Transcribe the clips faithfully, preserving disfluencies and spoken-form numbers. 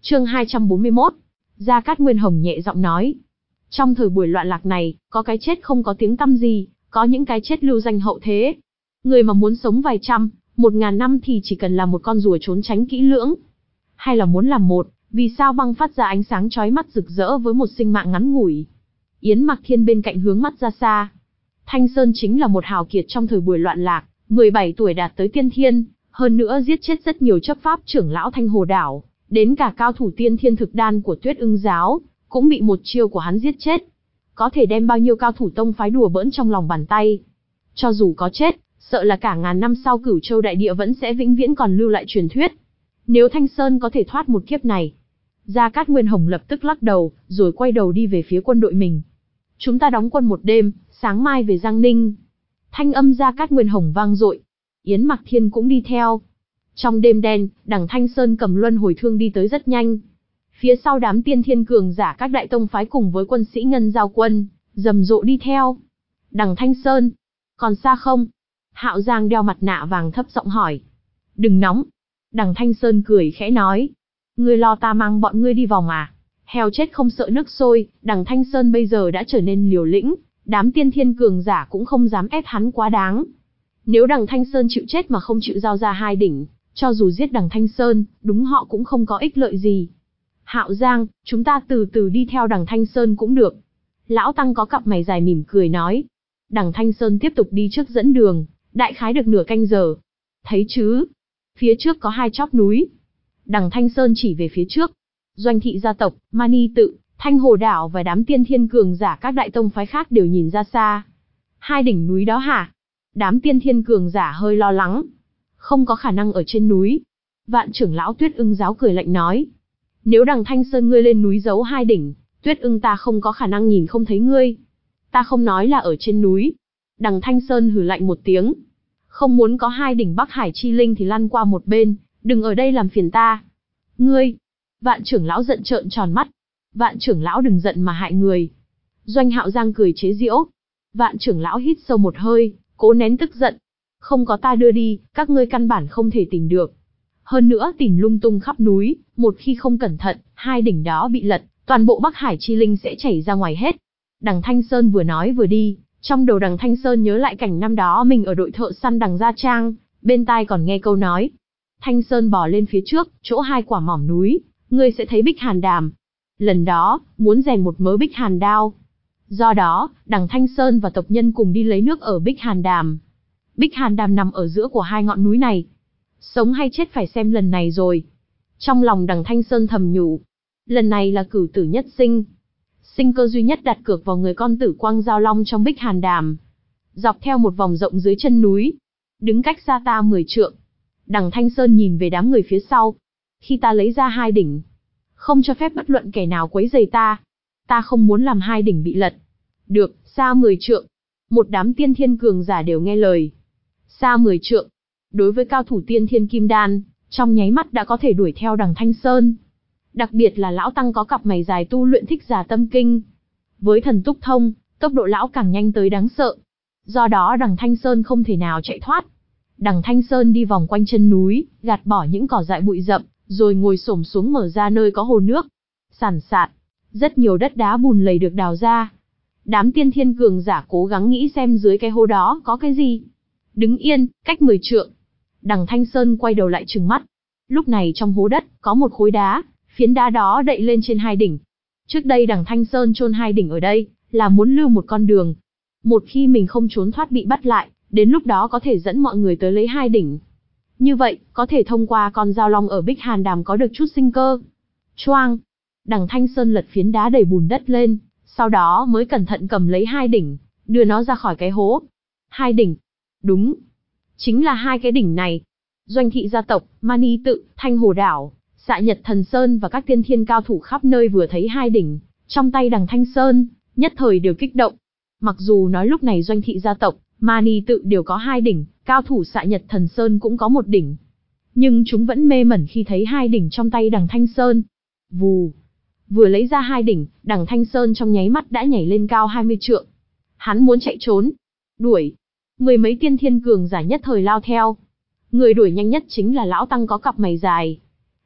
Chương hai trăm bốn mươi mốt. Gia Cát Nguyên Hồng nhẹ giọng nói. Trong thời buổi loạn lạc này, có cái chết không có tiếng tăm gì, có những cái chết lưu danh hậu thế. Người mà muốn sống vài trăm, một ngàn năm thì chỉ cần là một con rùa trốn tránh kỹ lưỡng. Hay là muốn làm một, vì sao băng phát ra ánh sáng chói mắt rực rỡ với một sinh mạng ngắn ngủi. Yến Mặc Thiên bên cạnh hướng mắt ra xa. Thanh Sơn chính là một hào kiệt trong thời buổi loạn lạc, mười bảy tuổi đạt tới tiên thiên, hơn nữa giết chết rất nhiều chấp pháp trưởng lão Thanh Hồ Đảo, đến cả cao thủ tiên thiên thực đan của Tuyết Ưng giáo, cũng bị một chiêu của hắn giết chết. Có thể đem bao nhiêu cao thủ tông phái đùa bỡn trong lòng bàn tay. Cho dù có chết, sợ là cả ngàn năm sau Cửu Châu đại địa vẫn sẽ vĩnh viễn còn lưu lại truyền thuyết. Nếu Thanh Sơn có thể thoát một kiếp này. Gia Cát Nguyên Hồng lập tức lắc đầu, rồi quay đầu đi về phía quân đội mình. Chúng ta đóng quân một đêm, sáng mai về Giang Ninh. Thanh âm Gia Cát Nguyên Hồng vang dội. Yến Mặc Thiên cũng đi theo. Trong đêm đen, đằng Thanh Sơn cầm luân hồi thương đi tới rất nhanh. Phía sau đám tiên thiên cường giả các đại tông phái cùng với quân sĩ ngân giao quân, rầm rộ đi theo. Đằng Thanh Sơn, còn xa không? Hạo Giang đeo mặt nạ vàng thấp giọng hỏi. Đừng nóng. Đằng Thanh Sơn cười khẽ nói. Ngươi lo ta mang bọn ngươi đi vòng à? Heo chết không sợ nước sôi, đằng Thanh Sơn bây giờ đã trở nên liều lĩnh, đám tiên thiên cường giả cũng không dám ép hắn quá đáng. Nếu đằng Thanh Sơn chịu chết mà không chịu giao ra hai đỉnh, cho dù giết đằng Thanh Sơn, đúng họ cũng không có ích lợi gì. Hạo Giang, chúng ta từ từ đi theo đằng Thanh Sơn cũng được. Lão Tăng có cặp mày dài mỉm cười nói. Đằng Thanh Sơn tiếp tục đi trước dẫn đường, đại khái được nửa canh giờ. Thấy chứ? Phía trước có hai chóp núi. Đằng Thanh Sơn chỉ về phía trước. Doanh thị gia tộc, Mani tự, Thanh Hồ Đảo và đám tiên thiên cường giả các đại tông phái khác đều nhìn ra xa. Hai đỉnh núi đó hả? Đám tiên thiên cường giả hơi lo lắng. Không có khả năng ở trên núi. Vạn trưởng lão Tuyết Ưng giáo cười lạnh nói. Nếu đằng Thanh Sơn ngươi lên núi giấu hai đỉnh, Tuyết Ưng ta không có khả năng nhìn không thấy ngươi. Ta không nói là ở trên núi. Đằng Thanh Sơn hừ lạnh một tiếng. Không muốn có hai đỉnh Bắc Hải chi linh thì lăn qua một bên, đừng ở đây làm phiền ta. Ngươi! Vạn trưởng lão giận trợn tròn mắt. Vạn trưởng lão đừng giận mà hại người. Doanh Hạo Giang cười chế giễu. Vạn trưởng lão hít sâu một hơi, cố nén tức giận. Không có ta đưa đi, các ngươi căn bản không thể tìm được. Hơn nữa tìm lung tung khắp núi, một khi không cẩn thận, hai đỉnh đó bị lật, toàn bộ Bắc Hải chi linh sẽ chảy ra ngoài hết. Đằng Thanh Sơn vừa nói vừa đi, trong đầu đằng Thanh Sơn nhớ lại cảnh năm đó mình ở đội thợ săn đằng Gia Trang, bên tai còn nghe câu nói. Thanh Sơn bò lên phía trước, chỗ hai quả mỏm núi, ngươi sẽ thấy Bích Hàn Đàm. Lần đó, muốn rèn một mớ Bích Hàn đao. Do đó, đằng Thanh Sơn và tộc nhân cùng đi lấy nước ở Bích Hàn Đàm. Bích Hàn Đàm nằm ở giữa của hai ngọn núi này. Sống hay chết phải xem lần này rồi. Trong lòng đằng Thanh Sơn thầm nhủ. Lần này là cửu tử nhất sinh. Sinh cơ duy nhất đặt cược vào người con tử Quang Giao Long trong Bích Hàn Đàm. Dọc theo một vòng rộng dưới chân núi. Đứng cách xa ta mười trượng. Đằng Thanh Sơn nhìn về đám người phía sau. Khi ta lấy ra hai đỉnh, không cho phép bất luận kẻ nào quấy rầy ta. Ta không muốn làm hai đỉnh bị lật. Được, xa mười trượng. Một đám tiên thiên cường giả đều nghe lời. Xa mười trượng. Đối với cao thủ tiên thiên kim đan, trong nháy mắt đã có thể đuổi theo đằng Thanh Sơn. Đặc biệt là lão tăng có cặp mày dài tu luyện Thích Giả Tâm Kinh. Với thần túc thông, tốc độ lão càng nhanh tới đáng sợ. Do đó đằng Thanh Sơn không thể nào chạy thoát. Đằng Thanh Sơn đi vòng quanh chân núi, gạt bỏ những cỏ dại bụi rậm, rồi ngồi xổm xuống mở ra nơi có hồ nước. Sàn sạt, rất nhiều đất đá bùn lầy được đào ra. Đám tiên thiên cường giả cố gắng nghĩ xem dưới cái hố đó có cái gì. Đứng yên, cách mười trượng. Đằng Thanh Sơn quay đầu lại trừng mắt. Lúc này trong hố đất, có một khối đá, phiến đá đó đậy lên trên hai đỉnh. Trước đây đằng Thanh Sơn chôn hai đỉnh ở đây, là muốn lưu một con đường. Một khi mình không trốn thoát bị bắt lại, đến lúc đó có thể dẫn mọi người tới lấy hai đỉnh. Như vậy, có thể thông qua con Giao Long ở Bích Hàn Đàm có được chút sinh cơ. Choang! Đằng Thanh Sơn lật phiến đá đầy bùn đất lên, sau đó mới cẩn thận cầm lấy hai đỉnh, đưa nó ra khỏi cái hố. Hai đỉnh. Đúng. Chính là hai cái đỉnh này. Doanh thị gia tộc, Mani tự, Thanh Hồ Đảo, Xạ Nhật Thần Sơn và các tiên thiên cao thủ khắp nơi vừa thấy hai đỉnh trong tay đằng Thanh Sơn, nhất thời đều kích động. Mặc dù nói lúc này Doanh thị gia tộc, Mani tự đều có hai đỉnh, cao thủ Xạ Nhật Thần Sơn cũng có một đỉnh. Nhưng chúng vẫn mê mẩn khi thấy hai đỉnh trong tay đằng Thanh Sơn. Vù. Vừa lấy ra hai đỉnh, đằng Thanh Sơn trong nháy mắt đã nhảy lên cao hai mươi trượng. Hắn muốn chạy trốn. Đuổi. Mười mấy tiên thiên cường giả nhất thời lao theo. Người đuổi nhanh nhất chính là lão tăng có cặp mày dài.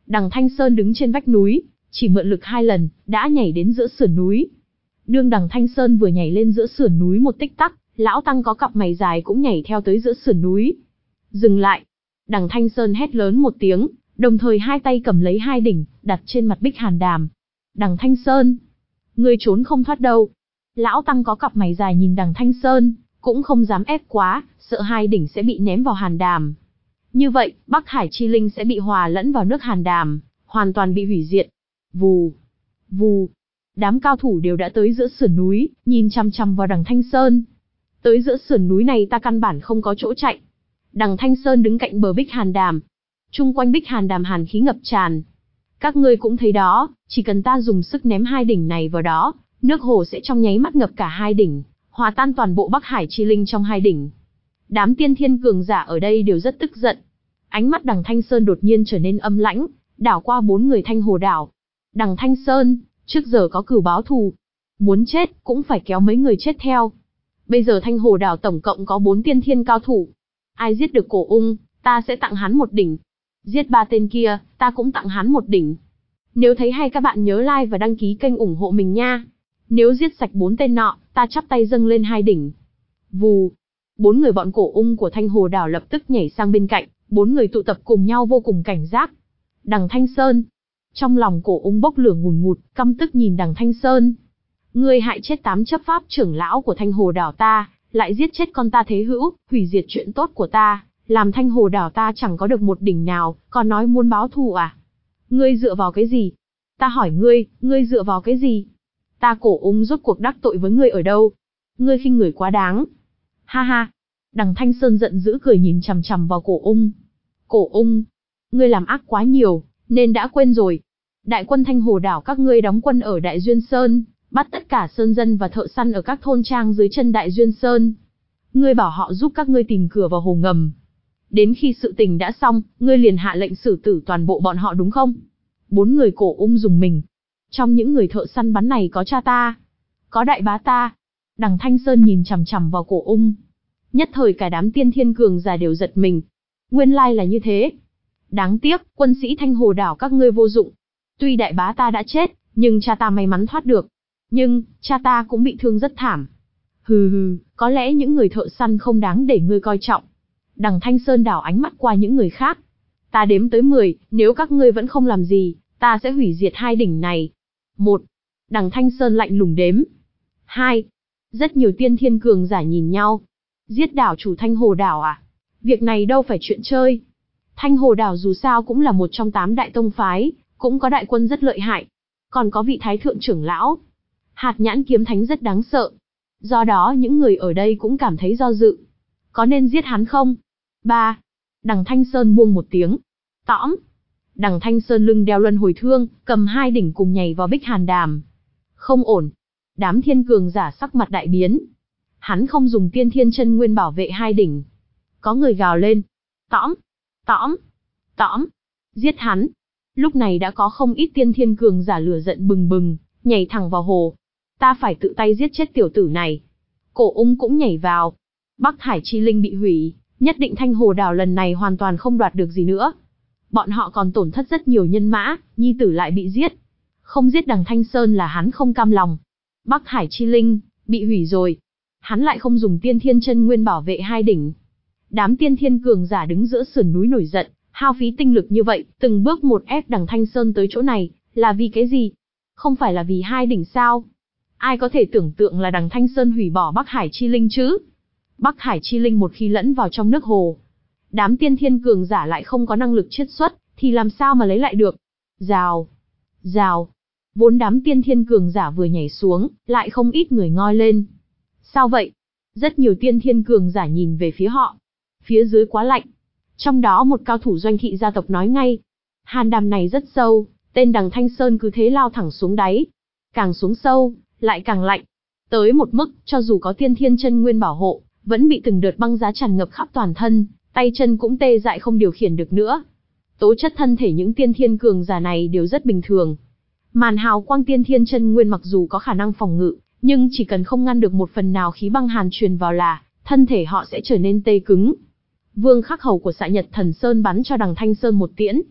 Đằng Thanh Sơn đứng trên vách núi, chỉ mượn lực hai lần, đã nhảy đến giữa sườn núi. Đương Đằng Thanh Sơn vừa nhảy lên giữa sườn núi một tích tắc, lão tăng có cặp mày dài cũng nhảy theo tới giữa sườn núi. Dừng lại! Đằng Thanh Sơn hét lớn một tiếng, đồng thời hai tay cầm lấy hai đỉnh, đặt trên mặt Bích Hàn Đàm. Đằng Thanh Sơn! Ngươi trốn không thoát đâu. Lão tăng có cặp mày dài nhìn Đằng Thanh Sơn, cũng không dám ép quá, sợ hai đỉnh sẽ bị ném vào Hàn Đàm. Như vậy, Bắc Hải Chi Linh sẽ bị hòa lẫn vào nước Hàn Đàm, hoàn toàn bị hủy diệt. Vù! Vù! Đám cao thủ đều đã tới giữa sườn núi, nhìn chằm chằm vào Đằng Thanh Sơn. Tới giữa sườn núi này ta căn bản không có chỗ chạy. Đằng Thanh Sơn đứng cạnh bờ Bích Hàn Đàm. Chung quanh Bích Hàn Đàm hàn khí ngập tràn. Các ngươi cũng thấy đó, chỉ cần ta dùng sức ném hai đỉnh này vào đó, nước hồ sẽ trong nháy mắt ngập cả hai đỉnh, hòa tan toàn bộ Bắc Hải Chi Linh trong hai đỉnh. Đám tiên thiên cường giả ở đây đều rất tức giận. Ánh mắt Đằng Thanh Sơn đột nhiên trở nên âm lãnh, đảo qua bốn người Thanh Hồ Đảo. Đằng Thanh Sơn, trước giờ có cửu báo thù, muốn chết cũng phải kéo mấy người chết theo. Bây giờ Thanh Hồ Đảo tổng cộng có bốn tiên thiên cao thủ. Ai giết được Cổ Ung, ta sẽ tặng hắn một đỉnh. Giết ba tên kia, ta cũng tặng hắn một đỉnh. Nếu thấy hay các bạn nhớ like và đăng ký kênh ủng hộ mình nha. Nếu giết sạch bốn tên nọ, ta chắp tay dâng lên hai đỉnh. Vù! Bốn người bọn Cổ Ung của Thanh Hồ Đảo lập tức nhảy sang bên cạnh, bốn người tụ tập cùng nhau vô cùng cảnh giác. Đằng Thanh Sơn! Trong lòng Cổ Ung bốc lửa ngùn ngụt, căm tức nhìn Đằng Thanh Sơn. Ngươi hại chết tám chấp pháp trưởng lão của Thanh Hồ Đảo ta, lại giết chết con ta thế hữu, hủy diệt chuyện tốt của ta, làm Thanh Hồ Đảo ta chẳng có được một đỉnh nào, còn nói muốn báo thù à? Ngươi dựa vào cái gì? Ta hỏi ngươi, ngươi dựa vào cái gì? Ta Cổ Ung rốt cuộc đắc tội với ngươi ở đâu? Ngươi khinh người quá đáng. Ha ha! Đằng Thanh Sơn giận dữ cười nhìn chằm chằm vào Cổ Ung. Cổ Ung! Ngươi làm ác quá nhiều, nên đã quên rồi. Đại quân Thanh Hồ Đảo các ngươi đóng quân ở Đại Duyên Sơn, bắt tất cả sơn dân và thợ săn ở các thôn trang dưới chân Đại Duyên Sơn. Ngươi bảo họ giúp các ngươi tìm cửa vào hồ ngầm. Đến khi sự tình đã xong, ngươi liền hạ lệnh xử tử toàn bộ bọn họ đúng không? Bốn người Cổ Ung dùng mình. Trong những người thợ săn bắn này có cha ta, có đại bá ta. Đằng Thanh Sơn nhìn chằm chằm vào Cổ Ung. Nhất thời cả đám tiên thiên cường giả đều giật mình. Nguyên lai là như thế. Đáng tiếc, quân sĩ Thanh Hồ Đảo các ngươi vô dụng. Tuy đại bá ta đã chết, nhưng cha ta may mắn thoát được. Nhưng, cha ta cũng bị thương rất thảm. Hừ hừ, có lẽ những người thợ săn không đáng để ngươi coi trọng. Đằng Thanh Sơn đảo ánh mắt qua những người khác. Ta đếm tới mười, nếu các ngươi vẫn không làm gì, ta sẽ hủy diệt hai đỉnh này. Một. Đằng Thanh Sơn lạnh lùng đếm. Hai. Rất nhiều tiên thiên cường giả nhìn nhau. Giết đảo chủ Thanh Hồ Đảo à? Việc này đâu phải chuyện chơi. Thanh Hồ Đảo dù sao cũng là một trong tám đại tông phái, cũng có đại quân rất lợi hại. Còn có vị thái thượng trưởng lão. Hạt nhãn kiếm thánh rất đáng sợ. Do đó những người ở đây cũng cảm thấy do dự. Có nên giết hắn không? Ba. Đằng Thanh Sơn buông một tiếng. Tõm. Đằng Thanh Sơn lưng đeo luân hồi thương, cầm hai đỉnh cùng nhảy vào Bích Hàn Đàm. Không ổn. Đám thiên cường giả sắc mặt đại biến. Hắn không dùng tiên thiên chân nguyên bảo vệ hai đỉnh. Có người gào lên. Tõm. Tõm. Tõm. Giết hắn. Lúc này đã có không ít tiên thiên cường giả lửa giận bừng bừng, nhảy thẳng vào hồ. Ta phải tự tay giết chết tiểu tử này. Cổ Ung cũng nhảy vào. Bắc Hải Chi Linh bị hủy, nhất định Thanh Hồ Đảo lần này hoàn toàn không đoạt được gì nữa. Bọn họ còn tổn thất rất nhiều nhân mã, nhi tử lại bị giết. Không giết Đằng Thanh Sơn là hắn không cam lòng. Bắc Hải Chi Linh bị hủy rồi, hắn lại không dùng tiên thiên chân nguyên bảo vệ hai đỉnh. Đám tiên thiên cường giả đứng giữa sườn núi nổi giận, hao phí tinh lực như vậy, từng bước một ép Đằng Thanh Sơn tới chỗ này, là vì cái gì? Không phải là vì hai đỉnh sao? Ai có thể tưởng tượng là Đằng Thanh Sơn hủy bỏ Bắc Hải Chi Linh chứ? Bắc Hải Chi Linh một khi lẫn vào trong nước hồ, đám tiên thiên cường giả lại không có năng lực chiết xuất, thì làm sao mà lấy lại được? Rào, rào. Vốn đám tiên thiên cường giả vừa nhảy xuống, lại không ít người ngoi lên. Sao vậy? Rất nhiều tiên thiên cường giả nhìn về phía họ. Phía dưới quá lạnh. Trong đó một cao thủ doanh thị gia tộc nói ngay. Hàn đàm này rất sâu, tên Đằng Thanh Sơn cứ thế lao thẳng xuống đáy. Càng xuống sâu, lại càng lạnh. Tới một mức, cho dù có tiên thiên chân nguyên bảo hộ, vẫn bị từng đợt băng giá tràn ngập khắp toàn thân, tay chân cũng tê dại không điều khiển được nữa. Tố chất thân thể những tiên thiên cường giả này đều rất bình thường. Màn hào quang tiên thiên chân nguyên mặc dù có khả năng phòng ngự, nhưng chỉ cần không ngăn được một phần nào khí băng hàn truyền vào là, thân thể họ sẽ trở nên tê cứng. Vương Khắc Hầu của Xạ Nhật Thần Sơn bắn cho Đằng Thanh Sơn một tiễn.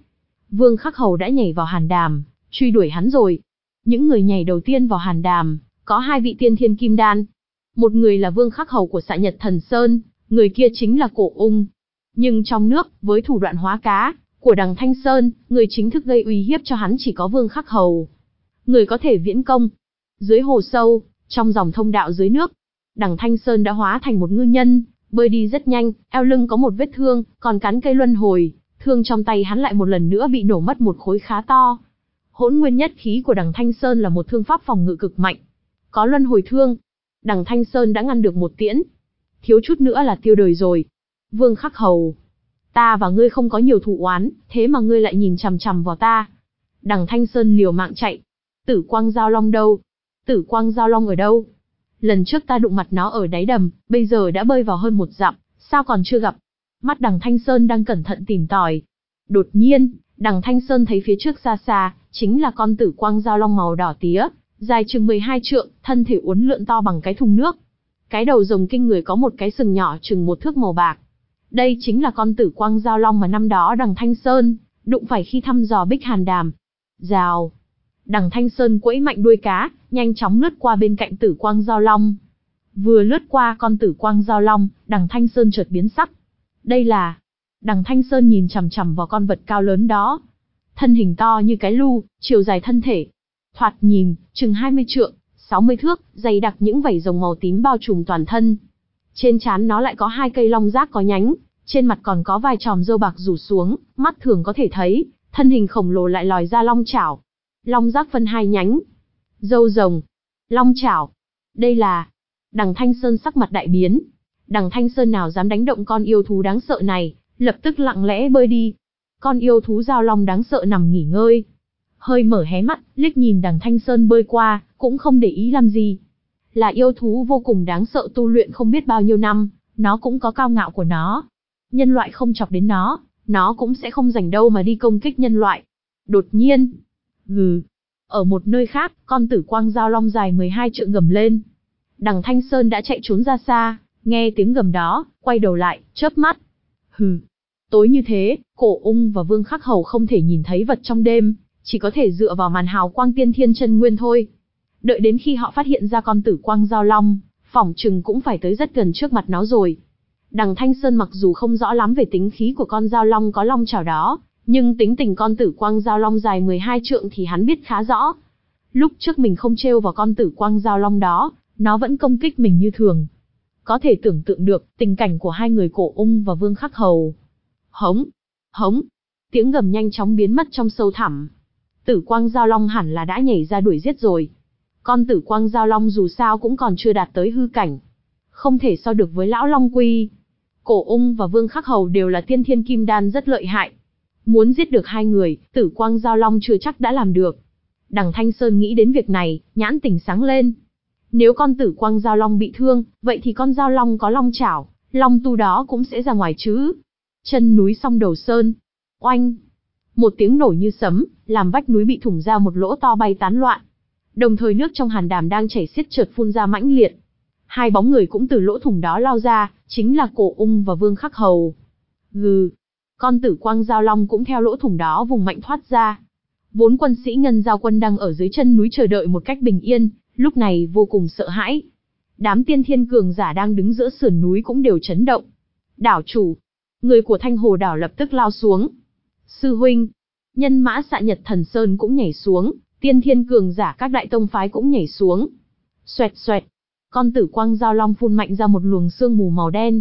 Vương Khắc Hầu đã nhảy vào Hàn Đàm, truy đuổi hắn rồi. Những người nhảy đầu tiên vào Hàn Đàm, có hai vị tiên thiên kim đan. Một người là Vương Khắc Hầu của Xạ Nhật Thần Sơn, người kia chính là Cổ Ung. Nhưng trong nước, với thủ đoạn hóa cá của Đằng Thanh Sơn, người chính thức gây uy hiếp cho hắn chỉ có Vương Khắc Hầu. Người có thể viễn công. Dưới hồ sâu, trong dòng thông đạo dưới nước, Đằng Thanh Sơn đã hóa thành một ngư nhân, bơi đi rất nhanh, eo lưng có một vết thương, còn cắn cây luân hồi, thương trong tay hắn lại một lần nữa bị nổ mất một khối khá to. Hỗn nguyên nhất khí của Đằng Thanh Sơn là một thương pháp phòng ngự cực mạnh. Có luân hồi thương, Đằng Thanh Sơn đã ngăn được một tiễn. Thiếu chút nữa là tiêu đời rồi. Vương Khắc Hầu, ta và ngươi không có nhiều thù oán, thế mà ngươi lại nhìn chằm chằm vào ta. Đằng Thanh Sơn liều mạng chạy. Tử Quang Giao Long đâu? Tử Quang Giao Long ở đâu? Lần trước ta đụng mặt nó ở đáy đầm, bây giờ đã bơi vào hơn một dặm, sao còn chưa gặp? Mắt Đằng Thanh Sơn đang cẩn thận tìm tòi. Đột nhiên, Đằng Thanh Sơn thấy phía trước xa xa, chính là con Tử Quang Giao Long màu đỏ tía, dài chừng mười hai trượng, thân thể uốn lượn to bằng cái thùng nước. Cái đầu rồng kinh người có một cái sừng nhỏ chừng một thước màu bạc. Đây chính là con Tử Quang Giao Long mà năm đó Đằng Thanh Sơn đụng phải khi thăm dò Bích Hàn Đàm. Rào. Đằng Thanh Sơn quẫy mạnh đuôi cá, nhanh chóng lướt qua bên cạnh Tử Quang Giao Long. Vừa lướt qua con Tử Quang Giao Long, Đằng Thanh Sơn chợt biến sắc. Đây là... Đằng Thanh Sơn nhìn chằm chằm vào con vật cao lớn đó. Thân hình to như cái lu, chiều dài thân thể. Thoạt nhìn, chừng hai mươi trượng, sáu mươi thước, dày đặc những vảy rồng màu tím bao trùm toàn thân. Trên trán nó lại có hai cây long giác có nhánh, trên mặt còn có vài chòm râu bạc rủ xuống, mắt thường có thể thấy, thân hình khổng lồ lại lòi ra long chảo. Long giác phân hai nhánh. Râu rồng. Long chảo. Đây là... Đằng Thanh Sơn sắc mặt đại biến. Đằng Thanh Sơn nào dám đánh động con yêu thú đáng sợ này, lập tức lặng lẽ bơi đi. Con yêu thú giao long đáng sợ nằm nghỉ ngơi. Hơi mở hé mắt, liếc nhìn Đằng Thanh Sơn bơi qua, cũng không để ý làm gì. Là yêu thú vô cùng đáng sợ tu luyện không biết bao nhiêu năm, nó cũng có cao ngạo của nó. Nhân loại không chọc đến nó, nó cũng sẽ không rảnh đâu mà đi công kích nhân loại. Đột nhiên, gừ, ở một nơi khác, con Tử Quang Giao Long dài mười hai trượng gầm lên. Đằng Thanh Sơn đã chạy trốn ra xa, nghe tiếng gầm đó, quay đầu lại, chớp mắt. Hừ, tối như thế, Cổ Ung và Vương Khắc Hầu không thể nhìn thấy vật trong đêm, chỉ có thể dựa vào màn hào quang tiên thiên chân nguyên thôi. Đợi đến khi họ phát hiện ra con Tử Quang Giao Long, phỏng chừng cũng phải tới rất gần trước mặt nó rồi. Đằng Thanh Sơn mặc dù không rõ lắm về tính khí của con Giao Long có long chảo đó, nhưng tính tình con Tử Quang Giao Long dài mười hai trượng thì hắn biết khá rõ. Lúc trước mình không trêu vào con Tử Quang Giao Long đó, nó vẫn công kích mình như thường. Có thể tưởng tượng được tình cảnh của hai người Cổ Ung và Vương Khắc Hầu. Hống, hống, tiếng gầm nhanh chóng biến mất trong sâu thẳm. Tử Quang Giao Long hẳn là đã nhảy ra đuổi giết rồi. Con Tử Quang Giao Long dù sao cũng còn chưa đạt tới hư cảnh, không thể so được với lão Long Quy. Cổ Ung và Vương Khắc Hầu đều là tiên thiên kim đan rất lợi hại. Muốn giết được hai người, Tử Quang Giao Long chưa chắc đã làm được. Đằng Thanh Sơn nghĩ đến việc này, nhãn tỉnh sáng lên. Nếu con Tử Quang Giao Long bị thương, vậy thì con Giao Long có long chảo, long tu đó cũng sẽ ra ngoài chứ. Chân núi Song Đầu Sơn. Oanh! Một tiếng nổ như sấm, làm vách núi bị thủng ra một lỗ to bay tán loạn. Đồng thời nước trong Hàn Đàm đang chảy xiết chợt phun ra mãnh liệt. Hai bóng người cũng từ lỗ thủng đó lao ra, chính là Cổ Ung và Vương Khắc Hầu. Gừ! Con Tử Quang Giao Long cũng theo lỗ thủng đó vùng mạnh thoát ra. Vốn quân sĩ Ngân Giao quân đang ở dưới chân núi chờ đợi một cách bình yên, lúc này vô cùng sợ hãi. Đám tiên thiên cường giả đang đứng giữa sườn núi cũng đều chấn động. Đảo chủ! Người của Thanh Hồ đảo lập tức lao xuống. Sư huynh! Nhân mã Xạ Nhật Thần Sơn cũng nhảy xuống, tiên thiên cường giả các đại tông phái cũng nhảy xuống. Xoẹt xoẹt! Con Tử Quang Giao Long phun mạnh ra một luồng sương mù màu đen.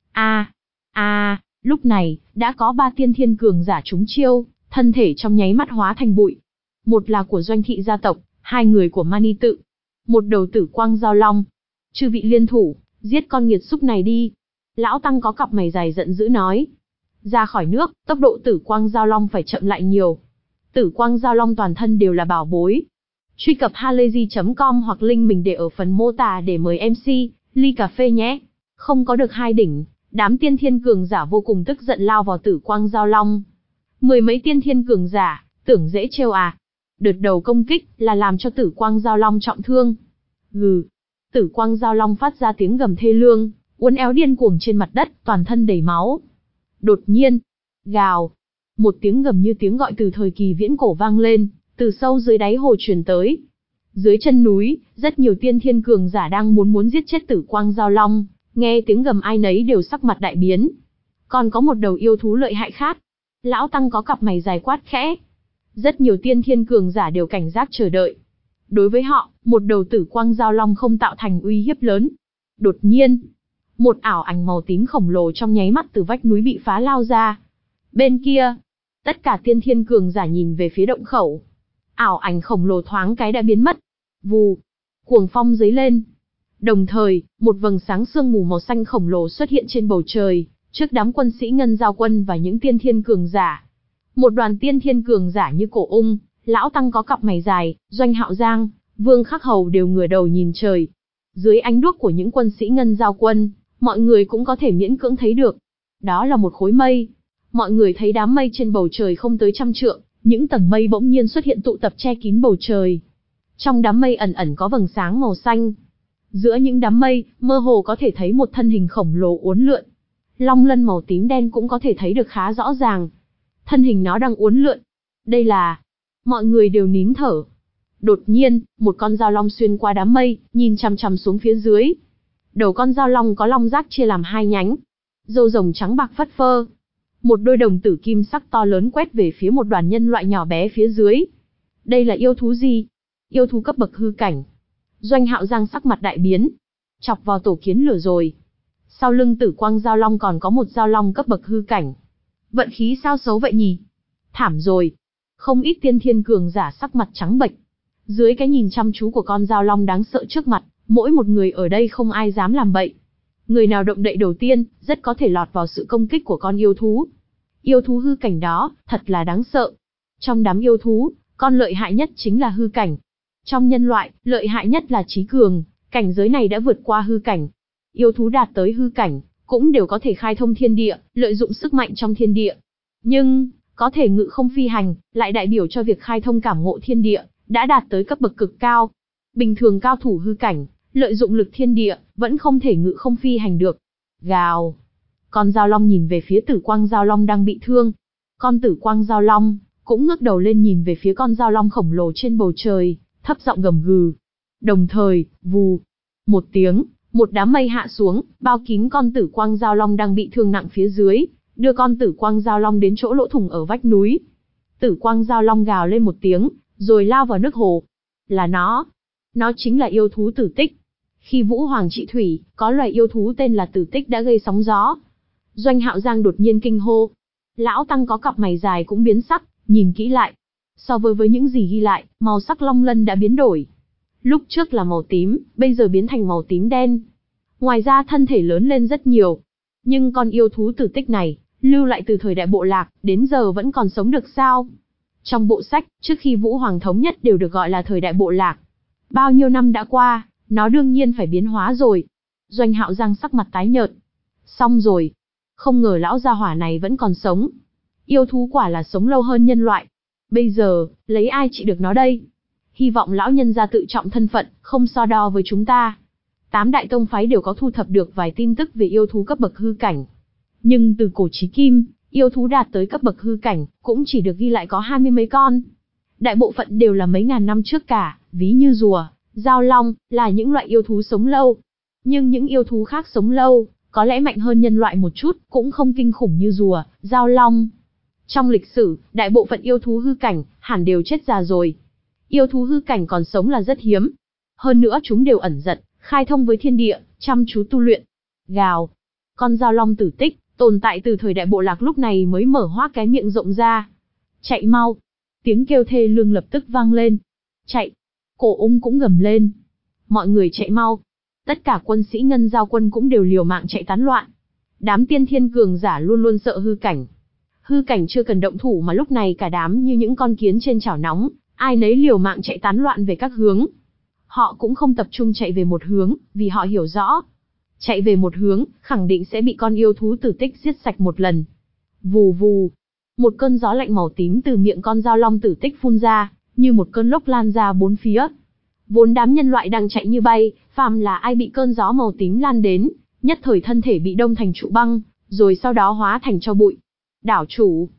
A, a, lúc này đã có ba tiên thiên cường giả trúng chiêu, thân thể trong nháy mắt hóa thành bụi. Một là của Doanh Thị gia tộc, hai người của Mani tự. Một đầu Tử Quang Giao Long. Chư vị liên thủ, giết con nghiệt xúc này đi. Lão Tăng có cặp mày dài giận dữ nói. Ra khỏi nước, tốc độ Tử Quang Giao Long phải chậm lại nhiều. Tử Quang Giao Long toàn thân đều là bảo bối. Truy cập halayzi chấm com hoặc link mình để ở phần mô tả để mời em xê, ly cà phê nhé. Không có được hai đỉnh, đám tiên thiên cường giả vô cùng tức giận lao vào Tử Quang Giao Long. Mười mấy tiên thiên cường giả, tưởng dễ trêu à. Đợt đầu công kích là làm cho Tử Quang Giao Long trọng thương. Gừ. Tử Quang Giao Long phát ra tiếng gầm thê lương, uốn éo điên cuồng trên mặt đất, toàn thân đầy máu. Đột nhiên, gào. Một tiếng gầm như tiếng gọi từ thời kỳ viễn cổ vang lên, từ sâu dưới đáy hồ truyền tới. Dưới chân núi, rất nhiều tiên thiên cường giả đang muốn muốn giết chết Tử Quang Dao Long, nghe tiếng gầm ai nấy đều sắc mặt đại biến. Còn có một đầu yêu thú lợi hại khác. Lão Tăng có cặp mày dài quát khẽ. Rất nhiều tiên thiên cường giả đều cảnh giác chờ đợi. Đối với họ, một đầu Tử Quang Dao Long không tạo thành uy hiếp lớn. Đột nhiên, một ảo ảnh màu tím khổng lồ trong nháy mắt từ vách núi bị phá lao ra. Bên kia, tất cả tiên thiên cường giả nhìn về phía động khẩu. Ảo ảnh khổng lồ thoáng cái đã biến mất. Vù, cuồng phong dấy lên. Đồng thời, một vầng sáng sương mù màu xanh khổng lồ xuất hiện trên bầu trời, trước đám quân sĩ Ngân Giao quân và những tiên thiên cường giả. Một đoàn tiên thiên cường giả như Cổ Ung, Lão Tăng có cặp mày dài, Doanh Hạo Giang, Vương Khắc Hầu đều ngửa đầu nhìn trời. Dưới ánh đuốc của những quân sĩ Ngân Giao quân, mọi người cũng có thể miễn cưỡng thấy được. Đó là một khối mây. Mọi người thấy đám mây trên bầu trời không tới trăm trượng, những tầng mây bỗng nhiên xuất hiện tụ tập che kín bầu trời. Trong đám mây ẩn ẩn có vầng sáng màu xanh. Giữa những đám mây, mơ hồ có thể thấy một thân hình khổng lồ uốn lượn. Long lân màu tím đen cũng có thể thấy được khá rõ ràng. Thân hình nó đang uốn lượn. Đây là... Mọi người đều nín thở. Đột nhiên, một con dao long xuyên qua đám mây, nhìn chằm chằm xuống phía dưới. Đầu con dao long có long giác chia làm hai nhánh. Râu rồng trắng bạc phất phơ. Một đôi đồng tử kim sắc to lớn quét về phía một đoàn nhân loại nhỏ bé phía dưới. Đây là yêu thú gì? Yêu thú cấp bậc hư cảnh. Doanh Hạo Giang sắc mặt đại biến. Chọc vào tổ kiến lửa rồi. Sau lưng Tử Quang Dao Long còn có một dao long cấp bậc hư cảnh. Vận khí sao xấu vậy nhỉ? Thảm rồi. Không ít tiên thiên cường giả sắc mặt trắng bệch. Dưới cái nhìn chăm chú của con dao long đáng sợ trước mặt, mỗi một người ở đây không ai dám làm bậy. Người nào động đậy đầu tiên, rất có thể lọt vào sự công kích của con yêu thú. Yêu thú hư cảnh đó, thật là đáng sợ. Trong đám yêu thú, con lợi hại nhất chính là hư cảnh. Trong nhân loại, lợi hại nhất là trí cường, cảnh giới này đã vượt qua hư cảnh. Yêu thú đạt tới hư cảnh, cũng đều có thể khai thông thiên địa, lợi dụng sức mạnh trong thiên địa. Nhưng, có thể ngự không phi hành, lại đại biểu cho việc khai thông cảm ngộ thiên địa, đã đạt tới cấp bậc cực cao. Bình thường cao thủ hư cảnh, lợi dụng lực thiên địa, vẫn không thể ngự không phi hành được. Gào. Con dao long nhìn về phía Tử Quang Dao Long đang bị thương. Con Tử Quang Dao Long cũng ngước đầu lên nhìn về phía con dao long khổng lồ trên bầu trời, thấp giọng gầm gừ. Đồng thời, vù, một tiếng, một đám mây hạ xuống, bao kín con Tử Quang Dao Long đang bị thương nặng phía dưới, đưa con Tử Quang Dao Long đến chỗ lỗ thủng ở vách núi. Tử Quang Dao Long gào lên một tiếng, rồi lao vào nước hồ. Là nó. Nó chính là yêu thú Tử Tích. Khi Vũ Hoàng trị thủy, có loài yêu thú tên là Tử Tích đã gây sóng gió. Doanh Hạo Giang đột nhiên kinh hô. Lão Tăng có cặp mày dài cũng biến sắc, nhìn kỹ lại. So với với những gì ghi lại, màu sắc long lân đã biến đổi. Lúc trước là màu tím, bây giờ biến thành màu tím đen. Ngoài ra thân thể lớn lên rất nhiều. Nhưng con yêu thú Tử Tích này, lưu lại từ thời đại bộ lạc, đến giờ vẫn còn sống được sao? Trong bộ sách, trước khi Vũ Hoàng thống nhất đều được gọi là thời đại bộ lạc. Bao nhiêu năm đã qua, nó đương nhiên phải biến hóa rồi. Doanh Hạo Giang sắc mặt tái nhợt. Xong rồi. Không ngờ lão gia hỏa này vẫn còn sống. Yêu thú quả là sống lâu hơn nhân loại. Bây giờ, lấy ai trị được nó đây? Hy vọng lão nhân gia tự trọng thân phận, không so đo với chúng ta. Tám đại tông phái đều có thu thập được vài tin tức về yêu thú cấp bậc hư cảnh. Nhưng từ cổ chí kim, yêu thú đạt tới cấp bậc hư cảnh, cũng chỉ được ghi lại có hai mươi mấy con. Đại bộ phận đều là mấy ngàn năm trước cả, ví như rùa, dao long, là những loại yêu thú sống lâu. Nhưng những yêu thú khác sống lâu, có lẽ mạnh hơn nhân loại một chút, cũng không kinh khủng như rùa, dao long. Trong lịch sử, đại bộ phận yêu thú hư cảnh, hẳn đều chết già rồi. Yêu thú hư cảnh còn sống là rất hiếm. Hơn nữa chúng đều ẩn giật, khai thông với thiên địa, chăm chú tu luyện. Gào. Con dao long Tử Tích, tồn tại từ thời đại bộ lạc lúc này mới mở hoác cái miệng rộng ra. Chạy mau. Tiếng kêu thê lương lập tức vang lên. Chạy. Cổ Ung cũng gầm lên. Mọi người chạy mau. Tất cả quân sĩ Ngân Giao quân cũng đều liều mạng chạy tán loạn. Đám tiên thiên cường giả luôn luôn sợ hư cảnh. Hư cảnh chưa cần động thủ mà lúc này cả đám như những con kiến trên chảo nóng, ai nấy liều mạng chạy tán loạn về các hướng. Họ cũng không tập trung chạy về một hướng, vì họ hiểu rõ. Chạy về một hướng, khẳng định sẽ bị con yêu thú Tử Tích giết sạch một lần. Vù vù. Một cơn gió lạnh màu tím từ miệng con dao long Tử Tích phun ra, như một cơn lốc lan ra bốn phía. Vốn đám nhân loại đang chạy như bay, phàm là ai bị cơn gió màu tím lan đến, nhất thời thân thể bị đông thành trụ băng, rồi sau đó hóa thành tro bụi. Đảo chủ.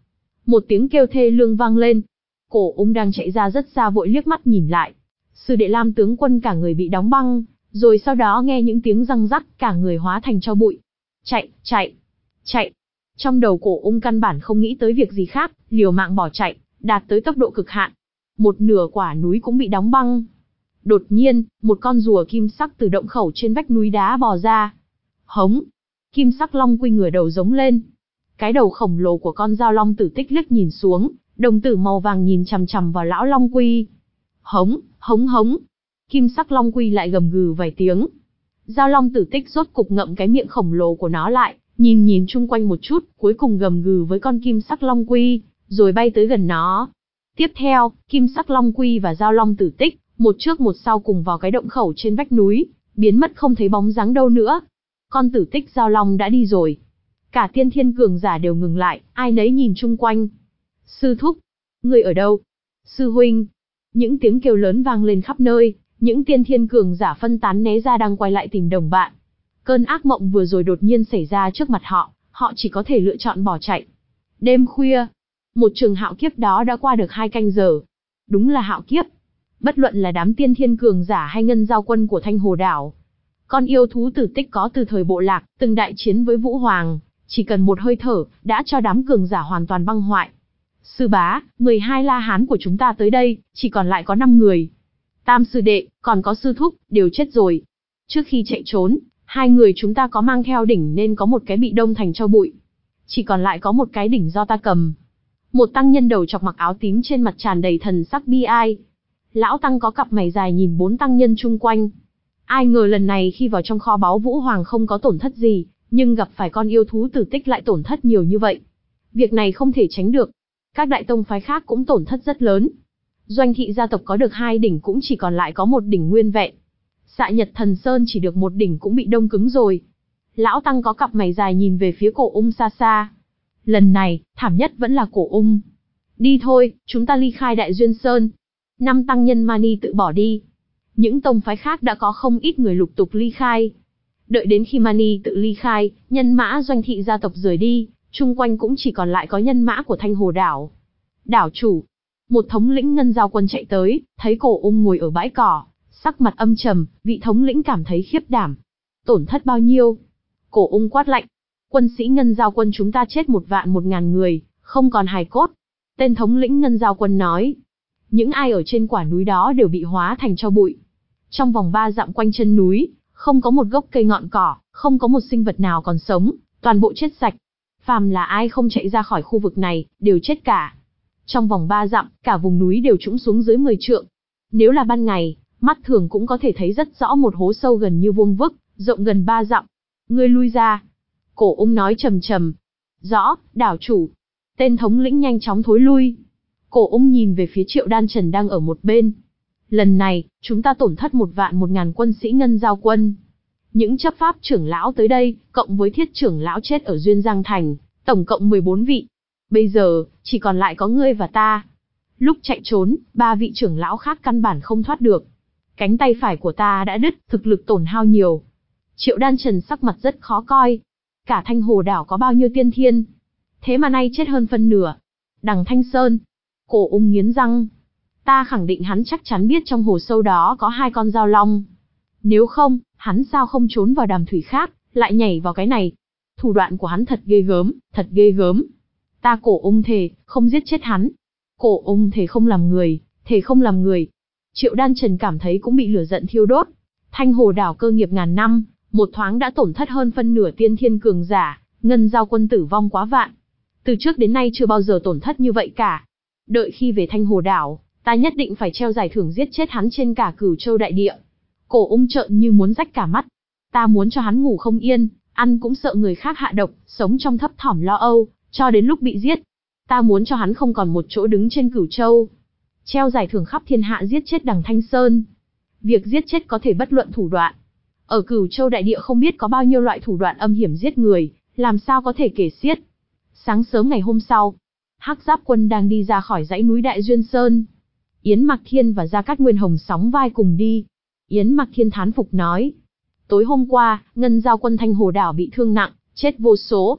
Một tiếng kêu thê lương vang lên. Cổ Ung đang chạy ra rất xa vội liếc mắt nhìn lại. Sư đệ Lam tướng quân cả người bị đóng băng, rồi sau đó nghe những tiếng răng rắc, cả người hóa thành tro bụi. Chạy, chạy, chạy. Trong đầu Cổ Ung căn bản không nghĩ tới việc gì khác, liều mạng bỏ chạy, đạt tới tốc độ cực hạn. Một nửa quả núi cũng bị đóng băng. Đột nhiên, một con rùa kim sắc từ động khẩu trên vách núi đá bò ra. Hống! Kim sắc long quy ngửa đầu giống lên. Cái đầu khổng lồ của con dao long tử tích liếc nhìn xuống, đồng tử màu vàng nhìn chằm chằm vào lão long quy. Hống, hống hống. Kim sắc long quy lại gầm gừ vài tiếng. Dao long tử tích rốt cục ngậm cái miệng khổng lồ của nó lại, nhìn nhìn chung quanh một chút, cuối cùng gầm gừ với con kim sắc long quy, rồi bay tới gần nó. Tiếp theo, kim sắc long quy và dao long tử tích, một trước một sau cùng vào cái động khẩu trên vách núi, biến mất không thấy bóng dáng đâu nữa. Con tử tích dao long đã đi rồi. Cả tiên thiên cường giả đều ngừng lại, ai nấy nhìn chung quanh. Sư thúc, người ở đâu? Sư huynh. Những tiếng kêu lớn vang lên khắp nơi, những tiên thiên cường giả phân tán né ra đang quay lại tìm đồng bạn. Cơn ác mộng vừa rồi đột nhiên xảy ra trước mặt họ, họ chỉ có thể lựa chọn bỏ chạy. Đêm khuya, một trường hạo kiếp đó đã qua được hai canh giờ. Đúng là hạo kiếp. Bất luận là đám tiên thiên cường giả hay ngân giao quân của Thanh Hồ Đảo. Con yêu thú tử tích có từ thời bộ lạc, từng đại chiến với Vũ Hoàng, chỉ cần một hơi thở, đã cho đám cường giả hoàn toàn băng hoại. Sư bá, mười hai la hán của chúng ta tới đây, chỉ còn lại có năm người. Tam sư đệ, còn có sư thúc, đều chết rồi. Trước khi chạy trốn, hai người chúng ta có mang theo đỉnh nên có một cái bị đông thành tro bụi. Chỉ còn lại có một cái đỉnh do ta cầm. Một tăng nhân đầu chọc mặc áo tím trên mặt tràn đầy thần sắc bi ai. Lão tăng có cặp mày dài nhìn bốn tăng nhân chung quanh. Ai ngờ lần này khi vào trong kho báu Vũ Hoàng không có tổn thất gì, nhưng gặp phải con yêu thú tử tích lại tổn thất nhiều như vậy. Việc này không thể tránh được. Các đại tông phái khác cũng tổn thất rất lớn. Doanh thị gia tộc có được hai đỉnh cũng chỉ còn lại có một đỉnh nguyên vẹn. Xạ Nhật Thần Sơn chỉ được một đỉnh cũng bị đông cứng rồi. Lão tăng có cặp mày dài nhìn về phía Cổ Ung xa xa. Lần này, thảm nhất vẫn là Cổ Ung. Đi thôi, chúng ta ly khai Đại Duyên Sơn. Năm tăng nhân Mani tự bỏ đi. Những tông phái khác đã có không ít người lục tục ly khai. Đợi đến khi Mani tự ly khai, nhân mã Doanh thị gia tộc rời đi, chung quanh cũng chỉ còn lại có nhân mã của Thanh Hồ Đảo. Đảo chủ, một thống lĩnh ngân giao quân chạy tới, thấy Cổ Ung ngồi ở bãi cỏ, sắc mặt âm trầm, vị thống lĩnh cảm thấy khiếp đảm. Tổn thất bao nhiêu? Cổ Ung quát lạnh. Quân sĩ ngân giao quân chúng ta chết một vạn một ngàn người, không còn hài cốt. Tên thống lĩnh ngân giao quân nói. Những ai ở trên quả núi đó đều bị hóa thành tro bụi. Trong vòng ba dặm quanh chân núi, không có một gốc cây ngọn cỏ, không có một sinh vật nào còn sống, toàn bộ chết sạch. Phàm là ai không chạy ra khỏi khu vực này, đều chết cả. Trong vòng ba dặm, cả vùng núi đều trũng xuống dưới mười trượng. Nếu là ban ngày, mắt thường cũng có thể thấy rất rõ một hố sâu gần như vuông vức, rộng gần ba dặm. Ngươi lui ra. Cổ Ung nói trầm trầm. Rõ, đảo chủ. Tên thống lĩnh nhanh chóng thối lui. Cổ Ung nhìn về phía Triệu Đan Trần đang ở một bên. Lần này, chúng ta tổn thất một vạn một ngàn quân sĩ ngân giao quân. Những chấp pháp trưởng lão tới đây, cộng với thiết trưởng lão chết ở Duyên Giang Thành, tổng cộng mười bốn vị. Bây giờ, chỉ còn lại có ngươi và ta. Lúc chạy trốn, ba vị trưởng lão khác căn bản không thoát được. Cánh tay phải của ta đã đứt, thực lực tổn hao nhiều. Triệu Đan Trần sắc mặt rất khó coi. Cả Thanh Hồ Đảo có bao nhiêu tiên thiên? Thế mà nay chết hơn phân nửa. Đằng Thanh Sơn. Cổ Ung nghiến răng. Ta khẳng định hắn chắc chắn biết trong hồ sâu đó có hai con dao long. Nếu không, hắn sao không trốn vào đàm thủy khác, lại nhảy vào cái này. Thủ đoạn của hắn thật ghê gớm, thật ghê gớm. Ta Cổ Ung thề, không giết chết hắn. Cổ Ung thề không làm người, thề không làm người. Triệu Đan Trần cảm thấy cũng bị lửa giận thiêu đốt. Thanh Hồ Đảo cơ nghiệp ngàn năm, một thoáng đã tổn thất hơn phân nửa tiên thiên cường giả, ngân giao quân tử vong quá vạn. Từ trước đến nay chưa bao giờ tổn thất như vậy cả. Đợi khi về Thanh Hồ Đảo, ta nhất định phải treo giải thưởng giết chết hắn trên cả Cửu Châu đại địa. Cổ Ung trợn như muốn rách cả mắt. Ta muốn cho hắn ngủ không yên, ăn cũng sợ người khác hạ độc, sống trong thấp thỏm lo âu, cho đến lúc bị giết. Ta muốn cho hắn không còn một chỗ đứng trên Cửu Châu. Treo giải thưởng khắp thiên hạ giết chết đằng Thanh Sơn. Việc giết chết có thể bất luận thủ đoạn. Ở Cửu Châu đại địa không biết có bao nhiêu loại thủ đoạn âm hiểm giết người, làm sao có thể kể xiết. Sáng sớm ngày hôm sau, Hắc Giáp quân đang đi ra khỏi dãy núi Đại Duyên Sơn. Yến Mặc Thiên và Gia Cát Nguyên Hồng sóng vai cùng đi. Yến Mặc Thiên thán phục nói. Tối hôm qua, ngân giao quân Thanh Hồ Đảo bị thương nặng, chết vô số.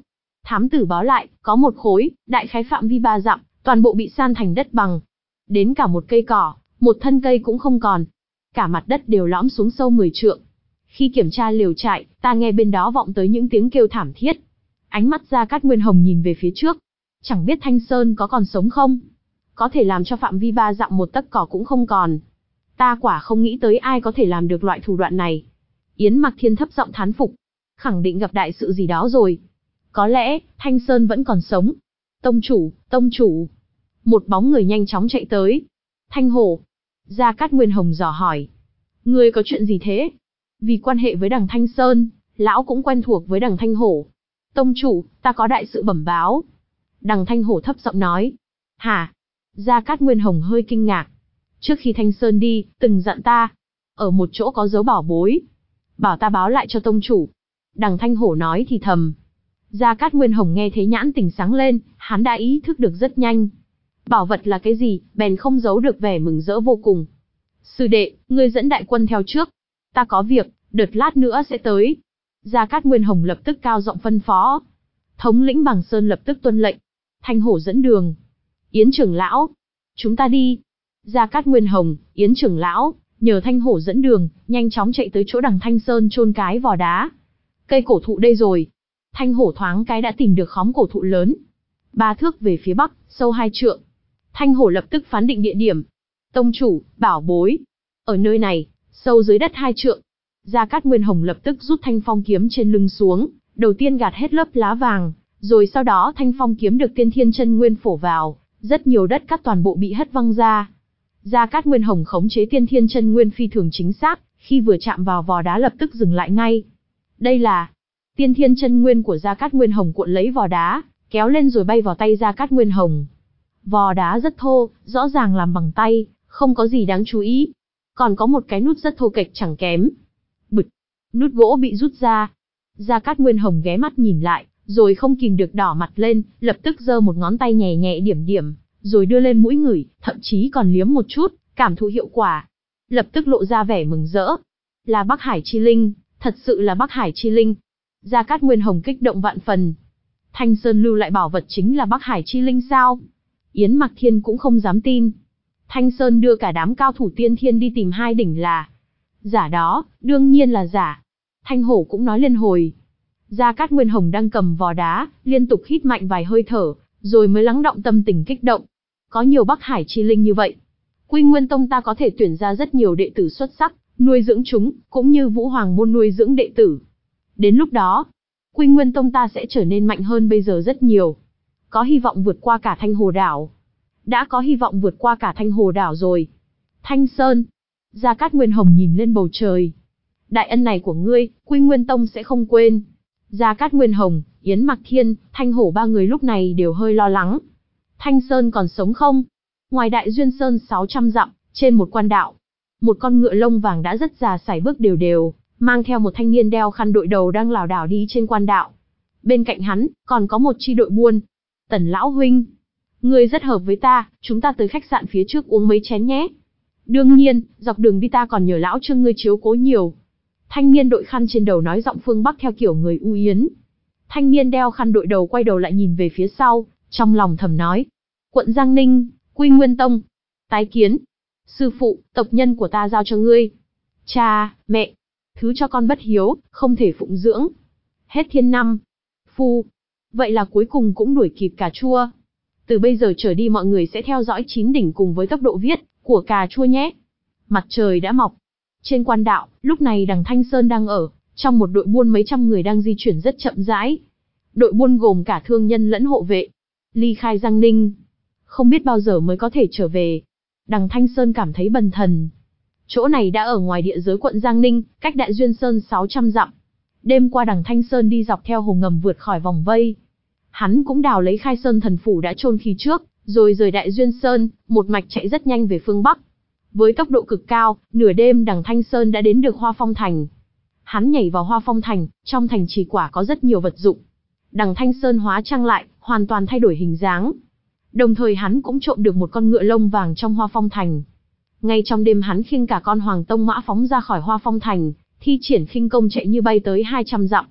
Thám tử báo lại, có một khối, đại khái phạm vi ba dặm, toàn bộ bị san thành đất bằng. Đến cả một cây cỏ, một thân cây cũng không còn. Cả mặt đất đều lõm xuống sâu mười trượng. Khi kiểm tra liều trại, ta nghe bên đó vọng tới những tiếng kêu thảm thiết. Ánh mắt Gia Cát Nguyên Hồng nhìn về phía trước. Chẳng biết Thanh Sơn có còn sống không? Có thể làm cho phạm vi ba dặm một tấc cỏ cũng không còn. Ta quả không nghĩ tới ai có thể làm được loại thủ đoạn này. Yến Mặc Thiên thấp giọng thán phục. Khẳng định gặp đại sự gì đó rồi. Có lẽ, Thanh Sơn vẫn còn sống. Tông chủ, tông chủ. Một bóng người nhanh chóng chạy tới. Thanh Hổ. Gia Cát Nguyên Hồng dò hỏi. Ngươi có chuyện gì thế? Vì quan hệ với đằng Thanh Sơn, lão cũng quen thuộc với đằng Thanh Hổ. Tông chủ, ta có đại sự bẩm báo. Đằng Thanh Hổ thấp giọng nói. Hả? Gia Cát Nguyên Hồng hơi kinh ngạc. Trước khi Thanh Sơn đi, từng dặn ta. Ở một chỗ có dấu bảo bối. Bảo ta báo lại cho tông chủ. Đằng Thanh Hổ nói thì thầm. Gia Cát Nguyên Hồng nghe thấy nhãn tình sáng lên, hắn đã ý thức được rất nhanh. Bảo vật là cái gì, bèn không giấu được vẻ mừng rỡ vô cùng. Sư đệ, ngươi dẫn đại quân theo trước. Ta có việc, đợt lát nữa sẽ tới. Gia Cát Nguyên Hồng lập tức cao giọng phân phó. Thống lĩnh Bằng Sơn lập tức tuân lệnh. Thanh Hổ dẫn đường. Yến trưởng lão. Chúng ta đi. Gia Cát Nguyên Hồng, Yến trưởng lão, nhờ Thanh Hổ dẫn đường, nhanh chóng chạy tới chỗ đằng Thanh Sơn chôn cái vò đá. Cây cổ thụ đây rồi. Thanh Hổ thoáng cái đã tìm được khóm cổ thụ lớn. Ba thước về phía bắc, sâu hai trượng. Thanh Hổ lập tức phán định địa điểm. Tông chủ, bảo bối. Ở nơi này, sâu dưới đất hai trượng. Gia Cát Nguyên Hồng lập tức rút thanh phong kiếm trên lưng xuống, đầu tiên gạt hết lớp lá vàng, rồi sau đó thanh phong kiếm được tiên thiên chân nguyên phổ vào, rất nhiều đất cát toàn bộ bị hất văng ra. Gia Cát Nguyên Hồng khống chế tiên thiên chân nguyên phi thường chính xác, khi vừa chạm vào vò đá lập tức dừng lại ngay. Đây là tiên thiên chân nguyên của Gia Cát Nguyên Hồng cuộn lấy vò đá, kéo lên rồi bay vào tay Gia Cát Nguyên Hồng. Vò đá rất thô, rõ ràng làm bằng tay, không có gì đáng chú ý. Còn có một cái nút rất thô kệch chẳng kém. Bực, nút gỗ bị rút ra. Gia Cát Nguyên Hồng ghé mắt nhìn lại, rồi không kìm được đỏ mặt lên, lập tức giơ một ngón tay nhẹ nhẹ điểm điểm, rồi đưa lên mũi ngửi, thậm chí còn liếm một chút, cảm thụ hiệu quả. Lập tức lộ ra vẻ mừng rỡ. Là Bắc Hải Chi Linh, thật sự là Bắc Hải Chi Linh. Gia Cát Nguyên Hồng kích động vạn phần. Thanh Sơn lưu lại bảo vật chính là Bắc Hải Chi Linh sao? Yến Mặc Thiên cũng không dám tin. Thanh Sơn đưa cả đám cao thủ tiên thiên đi tìm hai đỉnh là giả đó, đương nhiên là giả. Thanh Hổ cũng nói lên hồi. Gia Cát Nguyên Hồng đang cầm vò đá, liên tục hít mạnh vài hơi thở, rồi mới lắng đọng tâm tình kích động. Có nhiều Bắc Hải Chi Linh như vậy, Quy Nguyên Tông ta có thể tuyển ra rất nhiều đệ tử xuất sắc, nuôi dưỡng chúng, cũng như Vũ Hoàng môn nuôi dưỡng đệ tử. Đến lúc đó, Quy Nguyên Tông ta sẽ trở nên mạnh hơn bây giờ rất nhiều. Có hy vọng vượt qua cả Thanh Hồ Đảo. Đã có hy vọng vượt qua cả Thanh Hồ Đảo rồi. Thanh Sơn. Gia Cát Nguyên Hồng nhìn lên bầu trời. Đại ân này của ngươi, Quy Nguyên Tông sẽ không quên. Gia Cát Nguyên Hồng, Yến Mặc Thiên, Thanh Hổ ba người lúc này đều hơi lo lắng. Thanh Sơn còn sống không? Ngoài Đại Duyên Sơn sáu trăm dặm, trên một quan đạo, một con ngựa lông vàng đã rất già sải bước đều đều, mang theo một thanh niên đeo khăn đội đầu đang lảo đảo đi trên quan đạo. Bên cạnh hắn, còn có một chi đội buôn. Tần lão huynh, ngươi rất hợp với ta, chúng ta tới khách sạn phía trước uống mấy chén nhé. Đương nhiên, dọc đường đi ta còn nhờ lão Trương ngươi chiếu cố nhiều. Thanh niên đội khăn trên đầu nói giọng phương Bắc theo kiểu người U Yến. Thanh niên đeo khăn đội đầu quay đầu lại nhìn về phía sau, trong lòng thầm nói. Quận Giang Ninh, Quy Nguyên Tông. Tái kiến. Sư phụ, tộc nhân của ta giao cho ngươi. Cha, mẹ, thứ cho con bất hiếu, không thể phụng dưỡng. Hết thiên năm. Phu. Vậy là cuối cùng cũng đuổi kịp cà chua. Từ bây giờ trở đi mọi người sẽ theo dõi chín đỉnh cùng với tốc độ viết của cà chua nhé. Mặt trời đã mọc. Trên quan đạo, lúc này đằng Thanh Sơn đang ở, trong một đội buôn mấy trăm người đang di chuyển rất chậm rãi. Đội buôn gồm cả thương nhân lẫn hộ vệ. Ly khai Giang Ninh. Không biết bao giờ mới có thể trở về. Đằng Thanh Sơn cảm thấy bần thần. Chỗ này đã ở ngoài địa giới quận Giang Ninh, cách Đại Duyên Sơn sáu trăm dặm. Đêm qua đằng Thanh Sơn đi dọc theo hồ ngầm vượt khỏi vòng vây. Hắn cũng đào lấy Khai Sơn thần phủ đã chôn khi trước, rồi rời Đại Duyên Sơn, một mạch chạy rất nhanh về phương Bắc. Với tốc độ cực cao, nửa đêm đằng Thanh Sơn đã đến được Hoa Phong Thành. Hắn nhảy vào Hoa Phong Thành, trong thành trì quả có rất nhiều vật dụng. Đằng Thanh Sơn hóa trang lại, hoàn toàn thay đổi hình dáng. Đồng thời hắn cũng trộm được một con ngựa lông vàng trong Hoa Phong Thành. Ngay trong đêm hắn khiêng cả con Hoàng Tông mã phóng ra khỏi Hoa Phong Thành, thi triển khinh công chạy như bay tới hai trăm dặm.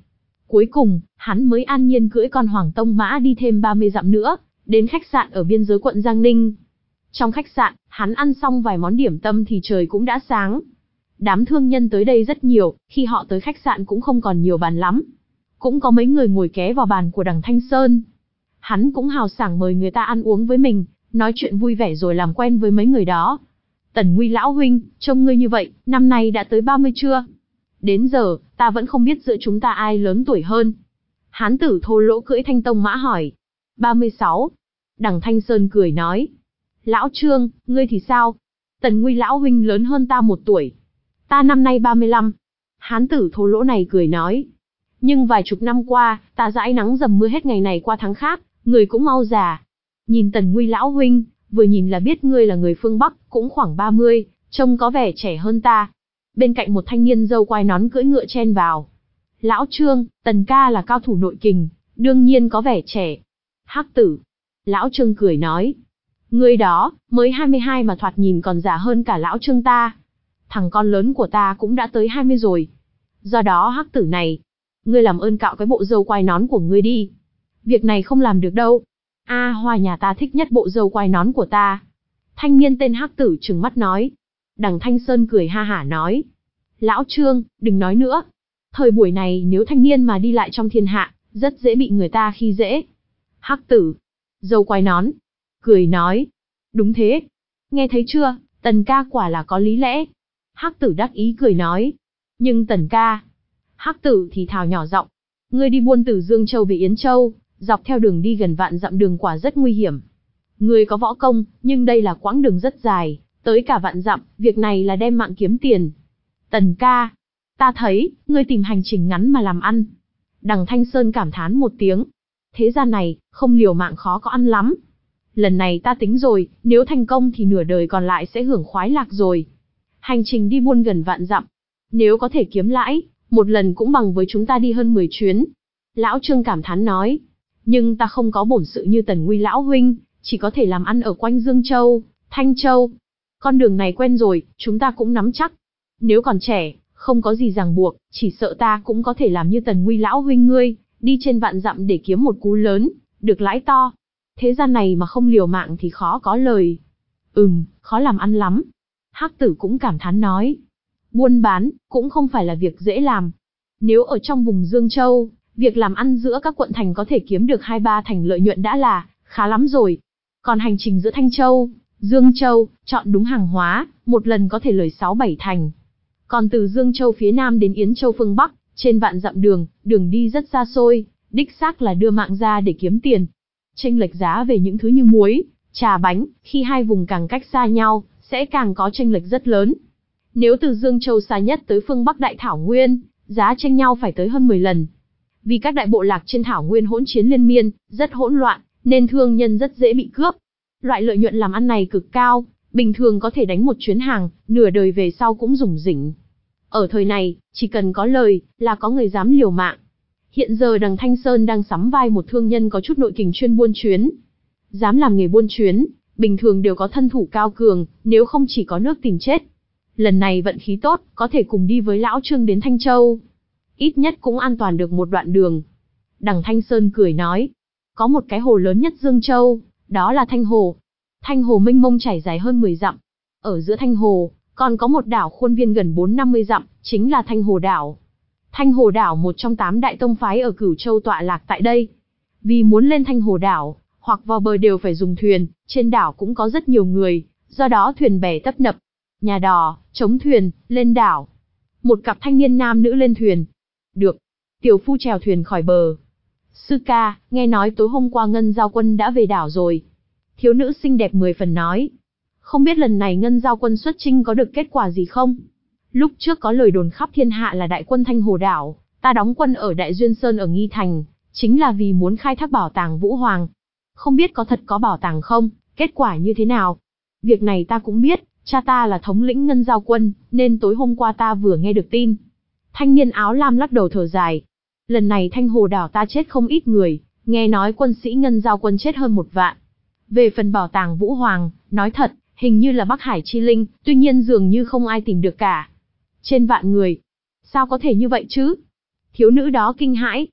Cuối cùng, hắn mới an nhiên cưỡi con Hoàng Tông mã đi thêm ba mươi dặm nữa, đến khách sạn ở biên giới quận Giang Ninh. Trong khách sạn, hắn ăn xong vài món điểm tâm thì trời cũng đã sáng. Đám thương nhân tới đây rất nhiều, khi họ tới khách sạn cũng không còn nhiều bàn lắm. Cũng có mấy người ngồi ké vào bàn của đằng Thanh Sơn. Hắn cũng hào sảng mời người ta ăn uống với mình, nói chuyện vui vẻ rồi làm quen với mấy người đó. Tần Nguy lão huynh, trông ngươi như vậy, năm nay đã tới ba mươi chưa? Đến giờ, ta vẫn không biết giữa chúng ta ai lớn tuổi hơn. Hán tử thô lỗ cưỡi thanh tông mã hỏi. ba mươi sáu. Đằng Thanh Sơn cười nói. Lão Trương, ngươi thì sao? Tần Nguy lão huynh lớn hơn ta một tuổi. Ta năm nay ba mươi lăm. Hán tử thô lỗ này cười nói. Nhưng vài chục năm qua, ta dãi nắng dầm mưa hết ngày này qua tháng khác, người cũng mau già. Nhìn Tần Nguy lão huynh, vừa nhìn là biết ngươi là người phương Bắc, cũng khoảng ba mươi, trông có vẻ trẻ hơn ta. Bên cạnh một thanh niên râu quai nón cưỡi ngựa chen vào. Lão Trương, Tần ca là cao thủ nội kình, đương nhiên có vẻ trẻ. Hắc tử. Lão Trương cười nói. Ngươi đó, mới hai mươi hai mà thoạt nhìn còn già hơn cả lão Trương ta. Thằng con lớn của ta cũng đã tới hai mươi rồi. Do đó hắc tử này, ngươi làm ơn cạo cái bộ râu quai nón của ngươi đi. Việc này không làm được đâu. A Hoa nhà ta thích nhất bộ râu quai nón của ta. Thanh niên tên hắc tử trừng mắt nói. Đằng Thanh Sơn cười ha hả nói. Lão Trương, đừng nói nữa. Thời buổi này nếu thanh niên mà đi lại trong thiên hạ, rất dễ bị người ta khi dễ. Hắc tử. Râu quai nón. Cười nói. Đúng thế. Nghe thấy chưa, Tần ca quả là có lý lẽ. Hắc tử đắc ý cười nói. Nhưng Tần ca. Hắc tử thì thào nhỏ giọng. Ngươi đi buôn từ Dương Châu về Yến Châu, dọc theo đường đi gần vạn dặm đường quả rất nguy hiểm. Ngươi có võ công, nhưng đây là quãng đường rất dài, tới cả vạn dặm, việc này là đem mạng kiếm tiền. Tần ca, ta thấy, ngươi tìm hành trình ngắn mà làm ăn. Đằng Thanh Sơn cảm thán một tiếng. Thế gian này, không liều mạng khó có ăn lắm. Lần này ta tính rồi, nếu thành công thì nửa đời còn lại sẽ hưởng khoái lạc rồi. Hành trình đi buôn gần vạn dặm. Nếu có thể kiếm lãi, một lần cũng bằng với chúng ta đi hơn mười chuyến. Lão Trương cảm thán nói. Nhưng ta không có bổn sự như Tần Nguy lão huynh, chỉ có thể làm ăn ở quanh Dương Châu, Thanh Châu. Con đường này quen rồi, chúng ta cũng nắm chắc. Nếu còn trẻ, không có gì ràng buộc, chỉ sợ ta cũng có thể làm như Tần Nguy lão huynh ngươi, đi trên vạn dặm để kiếm một cú lớn, được lãi to. Thế gian này mà không liều mạng thì khó có lời. Ừm, khó làm ăn lắm. Hắc tử cũng cảm thán nói. Buôn bán, cũng không phải là việc dễ làm. Nếu ở trong vùng Dương Châu, việc làm ăn giữa các quận thành có thể kiếm được hai ba thành lợi nhuận đã là khá lắm rồi. Còn hành trình giữa Thanh Châu, Dương Châu, chọn đúng hàng hóa, một lần có thể lời sáu bảy thành. Còn từ Dương Châu phía Nam đến Yến Châu phương Bắc, trên vạn dặm đường, đường đi rất xa xôi, đích xác là đưa mạng ra để kiếm tiền. Chênh lệch giá về những thứ như muối, trà bánh, khi hai vùng càng cách xa nhau, sẽ càng có chênh lệch rất lớn. Nếu từ Dương Châu xa nhất tới phương Bắc Đại Thảo Nguyên, giá chênh nhau phải tới hơn mười lần. Vì các đại bộ lạc trên Thảo Nguyên hỗn chiến liên miên, rất hỗn loạn, nên thương nhân rất dễ bị cướp. Loại lợi nhuận làm ăn này cực cao, bình thường có thể đánh một chuyến hàng, nửa đời về sau cũng rủng rỉnh. Ở thời này, chỉ cần có lời, là có người dám liều mạng. Hiện giờ đằng Thanh Sơn đang sắm vai một thương nhân có chút nội kình chuyên buôn chuyến. Dám làm nghề buôn chuyến, bình thường đều có thân thủ cao cường, nếu không chỉ có nước tìm chết. Lần này vận khí tốt, có thể cùng đi với Lão Trương đến Thanh Châu. Ít nhất cũng an toàn được một đoạn đường. Đằng Thanh Sơn cười nói. Có một cái hồ lớn nhất Dương Châu, đó là Thanh Hồ. Thanh Hồ mênh mông chảy dài hơn mười dặm. Ở giữa Thanh Hồ, còn có một đảo khuôn viên gần bốn năm mươi dặm, chính là Thanh Hồ Đảo. Thanh Hồ Đảo một trong tám đại tông phái ở Cửu Châu tọa lạc tại đây. Vì muốn lên Thanh Hồ Đảo, hoặc vào bờ đều phải dùng thuyền, trên đảo cũng có rất nhiều người, do đó thuyền bè tấp nập. Nhà đò, chống thuyền, lên đảo. Một cặp thanh niên nam nữ lên thuyền. Được. Tiểu phu chèo thuyền khỏi bờ. Sư ca, nghe nói tối hôm qua Ngân Giao Quân đã về đảo rồi. Thiếu nữ xinh đẹp mười phần nói. Không biết lần này Ngân Giao Quân xuất chinh có được kết quả gì không? Lúc trước có lời đồn khắp thiên hạ là đại quân Thanh Hồ Đảo, ta đóng quân ở Đại Duyên Sơn ở Nghi Thành, chính là vì muốn khai thác bảo tàng Vũ Hoàng. Không biết có thật có bảo tàng không, kết quả như thế nào? Việc này ta cũng biết, cha ta là thống lĩnh Ngân Giao Quân, nên tối hôm qua ta vừa nghe được tin. Thanh niên áo lam lắc đầu thở dài. Lần này Thanh Hồ Đảo ta chết không ít người, nghe nói quân sĩ Ngân Giao Quân chết hơn một vạn. Về phần bảo tàng Vũ Hoàng, nói thật, hình như là Bắc Hải Chi Linh, tuy nhiên dường như không ai tìm được cả. Trên vạn người. Sao có thể như vậy chứ? Thiếu nữ đó kinh hãi.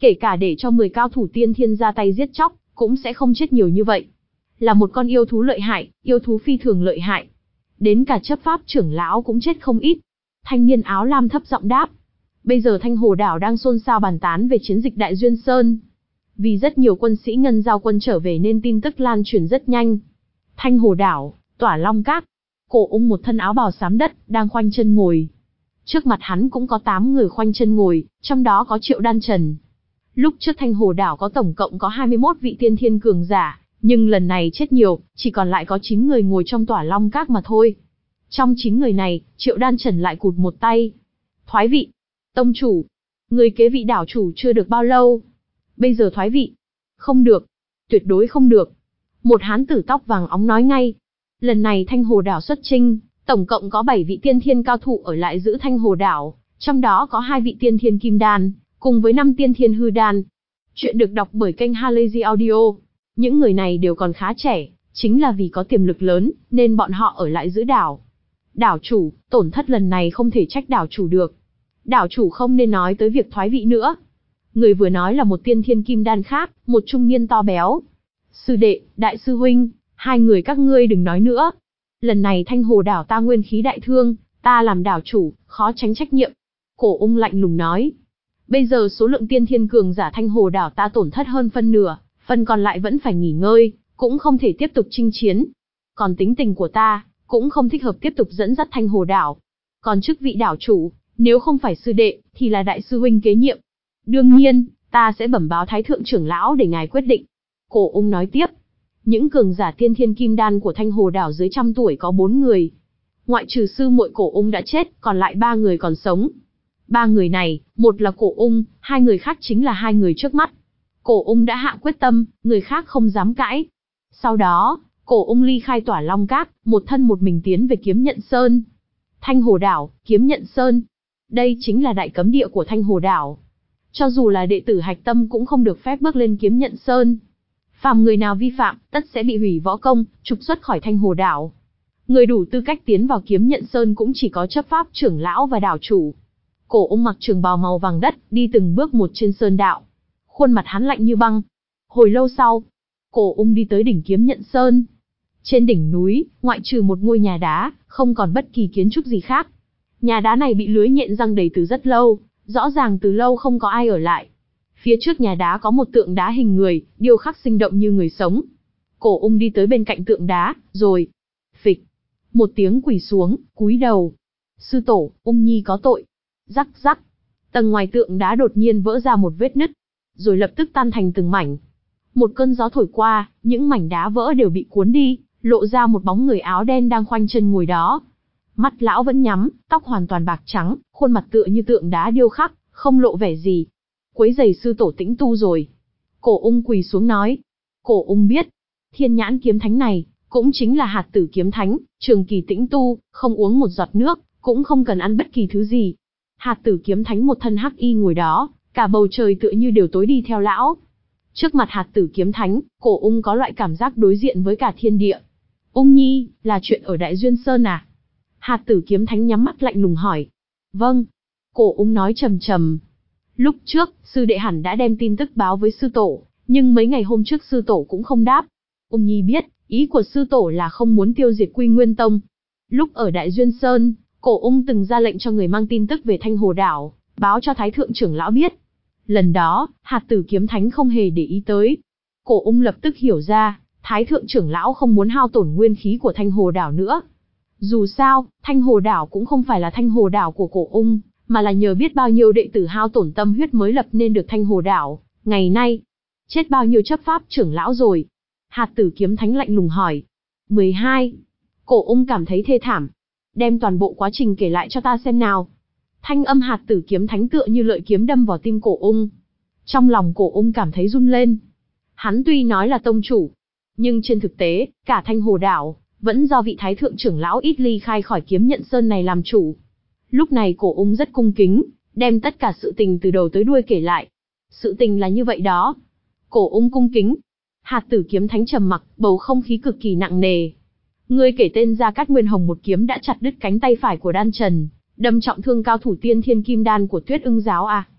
kể cả để cho mười cao thủ tiên thiên ra tay giết chóc, cũng sẽ không chết nhiều như vậy. Là một con yêu thú lợi hại, yêu thú phi thường lợi hại. Đến cả chấp pháp trưởng lão cũng chết không ít. Thanh niên áo lam thấp giọng đáp. Bây giờ Thanh Hồ Đảo đang xôn xao bàn tán về chiến dịch Đại Duyên Sơn. Vì rất nhiều quân sĩ Ngân Giao quân trở về nên tin tức lan truyền rất nhanh. Thanh Hồ Đảo, Tỏa Long Các. Cổ Ung một thân áo bào xám đất, đang khoanh chân ngồi. Trước mặt hắn cũng có tám người khoanh chân ngồi, trong đó có Triệu Đan Trần. Lúc trước Thanh Hồ Đảo có tổng cộng có hai mươi mốt vị tiên thiên cường giả, nhưng lần này chết nhiều, chỉ còn lại có chín người ngồi trong Tỏa Long Các mà thôi. Trong chín người này, Triệu Đan Trần lại cụt một tay. Thoái vị. Tông chủ. Người kế vị đảo chủ chưa được bao lâu. Bây giờ thoái vị. Không được. Tuyệt đối không được. Một hán tử tóc vàng óng nói ngay. Lần này Thanh Hồ Đảo xuất chinh, tổng cộng có bảy vị tiên thiên cao thủ ở lại giữ Thanh Hồ Đảo, trong đó có hai vị tiên thiên kim đan, cùng với năm tiên thiên hư đan. Chuyện được đọc bởi kênh Halazy Audio. Những người này đều còn khá trẻ, chính là vì có tiềm lực lớn, nên bọn họ ở lại giữ đảo. Đảo chủ, tổn thất lần này không thể trách đảo chủ được. Đảo chủ không nên nói tới việc thoái vị nữa. Người vừa nói là một tiên thiên kim đan khác, một trung niên to béo. Sư đệ, đại sư huynh, hai người các ngươi đừng nói nữa. Lần này Thanh Hồ Đảo ta nguyên khí đại thương, ta làm đảo chủ, khó tránh trách nhiệm. Cổ Ung lạnh lùng nói. Bây giờ số lượng tiên thiên cường giả Thanh Hồ Đảo ta tổn thất hơn phân nửa, phần còn lại vẫn phải nghỉ ngơi, cũng không thể tiếp tục chinh chiến. Còn tính tình của ta, cũng không thích hợp tiếp tục dẫn dắt Thanh Hồ Đảo. Còn chức vị đảo chủ, nếu không phải sư đệ, thì là đại sư huynh kế nhiệm. Đương nhiên, ta sẽ bẩm báo Thái thượng trưởng lão để ngài quyết định. Cổ Ung nói tiếp. Những cường giả tiên thiên kim đan của Thanh Hồ Đảo dưới trăm tuổi có bốn người. Ngoại trừ sư muội Cổ Ung đã chết, còn lại ba người còn sống. Ba người này, một là Cổ Ung, hai người khác chính là hai người trước mắt. Cổ Ung đã hạ quyết tâm, người khác không dám cãi. Sau đó, Cổ Ung ly khai Tỏa Long Các, một thân một mình tiến về Kiếm Nhận Sơn. Thanh Hồ Đảo, Kiếm Nhận Sơn. Đây chính là đại cấm địa của Thanh Hồ Đảo. Cho dù là đệ tử hạch tâm cũng không được phép bước lên Kiếm Nhận Sơn. Phàm người nào vi phạm, tất sẽ bị hủy võ công, trục xuất khỏi Thanh Hồ Đảo. Người đủ tư cách tiến vào Kiếm Nhận Sơn cũng chỉ có chấp pháp trưởng lão và đảo chủ. Cổ Ung mặc trường bào màu vàng đất, đi từng bước một trên sơn đạo. Khuôn mặt hắn lạnh như băng. Hồi lâu sau, Cổ Ung đi tới đỉnh Kiếm Nhận Sơn. Trên đỉnh núi, ngoại trừ một ngôi nhà đá, không còn bất kỳ kiến trúc gì khác. Nhà đá này bị lưới nhện giăng đầy từ rất lâu, rõ ràng từ lâu không có ai ở lại. Phía trước nhà đá có một tượng đá hình người, điêu khắc sinh động như người sống. Cổ Ung đi tới bên cạnh tượng đá, rồi phịch, một tiếng quỳ xuống, cúi đầu. Sư tổ, Ung nhi có tội. Rắc rắc, tầng ngoài tượng đá đột nhiên vỡ ra một vết nứt, rồi lập tức tan thành từng mảnh. Một cơn gió thổi qua, những mảnh đá vỡ đều bị cuốn đi, lộ ra một bóng người áo đen đang khoanh chân ngồi đó. Mắt lão vẫn nhắm, tóc hoàn toàn bạc trắng, khuôn mặt tựa như tượng đá điêu khắc, không lộ vẻ gì. Quấy giày sư tổ tĩnh tu rồi. Cổ Ung quỳ xuống nói. Cổ Ung biết, Thiên Nhãn kiếm thánh này, cũng chính là hạt tử kiếm thánh, trường kỳ tĩnh tu, không uống một giọt nước, cũng không cần ăn bất kỳ thứ gì. Hạt tử kiếm thánh một thân hắc y ngồi đó, cả bầu trời tựa như đều tối đi theo lão. Trước mặt hạt tử kiếm thánh, Cổ Ung có loại cảm giác đối diện với cả thiên địa. Ung nhi, là chuyện ở Đại Duyên Sơn à? Hạt tử kiếm thánh nhắm mắt lạnh lùng hỏi. Vâng. Cổ Ung nói trầm trầm. Lúc trước, sư đệ hẳn đã đem tin tức báo với sư tổ, nhưng mấy ngày hôm trước sư tổ cũng không đáp. Ung nhi biết, ý của sư tổ là không muốn tiêu diệt Quy Nguyên Tông. Lúc ở Đại Duyên Sơn, Cổ Ung từng ra lệnh cho người mang tin tức về Thanh Hồ Đảo, báo cho Thái thượng trưởng lão biết. Lần đó, hạt tử kiếm thánh không hề để ý tới. Cổ Ung lập tức hiểu ra, Thái thượng trưởng lão không muốn hao tổn nguyên khí của Thanh Hồ Đảo nữa. Dù sao, Thanh Hồ Đảo cũng không phải là Thanh Hồ Đảo của Cổ Ung, mà là nhờ biết bao nhiêu đệ tử hao tổn tâm huyết mới lập nên được Thanh Hồ Đảo. Ngày nay, chết bao nhiêu chấp pháp trưởng lão rồi? Hạt tử kiếm thánh lạnh lùng hỏi. mười hai. Cổ Ung cảm thấy thê thảm. Đem toàn bộ quá trình kể lại cho ta xem nào. Thanh âm hạt tử kiếm thánh tựa như lợi kiếm đâm vào tim Cổ Ung. Trong lòng Cổ Ung cảm thấy run lên. Hắn tuy nói là tông chủ, nhưng trên thực tế, cả Thanh Hồ Đảo vẫn do vị Thái thượng trưởng lão ít ly khai khỏi Kiếm Nhận Sơn này làm chủ. Lúc này Cổ Ung rất cung kính, đem tất cả sự tình từ đầu tới đuôi kể lại. Sự tình là như vậy đó. Cổ Ung cung kính. Hạt tử kiếm thánh trầm mặc, bầu không khí cực kỳ nặng nề. Ngươi kể tên Gia Cát Nguyên Hồng một kiếm đã chặt đứt cánh tay phải của Đan Trần, đâm trọng thương cao thủ tiên thiên kim đan của Tuyết Ưng giáo à?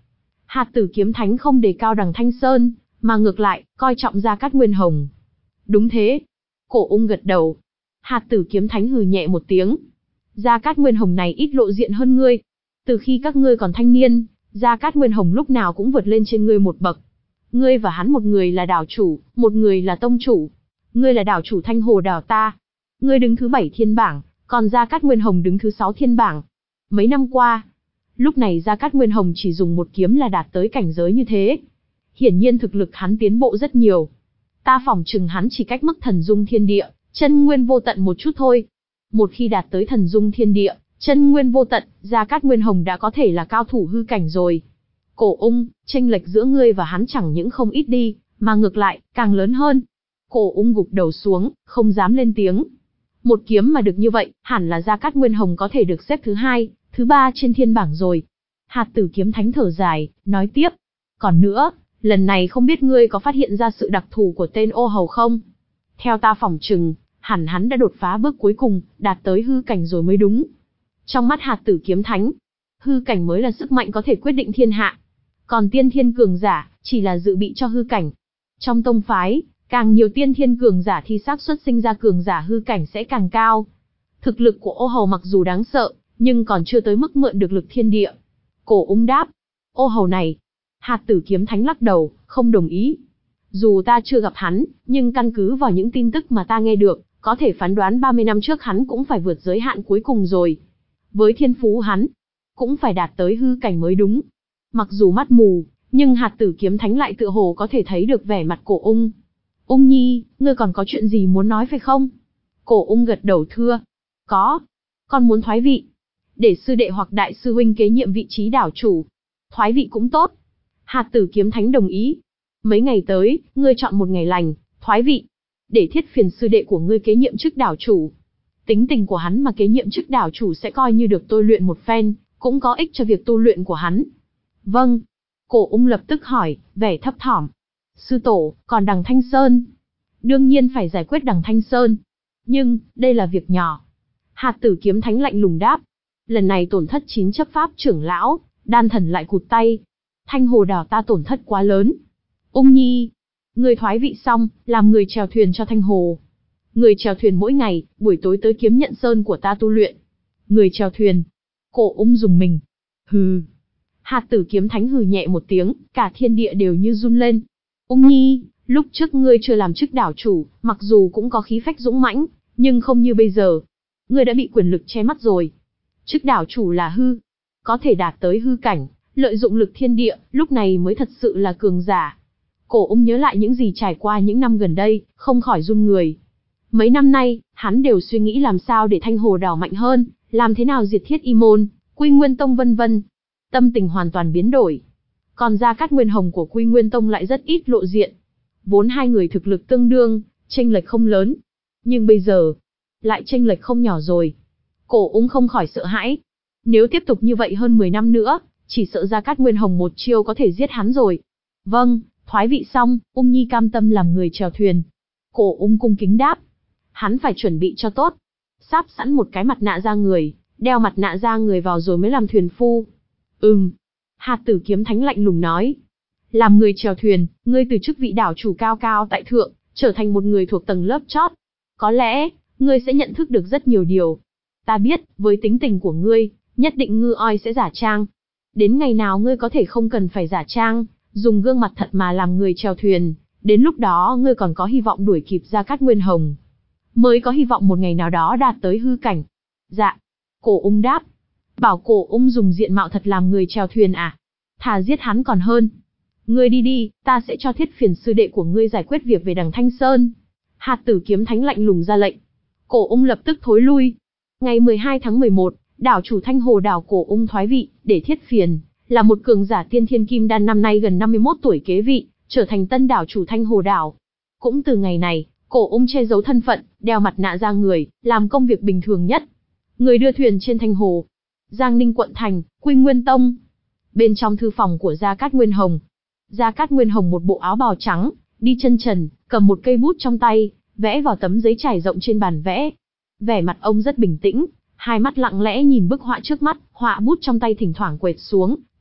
Hạt Tử Kiếm Thánh không đề cao Đằng Thanh Sơn, mà ngược lại, coi trọng Gia Cát Nguyên Hồng. Đúng thế. Cổ Ung gật đầu. Hạt Tử Kiếm Thánh hừ nhẹ một tiếng. Gia Cát Nguyên Hồng này ít lộ diện hơn ngươi. Từ khi các ngươi còn thanh niên, Gia Cát Nguyên Hồng lúc nào cũng vượt lên trên ngươi một bậc. Ngươi và hắn một người là đảo chủ, một người là tông chủ. Ngươi là đảo chủ Thanh Hồ đảo ta. Ngươi đứng thứ bảy thiên bảng, còn Gia Cát Nguyên Hồng đứng thứ sáu thiên bảng. Mấy năm qua, lúc này Gia Cát Nguyên Hồng chỉ dùng một kiếm là đạt tới cảnh giới như thế. Hiển nhiên thực lực hắn tiến bộ rất nhiều. Ta phỏng chừng hắn chỉ cách mức thần dung thiên địa, chân nguyên vô tận một chút thôi. Một khi đạt tới thần dung thiên địa, chân nguyên vô tận, Gia Cát Nguyên Hồng đã có thể là cao thủ hư cảnh rồi. Cổ Ung, chênh lệch giữa ngươi và hắn chẳng những không ít đi, mà ngược lại, càng lớn hơn. Cổ Ung gục đầu xuống, không dám lên tiếng. Một kiếm mà được như vậy, hẳn là Gia Cát Nguyên Hồng có thể được xếp thứ hai, thứ ba trên thiên bảng rồi. Hạt Tử Kiếm Thánh thở dài, nói tiếp. Còn nữa, lần này không biết ngươi có phát hiện ra sự đặc thù của tên ô hầu không? Theo ta phỏng chừng, hẳn hắn đã đột phá bước cuối cùng, đạt tới hư cảnh rồi mới đúng. Trong mắt Hạt Tử Kiếm Thánh, hư cảnh mới là sức mạnh có thể quyết định thiên hạ. Còn tiên thiên cường giả, chỉ là dự bị cho hư cảnh. Trong tông phái, càng nhiều tiên thiên cường giả thì xác suất sinh ra cường giả hư cảnh sẽ càng cao. Thực lực của ô hầu mặc dù đáng sợ, nhưng còn chưa tới mức mượn được lực thiên địa. Cổ Ung đáp. Ô hầu này. Hạt Tử Kiếm Thánh lắc đầu, không đồng ý. Dù ta chưa gặp hắn, nhưng căn cứ vào những tin tức mà ta nghe được, có thể phán đoán ba mươi năm trước hắn cũng phải vượt giới hạn cuối cùng rồi. Với thiên phú hắn, cũng phải đạt tới hư cảnh mới đúng. Mặc dù mắt mù, nhưng Hạt Tử Kiếm Thánh lại tựa hồ có thể thấy được vẻ mặt Cổ Ung. Ung nhi, ngươi còn có chuyện gì muốn nói phải không? Cổ Ung gật đầu thưa. Có. Con muốn thoái vị. Để sư đệ hoặc đại sư huynh kế nhiệm vị trí đảo chủ. Thoái vị cũng tốt. Hạt Tử Kiếm Thánh đồng ý. Mấy ngày tới, ngươi chọn một ngày lành, thoái vị. Để thiết phiền sư đệ của ngươi kế nhiệm chức đảo chủ. Tính tình của hắn mà kế nhiệm chức đảo chủ sẽ coi như được tôi luyện một phen, cũng có ích cho việc tu luyện của hắn. Vâng. Cổ Ung lập tức hỏi, vẻ thấp thỏm. Sư tổ, còn Đằng Thanh Sơn? Đương nhiên phải giải quyết Đằng Thanh Sơn. Nhưng, đây là việc nhỏ. Hạt Tử Kiếm Thánh lạnh lùng đáp. Lần này tổn thất chín chấp pháp trưởng lão, đan thần lại cụt tay. Thanh Hồ đảo ta tổn thất quá lớn. Ung nhi, người thoái vị xong, làm người chèo thuyền cho Thanh Hồ. Người chèo thuyền mỗi ngày, buổi tối tới Kiếm Nhận Sơn của ta tu luyện. Người chèo thuyền. Cổ Ung dùng mình. Hừ. Hạt Tử Kiếm Thánh hừ nhẹ một tiếng, cả thiên địa đều như run lên. Ung nhi, lúc trước ngươi chưa làm chức đảo chủ, mặc dù cũng có khí phách dũng mãnh, nhưng không như bây giờ. Ngươi đã bị quyền lực che mắt rồi. Chức đảo chủ là hư, có thể đạt tới hư cảnh, lợi dụng lực thiên địa, lúc này mới thật sự là cường giả. Cổ Ung nhớ lại những gì trải qua những năm gần đây, không khỏi run người. Mấy năm nay, hắn đều suy nghĩ làm sao để Thanh Hồ đảo mạnh hơn, làm thế nào diệt Thiết Y môn, Quy Nguyên tông vân vân. Tâm tình hoàn toàn biến đổi. Còn Gia Cát Nguyên Hồng của Quy Nguyên tông lại rất ít lộ diện. Vốn hai người thực lực tương đương, chênh lệch không lớn. Nhưng bây giờ, lại chênh lệch không nhỏ rồi. Cổ Ung không khỏi sợ hãi. Nếu tiếp tục như vậy hơn mười năm nữa, chỉ sợ Gia Cát Nguyên Hồng một chiêu có thể giết hắn rồi. Vâng, thoái vị xong, Ung nhi cam tâm làm người chèo thuyền. Cổ Ung cung kính đáp. Hắn phải chuẩn bị cho tốt. Sắp sẵn một cái mặt nạ da người, đeo mặt nạ da người vào rồi mới làm thuyền phu. Ừm. Hạt Tử Kiếm Thánh lạnh lùng nói. Làm người chèo thuyền, ngươi từ chức vị đảo chủ cao cao tại thượng, trở thành một người thuộc tầng lớp chót. Có lẽ, ngươi sẽ nhận thức được rất nhiều điều. Ta biết, với tính tình của ngươi, nhất định ngư oi sẽ giả trang. Đến ngày nào ngươi có thể không cần phải giả trang, dùng gương mặt thật mà làm người chèo thuyền, đến lúc đó ngươi còn có hy vọng đuổi kịp Gia Cát Nguyên Hồng. Mới có hy vọng một ngày nào đó đạt tới hư cảnh. Dạ. Cổ Ung đáp. Bảo Cổ Ung dùng diện mạo thật làm người chèo thuyền à? Thà giết hắn còn hơn. Ngươi đi đi, ta sẽ cho thiết phiền sư đệ của ngươi giải quyết việc về Đằng Thanh Sơn. Hạt Tử Kiếm Thánh lạnh lùng ra lệnh. Cổ Ung lập tức thối lui. Ngày mười hai tháng mười một, đảo chủ Thanh Hồ đảo Cổ Ung thoái vị, để thiết phiền, là một cường giả tiên thiên kim đan năm nay gần năm mươi mốt tuổi kế vị, trở thành tân đảo chủ Thanh Hồ đảo. Cũng từ ngày này, Cổ Ung che giấu thân phận, đeo mặt nạ ra người, làm công việc bình thường nhất. Người đưa thuyền trên Thanh Hồ. Giang Ninh quận thành, Quy Nguyên tông. Bên trong thư phòng của Gia Cát Nguyên Hồng. Gia Cát Nguyên Hồng một bộ áo bào trắng, đi chân trần, cầm một cây bút trong tay, vẽ vào tấm giấy trải rộng trên bàn vẽ. Vẻ mặt ông rất bình tĩnh, hai mắt lặng lẽ nhìn bức họa trước mắt, họa bút trong tay thỉnh thoảng quệt xuống,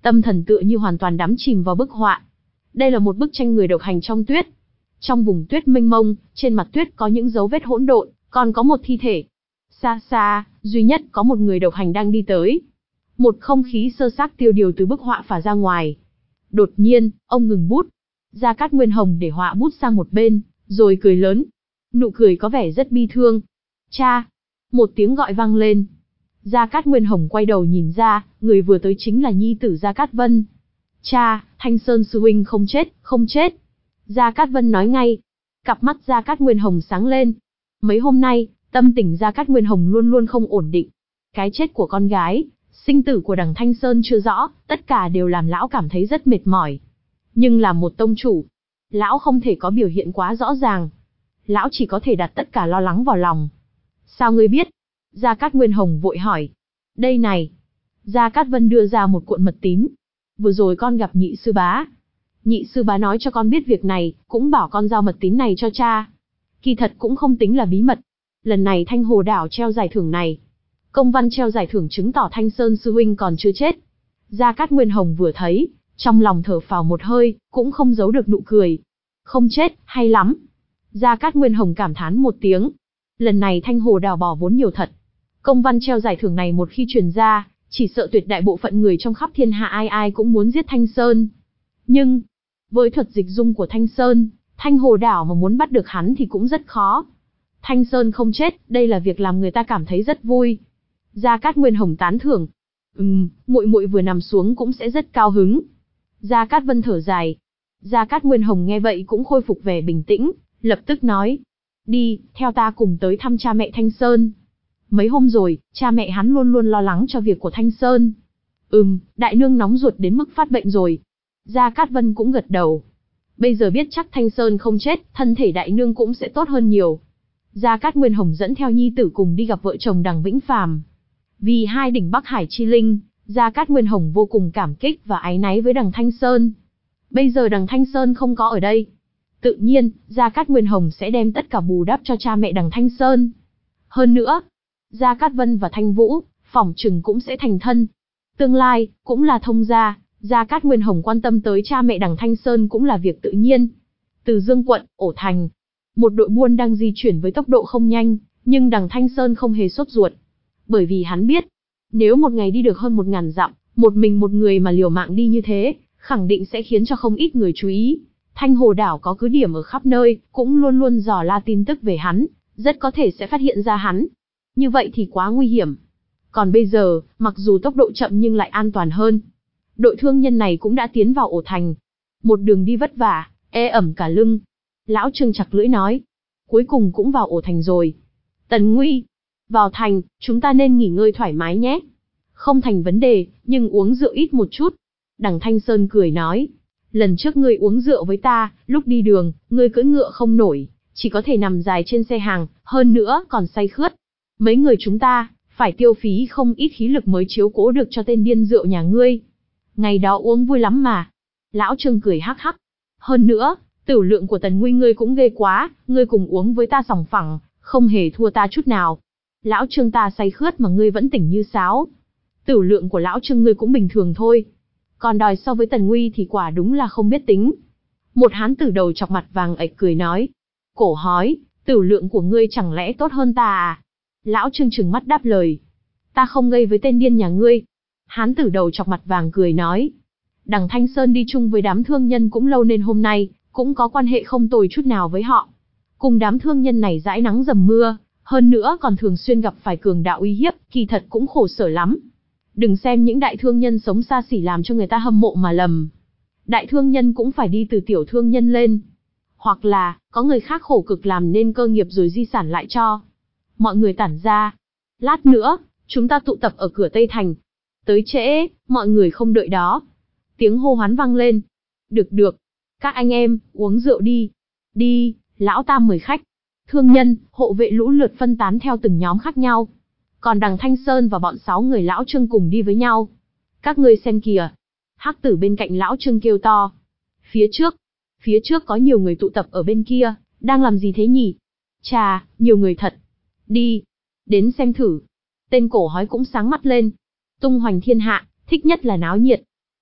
tâm thần tựa như hoàn toàn đắm chìm vào bức họa. Đây là một bức tranh người độc hành trong tuyết. Trong vùng tuyết mênh mông, trên mặt tuyết có những dấu vết hỗn độn, còn có một thi thể. Xa xa, duy nhất có một người độc hành đang đi tới. Một không khí sơ xác tiêu điều từ bức họa phả ra ngoài. Đột nhiên, ông ngừng bút. Gia Cát Nguyên Hồng để họa bút sang một bên, rồi cười lớn. Nụ cười có vẻ rất bi thương. Cha! Một tiếng gọi vang lên. Gia Cát Nguyên Hồng quay đầu nhìn ra, người vừa tới chính là nhi tử Gia Cát Vân. Cha, Thanh Sơn sư huynh không chết, không chết. Gia Cát Vân nói ngay. Cặp mắt Gia Cát Nguyên Hồng sáng lên. Mấy hôm nay, tâm tình Gia Cát Nguyên Hồng luôn luôn không ổn định. Cái chết của con gái, sinh tử của đằng Thanh Sơn chưa rõ, tất cả đều làm lão cảm thấy rất mệt mỏi. Nhưng làm một tông chủ, lão không thể có biểu hiện quá rõ ràng. Lão chỉ có thể đặt tất cả lo lắng vào lòng. Sao ngươi biết? Gia Cát Nguyên Hồng vội hỏi. Đây này. Gia Cát Vân đưa ra một cuộn mật tín. Vừa rồi con gặp nhị sư bá. Nhị sư bá nói cho con biết việc này, cũng bảo con giao mật tín này cho cha. Kỳ thật cũng không tính là bí mật. Lần này Thanh Hồ Đảo treo giải thưởng này. Công văn treo giải thưởng chứng tỏ Thanh Sơn sư huynh còn chưa chết. Gia Cát Nguyên Hồng vừa thấy, trong lòng thở phào một hơi, cũng không giấu được nụ cười. Không chết, hay lắm. Gia Cát Nguyên Hồng cảm thán một tiếng. Lần này Thanh Hồ Đảo bỏ vốn nhiều thật. Công văn treo giải thưởng này một khi truyền ra, chỉ sợ tuyệt đại bộ phận người trong khắp thiên hạ ai ai cũng muốn giết Thanh Sơn. Nhưng, với thuật dịch dung của Thanh Sơn, Thanh Hồ Đảo mà muốn bắt được hắn thì cũng rất khó. Thanh Sơn không chết, đây là việc làm người ta cảm thấy rất vui. Gia Cát Nguyên Hồng tán thưởng. Ừm, muội muội vừa nằm xuống cũng sẽ rất cao hứng. Gia Cát Vân thở dài. Gia Cát Nguyên Hồng nghe vậy cũng khôi phục vẻ bình tĩnh, lập tức nói. Đi, theo ta cùng tới thăm cha mẹ Thanh Sơn. Mấy hôm rồi, cha mẹ hắn luôn luôn lo lắng cho việc của Thanh Sơn. Ừm, đại nương nóng ruột đến mức phát bệnh rồi. Gia Cát Vân cũng gật đầu. Bây giờ biết chắc Thanh Sơn không chết, thân thể đại nương cũng sẽ tốt hơn nhiều. Gia Cát Nguyên Hồng dẫn theo nhi tử cùng đi gặp vợ chồng đằng Vĩnh Phàm. Vì hai đỉnh Bắc Hải chi linh, Gia Cát Nguyên Hồng vô cùng cảm kích và áy náy với đằng Thanh Sơn. Bây giờ đằng Thanh Sơn không có ở đây. Tự nhiên, Gia Cát Nguyên Hồng sẽ đem tất cả bù đắp cho cha mẹ đằng Thanh Sơn. Hơn nữa, Gia Cát Vân và Thanh Vũ, phỏng chừng cũng sẽ thành thân. Tương lai, cũng là thông gia, Gia Cát Nguyên Hồng quan tâm tới cha mẹ đằng Thanh Sơn cũng là việc tự nhiên. Từ Dương quận, Ổ Thành, một đội buôn đang di chuyển với tốc độ không nhanh, nhưng đằng Thanh Sơn không hề sốt ruột. Bởi vì hắn biết, nếu một ngày đi được hơn một ngàn dặm, một mình một người mà liều mạng đi như thế, khẳng định sẽ khiến cho không ít người chú ý. Thanh Hồ Đảo có cứ điểm ở khắp nơi, cũng luôn luôn dò la tin tức về hắn, rất có thể sẽ phát hiện ra hắn. Như vậy thì quá nguy hiểm. Còn bây giờ, mặc dù tốc độ chậm nhưng lại an toàn hơn. Đội thương nhân này cũng đã tiến vào Ổ Thành. Một đường đi vất vả, ê ẩm cả lưng. Lão Trương chặt lưỡi nói. Cuối cùng cũng vào Ổ Thành rồi. Tần Nguy, vào thành, chúng ta nên nghỉ ngơi thoải mái nhé. Không thành vấn đề, nhưng uống rượu ít một chút. Đằng Thanh Sơn cười nói. Lần trước ngươi uống rượu với ta, lúc đi đường, ngươi cưỡi ngựa không nổi, chỉ có thể nằm dài trên xe hàng, hơn nữa còn say khướt. Mấy người chúng ta, phải tiêu phí không ít khí lực mới chiếu cố được cho tên điên rượu nhà ngươi. Ngày đó uống vui lắm mà. Lão Trương cười hắc hắc. Hơn nữa, tửu lượng của Tần Nguy ngươi cũng ghê quá, ngươi cùng uống với ta sòng phẳng, không hề thua ta chút nào. Lão Trương ta say khướt mà ngươi vẫn tỉnh như sáo. Tửu lượng của lão Trương ngươi cũng bình thường thôi. Còn đòi so với Tần Nguy thì quả đúng là không biết tính. Một hán tử đầu chọc mặt vàng ệch cười nói. Cổ hói, tửu lượng của ngươi chẳng lẽ tốt hơn ta à? Lão Trương trừng mắt đáp lời. Ta không gây với tên điên nhà ngươi. Hán tử đầu chọc mặt vàng cười nói. Đằng Thanh Sơn đi chung với đám thương nhân cũng lâu nên hôm nay, cũng có quan hệ không tồi chút nào với họ. Cùng đám thương nhân này dãi nắng dầm mưa, hơn nữa còn thường xuyên gặp phải cường đạo uy hiếp, kỳ thật cũng khổ sở lắm. Đừng xem những đại thương nhân sống xa xỉ làm cho người ta hâm mộ mà lầm. Đại thương nhân cũng phải đi từ tiểu thương nhân lên. Hoặc là, có người khác khổ cực làm nên cơ nghiệp rồi di sản lại cho. Mọi người tản ra. Lát nữa, chúng ta tụ tập ở cửa Tây Thành. Tới trễ, mọi người không đợi đó. Tiếng hô hoán vang lên. Được được. Các anh em, uống rượu đi. Đi, lão tam mời khách. Thương nhân, hộ vệ lũ lượt phân tán theo từng nhóm khác nhau. Còn đằng Thanh Sơn và bọn sáu người lão Trương cùng đi với nhau. Các ngươi xem kìa. Hắc tử bên cạnh lão Trương kêu to. Phía trước. Phía trước có nhiều người tụ tập ở bên kia, đang làm gì thế nhỉ? Chà, nhiều người thật. Đi. Đến xem thử. Tên cổ hói cũng sáng mắt lên. Tung hoành thiên hạ, thích nhất là náo nhiệt.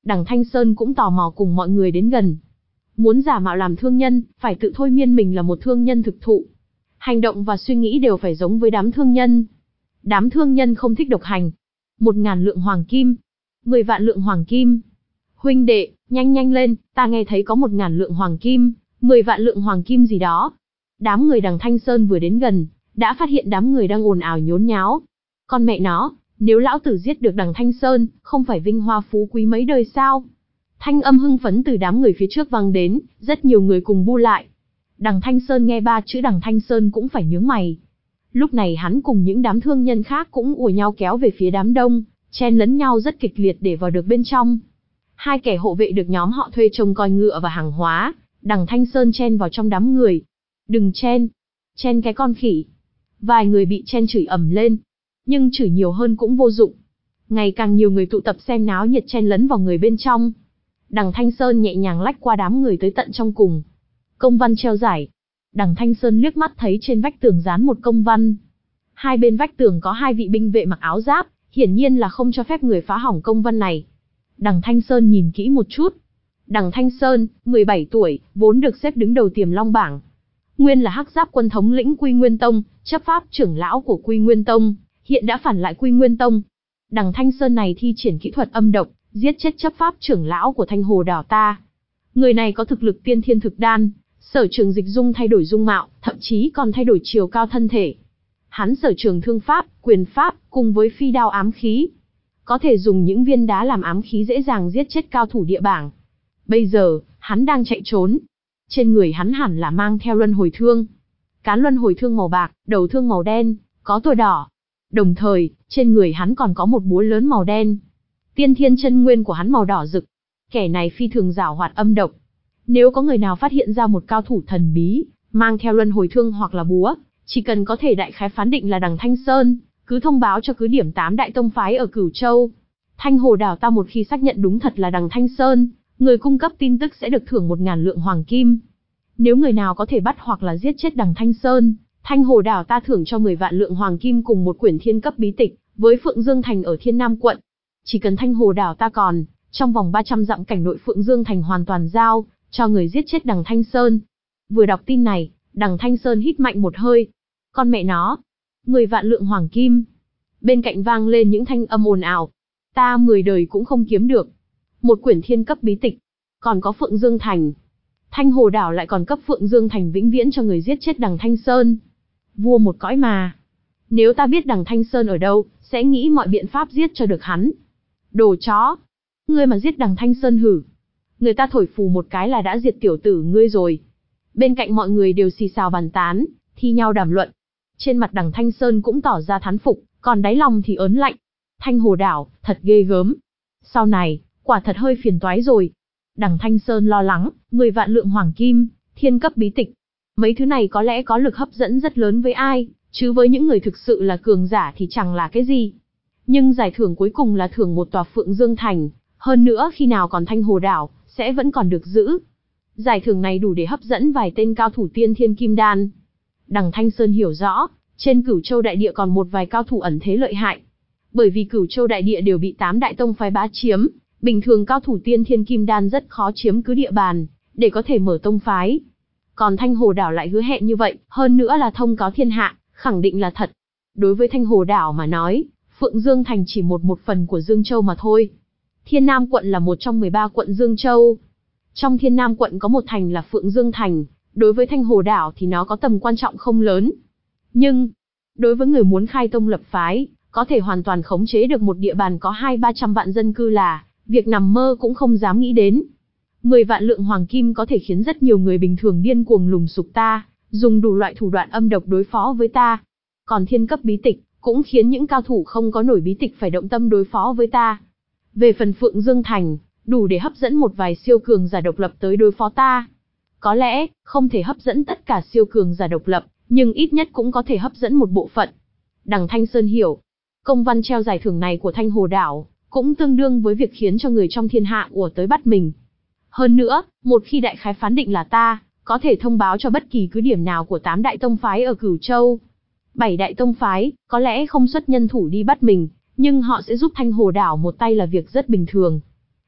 Đằng Thanh Sơn cũng tò mò cùng mọi người đến gần. Muốn giả mạo làm thương nhân, phải tự thôi miên mình là một thương nhân thực thụ. Hành động và suy nghĩ đều phải giống với đám thương nhân. Đám thương nhân không thích độc hành. Một ngàn lượng hoàng kim. Mười vạn lượng hoàng kim. Huynh đệ, nhanh nhanh lên, ta nghe thấy có một ngàn lượng hoàng kim, mười vạn lượng hoàng kim gì đó. Đám người đằng Thanh Sơn vừa đến gần, đã phát hiện đám người đang ồn ào nhốn nháo. Con mẹ nó, nếu lão tử giết được đằng Thanh Sơn, không phải vinh hoa phú quý mấy đời sao? Thanh âm hưng phấn từ đám người phía trước vang đến, rất nhiều người cùng bu lại. Đằng Thanh Sơn nghe ba chữ đằng Thanh Sơn cũng phải nhướng mày. Lúc này hắn cùng những đám thương nhân khác cũng ùa nhau kéo về phía đám đông, chen lấn nhau rất kịch liệt để vào được bên trong. Hai kẻ hộ vệ được nhóm họ thuê trông coi ngựa và hàng hóa, đằng Thanh Sơn chen vào trong đám người. Đừng chen, chen cái con khỉ. Vài người bị chen chửi ầm lên, nhưng chửi nhiều hơn cũng vô dụng. Ngày càng nhiều người tụ tập xem náo nhiệt chen lấn vào người bên trong. Đằng Thanh Sơn nhẹ nhàng lách qua đám người tới tận trong cùng. Công văn treo giải. Đằng Thanh Sơn liếc mắt thấy trên vách tường dán một công văn. Hai bên vách tường có hai vị binh vệ mặc áo giáp, hiển nhiên là không cho phép người phá hỏng công văn này. Đằng Thanh Sơn nhìn kỹ một chút. Đằng Thanh Sơn, mười bảy tuổi, vốn được xếp đứng đầu Tiềm Long bảng. Nguyên là Hắc Giáp quân thống lĩnh Quy Nguyên Tông, chấp pháp trưởng lão của Quy Nguyên Tông, hiện đã phản lại Quy Nguyên Tông. Đằng Thanh Sơn này thi triển kỹ thuật âm độc, giết chết chấp pháp trưởng lão của Thanh Hồ Đảo ta. Người này có thực lực tiên thiên thực đan, sở trường dịch dung thay đổi dung mạo, thậm chí còn thay đổi chiều cao thân thể. Hắn sở trường thương pháp, quyền pháp, cùng với phi đao ám khí. Có thể dùng những viên đá làm ám khí dễ dàng giết chết cao thủ địa bảng. Bây giờ, hắn đang chạy trốn. Trên người hắn hẳn là mang theo luân hồi thương. Cán luân hồi thương màu bạc, đầu thương màu đen, có tua đỏ. Đồng thời, trên người hắn còn có một búa lớn màu đen. Tiên thiên chân nguyên của hắn màu đỏ rực. Kẻ này phi thường giảo hoạt âm độc. Nếu có người nào phát hiện ra một cao thủ thần bí, mang theo luân hồi thương hoặc là búa, chỉ cần có thể đại khái phán định là đằng Thanh Sơn, cứ thông báo cho cứ điểm tám đại tông phái ở Cửu Châu. Thanh Hồ Đảo ta một khi xác nhận đúng thật là đằng Thanh Sơn, người cung cấp tin tức sẽ được thưởng một ngàn lượng hoàng kim. Nếu người nào có thể bắt hoặc là giết chết đằng Thanh Sơn, Thanh Hồ Đảo ta thưởng cho mười vạn lượng hoàng kim cùng một quyển thiên cấp bí tịch, với Phượng Dương Thành ở Thiên Nam quận. Chỉ cần Thanh Hồ Đảo ta còn, trong vòng ba trăm dặm cảnh nội Phượng Dương Thành hoàn toàn giao cho người giết chết đằng Thanh Sơn. Vừa đọc tin này, đằng Thanh Sơn hít mạnh một hơi. Con mẹ nó, mười vạn lượng hoàng kim. Bên cạnh vang lên những thanh âm ồn ào. Ta mười đời cũng không kiếm được. Một quyển thiên cấp bí tịch, còn có Phượng Dương Thành. Thanh Hồ Đảo lại còn cấp Phượng Dương Thành vĩnh viễn cho người giết chết đằng Thanh Sơn. Vua một cõi mà. Nếu ta biết đằng Thanh Sơn ở đâu, sẽ nghĩ mọi biện pháp giết cho được hắn. Đồ chó. Ngươi mà giết đằng Thanh Sơn hử. Người ta thổi phù một cái là đã diệt tiểu tử ngươi rồi. Bên cạnh mọi người đều xì xào bàn tán, thi nhau đàm luận. Trên mặt đằng Thanh Sơn cũng tỏ ra thán phục, còn đáy lòng thì ớn lạnh. Thanh Hồ Đảo, thật ghê gớm. Sau này, quả thật hơi phiền toái rồi. Đằng Thanh Sơn lo lắng, mười vạn lượng hoàng kim, thiên cấp bí tịch. Mấy thứ này có lẽ có lực hấp dẫn rất lớn với ai, chứ với những người thực sự là cường giả thì chẳng là cái gì. Nhưng giải thưởng cuối cùng là thưởng một tòa Phượng Dương Thành, hơn nữa khi nào còn Thanh Hồ Đảo, sẽ vẫn còn được giữ. Giải thưởng này đủ để hấp dẫn vài tên cao thủ tiên thiên kim đan. Đằng Thanh Sơn hiểu rõ, trên Cửu Châu đại địa còn một vài cao thủ ẩn thế lợi hại. Bởi vì Cửu Châu đại địa đều bị tám đại tông phái bá chiếm, bình thường cao thủ tiên thiên kim đan rất khó chiếm cứ địa bàn, để có thể mở tông phái. Còn Thanh Hồ Đảo lại hứa hẹn như vậy, hơn nữa là thông cáo thiên hạ, khẳng định là thật. Đối với Thanh Hồ Đảo mà nói, Phượng Dương Thành chỉ một một phần của Dương Châu mà thôi. Thiên Nam quận là một trong mười ba quận Dương Châu. Trong Thiên Nam quận có một thành là Phượng Dương Thành, đối với Thanh Hồ Đảo thì nó có tầm quan trọng không lớn. Nhưng, đối với người muốn khai tông lập phái, có thể hoàn toàn khống chế được một địa bàn có hai ba trăm vạn dân cư là việc nằm mơ cũng không dám nghĩ đến. Mười vạn lượng hoàng kim có thể khiến rất nhiều người bình thường điên cuồng lùng sục ta, dùng đủ loại thủ đoạn âm độc đối phó với ta. Còn thiên cấp bí tịch, cũng khiến những cao thủ không có nổi bí tịch phải động tâm đối phó với ta. Về phần Phượng Dương Thành, đủ để hấp dẫn một vài siêu cường giả độc lập tới đối phó ta. Có lẽ, không thể hấp dẫn tất cả siêu cường giả độc lập, nhưng ít nhất cũng có thể hấp dẫn một bộ phận. Đằng Thanh Sơn hiểu, công văn treo giải thưởng này của Thanh Hồ Đảo, cũng tương đương với việc khiến cho người trong thiên hạ ùa tới bắt mình. Hơn nữa, một khi đại khái phán định là ta, có thể thông báo cho bất kỳ cứ điểm nào của tám đại tông phái ở Cửu Châu. Bảy đại tông phái, có lẽ không xuất nhân thủ đi bắt mình, nhưng họ sẽ giúp Thanh Hồ Đảo một tay là việc rất bình thường.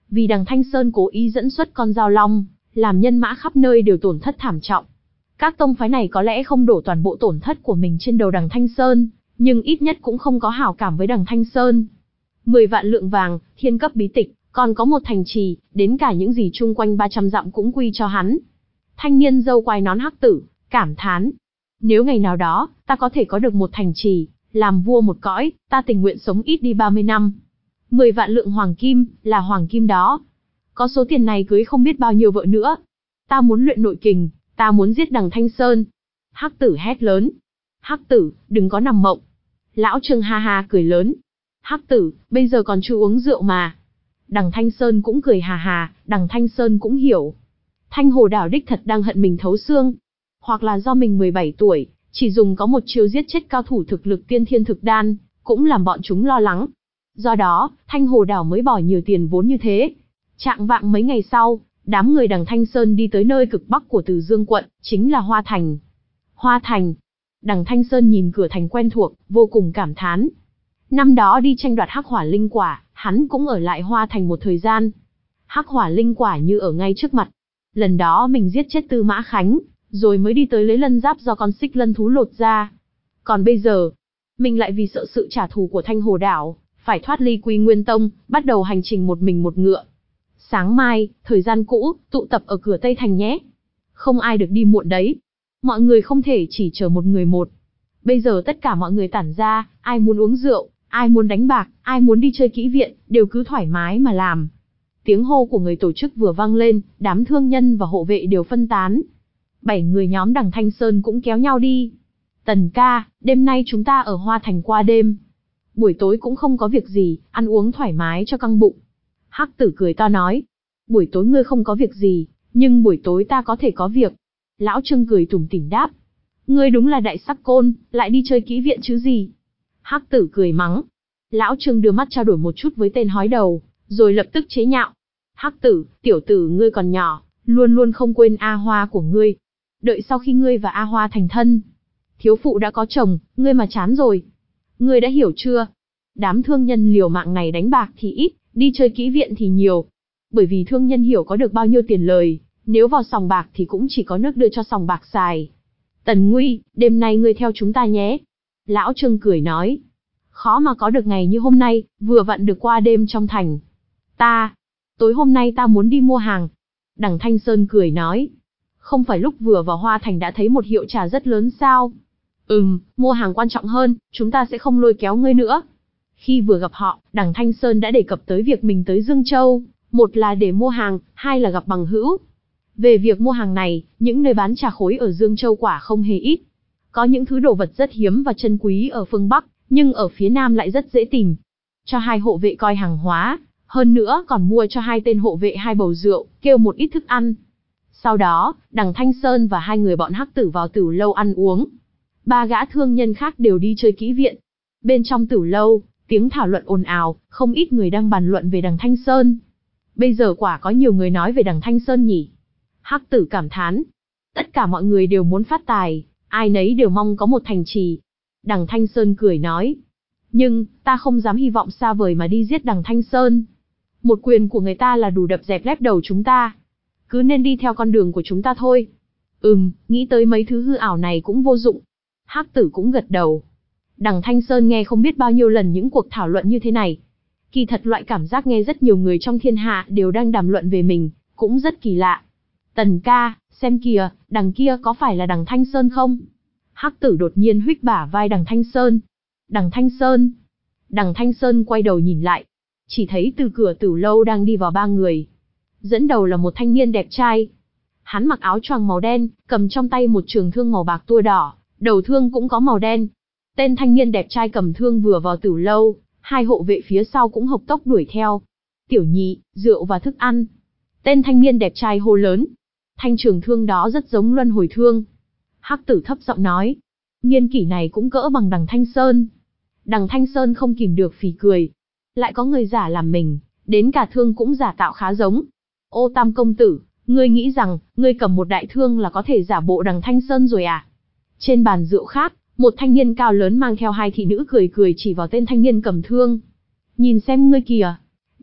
Vì đằng Thanh Sơn cố ý dẫn xuất con dao long, làm nhân mã khắp nơi đều tổn thất thảm trọng. Các tông phái này có lẽ không đổ toàn bộ tổn thất của mình trên đầu đằng Thanh Sơn, nhưng ít nhất cũng không có hảo cảm với đằng Thanh Sơn. Mười vạn lượng vàng, thiên cấp bí tịch, còn có một thành trì, đến cả những gì chung quanh ba trăm dặm cũng quy cho hắn. Thanh niên râu quai nón hắc tử, cảm thán. Nếu ngày nào đó, ta có thể có được một thành trì, làm vua một cõi, ta tình nguyện sống ít đi ba mươi năm. Mười vạn lượng hoàng kim, là hoàng kim đó. Có số tiền này cưới không biết bao nhiêu vợ nữa. Ta muốn luyện nội kình, ta muốn giết đằng Thanh Sơn. Hắc tử hét lớn. Hắc tử, đừng có nằm mộng. Lão Trương ha ha cười lớn. Hắc tử, bây giờ còn chưa uống rượu mà. Đằng Thanh Sơn cũng cười hà hà, đằng Thanh Sơn cũng hiểu. Thanh Hồ Đảo đích thật đang hận mình thấu xương. Hoặc là do mình mười bảy tuổi, chỉ dùng có một chiêu giết chết cao thủ thực lực tiên thiên thực đan, cũng làm bọn chúng lo lắng. Do đó, Thanh Hồ Đảo mới bỏ nhiều tiền vốn như thế. Trạng vạng mấy ngày sau, đám người đằng Thanh Sơn đi tới nơi cực bắc của Từ Dương quận, chính là Hoa Thành. Hoa Thành. Đằng Thanh Sơn nhìn cửa thành quen thuộc, vô cùng cảm thán. Năm đó đi tranh đoạt Hắc Hỏa Linh Quả, hắn cũng ở lại Hoa Thành một thời gian. Hắc Hỏa Linh Quả như ở ngay trước mặt. Lần đó mình giết chết Tư Mã Khánh, rồi mới đi tới lấy lân giáp do con xích lân thú lột ra. Còn bây giờ, mình lại vì sợ sự trả thù của Thanh Hồ Đảo, phải thoát ly Quy Nguyên Tông, bắt đầu hành trình một mình một ngựa. Sáng mai, thời gian cũ, tụ tập ở cửa Tây Thành nhé. Không ai được đi muộn đấy. Mọi người không thể chỉ chờ một người một. Bây giờ tất cả mọi người tản ra, ai muốn uống rượu, ai muốn đánh bạc, ai muốn đi chơi kỹ viện, đều cứ thoải mái mà làm. Tiếng hô của người tổ chức vừa vang lên, đám thương nhân và hộ vệ đều phân tán. Bảy người nhóm đằng Thanh Sơn cũng kéo nhau đi. Tần ca, đêm nay chúng ta ở Hoa Thành qua đêm. Buổi tối cũng không có việc gì, ăn uống thoải mái cho căng bụng. Hắc tử cười to nói. Buổi tối ngươi không có việc gì, nhưng buổi tối ta có thể có việc. Lão Trương cười tủm tỉm đáp. Ngươi đúng là đại sắc côn, lại đi chơi kỹ viện chứ gì. Hắc tử cười mắng. Lão Trương đưa mắt trao đổi một chút với tên hói đầu, rồi lập tức chế nhạo. Hắc tử, tiểu tử ngươi còn nhỏ, luôn luôn không quên A Hoa của ngươi. Đợi sau khi ngươi và A Hoa thành thân, thiếu phụ đã có chồng, ngươi mà chán rồi. Ngươi đã hiểu chưa? Đám thương nhân liều mạng này đánh bạc thì ít, đi chơi kỹ viện thì nhiều. Bởi vì thương nhân hiểu có được bao nhiêu tiền lời, nếu vào sòng bạc thì cũng chỉ có nước đưa cho sòng bạc xài. Tần Nguy, đêm nay ngươi theo chúng ta nhé. Lão Trương cười nói. Khó mà có được ngày như hôm nay, vừa vặn được qua đêm trong thành. Ta, tối hôm nay ta muốn đi mua hàng. Đằng Thanh Sơn cười nói. Không phải lúc vừa vào Hoa Thành đã thấy một hiệu trà rất lớn sao? Ừm, mua hàng quan trọng hơn, chúng ta sẽ không lôi kéo ngươi nữa. Khi vừa gặp họ, đằng Thanh Sơn đã đề cập tới việc mình tới Dương Châu, một là để mua hàng, hai là gặp bằng hữu. Về việc mua hàng này, những nơi bán trà khối ở Dương Châu quả không hề ít. Có những thứ đồ vật rất hiếm và chân quý ở phương Bắc, nhưng ở phía Nam lại rất dễ tìm. Cho hai hộ vệ coi hàng hóa, hơn nữa còn mua cho hai tên hộ vệ hai bầu rượu, kêu một ít thức ăn. Sau đó, đằng Thanh Sơn và hai người bọn Hắc tử vào tửu lâu ăn uống. Ba gã thương nhân khác đều đi chơi kỹ viện. Bên trong tửu lâu, tiếng thảo luận ồn ào, không ít người đang bàn luận về đằng Thanh Sơn. Bây giờ quả có nhiều người nói về đằng Thanh Sơn nhỉ. Hắc tử cảm thán. Tất cả mọi người đều muốn phát tài, ai nấy đều mong có một thành trì. Đằng Thanh Sơn cười nói. Nhưng, ta không dám hy vọng xa vời mà đi giết đằng Thanh Sơn. Một quyền của người ta là đủ đập dẹp lép đầu chúng ta. Cứ nên đi theo con đường của chúng ta thôi. Ừm, nghĩ tới mấy thứ hư ảo này cũng vô dụng. Hắc tử cũng gật đầu. Đằng Thanh Sơn nghe không biết bao nhiêu lần những cuộc thảo luận như thế này. Kỳ thật loại cảm giác nghe rất nhiều người trong thiên hạ đều đang đàm luận về mình, cũng rất kỳ lạ. Tần ca, xem kìa, đằng kia có phải là đằng Thanh Sơn không? Hắc tử đột nhiên huých bả vai đằng Thanh Sơn. Đằng Thanh Sơn. Đằng Thanh Sơn quay đầu nhìn lại. Chỉ thấy từ cửa tửu lâu đang đi vào ba người. Dẫn đầu là một thanh niên đẹp trai. Hắn mặc áo choàng màu đen, cầm trong tay một trường thương màu bạc tua đỏ, đầu thương cũng có màu đen. Tên thanh niên đẹp trai cầm thương vừa vào tửu lâu, hai hộ vệ phía sau cũng hộc tốc đuổi theo. Tiểu nhị, rượu và thức ăn. Tên thanh niên đẹp trai hô lớn. Thanh trường thương đó rất giống luân hồi thương. Hắc tử thấp giọng nói. Niên kỷ này cũng cỡ bằng đằng Thanh Sơn. Đằng Thanh Sơn không kìm được phì cười. Lại có người giả làm mình, đến cả thương cũng giả tạo khá giống. Ô Tam công tử, ngươi nghĩ rằng, ngươi cầm một đại thương là có thể giả bộ đằng Thanh Sơn rồi à? Trên bàn rượu khác, một thanh niên cao lớn mang theo hai thị nữ cười cười chỉ vào tên thanh niên cầm thương. Nhìn xem ngươi kìa.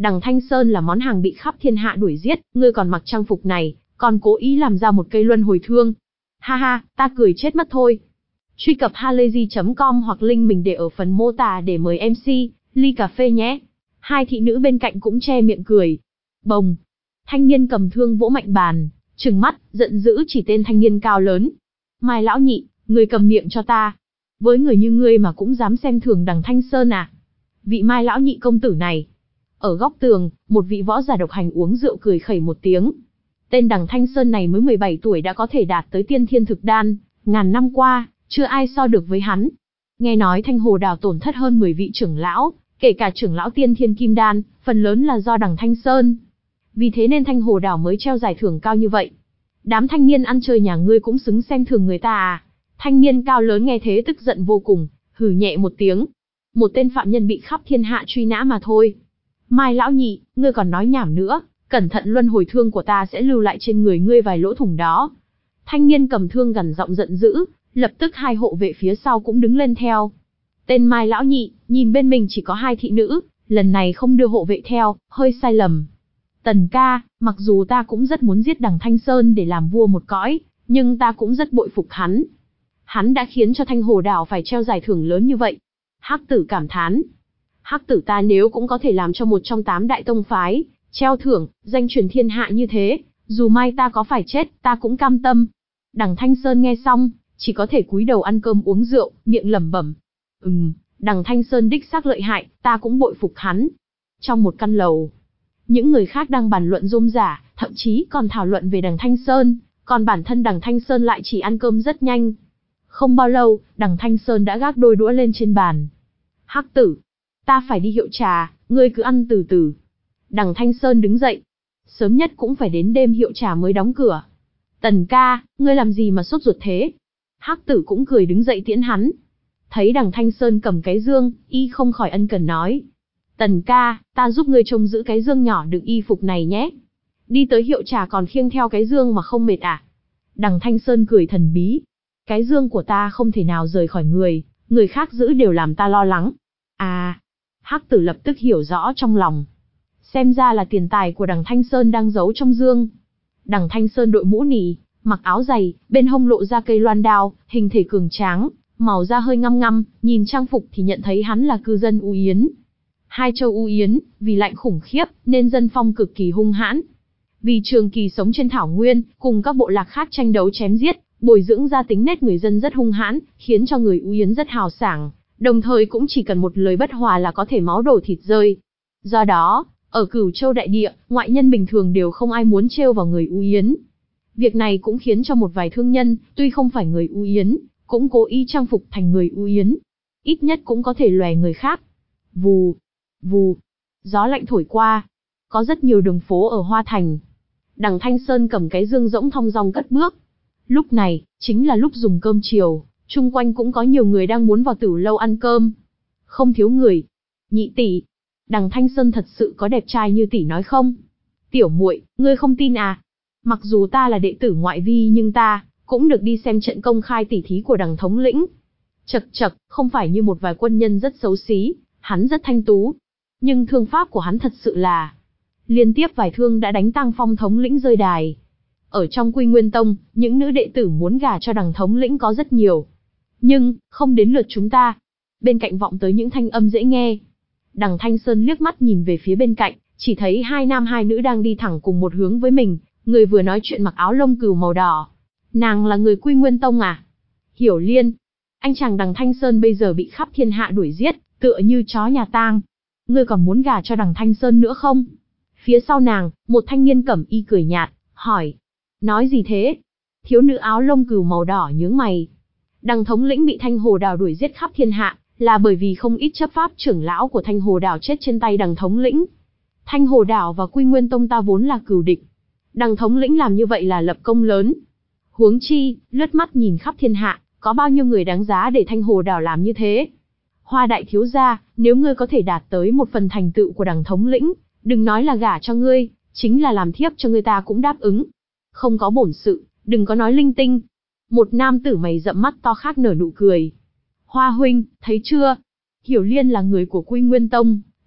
Đằng Thanh Sơn là món hàng bị khắp thiên hạ đuổi giết, ngươi còn mặc trang phục này, còn cố ý làm ra một cây luân hồi thương. Ha ha, ta cười chết mất thôi. Truy cập halayzi chấm com hoặc link mình để ở phần mô tả để mời em xê, ly cà phê nhé. Hai thị nữ bên cạnh cũng che miệng cười. Bồng. Thanh niên cầm thương vỗ mạnh bàn, trừng mắt, giận dữ chỉ tên thanh niên cao lớn. Mai lão nhị, ngươi cầm miệng cho ta. Với người như ngươi mà cũng dám xem thường đằng Thanh Sơn à? Vị Mai lão nhị công tử này. Ở góc tường, một vị võ giả độc hành uống rượu cười khẩy một tiếng. Tên đằng Thanh Sơn này mới mười bảy tuổi đã có thể đạt tới tiên thiên thực đan, ngàn năm qua, chưa ai so được với hắn. Nghe nói Thanh Hồ Đảo tổn thất hơn mười vị trưởng lão, kể cả trưởng lão tiên thiên kim đan, phần lớn là do đằng Thanh Sơn. Vì thế nên Thanh Hồ Đảo mới treo giải thưởng cao như vậy. Đám thanh niên ăn chơi nhà ngươi cũng xứng xem thường người ta à? Thanh niên cao lớn nghe thế tức giận vô cùng, hừ nhẹ một tiếng. Một tên phạm nhân bị khắp thiên hạ truy nã mà thôi. Mai lão nhị, ngươi còn nói nhảm nữa, cẩn thận luân hồi thương của ta sẽ lưu lại trên người ngươi vài lỗ thủng đó. Thanh niên cầm thương gằn giọng giận dữ, lập tức hai hộ vệ phía sau cũng đứng lên theo. Tên Mai lão nhị, nhìn bên mình chỉ có hai thị nữ, lần này không đưa hộ vệ theo, hơi sai lầm. Tần ca, mặc dù ta cũng rất muốn giết đằng Thanh Sơn để làm vua một cõi, nhưng ta cũng rất bội phục hắn. Hắn đã khiến cho Thanh Hồ Đảo phải treo giải thưởng lớn như vậy. Hắc tử cảm thán. Hắc tử ta nếu cũng có thể làm cho một trong tám đại tông phái treo thưởng, danh truyền thiên hạ như thế, dù mai ta có phải chết, ta cũng cam tâm. Đằng Thanh Sơn nghe xong, chỉ có thể cúi đầu ăn cơm uống rượu, miệng lẩm bẩm. Ừm, đằng Thanh Sơn đích xác lợi hại, ta cũng bội phục hắn. Trong một căn lầu, những người khác đang bàn luận rôm rả, thậm chí còn thảo luận về đằng Thanh Sơn, còn bản thân đằng Thanh Sơn lại chỉ ăn cơm rất nhanh. Không bao lâu, đằng Thanh Sơn đã gác đôi đũa lên trên bàn. Hắc tử, ta phải đi hiệu trà, ngươi cứ ăn từ từ. Đằng Thanh Sơn đứng dậy. Sớm nhất cũng phải đến đêm hiệu trà mới đóng cửa. Tần ca, ngươi làm gì mà sốt ruột thế? Hắc tử cũng cười đứng dậy tiễn hắn. Thấy đằng Thanh Sơn cầm cái dương, y không khỏi ân cần nói. Tần ca, ta giúp ngươi trông giữ cái dương nhỏ đựng y phục này nhé. Đi tới hiệu trà còn khiêng theo cái dương mà không mệt à? Đằng Thanh Sơn cười thần bí. Cái dương của ta không thể nào rời khỏi người, người khác giữ đều làm ta lo lắng. À, Hắc tử lập tức hiểu rõ trong lòng. Xem ra là tiền tài của đằng Thanh Sơn đang giấu trong dương. Đằng Thanh Sơn đội mũ nỉ, mặc áo dày, bên hông lộ ra cây loan đao, hình thể cường tráng, màu da hơi ngăm ngăm, nhìn trang phục thì nhận thấy hắn là cư dân U Yến. Hai châu U Yến, vì lạnh khủng khiếp, nên dân phong cực kỳ hung hãn. Vì trường kỳ sống trên thảo nguyên, cùng các bộ lạc khác tranh đấu chém giết, bồi dưỡng ra tính nết người dân rất hung hãn, khiến cho người U Yến rất hào sảng, đồng thời cũng chỉ cần một lời bất hòa là có thể máu đổ thịt rơi. Do đó, ở Cửu Châu đại địa, ngoại nhân bình thường đều không ai muốn trêu vào người U Yến. Việc này cũng khiến cho một vài thương nhân, tuy không phải người U Yến, cũng cố ý trang phục thành người U Yến. Ít nhất cũng có thể lòe người khác. Vù, vù, gió lạnh thổi qua. Có rất nhiều đường phố ở Hoa Thành. Đằng Thanh Sơn cầm cái dương rỗng thong dong cất bước. Lúc này, chính là lúc dùng cơm chiều, chung quanh cũng có nhiều người đang muốn vào Tửu lâu ăn cơm. Không thiếu người. Nhị tỷ, đằng Thanh Sơn thật sự có đẹp trai như tỷ nói không? Tiểu muội, ngươi không tin à? Mặc dù ta là đệ tử ngoại vi nhưng ta cũng được đi xem trận công khai tỉ thí của đằng thống lĩnh. Chậc chậc, không phải như một vài quân nhân rất xấu xí, hắn rất thanh tú. Nhưng thương pháp của hắn thật sự là... Liên tiếp vài thương đã đánh Tang Phong thống lĩnh rơi đài. Ở trong Quy Nguyên Tông, những nữ đệ tử muốn gả cho đằng thống lĩnh có rất nhiều. Nhưng, không đến lượt chúng ta. Bên cạnh vọng tới những thanh âm dễ nghe. Đằng Thanh Sơn liếc mắt nhìn về phía bên cạnh, chỉ thấy hai nam hai nữ đang đi thẳng cùng một hướng với mình. Người vừa nói chuyện mặc áo lông cừu màu đỏ. Nàng là người Quy Nguyên Tông à? Hiểu Liên. Anh chàng đằng Thanh Sơn bây giờ bị khắp thiên hạ đuổi giết, tựa như chó nhà tang. Ngươi còn muốn gả cho đằng Thanh Sơn nữa không? Phía sau nàng, một thanh niên cẩm y cười nhạt, hỏi. Nói gì thế? Thiếu nữ áo lông cừu màu đỏ nhướng mày. Đằng thống lĩnh bị Thanh Hồ Đảo đuổi giết khắp thiên hạ, là bởi vì không ít chấp pháp trưởng lão của Thanh Hồ Đảo chết trên tay đằng thống lĩnh. Thanh Hồ Đảo và Quy Nguyên Tông ta vốn là cừu địch. Đằng thống lĩnh làm như vậy là lập công lớn. Huống chi, lướt mắt nhìn khắp thiên hạ, có bao nhiêu người đáng giá để Thanh Hồ Đảo làm như thế? Hoa đại thiếu gia, nếu ngươi có thể đạt tới một phần thành tựu của đằng thống lĩnh, đừng nói là gả cho ngươi, chính là làm thiếp cho ngươi ta cũng đáp ứng. Không có bổn sự, đừng có nói linh tinh. Một nam tử mày rậm mắt to khác nở nụ cười. Hoa huynh, thấy chưa? Hiểu Liên là người của Quy Nguyên Tông,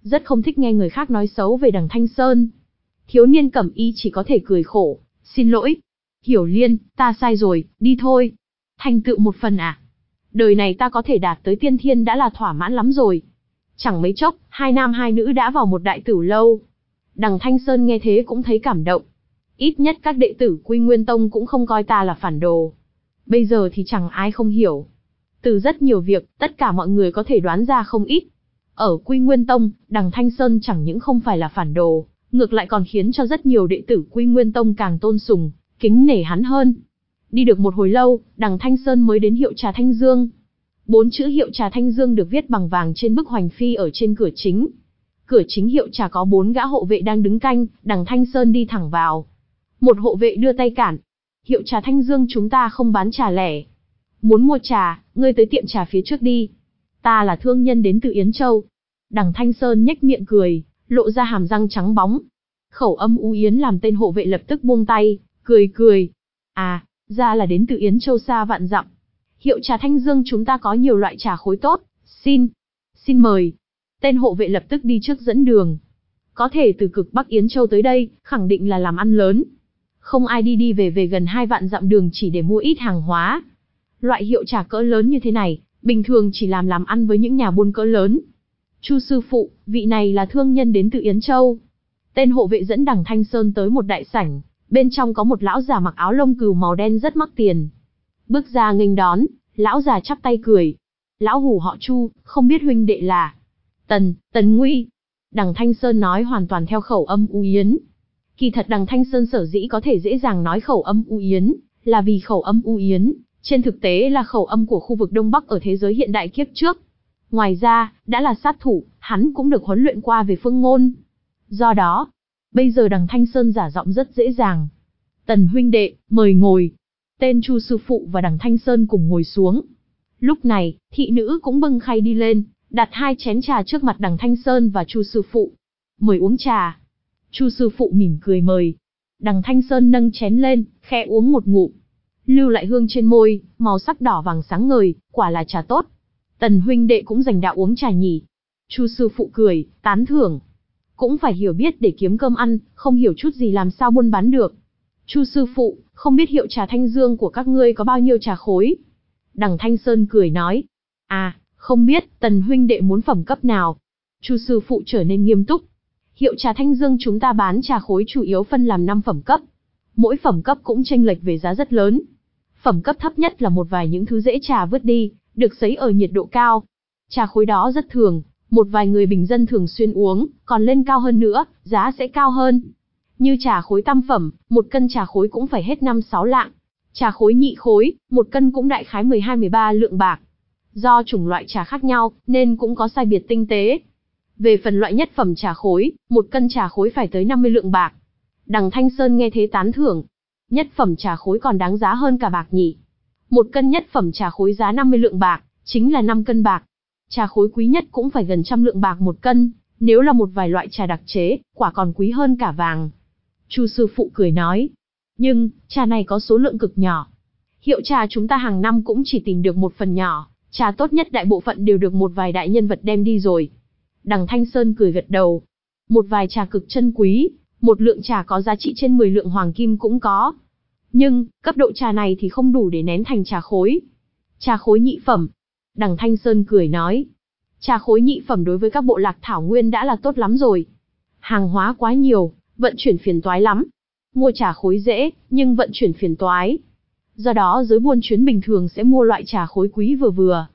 rất không thích nghe người khác nói xấu về đằng Thanh Sơn. Thiếu niên cẩm y chỉ có thể cười khổ, xin lỗi. Hiểu Liên, ta sai rồi, đi thôi. Thành tựu một phần à? Đời này ta có thể đạt tới tiên thiên đã là thỏa mãn lắm rồi. Chẳng mấy chốc, hai nam hai nữ đã vào một đại tử lâu. Đằng Thanh Sơn nghe thế cũng thấy cảm động. Ít nhất các đệ tử Quy Nguyên Tông cũng không coi ta là phản đồ. Bây giờ thì chẳng ai không hiểu. Từ rất nhiều việc, tất cả mọi người có thể đoán ra không ít. Ở Quy Nguyên Tông, đằng Thanh Sơn chẳng những không phải là phản đồ, ngược lại còn khiến cho rất nhiều đệ tử Quy Nguyên Tông càng tôn sùng, kính nể hắn hơn. Đi được một hồi lâu, đằng Thanh Sơn mới đến hiệu trà Thanh Dương. Bốn chữ hiệu trà Thanh Dương được viết bằng vàng trên bức hoành phi ở trên cửa chính. Cửa chính hiệu trà có bốn gã hộ vệ đang đứng canh, đằng Thanh Sơn đi thẳng vào. Một hộ vệ đưa tay cản. Hiệu trà Thanh Dương chúng ta không bán trà lẻ. Muốn mua trà, ngươi tới tiệm trà phía trước đi. Ta là thương nhân đến từ Yến Châu. Đằng Thanh Sơn nhếch miệng cười, lộ ra hàm răng trắng bóng. Khẩu âm U Yến làm tên hộ vệ lập tức buông tay, cười cười. À, ra là đến từ Yến Châu xa vạn dặm. Hiệu trà Thanh Dương chúng ta có nhiều loại trà khối tốt, xin, xin mời. Tên hộ vệ lập tức đi trước dẫn đường. Có thể từ cực Bắc Yến Châu tới đây, khẳng định là làm ăn lớn. Không ai đi đi về về gần hai vạn dặm đường chỉ để mua ít hàng hóa. Loại hiệu trà cỡ lớn như thế này, bình thường chỉ làm làm ăn với những nhà buôn cỡ lớn. Chu sư phụ, vị này là thương nhân đến từ Yến Châu. Tên hộ vệ dẫn đằng Thanh Sơn tới một đại sảnh, bên trong có một lão già mặc áo lông cừu màu đen rất mắc tiền. Bước ra nghênh đón, lão già chắp tay cười. Lão hủ họ Chu, không biết huynh đệ là Tần, Tần Nguy. Đằng Thanh Sơn nói hoàn toàn theo khẩu âm U Yến. Kỳ thật đằng Thanh Sơn sở dĩ có thể dễ dàng nói khẩu âm U Yến, là vì khẩu âm U Yến, trên thực tế là khẩu âm của khu vực Đông Bắc ở thế giới hiện đại kiếp trước. Ngoài ra, đã là sát thủ, hắn cũng được huấn luyện qua về phương ngôn. Do đó, bây giờ đằng Thanh Sơn giả giọng rất dễ dàng. Tần huynh đệ, mời ngồi. Tên Chu sư phụ và đằng Thanh Sơn cùng ngồi xuống. Lúc này, thị nữ cũng bưng khay đi lên, đặt hai chén trà trước mặt đằng Thanh Sơn và Chu sư phụ. Mời uống trà. Chu sư phụ mỉm cười mời. Đằng Thanh Sơn nâng chén lên, khẽ uống một ngụm. Lưu lại hương trên môi, màu sắc đỏ vàng sáng ngời, quả là trà tốt. Tần huynh đệ cũng dành đạo uống trà nhỉ. Chu sư phụ cười, tán thưởng. Cũng phải hiểu biết để kiếm cơm ăn, không hiểu chút gì làm sao buôn bán được. Chu sư phụ, không biết hiệu trà Thanh Dương của các ngươi có bao nhiêu trà khối? Đằng Thanh Sơn cười nói. À, không biết, Tần huynh đệ muốn phẩm cấp nào? Chu sư phụ trở nên nghiêm túc. Hiệu trà Thanh Dương chúng ta bán trà khối chủ yếu phân làm năm phẩm cấp. Mỗi phẩm cấp cũng chênh lệch về giá rất lớn. Phẩm cấp thấp nhất là một vài những thứ dễ trà vứt đi, được sấy ở nhiệt độ cao. Trà khối đó rất thường, một vài người bình dân thường xuyên uống, còn lên cao hơn nữa, giá sẽ cao hơn. Như trà khối tam phẩm, một cân trà khối cũng phải hết năm sáu lạng. Trà khối nhị khối, một cân cũng đại khái mười hai mười ba lượng bạc. Do chủng loại trà khác nhau, nên cũng có sai biệt tinh tế. Về phần loại nhất phẩm trà khối, một cân trà khối phải tới năm mươi lượng bạc. Đằng Thanh Sơn nghe thế tán thưởng. Nhất phẩm trà khối còn đáng giá hơn cả bạc nhỉ. Một cân nhất phẩm trà khối giá năm mươi lượng bạc, chính là năm cân bạc. Trà khối quý nhất cũng phải gần trăm lượng bạc một cân, nếu là một vài loại trà đặc chế, quả còn quý hơn cả vàng. Chu sư phụ cười nói. Nhưng, trà này có số lượng cực nhỏ. Hiệu trà chúng ta hàng năm cũng chỉ tìm được một phần nhỏ, trà tốt nhất đại bộ phận đều được một vài đại nhân vật đem đi rồi. Đằng Thanh Sơn cười gật đầu. Một vài trà cực chân quý, một lượng trà có giá trị trên mười lượng hoàng kim cũng có. Nhưng, cấp độ trà này thì không đủ để nén thành trà khối. Trà khối nhị phẩm. Đằng Thanh Sơn cười nói. Trà khối nhị phẩm đối với các bộ lạc thảo nguyên đã là tốt lắm rồi. Hàng hóa quá nhiều, vận chuyển phiền toái lắm. Mua trà khối dễ, nhưng vận chuyển phiền toái. Do đó giới buôn chuyến bình thường sẽ mua loại trà khối quý vừa vừa.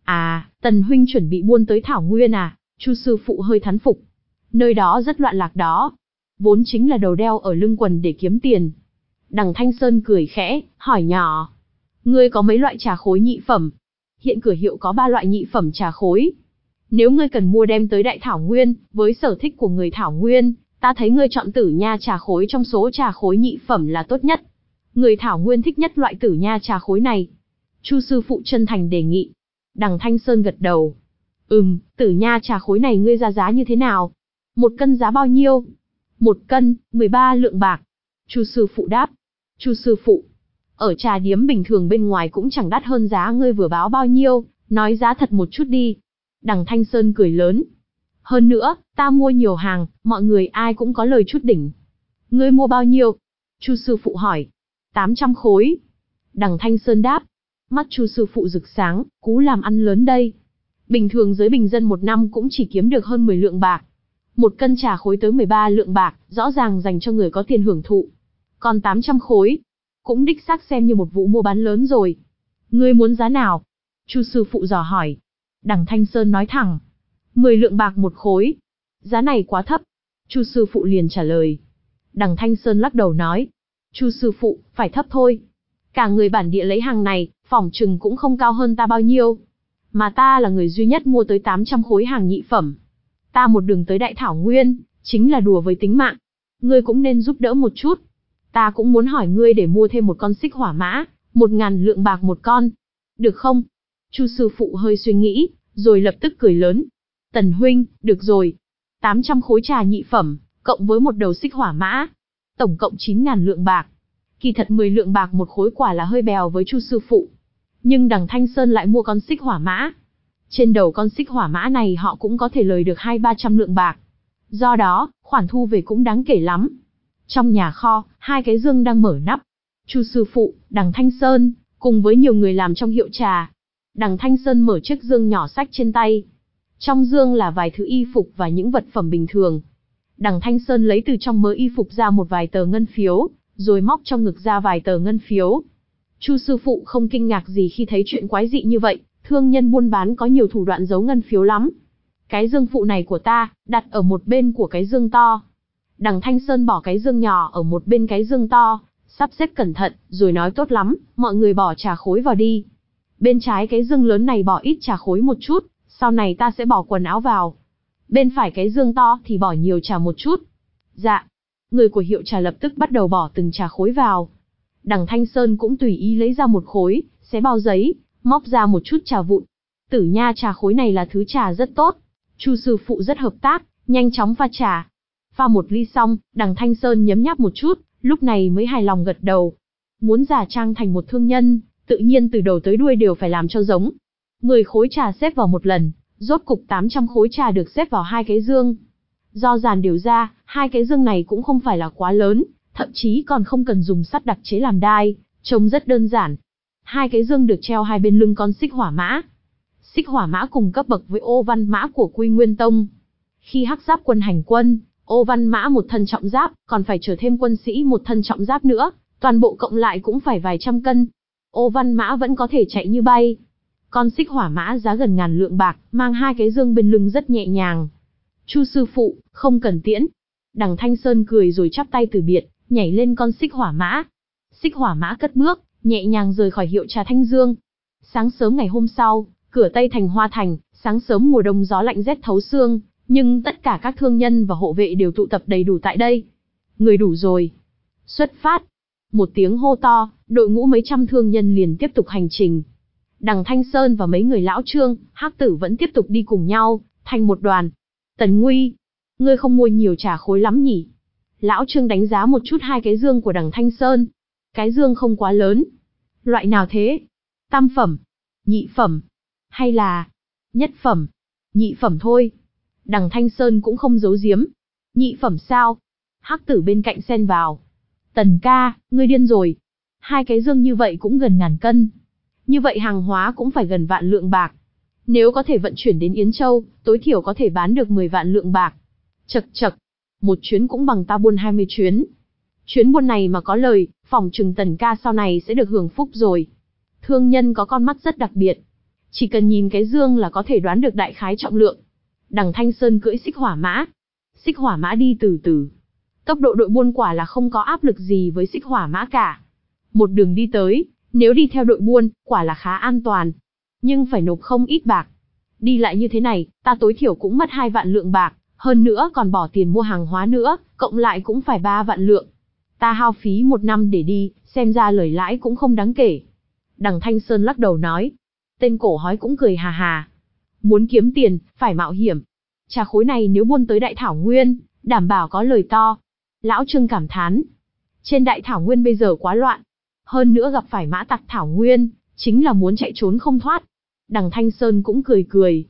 À, Tần huynh chuẩn bị buôn tới thảo nguyên à? Chu sư phụ hơi thán phục. Nơi đó rất loạn lạc đó. Vốn chính là đầu đeo ở lưng quần để kiếm tiền. Đằng Thanh Sơn cười khẽ, hỏi nhỏ. Ngươi có mấy loại trà khối nhị phẩm? Hiện cửa hiệu có ba loại nhị phẩm trà khối. Nếu ngươi cần mua đem tới Đại Thảo Nguyên, với sở thích của người Thảo Nguyên, ta thấy ngươi chọn Tử Nha trà khối trong số trà khối nhị phẩm là tốt nhất. Người Thảo Nguyên thích nhất loại Tử Nha trà khối này. Chu sư phụ chân thành đề nghị. Đằng Thanh Sơn gật đầu. Ừm, Tử Nha trà khối này ngươi ra giá như thế nào? Một cân giá bao nhiêu? Một cân, mười ba lượng bạc. Chu sư phụ đáp. Chu sư phụ, ở trà điếm bình thường bên ngoài cũng chẳng đắt hơn giá ngươi vừa báo bao nhiêu, nói giá thật một chút đi. Đằng Thanh Sơn cười lớn. Hơn nữa, ta mua nhiều hàng, mọi người ai cũng có lời chút đỉnh. Ngươi mua bao nhiêu? Chu sư phụ hỏi. tám trăm khối. Đằng Thanh Sơn đáp. Mắt Chu sư phụ rực sáng, cú làm ăn lớn đây. Bình thường giới bình dân một năm cũng chỉ kiếm được hơn mười lượng bạc. Một cân trà khối tới mười ba lượng bạc, rõ ràng dành cho người có tiền hưởng thụ. Còn tám trăm khối, cũng đích xác xem như một vụ mua bán lớn rồi. Ngươi muốn giá nào? Chu sư phụ dò hỏi. Đằng Thanh Sơn nói thẳng. mười lượng bạc một khối. Giá này quá thấp. Chu sư phụ liền trả lời. Đằng Thanh Sơn lắc đầu nói. Chu sư phụ, phải thấp thôi. Cả người bản địa lấy hàng này, phỏng chừng cũng không cao hơn ta bao nhiêu. Mà ta là người duy nhất mua tới tám trăm khối hàng nhị phẩm. Ta một đường tới Đại Thảo Nguyên, chính là đùa với tính mạng. Ngươi cũng nên giúp đỡ một chút. Ta cũng muốn hỏi ngươi để mua thêm một con xích hỏa mã, một ngàn lượng bạc một con. Được không? Chu sư phụ hơi suy nghĩ, rồi lập tức cười lớn. Tần huynh, được rồi. tám trăm khối trà nhị phẩm, cộng với một đầu xích hỏa mã. Tổng cộng chín ngàn lượng bạc. Kỳ thật mười lượng bạc một khối quả là hơi bèo với Chu sư phụ. Nhưng đằng Thanh Sơn lại mua con xích hỏa mã. Trên đầu con xích hỏa mã này họ cũng có thể lời được hai ba trăm lượng bạc. Do đó, khoản thu về cũng đáng kể lắm. Trong nhà kho, hai cái dương đang mở nắp. Chu sư phụ, đằng Thanh Sơn, cùng với nhiều người làm trong hiệu trà. Đằng Thanh Sơn mở chiếc dương nhỏ xách trên tay. Trong dương là vài thứ y phục và những vật phẩm bình thường. Đằng Thanh Sơn lấy từ trong mớ y phục ra một vài tờ ngân phiếu, rồi móc trong ngực ra vài tờ ngân phiếu. Chu sư phụ không kinh ngạc gì khi thấy chuyện quái dị như vậy, thương nhân buôn bán có nhiều thủ đoạn giấu ngân phiếu lắm. Cái dương phụ này của ta, đặt ở một bên của cái dương to. Đằng Thanh Sơn bỏ cái dương nhỏ ở một bên cái dương to, sắp xếp cẩn thận, rồi nói tốt lắm, mọi người bỏ trà khối vào đi. Bên trái cái dương lớn này bỏ ít trà khối một chút, sau này ta sẽ bỏ quần áo vào. Bên phải cái dương to thì bỏ nhiều trà một chút. Dạ. Người của hiệu trà lập tức bắt đầu bỏ từng trà khối vào. Đằng Thanh Sơn cũng tùy ý lấy ra một khối, xé bao giấy, móc ra một chút trà vụn. Tử nha, trà khối này là thứ trà rất tốt. Chu sư phụ rất hợp tác, nhanh chóng pha trà. Pha một ly xong, đằng Thanh Sơn nhấm nháp một chút, lúc này mới hài lòng gật đầu. Muốn giả trang thành một thương nhân, tự nhiên từ đầu tới đuôi đều phải làm cho giống. mười khối trà xếp vào một lần, rốt cục tám trăm khối trà được xếp vào hai cái dương. Do dàn đều ra, hai cái dương này cũng không phải là quá lớn, thậm chí còn không cần dùng sắt đặc chế làm đai, trông rất đơn giản. Hai cái dương được treo hai bên lưng con xích hỏa mã. Xích hỏa mã cùng cấp bậc với ô văn mã của Quy Nguyên Tông. Khi Hắc Giáp quân hành quân, ô văn mã một thân trọng giáp, còn phải chở thêm quân sĩ một thân trọng giáp nữa, toàn bộ cộng lại cũng phải vài trăm cân. Ô văn mã vẫn có thể chạy như bay. Con xích hỏa mã giá gần ngàn lượng bạc, mang hai cái dương bên lưng rất nhẹ nhàng. Chu sư phụ, không cần tiễn. Đằng Thanh Sơn cười rồi chắp tay từ biệt, nhảy lên con xích hỏa mã. Xích hỏa mã cất bước, nhẹ nhàng rời khỏi hiệu trà Thanh Dương. Sáng sớm ngày hôm sau, cửa Tây thành Hoa Thành, sáng sớm mùa đông gió lạnh rét thấu xương, nhưng tất cả các thương nhân và hộ vệ đều tụ tập đầy đủ tại đây. Người đủ rồi. Xuất phát. Một tiếng hô to, đội ngũ mấy trăm thương nhân liền tiếp tục hành trình. Đằng Thanh Sơn và mấy người lão Trương, Hắc Tử vẫn tiếp tục đi cùng nhau, thành một đoàn. Tần Nguy, ngươi không mua nhiều trà khối lắm nhỉ? Lão Trương đánh giá một chút hai cái dương của đằng Thanh Sơn. Cái dương không quá lớn. Loại nào thế? Tam phẩm? Nhị phẩm? Hay là nhất phẩm? Nhị phẩm thôi. Đằng Thanh Sơn cũng không giấu giếm. Nhị phẩm sao? Hắc Tử bên cạnh xen vào. Tần ca, ngươi điên rồi. Hai cái dương như vậy cũng gần ngàn cân. Như vậy hàng hóa cũng phải gần vạn lượng bạc. Nếu có thể vận chuyển đến Yến Châu, tối thiểu có thể bán được mười vạn lượng bạc. Chậc chậc, một chuyến cũng bằng ta buôn hai mươi chuyến. Chuyến buôn này mà có lời, phỏng chừng Tần ca sau này sẽ được hưởng phúc rồi. Thương nhân có con mắt rất đặc biệt. Chỉ cần nhìn cái dương là có thể đoán được đại khái trọng lượng. Đằng Thanh Sơn cưỡi xích hỏa mã. Xích hỏa mã đi từ từ. Tốc độ đội buôn quả là không có áp lực gì với xích hỏa mã cả. Một đường đi tới, nếu đi theo đội buôn, quả là khá an toàn. Nhưng phải nộp không ít bạc. Đi lại như thế này, ta tối thiểu cũng mất hai vạn lượng bạc, hơn nữa còn bỏ tiền mua hàng hóa nữa, cộng lại cũng phải ba vạn lượng. Ta hao phí một năm để đi, xem ra lời lãi cũng không đáng kể. Đằng Thanh Sơn lắc đầu nói. Tên cổ hói cũng cười hà hà. Muốn kiếm tiền, phải mạo hiểm. Trà khối này nếu buôn tới Đại Thảo Nguyên, đảm bảo có lời to. Lão Trương cảm thán. Trên Đại Thảo Nguyên bây giờ quá loạn. Hơn nữa gặp phải mã tặc Thảo Nguyên, chính là muốn chạy trốn không thoát. Đằng Thanh Sơn cũng cười cười.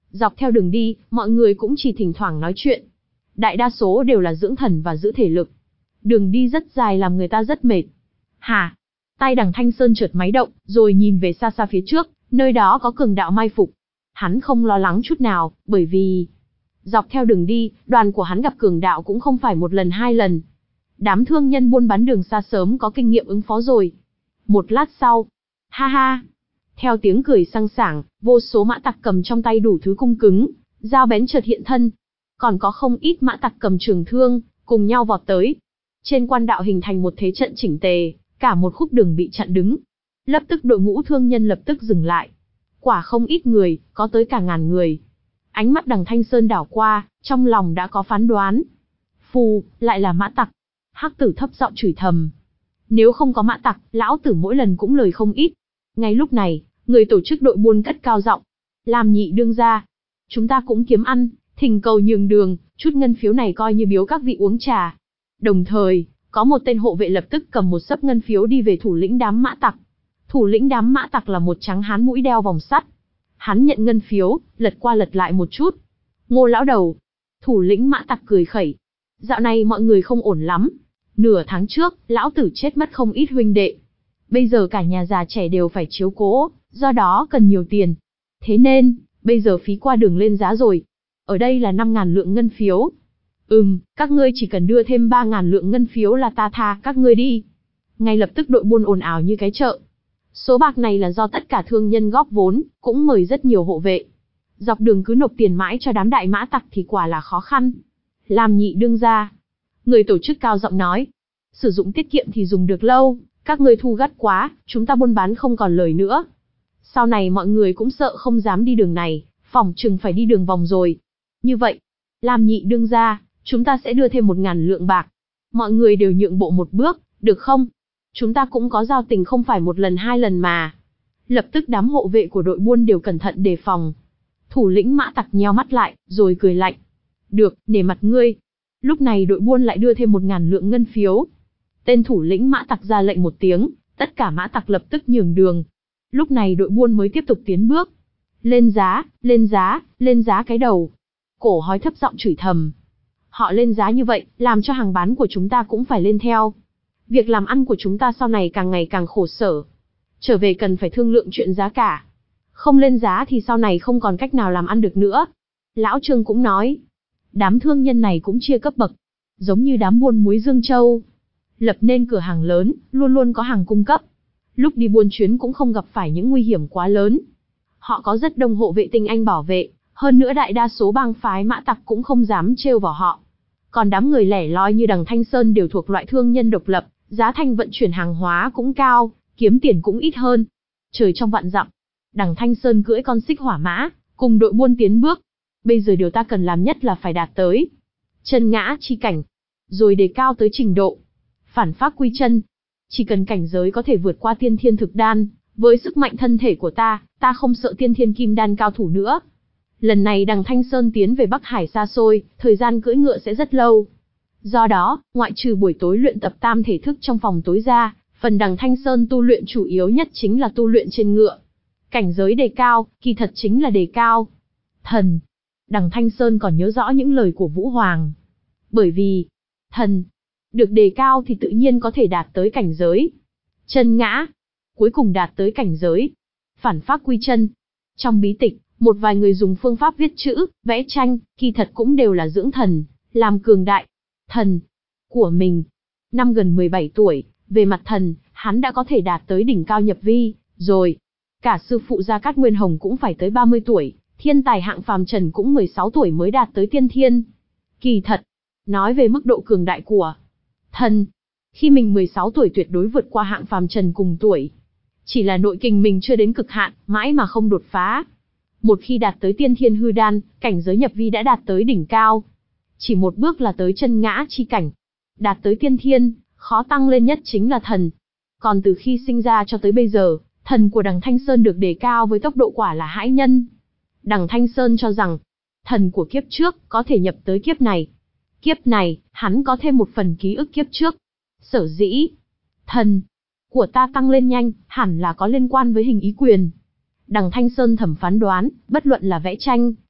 Dọc theo đường đi, mọi người cũng chỉ thỉnh thoảng nói chuyện. Đại đa số đều là dưỡng thần và giữ thể lực. Đường đi rất dài làm người ta rất mệt. Hả? Tay Đằng Thanh Sơn chợt máy động, rồi nhìn về xa xa phía trước, nơi đó có cường đạo mai phục. Hắn không lo lắng chút nào, bởi vì dọc theo đường đi, đoàn của hắn gặp cường đạo cũng không phải một lần hai lần. Đám thương nhân buôn bán đường xa sớm có kinh nghiệm ứng phó rồi. Một lát sau, ha ha, theo tiếng cười sang sảng, vô số mã tặc cầm trong tay đủ thứ cung cứng, dao bén chợt hiện thân. Còn có không ít mã tặc cầm trường thương, cùng nhau vọt tới. Trên quan đạo hình thành một thế trận chỉnh tề, cả một khúc đường bị chặn đứng. Lập tức đội ngũ thương nhân lập tức dừng lại. Quả không ít người, có tới cả ngàn người. Ánh mắt Đằng Thanh Sơn đảo qua, trong lòng đã có phán đoán. Phù, lại là mã tặc. Hắc tử thấp giọng chửi thầm. Nếu không có mã tặc, lão tử mỗi lần cũng lời không ít. Ngay lúc này, người tổ chức đội buôn cất cao giọng. Làm nhị đương gia. Chúng ta cũng kiếm ăn, thỉnh cầu nhường đường, chút ngân phiếu này coi như biếu các vị uống trà. Đồng thời, có một tên hộ vệ lập tức cầm một xấp ngân phiếu đi về thủ lĩnh đám mã tặc. Thủ lĩnh đám mã tặc là một trắng hán mũi đeo vòng sắt. Hắn nhận ngân phiếu, lật qua lật lại một chút. Ngô lão đầu. Thủ lĩnh mã tặc cười khẩy. Dạo này mọi người không ổn lắm. Nửa tháng trước, lão tử chết mất không ít huynh đệ. Bây giờ cả nhà già trẻ đều phải chiếu cố, do đó cần nhiều tiền. Thế nên, bây giờ phí qua đường lên giá rồi. Ở đây là năm ngàn lượng ngân phiếu. Ừm, các ngươi chỉ cần đưa thêm ba ngàn lượng ngân phiếu là ta tha các ngươi đi. Ngay lập tức đội buôn ồn ào như cái chợ. Số bạc này là do tất cả thương nhân góp vốn, cũng mời rất nhiều hộ vệ. Dọc đường cứ nộp tiền mãi cho đám đại mã tặc thì quả là khó khăn. Làm nhị đương gia. Người tổ chức cao giọng nói. Sử dụng tiết kiệm thì dùng được lâu, các ngươi thu gắt quá, chúng ta buôn bán không còn lời nữa. Sau này mọi người cũng sợ không dám đi đường này, phỏng chừng phải đi đường vòng rồi. Như vậy, làm nhị đương gia, chúng ta sẽ đưa thêm một ngàn lượng bạc. Mọi người đều nhượng bộ một bước, được không? Chúng ta cũng có giao tình không phải một lần hai lần mà. Lập tức đám hộ vệ của đội buôn đều cẩn thận đề phòng. Thủ lĩnh mã tặc nheo mắt lại, rồi cười lạnh. Được, nể mặt ngươi. Lúc này đội buôn lại đưa thêm một ngàn lượng ngân phiếu. Tên thủ lĩnh mã tặc ra lệnh một tiếng, tất cả mã tặc lập tức nhường đường. Lúc này đội buôn mới tiếp tục tiến bước. Lên giá, lên giá, lên giá cái đầu. Cổ hói thấp giọng chửi thầm. Họ lên giá như vậy, làm cho hàng bán của chúng ta cũng phải lên theo. Việc làm ăn của chúng ta sau này càng ngày càng khổ sở. Trở về cần phải thương lượng chuyện giá cả. Không lên giá thì sau này không còn cách nào làm ăn được nữa. Lão Trương cũng nói. Đám thương nhân này cũng chia cấp bậc. Giống như đám buôn muối Dương Châu. Lập nên cửa hàng lớn, luôn luôn có hàng cung cấp. Lúc đi buôn chuyến cũng không gặp phải những nguy hiểm quá lớn. Họ có rất đông hộ vệ tinh anh bảo vệ. Hơn nữa đại đa số bang phái mã tặc cũng không dám trêu vào họ. Còn đám người lẻ loi như Đằng Thanh Sơn đều thuộc loại thương nhân độc lập, giá thành vận chuyển hàng hóa cũng cao, kiếm tiền cũng ít hơn. Trời trong vạn dặm, Đằng Thanh Sơn cưỡi con xích hỏa mã, cùng đội buôn tiến bước. Bây giờ điều ta cần làm nhất là phải đạt tới chân ngã chi cảnh, rồi đề cao tới trình độ phản pháp quy chân. Chỉ cần cảnh giới có thể vượt qua tiên thiên thực đan, với sức mạnh thân thể của ta, ta không sợ tiên thiên kim đan cao thủ nữa. Lần này Đằng Thanh Sơn tiến về Bắc Hải xa xôi, thời gian cưỡi ngựa sẽ rất lâu. Do đó, ngoại trừ buổi tối luyện tập tam thể thức trong phòng tối ra, phần Đằng Thanh Sơn tu luyện chủ yếu nhất chính là tu luyện trên ngựa. Cảnh giới đề cao, kỳ thật chính là đề cao thần. Đằng Thanh Sơn còn nhớ rõ những lời của Vũ Hoàng. Bởi vì, thần được đề cao thì tự nhiên có thể đạt tới cảnh giới chân ngã, cuối cùng đạt tới cảnh giới phản pháp quy chân. Trong bí tịch, một vài người dùng phương pháp viết chữ, vẽ tranh, kỳ thật cũng đều là dưỡng thần, làm cường đại thần của mình. Năm gần mười bảy tuổi, về mặt thần, hắn đã có thể đạt tới đỉnh cao nhập vi rồi. Cả sư phụ Gia Cát Nguyên Hồng cũng phải tới ba mươi tuổi, thiên tài hạng phàm trần cũng mười sáu tuổi mới đạt tới tiên thiên. Kỳ thật, nói về mức độ cường đại của thần, khi mình mười sáu tuổi tuyệt đối vượt qua hạng phàm trần cùng tuổi. Chỉ là nội kình mình chưa đến cực hạn, mãi mà không đột phá. Một khi đạt tới tiên thiên hư đan, cảnh giới nhập vi đã đạt tới đỉnh cao. Chỉ một bước là tới chân ngã chi cảnh. Đạt tới tiên thiên, khó tăng lên nhất chính là thần. Còn từ khi sinh ra cho tới bây giờ, thần của Đằng Thanh Sơn được đề cao với tốc độ quả là hãi nhân. Đằng Thanh Sơn cho rằng, thần của kiếp trước có thể nhập tới kiếp này. Kiếp này, hắn có thêm một phần ký ức kiếp trước. Sở dĩ, thần của ta tăng lên nhanh, hẳn là có liên quan với hình ý quyền. Đằng Thanh Sơn thẩm phán đoán, bất luận là vẽ tranh,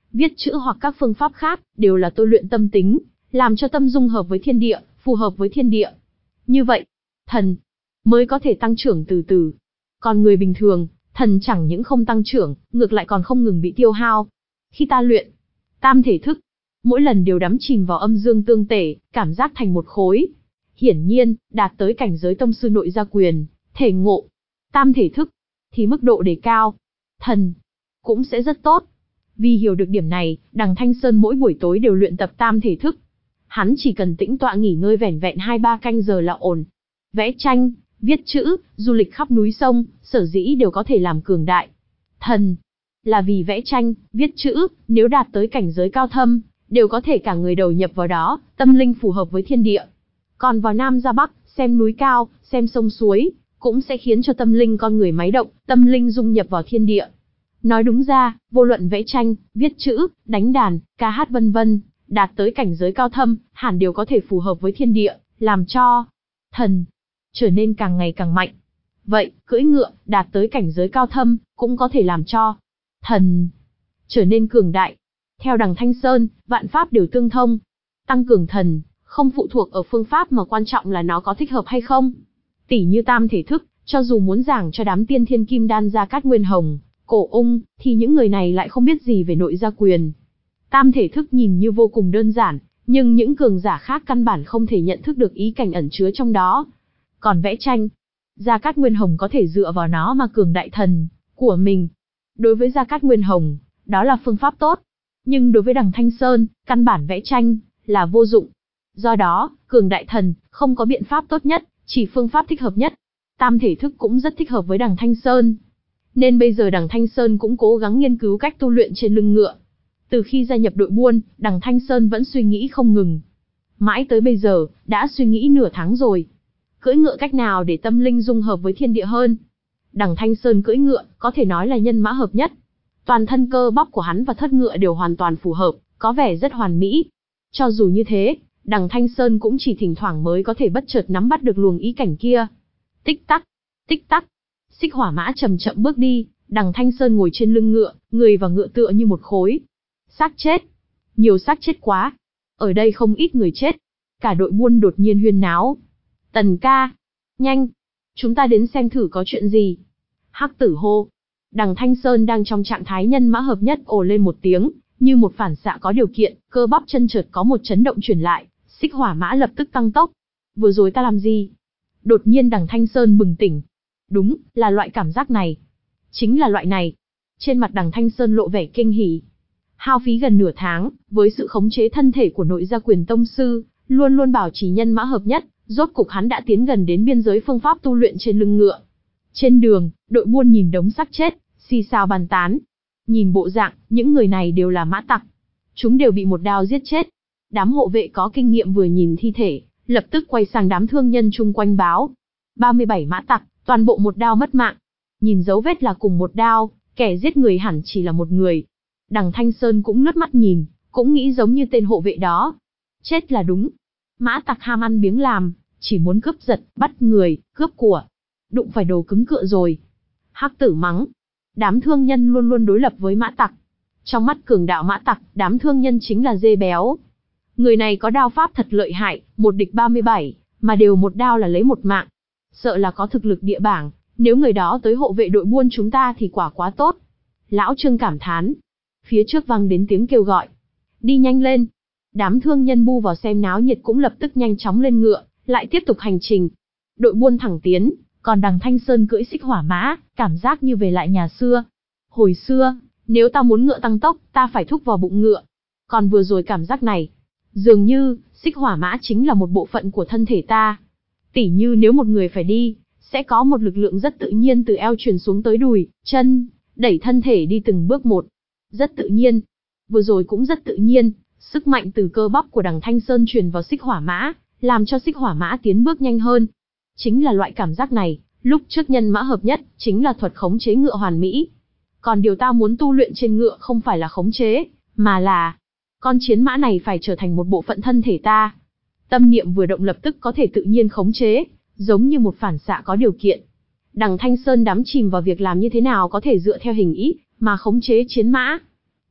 viết chữ hoặc các phương pháp khác, đều là tôi luyện tâm tính, làm cho tâm dung hợp với thiên địa, phù hợp với thiên địa. Như vậy, thần mới có thể tăng trưởng từ từ. Còn người bình thường, thần chẳng những không tăng trưởng, ngược lại còn không ngừng bị tiêu hao. Khi ta luyện tam thể thức, mỗi lần đều đắm chìm vào âm dương tương tể, cảm giác thành một khối. Hiển nhiên, đạt tới cảnh giới tông sư nội gia quyền, thể ngộ tam thể thức, thì mức độ đề cao, thần cũng sẽ rất tốt. Vì hiểu được điểm này, Đằng Thanh Sơn mỗi buổi tối đều luyện tập tam thể thức. Hắn chỉ cần tĩnh tọa nghỉ ngơi vẻn vẹn hai ba canh giờ là ổn. Vẽ tranh, viết chữ, du lịch khắp núi sông, sở dĩ đều có thể làm cường đại. Thần là vì vẽ tranh, viết chữ, nếu đạt tới cảnh giới cao thâm, đều có thể cả người đầu nhập vào đó, tâm linh phù hợp với thiên địa. Còn vào Nam ra Bắc, xem núi cao, xem sông suối, cũng sẽ khiến cho tâm linh con người máy động, tâm linh dung nhập vào thiên địa. Nói đúng ra, vô luận vẽ tranh, viết chữ, đánh đàn, ca hát vân vân, đạt tới cảnh giới cao thâm, hẳn đều có thể phù hợp với thiên địa, làm cho thần trở nên càng ngày càng mạnh. Vậy, cưỡi ngựa, đạt tới cảnh giới cao thâm, cũng có thể làm cho thần trở nên cường đại. Theo Đằng Thanh Sơn, vạn pháp đều tương thông. Tăng cường thần, không phụ thuộc ở phương pháp mà quan trọng là nó có thích hợp hay không. Tỉ như tam thể thức, cho dù muốn giảng cho đám tiên thiên kim đan Gia Cát Nguyên Hồng, Cổ Ung, thì những người này lại không biết gì về nội gia quyền. Tam thể thức nhìn như vô cùng đơn giản, nhưng những cường giả khác căn bản không thể nhận thức được ý cảnh ẩn chứa trong đó. Còn vẽ tranh, Gia Cát Nguyên Hồng có thể dựa vào nó mà cường đại thần của mình. Đối với Gia Cát Nguyên Hồng, đó là phương pháp tốt. Nhưng đối với Đằng Thanh Sơn, căn bản vẽ tranh là vô dụng. Do đó, cường đại thần không có biện pháp tốt nhất, chỉ phương pháp thích hợp nhất. Tam thể thức cũng rất thích hợp với Đằng Thanh Sơn. Nên bây giờ Đằng Thanh Sơn cũng cố gắng nghiên cứu cách tu luyện trên lưng ngựa. Từ khi gia nhập đội buôn, Đằng Thanh Sơn vẫn suy nghĩ không ngừng. Mãi tới bây giờ, đã suy nghĩ nửa tháng rồi. Cưỡi ngựa cách nào để tâm linh dung hợp với thiên địa hơn? Đằng Thanh Sơn cưỡi ngựa, có thể nói là nhân mã hợp nhất. Toàn thân cơ bắp của hắn và thất ngựa đều hoàn toàn phù hợp, có vẻ rất hoàn mỹ. Cho dù như thế, Đằng Thanh Sơn cũng chỉ thỉnh thoảng mới có thể bất chợt nắm bắt được luồng ý cảnh kia. Tích tắc, tích tắc, xích hỏa mã chậm chậm bước đi, Đằng Thanh Sơn ngồi trên lưng ngựa, người và ngựa tựa như một khối. Xác chết, nhiều xác chết quá. Ở đây không ít người chết. Cả đội buôn đột nhiên huyên náo. Tần ca, nhanh, chúng ta đến xem thử có chuyện gì. Hắc tử hô. Đằng Thanh Sơn đang trong trạng thái nhân mã hợp nhất ồ lên một tiếng, như một phản xạ có điều kiện, cơ bắp chân chợt có một chấn động chuyển lại, xích hỏa mã lập tức tăng tốc. Vừa rồi ta làm gì? Đột nhiên Đằng Thanh Sơn bừng tỉnh. Đúng, là loại cảm giác này. Chính là loại này. Trên mặt Đằng Thanh Sơn lộ vẻ kinh hỉ. Hao phí gần nửa tháng, với sự khống chế thân thể của nội gia quyền tông sư, luôn luôn bảo trì nhân mã hợp nhất, rốt cục hắn đã tiến gần đến biên giới phương pháp tu luyện trên lưng ngựa. Trên đường, đội buôn nhìn đống xác chết, xì xào bàn tán. Nhìn bộ dạng, những người này đều là mã tặc. Chúng đều bị một đao giết chết. Đám hộ vệ có kinh nghiệm vừa nhìn thi thể, lập tức quay sang đám thương nhân chung quanh báo. ba mươi bảy mã tặc, toàn bộ một đao mất mạng. Nhìn dấu vết là cùng một đao, kẻ giết người hẳn chỉ là một người. Đằng Thanh Sơn cũng lướt mắt nhìn, cũng nghĩ giống như tên hộ vệ đó. Chết là đúng. Mã tặc ham ăn biếng làm, chỉ muốn cướp giật, bắt người, cướp của. Đụng phải đồ cứng cựa rồi. Hắc tử mắng. Đám thương nhân luôn luôn đối lập với mã tặc. Trong mắt cường đạo mã tặc, đám thương nhân chính là dê béo. Người này có đao pháp thật lợi hại, một địch ba mươi bảy, mà đều một đao là lấy một mạng. Sợ là có thực lực địa bảng, nếu người đó tới hộ vệ đội buôn chúng ta thì quả quá tốt. Lão Trương cảm thán. Phía trước vang đến tiếng kêu gọi. Đi nhanh lên. Đám thương nhân bu vào xem náo nhiệt cũng lập tức nhanh chóng lên ngựa, lại tiếp tục hành trình. Đội buôn thẳng tiến, còn Đằng Thanh Sơn cưỡi xích hỏa mã, cảm giác như về lại nhà xưa. Hồi xưa, nếu ta muốn ngựa tăng tốc, ta phải thúc vào bụng ngựa. Còn vừa rồi cảm giác này, dường như, xích hỏa mã chính là một bộ phận của thân thể ta. Tỉ như nếu một người phải đi, sẽ có một lực lượng rất tự nhiên từ eo truyền xuống tới đùi, chân, đẩy thân thể đi từng bước một. Rất tự nhiên. Vừa rồi cũng rất tự nhiên, sức mạnh từ cơ bắp của Đằng Thanh Sơn truyền vào xích hỏa mã, làm cho xích hỏa mã tiến bước nhanh hơn. Chính là loại cảm giác này, lúc trước nhân mã hợp nhất, chính là thuật khống chế ngựa hoàn mỹ. Còn điều ta muốn tu luyện trên ngựa không phải là khống chế, mà là con chiến mã này phải trở thành một bộ phận thân thể ta. Tâm niệm vừa động lập tức có thể tự nhiên khống chế, giống như một phản xạ có điều kiện. Đằng Thanh Sơn đắm chìm vào việc làm như thế nào có thể dựa theo hình ý, mà khống chế chiến mã.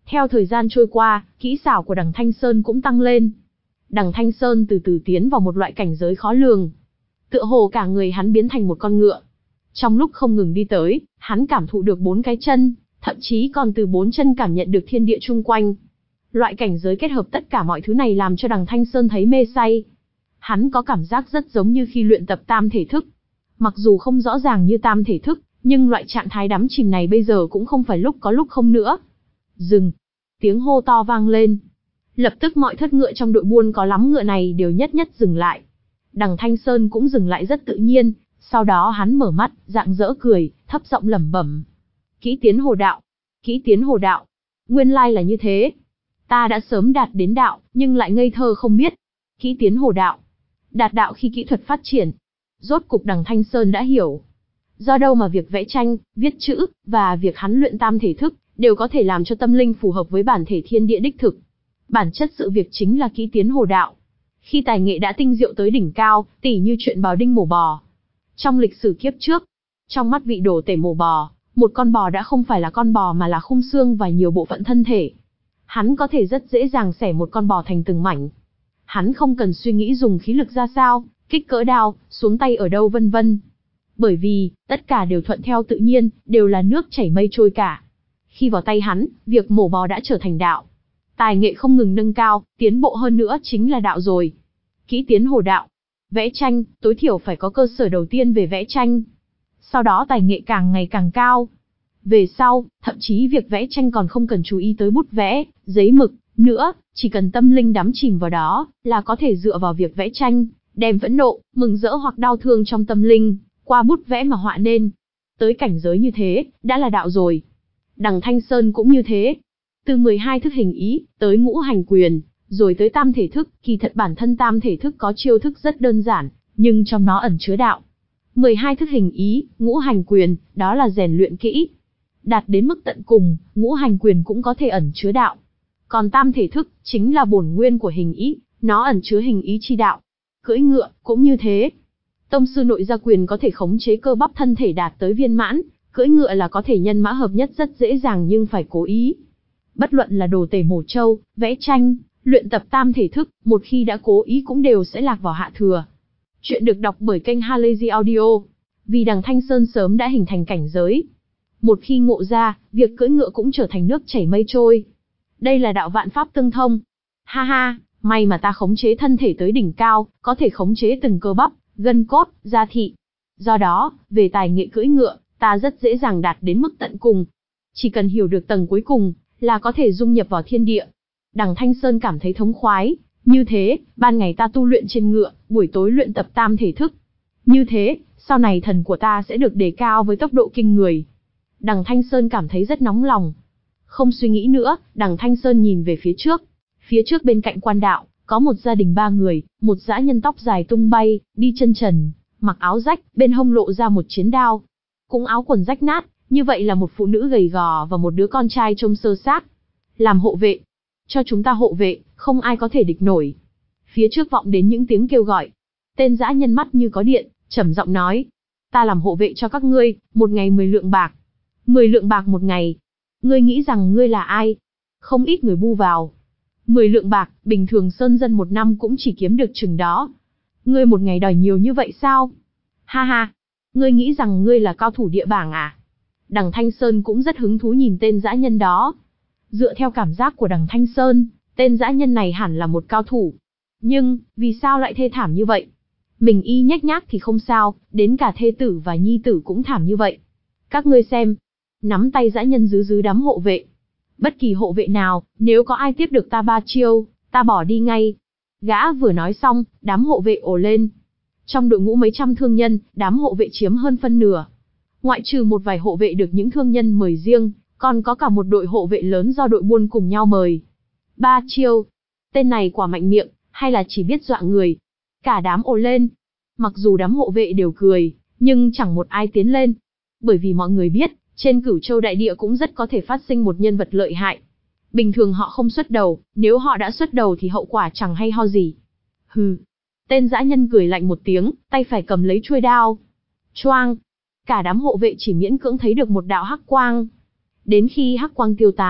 Theo thời gian trôi qua, kỹ xảo của đằng Thanh Sơn cũng tăng lên. Đằng Thanh Sơn từ từ tiến vào một loại cảnh giới khó lường. Tựa hồ cả người hắn biến thành một con ngựa. Trong lúc không ngừng đi tới, hắn cảm thụ được bốn cái chân, thậm chí còn từ bốn chân cảm nhận được thiên địa chung quanh. Loại cảnh giới kết hợp tất cả mọi thứ này làm cho đằng Thanh Sơn thấy mê say. Hắn có cảm giác rất giống như khi luyện tập tam thể thức. Mặc dù không rõ ràng như tam thể thức, nhưng loại trạng thái đắm chìm này bây giờ cũng không phải lúc có lúc không nữa. Dừng! Tiếng hô to vang lên. Lập tức mọi thất ngựa trong đội buôn có lắm ngựa này đều nhất nhất dừng lại. Đằng Thanh Sơn cũng dừng lại rất tự nhiên, sau đó hắn mở mắt, rạng rỡ cười, thấp giọng lẩm bẩm. Kỹ tiến hồ đạo! Kỹ tiến hồ đạo! Nguyên lai là như thế. Ta đã sớm đạt đến đạo, nhưng lại ngây thơ không biết. Kỹ tiến hồ đạo! Đạt đạo khi kỹ thuật phát triển. Rốt cục đằng Thanh Sơn đã hiểu. Do đâu mà việc vẽ tranh, viết chữ, và việc hắn luyện tam thể thức, đều có thể làm cho tâm linh phù hợp với bản thể thiên địa đích thực. Bản chất sự việc chính là kỹ tiến hồ đạo. Khi tài nghệ đã tinh diệu tới đỉnh cao, tỉ như chuyện bào đinh mổ bò. Trong lịch sử kiếp trước, trong mắt vị đồ tể mổ bò, một con bò đã không phải là con bò mà là khung xương và nhiều bộ phận thân thể. Hắn có thể rất dễ dàng xẻ một con bò thành từng mảnh. Hắn không cần suy nghĩ dùng khí lực ra sao, kích cỡ đao, xuống tay ở đâu vân vân. Bởi vì, tất cả đều thuận theo tự nhiên, đều là nước chảy mây trôi cả. Khi vào tay hắn, việc mổ bò đã trở thành đạo. Tài nghệ không ngừng nâng cao, tiến bộ hơn nữa chính là đạo rồi. Kỹ tiến hồ đạo. Vẽ tranh, tối thiểu phải có cơ sở đầu tiên về vẽ tranh. Sau đó tài nghệ càng ngày càng cao. Về sau, thậm chí việc vẽ tranh còn không cần chú ý tới bút vẽ, giấy mực, nữa, chỉ cần tâm linh đắm chìm vào đó, là có thể dựa vào việc vẽ tranh, đem phẫn nộ, mừng rỡ hoặc đau thương trong tâm linh, qua bút vẽ mà họa nên. Tới cảnh giới như thế, đã là đạo rồi. Đằng Thanh Sơn cũng như thế. Từ mười hai thức hình ý, tới ngũ hành quyền, rồi tới tam thể thức, kỳ thật bản thân tam thể thức có chiêu thức rất đơn giản, nhưng trong nó ẩn chứa đạo. mười hai thức hình ý, ngũ hành quyền, đó là rèn luyện kỹ. Đạt đến mức tận cùng, ngũ hành quyền cũng có thể ẩn chứa đạo. Còn tam thể thức, chính là bổn nguyên của hình ý, nó ẩn chứa hình ý chi đạo. Cưỡi ngựa, cũng như thế. Tông sư nội gia quyền có thể khống chế cơ bắp thân thể đạt tới viên mãn, cưỡi ngựa là có thể nhân mã hợp nhất rất dễ dàng nhưng phải cố ý. Bất luận là đồ tể mổ trâu, vẽ tranh, luyện tập tam thể thức, một khi đã cố ý cũng đều sẽ lạc vào hạ thừa. Chuyện được đọc bởi kênh Halazy Audio. Vì đằng Thanh Sơn sớm đã hình thành cảnh giới. Một khi ngộ ra, việc cưỡi ngựa cũng trở thành nước chảy mây trôi. Đây là đạo vạn pháp tương thông. Ha ha, may mà ta khống chế thân thể tới đỉnh cao, có thể khống chế từng cơ bắp, gân cốt, da thịt. Do đó, về tài nghệ cưỡi ngựa, ta rất dễ dàng đạt đến mức tận cùng. Chỉ cần hiểu được tầng cuối cùng, là có thể dung nhập vào thiên địa. Đằng Thanh Sơn cảm thấy thống khoái. Như thế, ban ngày ta tu luyện trên ngựa, buổi tối luyện tập tam thể thức. Như thế, sau này thần của ta sẽ được đề cao với tốc độ kinh người. Đằng Thanh Sơn cảm thấy rất nóng lòng. Không suy nghĩ nữa, đằng Thanh Sơn nhìn về phía trước. Phía trước bên cạnh quan đạo, có một gia đình ba người, một dã nhân tóc dài tung bay, đi chân trần, mặc áo rách, bên hông lộ ra một chiến đao. Cũng áo quần rách nát, như vậy là một phụ nữ gầy gò và một đứa con trai trông sơ xác. Làm hộ vệ. Cho chúng ta hộ vệ, không ai có thể địch nổi. Phía trước vọng đến những tiếng kêu gọi. Tên dã nhân mắt như có điện, trầm giọng nói. Ta làm hộ vệ cho các ngươi, một ngày mười lượng bạc. Mười lượng bạc một ngày. Ngươi nghĩ rằng ngươi là ai? Không ít người bu vào. Mười lượng bạc, bình thường sơn dân một năm cũng chỉ kiếm được chừng đó. Ngươi một ngày đòi nhiều như vậy sao? Ha ha, ngươi nghĩ rằng ngươi là cao thủ địa bảng à? Đằng Thanh Sơn cũng rất hứng thú nhìn tên dã nhân đó. Dựa theo cảm giác của đằng Thanh Sơn, tên dã nhân này hẳn là một cao thủ. Nhưng, vì sao lại thê thảm như vậy? Mình y nhếch nhác thì không sao, đến cả thê tử và nhi tử cũng thảm như vậy. Các ngươi xem. Nắm tay dã nhân rứ rứ đám hộ vệ. Bất kỳ hộ vệ nào, nếu có ai tiếp được ta ba chiêu, ta bỏ đi ngay. Gã vừa nói xong, đám hộ vệ ồ lên. Trong đội ngũ mấy trăm thương nhân, đám hộ vệ chiếm hơn phân nửa. Ngoại trừ một vài hộ vệ được những thương nhân mời riêng, còn có cả một đội hộ vệ lớn do đội buôn cùng nhau mời. Ba chiêu. Tên này quả mạnh miệng, hay là chỉ biết dọa người? Cả đám ồ lên. Mặc dù đám hộ vệ đều cười, nhưng chẳng một ai tiến lên. Bởi vì mọi người biết, trên Cửu Châu đại địa cũng rất có thể phát sinh một nhân vật lợi hại. Bình thường họ không xuất đầu, nếu họ đã xuất đầu thì hậu quả chẳng hay ho gì. Hừ. Tên dã nhân cười lạnh một tiếng, tay phải cầm lấy chuôi đao. Choang. Cả đám hộ vệ chỉ miễn cưỡng thấy được một đạo hắc quang. Đến khi hắc quang tiêu tán,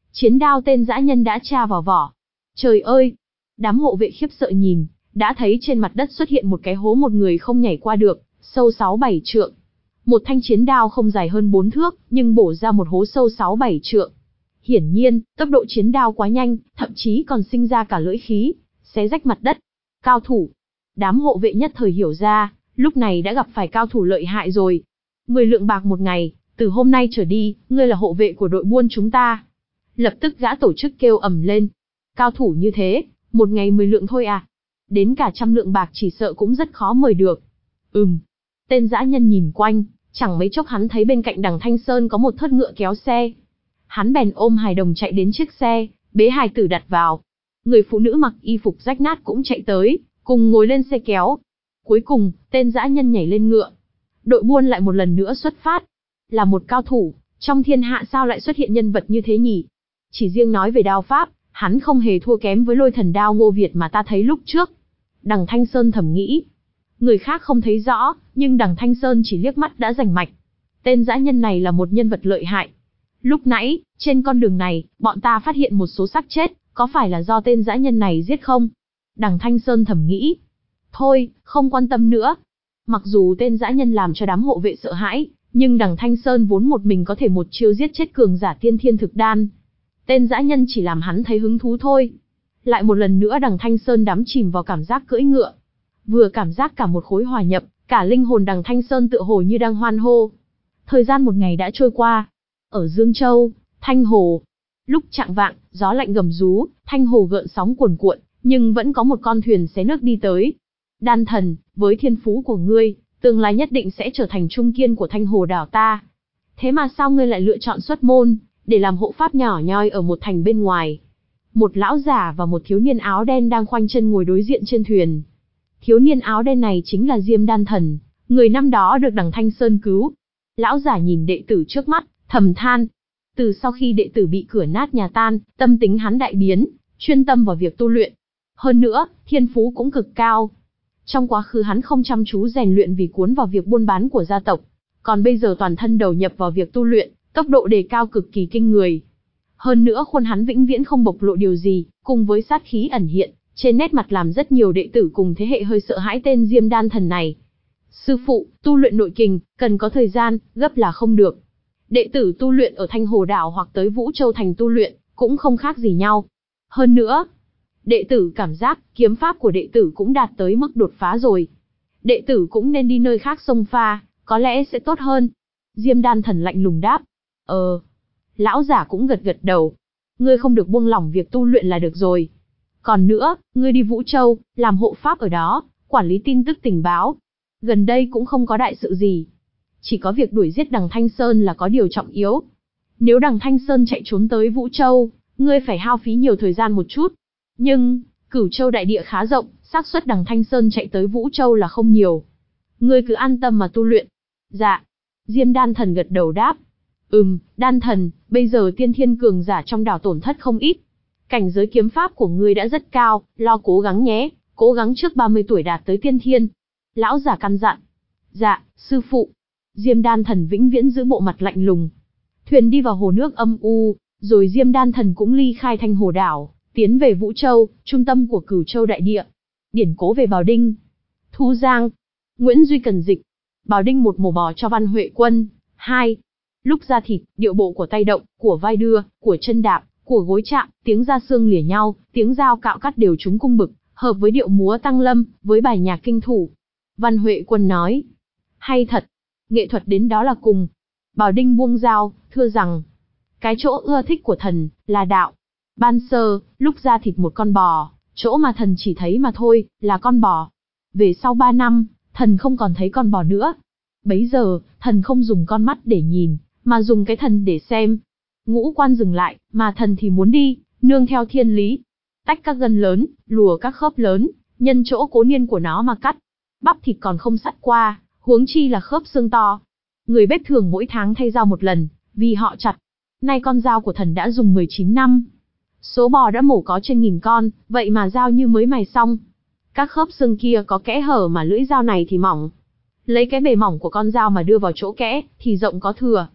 Chiến đao tên dã nhân đã tra vào vỏ. Trời ơi! Đám hộ vệ khiếp sợ nhìn, đã thấy trên mặt đất xuất hiện một cái hố một người không nhảy qua được, sâu sáu bảy trượng. Một thanh chiến đao không dài hơn bốn thước, nhưng bổ ra một hố sâu sáu bảy trượng. Hiển nhiên, tốc độ chiến đao quá nhanh, thậm chí còn sinh ra cả lưỡi khí, xé rách mặt đất. Cao thủ! Đám hộ vệ nhất thời hiểu ra, lúc này đã gặp phải cao thủ lợi hại rồi. Mười lượng bạc một ngày, từ hôm nay trở đi, ngươi là hộ vệ của đội buôn chúng ta. Lập tức gã tổ chức kêu ầm lên. Cao thủ như thế, một ngày mười lượng thôi à? Đến cả trăm lượng bạc chỉ sợ cũng rất khó mời được. Ừm. Tên dã nhân nhìn quanh, chẳng mấy chốc hắn thấy bên cạnh đằng Thanh Sơn có một thớt ngựa kéo xe. Hắn bèn ôm hài đồng chạy đến chiếc xe, bế hài tử đặt vào. Người phụ nữ mặc y phục rách nát cũng chạy tới, cùng ngồi lên xe kéo. Cuối cùng, tên dã nhân nhảy lên ngựa. Đội buôn lại một lần nữa xuất phát. Là một cao thủ, trong thiên hạ sao lại xuất hiện nhân vật như thế nhỉ? Chỉ riêng nói về đao pháp, hắn không hề thua kém với lôi thần đao Ngô Việt mà ta thấy lúc trước. Đằng Thanh Sơn thầm nghĩ. Người khác không thấy rõ, nhưng đằng Thanh Sơn chỉ liếc mắt đã rành mạch. Tên dã nhân này là một nhân vật lợi hại. Lúc nãy, trên con đường này, bọn ta phát hiện một số xác chết, có phải là do tên dã nhân này giết không? Đằng Thanh Sơn thầm nghĩ. Thôi, không quan tâm nữa. Mặc dù tên dã nhân làm cho đám hộ vệ sợ hãi, nhưng đằng Thanh Sơn vốn một mình có thể một chiêu giết chết cường giả tiên thiên thực đan. Tên dã nhân chỉ làm hắn thấy hứng thú thôi. Lại một lần nữa đằng Thanh Sơn đắm chìm vào cảm giác cưỡi ngựa. Vừa cảm giác cả một khối hòa nhập, cả linh hồn đằng Thanh Sơn tựa hồ như đang hoan hô. Thời gian một ngày đã trôi qua. Ở Dương Châu, Thanh Hồ. Lúc chạng vạng, gió lạnh gầm rú, Thanh Hồ gợn sóng cuồn cuộn, nhưng vẫn có một con thuyền xé nước đi tới. Đan thần, với thiên phú của ngươi, tương lai nhất định sẽ trở thành trung kiên của Thanh Hồ đảo ta. Thế mà sao ngươi lại lựa chọn xuất môn, để làm hộ pháp nhỏ nhoi ở một thành bên ngoài? Một lão giả và một thiếu niên áo đen đang khoanh chân ngồi đối diện trên thuyền. Thiếu niên áo đen này chính là Diêm Đan Thần, người năm đó được đằng Thanh Sơn cứu. Lão giả nhìn đệ tử trước mắt, thầm than. Từ sau khi đệ tử bị cửa nát nhà tan, tâm tính hắn đại biến, chuyên tâm vào việc tu luyện. Hơn nữa, thiên phú cũng cực cao. Trong quá khứ hắn không chăm chú rèn luyện vì cuốn vào việc buôn bán của gia tộc. Còn bây giờ toàn thân đầu nhập vào việc tu luyện, tốc độ đề cao cực kỳ kinh người. Hơn nữa khuôn hắn vĩnh viễn không bộc lộ điều gì, cùng với sát khí ẩn hiện, trên nét mặt làm rất nhiều đệ tử cùng thế hệ hơi sợ hãi tên Diêm Đan Thần này. Sư phụ, tu luyện nội kình, cần có thời gian, gấp là không được. Đệ tử tu luyện ở Thanh Hồ Đảo hoặc tới Vũ Châu Thành tu luyện, cũng không khác gì nhau. Hơn nữa, đệ tử cảm giác, kiếm pháp của đệ tử cũng đạt tới mức đột phá rồi. Đệ tử cũng nên đi nơi khác xông pha, có lẽ sẽ tốt hơn. Diêm Đan Thần lạnh lùng đáp. Ờ. Lão giả cũng gật gật đầu. Ngươi không được buông lỏng việc tu luyện là được rồi. Còn nữa, ngươi đi Vũ Châu, làm hộ pháp ở đó, quản lý tin tức tình báo. Gần đây cũng không có đại sự gì. Chỉ có việc đuổi giết đằng Thanh Sơn là có điều trọng yếu. Nếu đằng Thanh Sơn chạy trốn tới Vũ Châu, ngươi phải hao phí nhiều thời gian một chút. Nhưng, Cửu Châu đại địa khá rộng, xác suất đằng Thanh Sơn chạy tới Vũ Châu là không nhiều. Ngươi cứ an tâm mà tu luyện. Dạ. Diêm Đan Thần gật đầu đáp. Ừm, Đan Thần, bây giờ tiên thiên cường giả trong đảo tổn thất không ít. Cảnh giới kiếm pháp của ngươi đã rất cao, lo cố gắng nhé, cố gắng trước ba mươi tuổi đạt tới tiên thiên. Lão giả căn dặn. Dạ, sư phụ. Diêm Đan Thần vĩnh viễn giữ bộ mặt lạnh lùng. Thuyền đi vào hồ nước âm u, rồi Diêm Đan Thần cũng ly khai Thanh Hồ Đảo, tiến về Vũ Châu, trung tâm của Cửu Châu đại địa. Điển cố về Bào Đinh. Thu Giang. Nguyễn Duy cần dịch. Bào Đinh một mổ bò cho Văn Huệ Quân. Hai. Lúc ra thịt, điệu bộ của tay động, của vai đưa, của chân đạp, của gối chạm, tiếng da xương lìa nhau, tiếng dao cạo cắt đều trúng cung bực, hợp với điệu múa tăng lâm, với bài nhạc kinh thủ. Văn Huệ Quân nói. Hay thật. Nghệ thuật đến đó là cùng. Bào Đinh buông dao, thưa rằng. Cái chỗ ưa thích của thần, là đạo. Ban sơ, lúc ra thịt một con bò, chỗ mà thần chỉ thấy mà thôi, là con bò. Về sau ba năm, thần không còn thấy con bò nữa. Bấy giờ, thần không dùng con mắt để nhìn, mà dùng cái thần để xem. Ngũ quan dừng lại, mà thần thì muốn đi, nương theo thiên lý. Tách các gân lớn, lùa các khớp lớn, nhân chỗ cố niên của nó mà cắt. Bắp thịt còn không sắt qua, huống chi là khớp xương to. Người bếp thường mỗi tháng thay dao một lần, vì họ chặt. Nay con dao của thần đã dùng mười chín năm. Số bò đã mổ có trên nghìn con, vậy mà dao như mới mài xong. Các khớp xương kia có kẽ hở mà lưỡi dao này thì mỏng. Lấy cái bề mỏng của con dao mà đưa vào chỗ kẽ, thì rộng có thừa.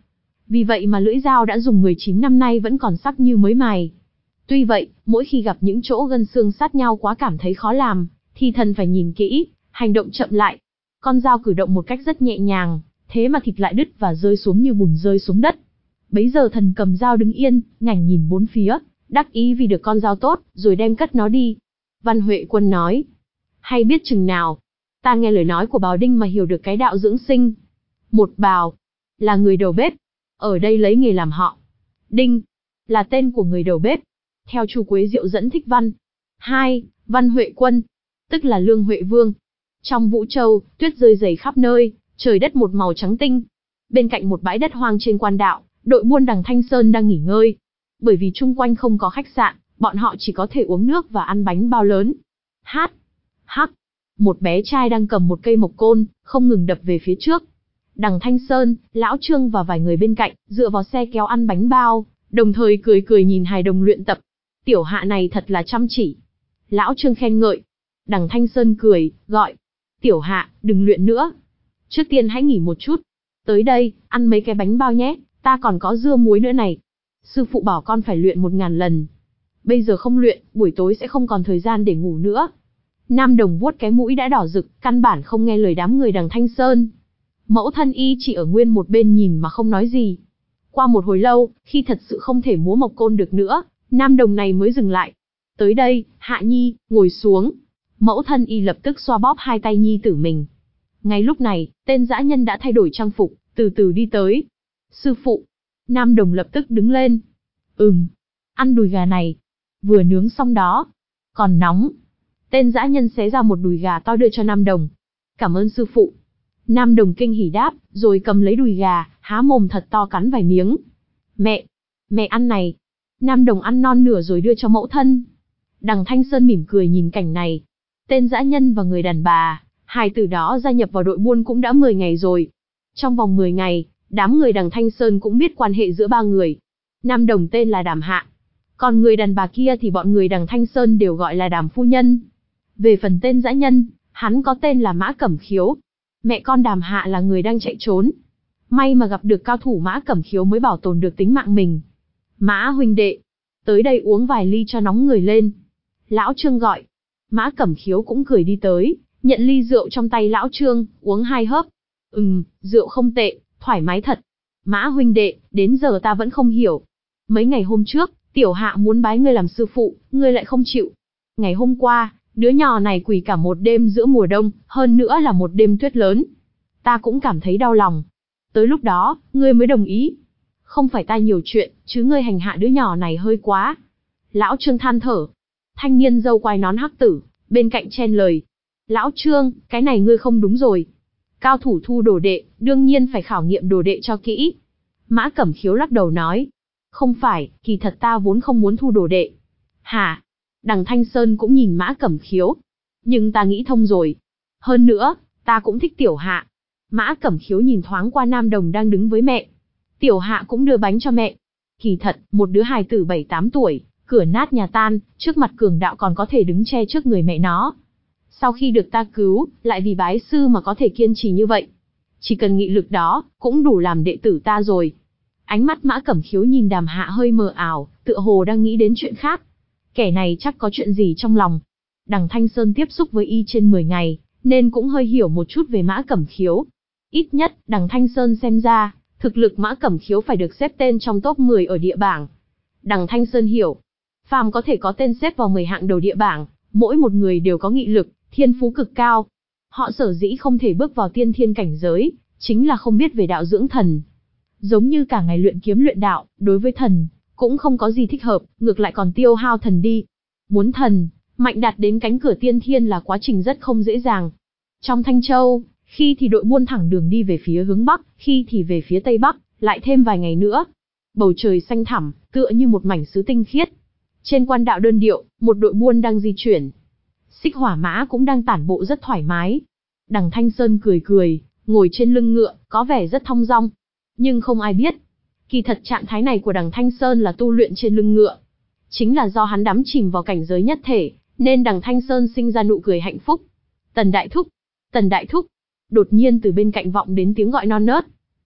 Vì vậy mà lưỡi dao đã dùng mười chín năm nay vẫn còn sắc như mới mài. Tuy vậy, mỗi khi gặp những chỗ gân xương sát nhau quá cảm thấy khó làm, thì thần phải nhìn kỹ, hành động chậm lại. Con dao cử động một cách rất nhẹ nhàng, thế mà thịt lại đứt và rơi xuống như bùn rơi xuống đất. Bấy giờ thần cầm dao đứng yên, ngảnh nhìn bốn phía, đắc ý vì được con dao tốt, rồi đem cất nó đi. Văn Huệ Quân nói, hay biết chừng nào, ta nghe lời nói của Bào Đinh mà hiểu được cái đạo dưỡng sinh. Một Bào, là người đầu bếp, ở đây lấy nghề làm họ. Đinh, là tên của người đầu bếp, theo Chu Quế Diệu dẫn thích văn. Hai, Văn Huệ Quân, tức là Lương Huệ Vương. Trong Vũ Châu, tuyết rơi dày khắp nơi, trời đất một màu trắng tinh. Bên cạnh một bãi đất hoang trên quan đạo, đội buôn đằng Thanh Sơn đang nghỉ ngơi. Bởi vì chung quanh không có khách sạn, bọn họ chỉ có thể uống nước và ăn bánh bao lớn. Hát, hắc, một bé trai đang cầm một cây mộc côn, không ngừng đập về phía trước. Đằng Thanh Sơn, Lão Trương và vài người bên cạnh, dựa vào xe kéo ăn bánh bao, đồng thời cười cười nhìn hài đồng luyện tập. Tiểu Hạ này thật là chăm chỉ. Lão Trương khen ngợi. Đằng Thanh Sơn cười, gọi. Tiểu Hạ, đừng luyện nữa. Trước tiên hãy nghỉ một chút. Tới đây, ăn mấy cái bánh bao nhé, ta còn có dưa muối nữa này. Sư phụ bảo con phải luyện một ngàn lần. Bây giờ không luyện, buổi tối sẽ không còn thời gian để ngủ nữa. Nam Đồng vuốt cái mũi đã đỏ rực, căn bản không nghe lời đám người đằng Thanh Sơn. Mẫu thân y chỉ ở nguyên một bên nhìn mà không nói gì. Qua một hồi lâu, khi thật sự không thể múa mộc côn được nữa, Nam Đồng này mới dừng lại. Tới đây, Hạ Nhi, ngồi xuống. Mẫu thân y lập tức xoa bóp hai tay nhi tử mình. Ngay lúc này, tên dã nhân đã thay đổi trang phục, từ từ đi tới. Sư phụ. Nam Đồng lập tức đứng lên. Ừm, ăn đùi gà này. Vừa nướng xong đó. Còn nóng. Tên dã nhân xé ra một đùi gà to đưa cho Nam Đồng. Cảm ơn sư phụ. Nam Đồng kinh hỉ đáp, rồi cầm lấy đùi gà, há mồm thật to cắn vài miếng. Mẹ, mẹ ăn này. Nam Đồng ăn non nửa rồi đưa cho mẫu thân. Đằng Thanh Sơn mỉm cười nhìn cảnh này. Tên dã nhân và người đàn bà, hài tử đó gia nhập vào đội buôn cũng đã mười ngày rồi. Trong vòng mười ngày, đám người đằng Thanh Sơn cũng biết quan hệ giữa ba người. Nam Đồng tên là Đàm Hạ. Còn người đàn bà kia thì bọn người đằng Thanh Sơn đều gọi là Đàm Phu Nhân. Về phần tên dã nhân, hắn có tên là Mã Cẩm Khiếu. Mẹ con Đàm Hạ là người đang chạy trốn. May mà gặp được cao thủ Mã Cẩm Khiếu mới bảo tồn được tính mạng mình. Mã huynh đệ, tới đây uống vài ly cho nóng người lên. Lão Trương gọi. Mã Cẩm Khiếu cũng cười đi tới, nhận ly rượu trong tay Lão Trương, uống hai hớp. Ừm, rượu không tệ, thoải mái thật. Mã huynh đệ, đến giờ ta vẫn không hiểu. Mấy ngày hôm trước, Tiểu Hạ muốn bái ngươi làm sư phụ, ngươi lại không chịu. Ngày hôm qua, đứa nhỏ này quỳ cả một đêm giữa mùa đông, hơn nữa là một đêm tuyết lớn. Ta cũng cảm thấy đau lòng. Tới lúc đó, ngươi mới đồng ý. Không phải ta nhiều chuyện, chứ ngươi hành hạ đứa nhỏ này hơi quá. Lão Trương than thở. Thanh niên râu quai nón hắc tử, bên cạnh chen lời. Lão Trương, cái này ngươi không đúng rồi. Cao thủ thu đồ đệ, đương nhiên phải khảo nghiệm đồ đệ cho kỹ. Mã Cẩm Khiếu lắc đầu nói. Không phải, kỳ thật ta vốn không muốn thu đồ đệ. Hả? Đằng Thanh Sơn cũng nhìn Mã Cẩm Khiếu. Nhưng ta nghĩ thông rồi. Hơn nữa, ta cũng thích Tiểu Hạ. Mã Cẩm Khiếu nhìn thoáng qua Nam Đồng đang đứng với mẹ. Tiểu Hạ cũng đưa bánh cho mẹ. Kỳ thật, một đứa hài tử bảy tám tuổi, cửa nát nhà tan, trước mặt cường đạo còn có thể đứng che trước người mẹ nó. Sau khi được ta cứu, lại vì bái sư mà có thể kiên trì như vậy. Chỉ cần nghị lực đó, cũng đủ làm đệ tử ta rồi. Ánh mắt Mã Cẩm Khiếu nhìn Đàm Hạ hơi mờ ảo, tựa hồ đang nghĩ đến chuyện khác. Kẻ này chắc có chuyện gì trong lòng. Đằng Thanh Sơn tiếp xúc với y trên mười ngày, nên cũng hơi hiểu một chút về Mã Cẩm Khiếu. Ít nhất, đằng Thanh Sơn xem ra, thực lực Mã Cẩm Khiếu phải được xếp tên trong top mười ở địa bảng. Đằng Thanh Sơn hiểu, phàm có thể có tên xếp vào mười hạng đầu địa bảng, mỗi một người đều có nghị lực, thiên phú cực cao. Họ sở dĩ không thể bước vào tiên thiên cảnh giới, chính là không biết về đạo dưỡng thần. Giống như cả ngày luyện kiếm luyện đạo, đối với thần, cũng không có gì thích hợp, ngược lại còn tiêu hao thần đi. Muốn thần, mạnh đạt đến cánh cửa tiên thiên là quá trình rất không dễ dàng. Trong Thanh Châu, khi thì đội buôn thẳng đường đi về phía hướng Bắc, khi thì về phía Tây Bắc, lại thêm vài ngày nữa. Bầu trời xanh thẳm, tựa như một mảnh sứ tinh khiết. Trên quan đạo đơn điệu, một đội buôn đang di chuyển. Xích hỏa mã cũng đang tản bộ rất thoải mái. Đằng Thanh Sơn cười cười, ngồi trên lưng ngựa, có vẻ rất thong dong. Nhưng không ai biết, kỳ thật trạng thái này của đằng Thanh Sơn là tu luyện trên lưng ngựa. Chính là do hắn đắm chìm vào cảnh giới nhất thể, nên đằng Thanh Sơn sinh ra nụ cười hạnh phúc. Tần Đại Thúc, Tần Đại Thúc. Đột nhiên từ bên cạnh vọng đến tiếng gọi non nớt.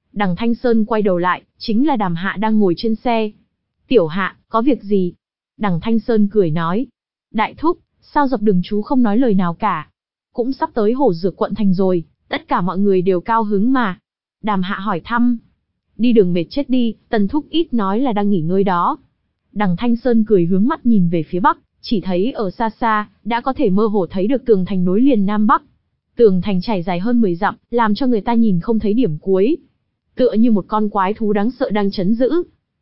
Đằng Thanh Sơn quay đầu lại, chính là Đàm Hạ đang ngồi trên xe. Tiểu Hạ, có việc gì? Đằng Thanh Sơn cười nói. Đại thúc, sao dọc đường chú không nói lời nào cả? Cũng sắp tới Hổ Dược quận thành rồi, tất cả mọi người đều cao hứng mà. Đàm Hạ hỏi thăm. Đi đường mệt chết đi, Tần thúc ít nói là đang nghỉ ngơi đó. Đằng Thanh Sơn cười hướng mắt nhìn về phía bắc, chỉ thấy ở xa xa, đã có thể mơ hồ thấy được tường thành nối liền Nam Bắc. Tường thành trải dài hơn mười dặm, làm cho người ta nhìn không thấy điểm cuối. Tựa như một con quái thú đáng sợ đang trấn giữ.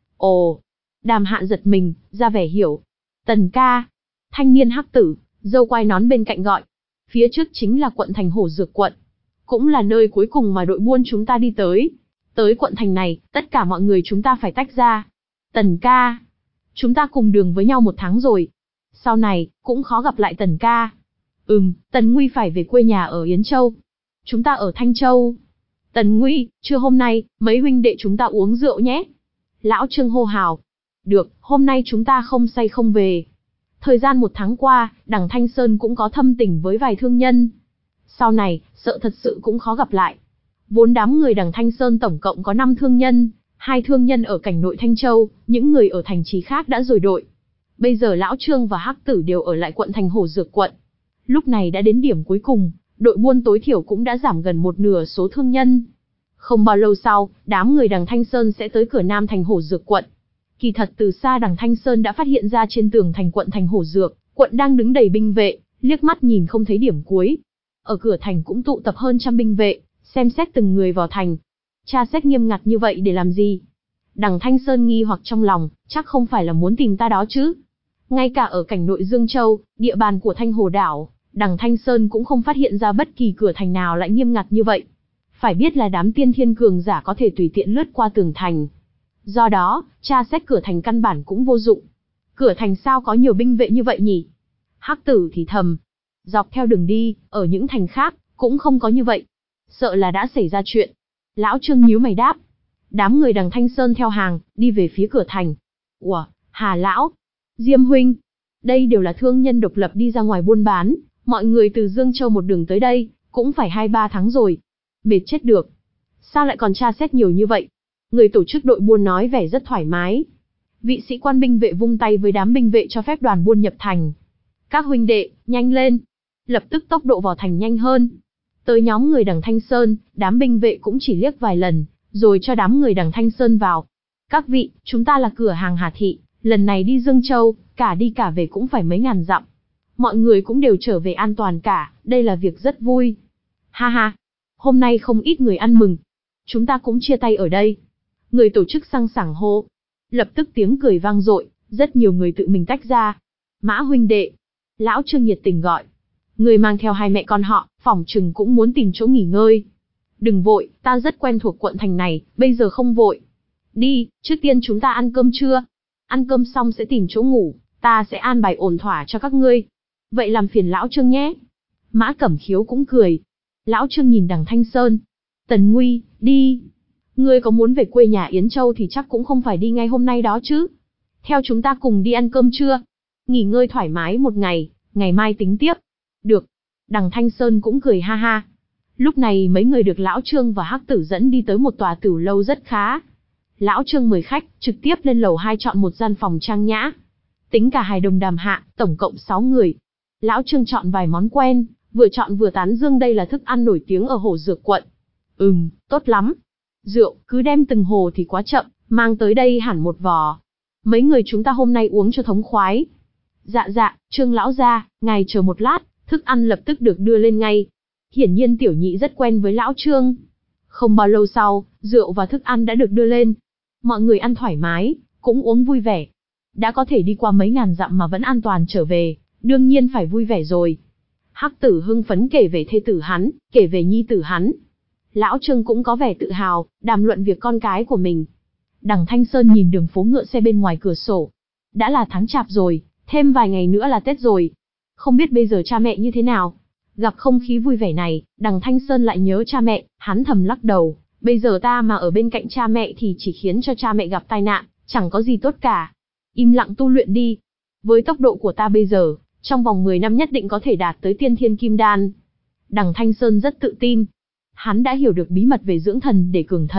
Ồ! Đàm Hạ giật mình, ra vẻ hiểu. Tần ca! Thanh niên hắc tử, dâu quai nón bên cạnh gọi. Phía trước chính là quận thành Hổ Dược quận. Cũng là nơi cuối cùng mà đội buôn chúng ta đi tới. Tới quận thành này, tất cả mọi người chúng ta phải tách ra. Tần ca! Chúng ta cùng đường với nhau một tháng rồi. Sau này, cũng khó gặp lại Tần ca. Ừm, Tần Nguy phải về quê nhà ở Yến Châu. Chúng ta ở Thanh Châu. Tần Nguy, trưa hôm nay, mấy huynh đệ chúng ta uống rượu nhé. Lão Trương hô hào. Được, hôm nay chúng ta không say không về. Thời gian một tháng qua, đằng Thanh Sơn cũng có thâm tình với vài thương nhân. Sau này, sợ thật sự cũng khó gặp lại. Vốn đám người đằng Thanh Sơn tổng cộng có năm thương nhân, hai thương nhân ở cảnh nội Thanh Châu, những người ở thành trì khác đã rồi đội. Bây giờ Lão Trương và Hắc Tử đều ở lại quận thành Hổ Dược quận. Lúc này đã đến điểm cuối cùng, đội buôn tối thiểu cũng đã giảm gần một nửa số thương nhân. Không bao lâu sau, đám người đằng Thanh Sơn sẽ tới cửa nam thành Hổ Dược quận. Kỳ thật từ xa đằng Thanh Sơn đã phát hiện ra trên tường thành quận thành Hổ Dược, quận đang đứng đầy binh vệ, liếc mắt nhìn không thấy điểm cuối. Ở cửa thành cũng tụ tập hơn trăm binh vệ, xem xét từng người vào thành. Tra xét nghiêm ngặt như vậy để làm gì? Đằng Thanh Sơn nghi hoặc trong lòng, chắc không phải là muốn tìm ta đó chứ. Ngay cả ở cảnh nội Dương Châu, địa bàn của Thanh Hồ Đảo, đằng Thanh Sơn cũng không phát hiện ra bất kỳ cửa thành nào lại nghiêm ngặt như vậy. Phải biết là đám tiên thiên cường giả có thể tùy tiện lướt qua tường thành. Do đó, tra xét cửa thành căn bản cũng vô dụng. Cửa thành sao có nhiều binh vệ như vậy nhỉ? Hắc Tử thì thầm. Dọc theo đường đi, ở những thành khác, cũng không có như vậy. Sợ là đã xảy ra chuyện. Lão Trương nhíu mày đáp. Đám người đằng Thanh Sơn theo hàng, đi về phía cửa thành. Ủa, Hà Lão, Diêm Huynh. Đây đều là thương nhân độc lập đi ra ngoài buôn bán. Mọi người từ Dương Châu một đường tới đây, cũng phải hai ba tháng rồi. Mệt chết được. Sao lại còn tra xét nhiều như vậy? Người tổ chức đội buôn nói vẻ rất thoải mái. Vị sĩ quan binh vệ vung tay với đám binh vệ cho phép đoàn buôn nhập thành. Các huynh đệ, nhanh lên. Lập tức tốc độ vào thành nhanh hơn. Tới nhóm người đằng Thanh Sơn, đám binh vệ cũng chỉ liếc vài lần, rồi cho đám người đằng Thanh Sơn vào. Các vị, chúng ta là cửa hàng Hà Thị, lần này đi Dương Châu, cả đi cả về cũng phải mấy ngàn dặm. Mọi người cũng đều trở về an toàn cả, đây là việc rất vui. Ha ha, hôm nay không ít người ăn mừng. Chúng ta cũng chia tay ở đây. Người tổ chức sang sảng hô. Lập tức tiếng cười vang dội, rất nhiều người tự mình tách ra. Mã huynh đệ. Lão Trương nhiệt tình gọi. Người mang theo hai mẹ con họ, phỏng chừng cũng muốn tìm chỗ nghỉ ngơi. Đừng vội, ta rất quen thuộc quận thành này, bây giờ không vội. Đi, trước tiên chúng ta ăn cơm trưa. Ăn cơm xong sẽ tìm chỗ ngủ, ta sẽ an bài ổn thỏa cho các ngươi. Vậy làm phiền Lão Trương nhé. Mã Cẩm Khiếu cũng cười. Lão Trương nhìn đằng Thanh Sơn. Tần Nguy, đi. Ngươi có muốn về quê nhà Yến Châu thì chắc cũng không phải đi ngay hôm nay đó chứ. Theo chúng ta cùng đi ăn cơm trưa. Nghỉ ngơi thoải mái một ngày, ngày mai tính tiếp. Được. Đằng Thanh Sơn cũng cười ha ha. Lúc này mấy người được Lão Trương và Hắc Tử dẫn đi tới một tòa tửu lâu rất khá. Lão Trương mời khách, trực tiếp lên lầu hai chọn một gian phòng trang nhã. Tính cả hài đồng Đàm Hạ, tổng cộng sáu người. Lão Trương chọn vài món quen, vừa chọn vừa tán dương đây là thức ăn nổi tiếng ở Hổ Dược quận. Ừm, tốt lắm. Rượu, cứ đem từng hồ thì quá chậm, mang tới đây hẳn một vò. Mấy người chúng ta hôm nay uống cho thống khoái. Dạ dạ, Trương lão gia, ngài chờ một lát, thức ăn lập tức được đưa lên ngay. Hiển nhiên tiểu nhị rất quen với Lão Trương. Không bao lâu sau, rượu và thức ăn đã được đưa lên. Mọi người ăn thoải mái, cũng uống vui vẻ. Đã có thể đi qua mấy ngàn dặm mà vẫn an toàn trở về, đương nhiên phải vui vẻ rồi. Hắc Tử hưng phấn kể về thê tử hắn, kể về nhi tử hắn. Lão Trương cũng có vẻ tự hào, đàm luận việc con cái của mình. Đằng Thanh Sơn nhìn đường phố ngựa xe bên ngoài cửa sổ. Đã là tháng chạp rồi, thêm vài ngày nữa là Tết rồi. Không biết bây giờ cha mẹ như thế nào? Gặp không khí vui vẻ này, đằng Thanh Sơn lại nhớ cha mẹ, hắn thầm lắc đầu. Bây giờ ta mà ở bên cạnh cha mẹ thì chỉ khiến cho cha mẹ gặp tai nạn, chẳng có gì tốt cả. Im lặng tu luyện đi. Với tốc độ của ta bây giờ, trong vòng mười năm nhất định có thể đạt tới tiên thiên kim đan. Đằng Thanh Sơn rất tự tin. Hắn đã hiểu được bí mật về dưỡng thần để cường thần,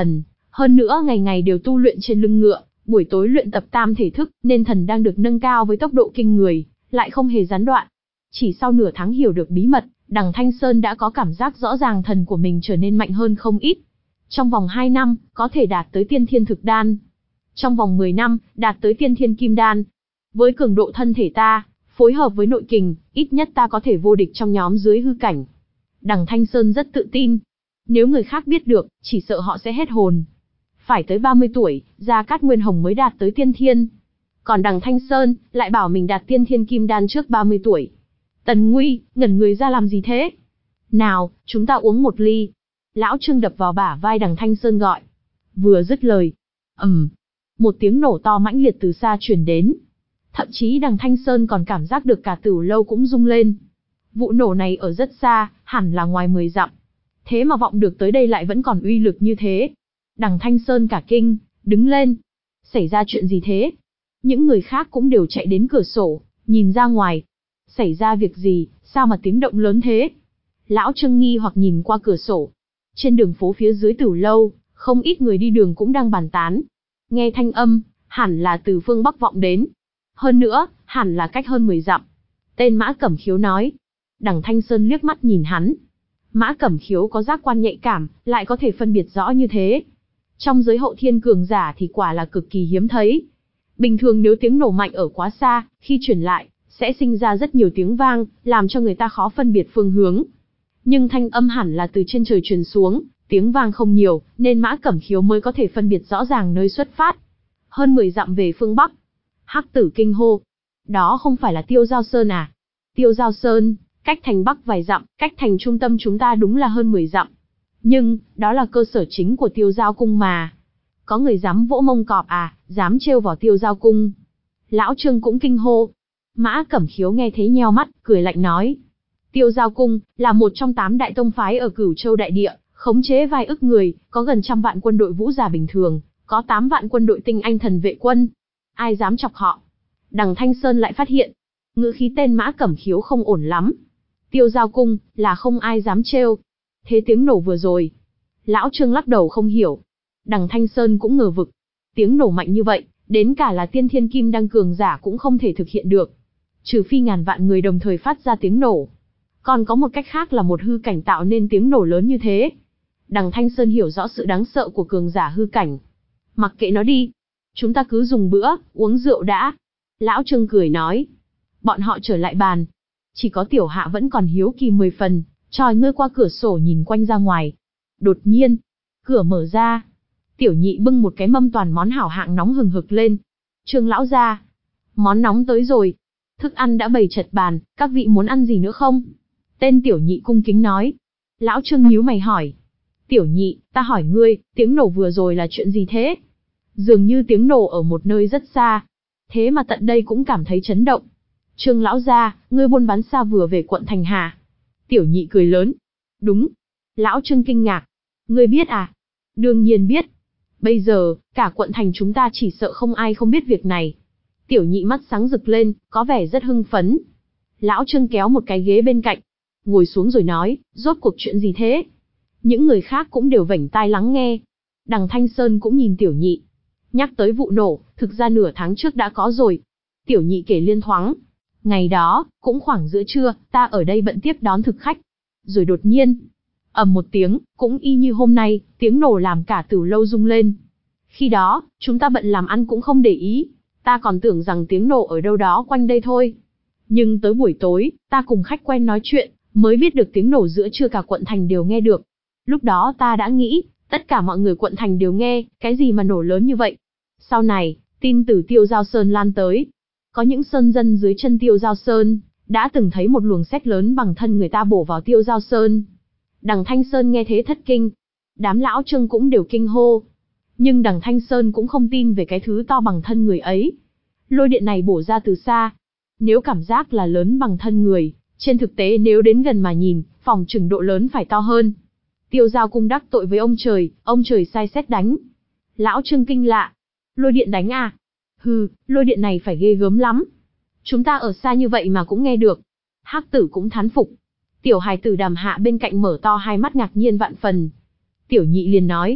Hơn nữa ngày ngày đều tu luyện trên lưng ngựa, buổi tối luyện tập tam thể thức, nên thần đang được nâng cao với tốc độ kinh người, lại không hề gián đoạn. Chỉ sau nửa tháng hiểu được bí mật, Đằng Thanh Sơn đã có cảm giác rõ ràng thần của mình trở nên mạnh hơn không ít. Trong vòng hai năm, có thể đạt tới tiên thiên thực đan. Trong vòng mười năm, đạt tới tiên thiên kim đan. Với cường độ thân thể ta, phối hợp với nội kình, ít nhất ta có thể vô địch trong nhóm dưới hư cảnh. Đằng Thanh Sơn rất tự tin. Nếu người khác biết được, chỉ sợ họ sẽ hết hồn. Phải tới ba mươi tuổi, Gia Cát Nguyên Hồng mới đạt tới tiên thiên. Còn đằng Thanh Sơn, lại bảo mình đạt tiên thiên kim đan trước ba mươi tuổi. Tần Nguy, ngẩn người ra làm gì thế? Nào, chúng ta uống một ly. Lão Trương đập vào bả vai đằng Thanh Sơn gọi. Vừa dứt lời. ầm, um, một tiếng nổ to mãnh liệt từ xa truyền đến. Thậm chí đằng Thanh Sơn còn cảm giác được cả Tửu Lâu cũng rung lên. Vụ nổ này ở rất xa, hẳn là ngoài mười dặm. Thế mà vọng được tới đây lại vẫn còn uy lực như thế. Đằng Thanh Sơn cả kinh, đứng lên. Xảy ra chuyện gì thế? Những người khác cũng đều chạy đến cửa sổ, nhìn ra ngoài. Xảy ra việc gì, sao mà tiếng động lớn thế? Lão Trương nghi hoặc nhìn qua cửa sổ. Trên đường phố phía dưới Tửu Lâu, không ít người đi đường cũng đang bàn tán. Nghe thanh âm, hẳn là từ phương Bắc vọng đến. Hơn nữa, hẳn là cách hơn mười dặm. Tên Mã Cẩm Khiếu nói. Đằng Thanh Sơn liếc mắt nhìn hắn. Mã Cẩm Khiếu có giác quan nhạy cảm, lại có thể phân biệt rõ như thế. Trong giới hậu thiên cường giả thì quả là cực kỳ hiếm thấy. Bình thường nếu tiếng nổ mạnh ở quá xa, khi truyền lại, sẽ sinh ra rất nhiều tiếng vang, làm cho người ta khó phân biệt phương hướng. Nhưng thanh âm hẳn là từ trên trời truyền xuống, tiếng vang không nhiều, nên Mã Cẩm Khiếu mới có thể phân biệt rõ ràng nơi xuất phát. Hơn mười dặm về phương Bắc. Hắc Tử kinh hô. Đó không phải là Tiêu Giao Sơn à? Tiêu Giao Sơn, cách thành Bắc vài dặm, cách thành trung tâm chúng ta đúng là hơn mười dặm. Nhưng, đó là cơ sở chính của Tiêu Giao Cung mà. Có người dám vỗ mông cọp à, dám trêu vào Tiêu Giao Cung. Lão Trương cũng kinh hô. Mã Cẩm Khiếu nghe thấy nheo mắt, cười lạnh nói. Tiêu Giao Cung, là một trong tám đại tông phái ở Cửu Châu Đại Địa, khống chế vài ức người, có gần trăm vạn quân đội vũ giả bình thường, có tám vạn quân đội tinh anh thần vệ quân. Ai dám chọc họ? Đằng Thanh Sơn lại phát hiện, ngữ khí tên Mã Cẩm Khiếu không ổn lắm. Tiêu Giao Cung, là không ai dám trêu. Thế tiếng nổ vừa rồi. Lão Trương lắc đầu không hiểu. Đằng Thanh Sơn cũng ngờ vực. Tiếng nổ mạnh như vậy, đến cả là tiên thiên kim đăng cường giả cũng không thể thực hiện được. Trừ phi ngàn vạn người đồng thời phát ra tiếng nổ. Còn có một cách khác là một hư cảnh tạo nên tiếng nổ lớn như thế. Đằng Thanh Sơn hiểu rõ sự đáng sợ của cường giả hư cảnh. Mặc kệ nó đi. Chúng ta cứ dùng bữa, uống rượu đã. Lão Trương cười nói. Bọn họ trở lại bàn. Chỉ có Tiểu Hạ vẫn còn hiếu kỳ mười phần, tròi ngươi qua cửa sổ nhìn quanh ra ngoài. Đột nhiên, cửa mở ra. Tiểu Nhị bưng một cái mâm toàn món hảo hạng nóng hừng hực lên. Trương lão gia, món nóng tới rồi. Thức ăn đã bày chật bàn, các vị muốn ăn gì nữa không? Tên Tiểu Nhị cung kính nói. Lão Trương nhíu mày hỏi. Tiểu Nhị, ta hỏi ngươi, tiếng nổ vừa rồi là chuyện gì thế? Dường như tiếng nổ ở một nơi rất xa. Thế mà tận đây cũng cảm thấy chấn động. Trương lão gia, ngươi buôn bán xa vừa về quận thành Hà. Tiểu Nhị cười lớn. Đúng. Lão Trương kinh ngạc. Ngươi biết à? Đương nhiên biết. Bây giờ, cả quận thành chúng ta chỉ sợ không ai không biết việc này. Tiểu Nhị mắt sáng rực lên, có vẻ rất hưng phấn. Lão Trương kéo một cái ghế bên cạnh. Ngồi xuống rồi nói, rốt cuộc chuyện gì thế? Những người khác cũng đều vểnh tai lắng nghe. Đằng Thanh Sơn cũng nhìn Tiểu Nhị. Nhắc tới vụ nổ, thực ra nửa tháng trước đã có rồi. Tiểu Nhị kể liên thoáng. Ngày đó, cũng khoảng giữa trưa, ta ở đây bận tiếp đón thực khách. Rồi đột nhiên, ầm một tiếng, cũng y như hôm nay, tiếng nổ làm cả Tửu Lâu rung lên. Khi đó, chúng ta bận làm ăn cũng không để ý. Ta còn tưởng rằng tiếng nổ ở đâu đó quanh đây thôi. Nhưng tới buổi tối, ta cùng khách quen nói chuyện, mới biết được tiếng nổ giữa trưa cả quận thành đều nghe được. Lúc đó ta đã nghĩ, tất cả mọi người quận thành đều nghe, cái gì mà nổ lớn như vậy. Sau này, tin từ Tiêu Giao Sơn lan tới. Có những sơn dân dưới chân Tiêu Giao Sơn, đã từng thấy một luồng sét lớn bằng thân người ta bổ vào Tiêu Giao Sơn. Đằng Thanh Sơn nghe thế thất kinh. Đám lão Trương cũng đều kinh hô. Nhưng đằng Thanh Sơn cũng không tin về cái thứ to bằng thân người ấy. Lôi điện này bổ ra từ xa. Nếu cảm giác là lớn bằng thân người, trên thực tế nếu đến gần mà nhìn, phòng chừng độ lớn phải to hơn. Tiêu Giao Cung đắc tội với ông trời, ông trời sai sét đánh. Lão Trương kinh lạ. Lôi điện đánh à? Hừ, lôi điện này phải ghê gớm lắm. Chúng ta ở xa như vậy mà cũng nghe được. Hắc Tử cũng thán phục. Tiểu hài tử Đàm Hạ bên cạnh mở to hai mắt ngạc nhiên vạn phần. Tiểu Nhị liền nói.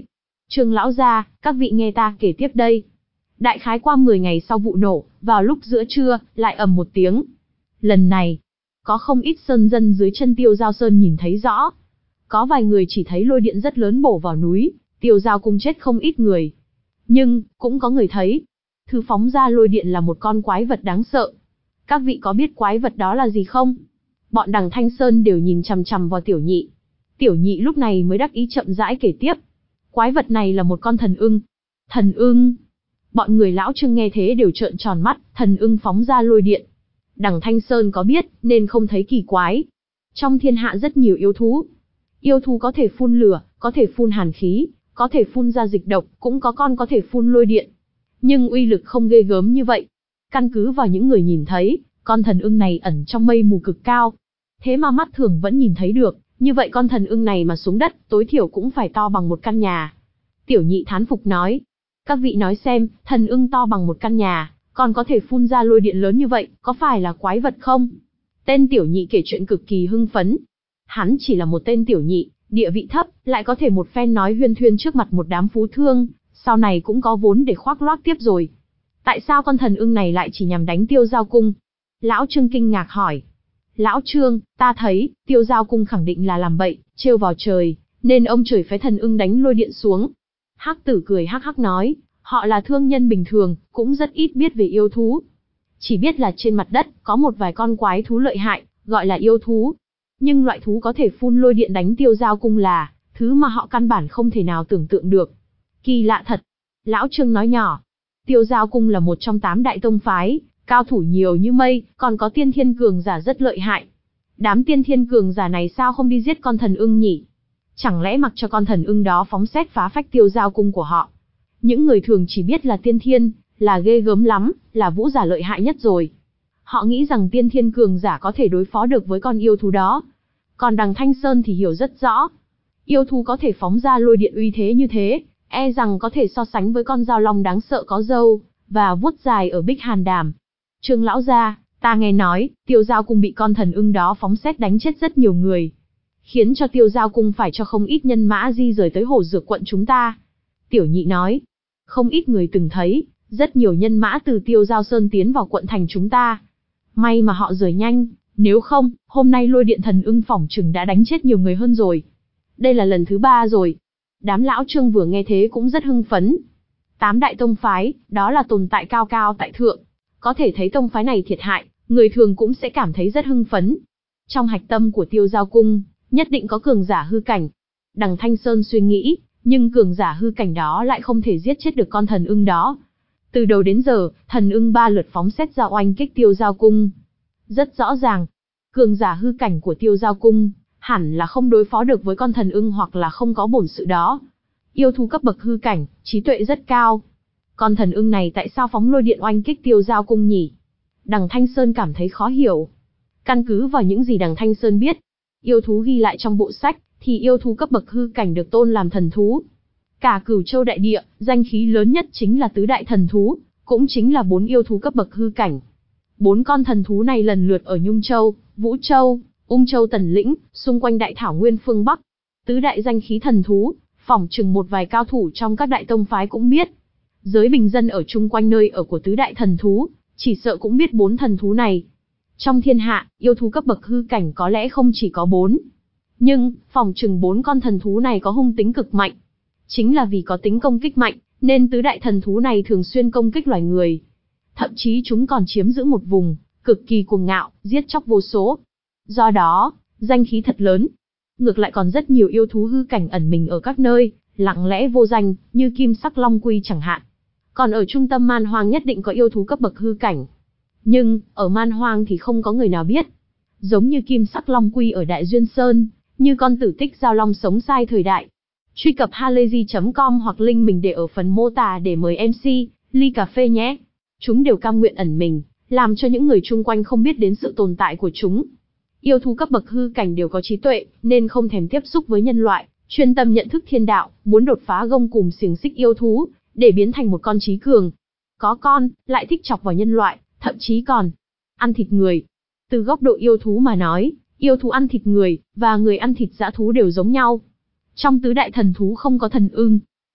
Trương lão gia, các vị nghe ta kể tiếp đây. Đại khái qua mười ngày sau vụ nổ, vào lúc giữa trưa, lại ầm một tiếng. Lần này, có không ít sơn dân dưới chân Tiêu Giao Sơn nhìn thấy rõ. Có vài người chỉ thấy lôi điện rất lớn bổ vào núi, Tiêu Giao cung chết không ít người. Nhưng, cũng có người thấy, thứ phóng ra lôi điện là một con quái vật đáng sợ. Các vị có biết quái vật đó là gì không? Bọn Đằng Thanh Sơn đều nhìn chằm chằm vào Tiểu Nhị. Tiểu Nhị lúc này mới đắc ý chậm rãi kể tiếp. Quái vật này là một con thần ưng. Thần ưng? Bọn người lão Trương nghe thế đều trợn tròn mắt, thần ưng phóng ra lôi điện. Đằng Thanh Sơn có biết, nên không thấy kỳ quái. Trong thiên hạ rất nhiều yêu thú. Yêu thú có thể phun lửa, có thể phun hàn khí, có thể phun ra dịch độc, cũng có con có thể phun lôi điện. Nhưng uy lực không ghê gớm như vậy. Căn cứ vào những người nhìn thấy, con thần ưng này ẩn trong mây mù cực cao. Thế mà mắt thường vẫn nhìn thấy được, như vậy con thần ưng này mà xuống đất, tối thiểu cũng phải to bằng một căn nhà. Tiểu Nhị thán phục nói. Các vị nói xem, thần ưng to bằng một căn nhà, còn có thể phun ra lôi điện lớn như vậy, có phải là quái vật không? Tên Tiểu Nhị kể chuyện cực kỳ hưng phấn. Hắn chỉ là một tên tiểu nhị, địa vị thấp, lại có thể một phen nói huyên thuyên trước mặt một đám phú thương, sau này cũng có vốn để khoác lác tiếp rồi. Tại sao con thần ưng này lại chỉ nhằm đánh Tiêu Giao cung? Lão Trương kinh ngạc hỏi. Lão Trương, ta thấy, Tiêu Giao cung khẳng định là làm bậy, trêu vào trời, nên ông trời phái thần ưng đánh lôi điện xuống. Hắc Tử cười hắc hắc nói, họ là thương nhân bình thường, cũng rất ít biết về yêu thú. Chỉ biết là trên mặt đất, có một vài con quái thú lợi hại, gọi là yêu thú. Nhưng loại thú có thể phun lôi điện đánh Tiêu Giao cung là thứ mà họ căn bản không thể nào tưởng tượng được. Kỳ lạ thật. Lão Trương nói nhỏ. Tiêu Giao cung là một trong tám đại tông phái, cao thủ nhiều như mây, còn có tiên thiên cường giả rất lợi hại. Đám tiên thiên cường giả này sao không đi giết con thần ưng nhỉ? Chẳng lẽ mặc cho con thần ưng đó phóng xét phá phách Tiêu Giao cung của họ? Những người thường chỉ biết là tiên thiên, là ghê gớm lắm, là vũ giả lợi hại nhất rồi. Họ nghĩ rằng tiên thiên cường giả có thể đối phó được với con yêu thú đó. Còn Đằng Thanh Sơn thì hiểu rất rõ. Yêu thú có thể phóng ra lôi điện uy thế như thế, e rằng có thể so sánh với con dao long đáng sợ có râu và vuốt dài ở Bích Hàn Đàm. Trương lão gia, ta nghe nói, Tiêu Giao cung bị con thần ưng đó phóng xét đánh chết rất nhiều người, khiến cho Tiêu Giao cung phải cho không ít nhân mã di rời tới Hồ Dược quận chúng ta. Tiểu Nhị nói, không ít người từng thấy, rất nhiều nhân mã từ Tiêu Giao Sơn tiến vào quận thành chúng ta. May mà họ rời nhanh, nếu không, hôm nay lôi điện thần ưng phỏng chừng đã đánh chết nhiều người hơn rồi. Đây là lần thứ ba rồi. Đám lão Trương vừa nghe thế cũng rất hưng phấn. Tám đại tông phái, đó là tồn tại cao cao tại thượng. Có thể thấy tông phái này thiệt hại, người thường cũng sẽ cảm thấy rất hưng phấn. Trong hạch tâm của Tiêu Giao cung, nhất định có cường giả hư cảnh. Đằng Thanh Sơn suy nghĩ, nhưng cường giả hư cảnh đó lại không thể giết chết được con thần ưng đó. Từ đầu đến giờ, thần ưng ba lượt phóng xét ra oanh kích Tiêu Giao cung. Rất rõ ràng, cường giả hư cảnh của Tiêu Giao cung, hẳn là không đối phó được với con thần ưng hoặc là không có bổn sự đó. Yêu thú cấp bậc hư cảnh, trí tuệ rất cao. Con thần ưng này tại sao phóng lôi điện oanh kích Tiêu Giao cung nhỉ? Đằng Thanh Sơn cảm thấy khó hiểu. Căn cứ vào những gì đằng Thanh Sơn biết, yêu thú ghi lại trong bộ sách, thì yêu thú cấp bậc hư cảnh được tôn làm thần thú. Cả Cửu Châu đại địa, danh khí lớn nhất chính là tứ đại thần thú, cũng chính là bốn yêu thú cấp bậc hư cảnh. Bốn con thần thú này lần lượt ở Nhung Châu, Vũ Châu, Ung Châu Tần Lĩnh, xung quanh đại thảo nguyên phương Bắc. Tứ đại danh khí thần thú, phỏng chừng một vài cao thủ trong các đại tông phái cũng biết. Giới bình dân ở chung quanh nơi ở của tứ đại thần thú, chỉ sợ cũng biết bốn thần thú này. Trong thiên hạ, yêu thú cấp bậc hư cảnh có lẽ không chỉ có bốn. Nhưng, phỏng chừng bốn con thần thú này có hung tính cực mạnh. Chính là vì có tính công kích mạnh, nên tứ đại thần thú này thường xuyên công kích loài người. Thậm chí chúng còn chiếm giữ một vùng, cực kỳ cuồng ngạo, giết chóc vô số. Do đó, danh khí thật lớn. Ngược lại còn rất nhiều yêu thú hư cảnh ẩn mình ở các nơi, lặng lẽ vô danh, như Kim Sắc Long Quy chẳng hạn. Còn ở trung tâm man hoang nhất định có yêu thú cấp bậc hư cảnh. Nhưng, ở man hoang thì không có người nào biết. Giống như Kim Sắc Long Quy ở Đại Duyên Sơn, như con tử tích giao long sống sai thời đại. Truy cập halayzi chấm com hoặc link mình để ở phần mô tả để mời em xê, ly cà phê nhé. Chúng đều cam nguyện ẩn mình, làm cho những người chung quanh không biết đến sự tồn tại của chúng. Yêu thú cấp bậc hư cảnh đều có trí tuệ, nên không thèm tiếp xúc với nhân loại, chuyên tâm nhận thức thiên đạo, muốn đột phá gông cùm xiềng xích yêu thú, để biến thành một con trí cường. Có con, lại thích chọc vào nhân loại, thậm chí còn ăn thịt người. Từ góc độ yêu thú mà nói, yêu thú ăn thịt người, và người ăn thịt dã thú đều giống nhau. Trong tứ đại thần thú không có thần ưng.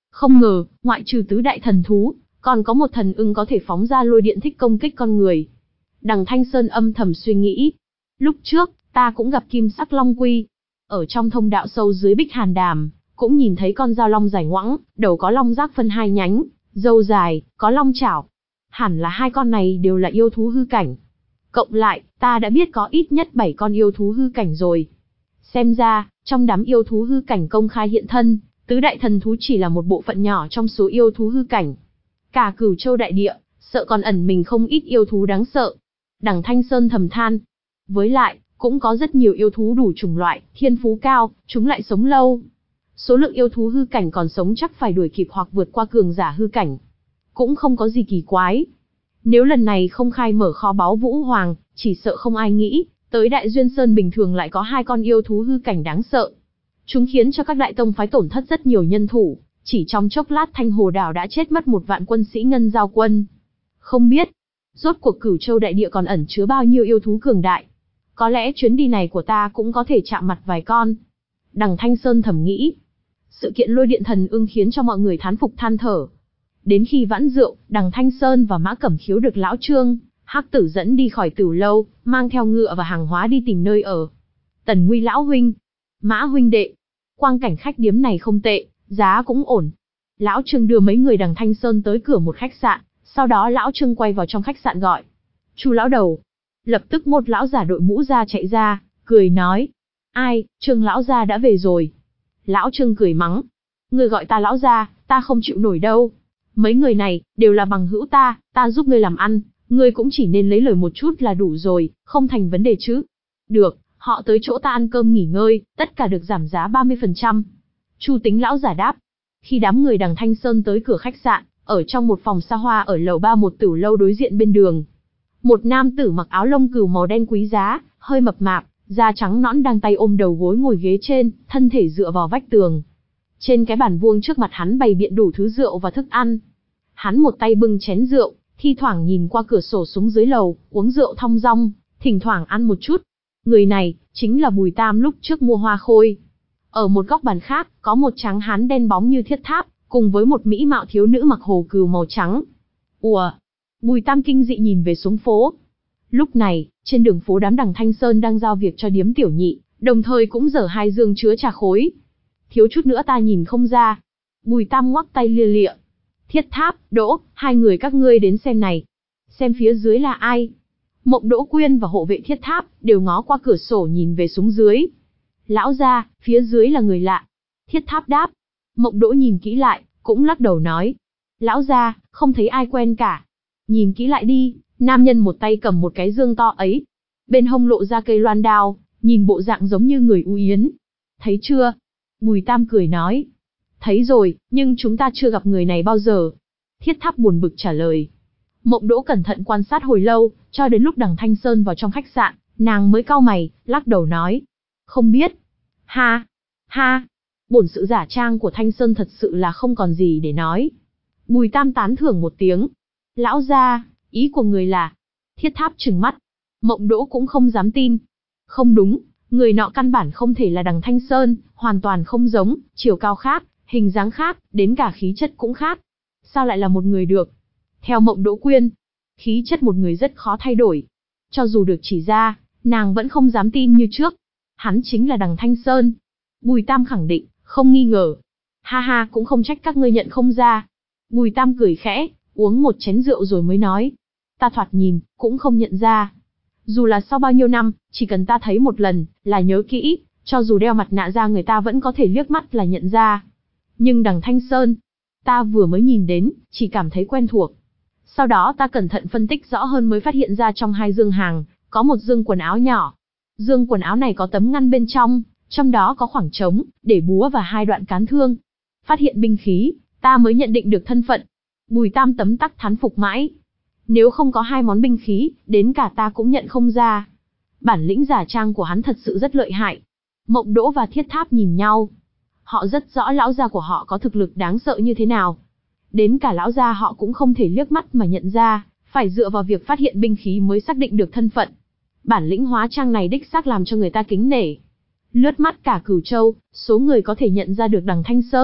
Không ngờ, ngoại trừ tứ đại thần thú, còn có một thần ưng có thể phóng ra lôi điện thích công kích con người. Đằng Thanh Sơn âm thầm suy nghĩ. Lúc trước, ta cũng gặp kim sắc long quy. Ở trong thông đạo sâu dưới Bích Hàn Đàm, cũng nhìn thấy con dao long dài ngoẵng, đầu có long giác phân hai nhánh, râu dài, có long chảo. Hẳn là hai con này đều là yêu thú hư cảnh. Cộng lại, ta đã biết có ít nhất bảy con yêu thú hư cảnh rồi. Xem ra, trong đám yêu thú hư cảnh công khai hiện thân, tứ đại thần thú chỉ là một bộ phận nhỏ trong số yêu thú hư cảnh. Cả Cửu Châu đại địa, sợ còn ẩn mình không ít yêu thú đáng sợ. Đằng Thanh Sơn thầm than. Với lại, cũng có rất nhiều yêu thú đủ chủng loại, thiên phú cao, chúng lại sống lâu. Số lượng yêu thú hư cảnh còn sống chắc phải đuổi kịp hoặc vượt qua cường giả hư cảnh. Cũng không có gì kỳ quái. Nếu lần này không khai mở kho báu Vũ Hoàng, chỉ sợ không ai nghĩ, tới Đại Duyên Sơn bình thường lại có hai con yêu thú hư cảnh đáng sợ. Chúng khiến cho các đại tông phái tổn thất rất nhiều nhân thủ, chỉ trong chốc lát Thanh Hồ Đảo đã chết mất một vạn quân sĩ ngân giao quân. Không biết, rốt cuộc Cửu Châu đại địa còn ẩn chứa bao nhiêu yêu thú cường đại. Có lẽ chuyến đi này của ta cũng có thể chạm mặt vài con. Đằng Thanh Sơn thầm nghĩ. Sự kiện lôi điện thần ưng khiến cho mọi người thán phục than thở. Đến khi vãn rượu, Đằng Thanh Sơn và Mã Cẩm Khiếu được lão Trương, Hắc Tử dẫn đi khỏi Tửu lâu, mang theo ngựa và hàng hóa đi tìm nơi ở. Tần Nguy lão huynh, Mã huynh đệ, quang cảnh khách điếm này không tệ, giá cũng ổn. Lão Trương đưa mấy người Đằng Thanh Sơn tới cửa một khách sạn, sau đó lão Trương quay vào trong khách sạn gọi. Chu lão đầu. Lập tức một lão giả đội mũ ra chạy ra, cười nói. Ai, Trương lão gia đã về rồi. Lão Trương cười mắng. Ngươi gọi ta lão gia, ta không chịu nổi đâu. Mấy người này, đều là bằng hữu ta, ta giúp ngươi làm ăn, ngươi cũng chỉ nên lấy lời một chút là đủ rồi, không thành vấn đề chứ. Được, họ tới chỗ ta ăn cơm nghỉ ngơi, tất cả được giảm giá ba mươi phần trăm. Chu Tính lão giả đáp. Khi đám người Đằng Thanh Sơn tới cửa khách sạn, ở trong một phòng xa hoa ở lầu ba một Tửu lâu đối diện bên đường. Một nam tử mặc áo lông cừu màu đen quý giá, hơi mập mạp, da trắng nõn đang tay ôm đầu gối ngồi ghế trên, thân thể dựa vào vách tường. Trên cái bàn vuông trước mặt hắn bày biện đủ thứ rượu và thức ăn. Hắn một tay bưng chén rượu, thi thoảng nhìn qua cửa sổ xuống dưới lầu, uống rượu thong dong, thỉnh thoảng ăn một chút. Người này, chính là Bùi Tam lúc trước mua hoa khôi. Ở một góc bàn khác, có một tráng hán đen bóng như thiết tháp, cùng với một mỹ mạo thiếu nữ mặc hồ cừu màu trắng. Ủa? Bùi Tam kinh dị nhìn về xuống phố. Lúc này, trên đường phố đám Đằng Thanh Sơn đang giao việc cho điếm tiểu nhị, đồng thời cũng dở hai dương chứa trà khối. Thiếu chút nữa ta nhìn không ra. Bùi Tam ngoắc tay lia lịa. Thiết Tháp, Đỗ, hai người các ngươi đến xem này. Xem phía dưới là ai? Mộng Đỗ Quyên và hộ vệ Thiết Tháp đều ngó qua cửa sổ nhìn về xuống dưới. Lão gia, phía dưới là người lạ. Thiết Tháp đáp. Mộng Đỗ nhìn kỹ lại, cũng lắc đầu nói. Lão gia, không thấy ai quen cả. Nhìn kỹ lại đi, nam nhân một tay cầm một cái dương to ấy. Bên hông lộ ra cây loan đao, nhìn bộ dạng giống như người U Yến. Thấy chưa? Bùi Tam cười nói. Thấy rồi, nhưng chúng ta chưa gặp người này bao giờ. Thiết Tháp buồn bực trả lời. Mộng Đỗ cẩn thận quan sát hồi lâu, cho đến lúc Đằng Thanh Sơn vào trong khách sạn, nàng mới cau mày, lắc đầu nói. Không biết. Ha, ha, bổn sự giả trang của Thanh Sơn thật sự là không còn gì để nói. Bùi Tam tán thưởng một tiếng. Lão gia, ý của người là... Thiết Tháp trừng mắt. Mộng Đỗ cũng không dám tin. Không đúng, người nọ căn bản không thể là Đằng Thanh Sơn, hoàn toàn không giống, chiều cao khác, hình dáng khác, đến cả khí chất cũng khác. Sao lại là một người được? Theo Mộng Đỗ Quyên, khí chất một người rất khó thay đổi. Cho dù được chỉ ra, nàng vẫn không dám tin như trước. Hắn chính là Đằng Thanh Sơn. Bùi Tam khẳng định, không nghi ngờ. Ha ha, cũng không trách các ngươi nhận không ra. Bùi Tam cười khẽ, uống một chén rượu rồi mới nói. Ta thoạt nhìn, cũng không nhận ra. Dù là sau bao nhiêu năm, chỉ cần ta thấy một lần, là nhớ kỹ, cho dù đeo mặt nạ ra người ta vẫn có thể liếc mắt là nhận ra. Nhưng Đằng Thanh Sơn, ta vừa mới nhìn đến, chỉ cảm thấy quen thuộc. Sau đó ta cẩn thận phân tích rõ hơn mới phát hiện ra trong hai dương hàng, có một dương quần áo nhỏ. Dương quần áo này có tấm ngăn bên trong, trong đó có khoảng trống, để búa và hai đoạn cán thương. Phát hiện binh khí, ta mới nhận định được thân phận. Bùi Tam tấm tắc thán phục mãi. Nếu không có hai món binh khí, đến cả ta cũng nhận không ra. Bản lĩnh giả trang của hắn thật sự rất lợi hại. Mộng Đỗ và Thiết Tháp nhìn nhau. Họ rất rõ lão gia của họ có thực lực đáng sợ như thế nào. Đến cả lão gia họ cũng không thể liếc mắt mà nhận ra, phải dựa vào việc phát hiện binh khí mới xác định được thân phận. Bản lĩnh hóa trang này đích xác làm cho người ta kính nể. Lướt mắt cả Cửu Châu, số người có thể nhận ra được Đằng Thanh Sơn,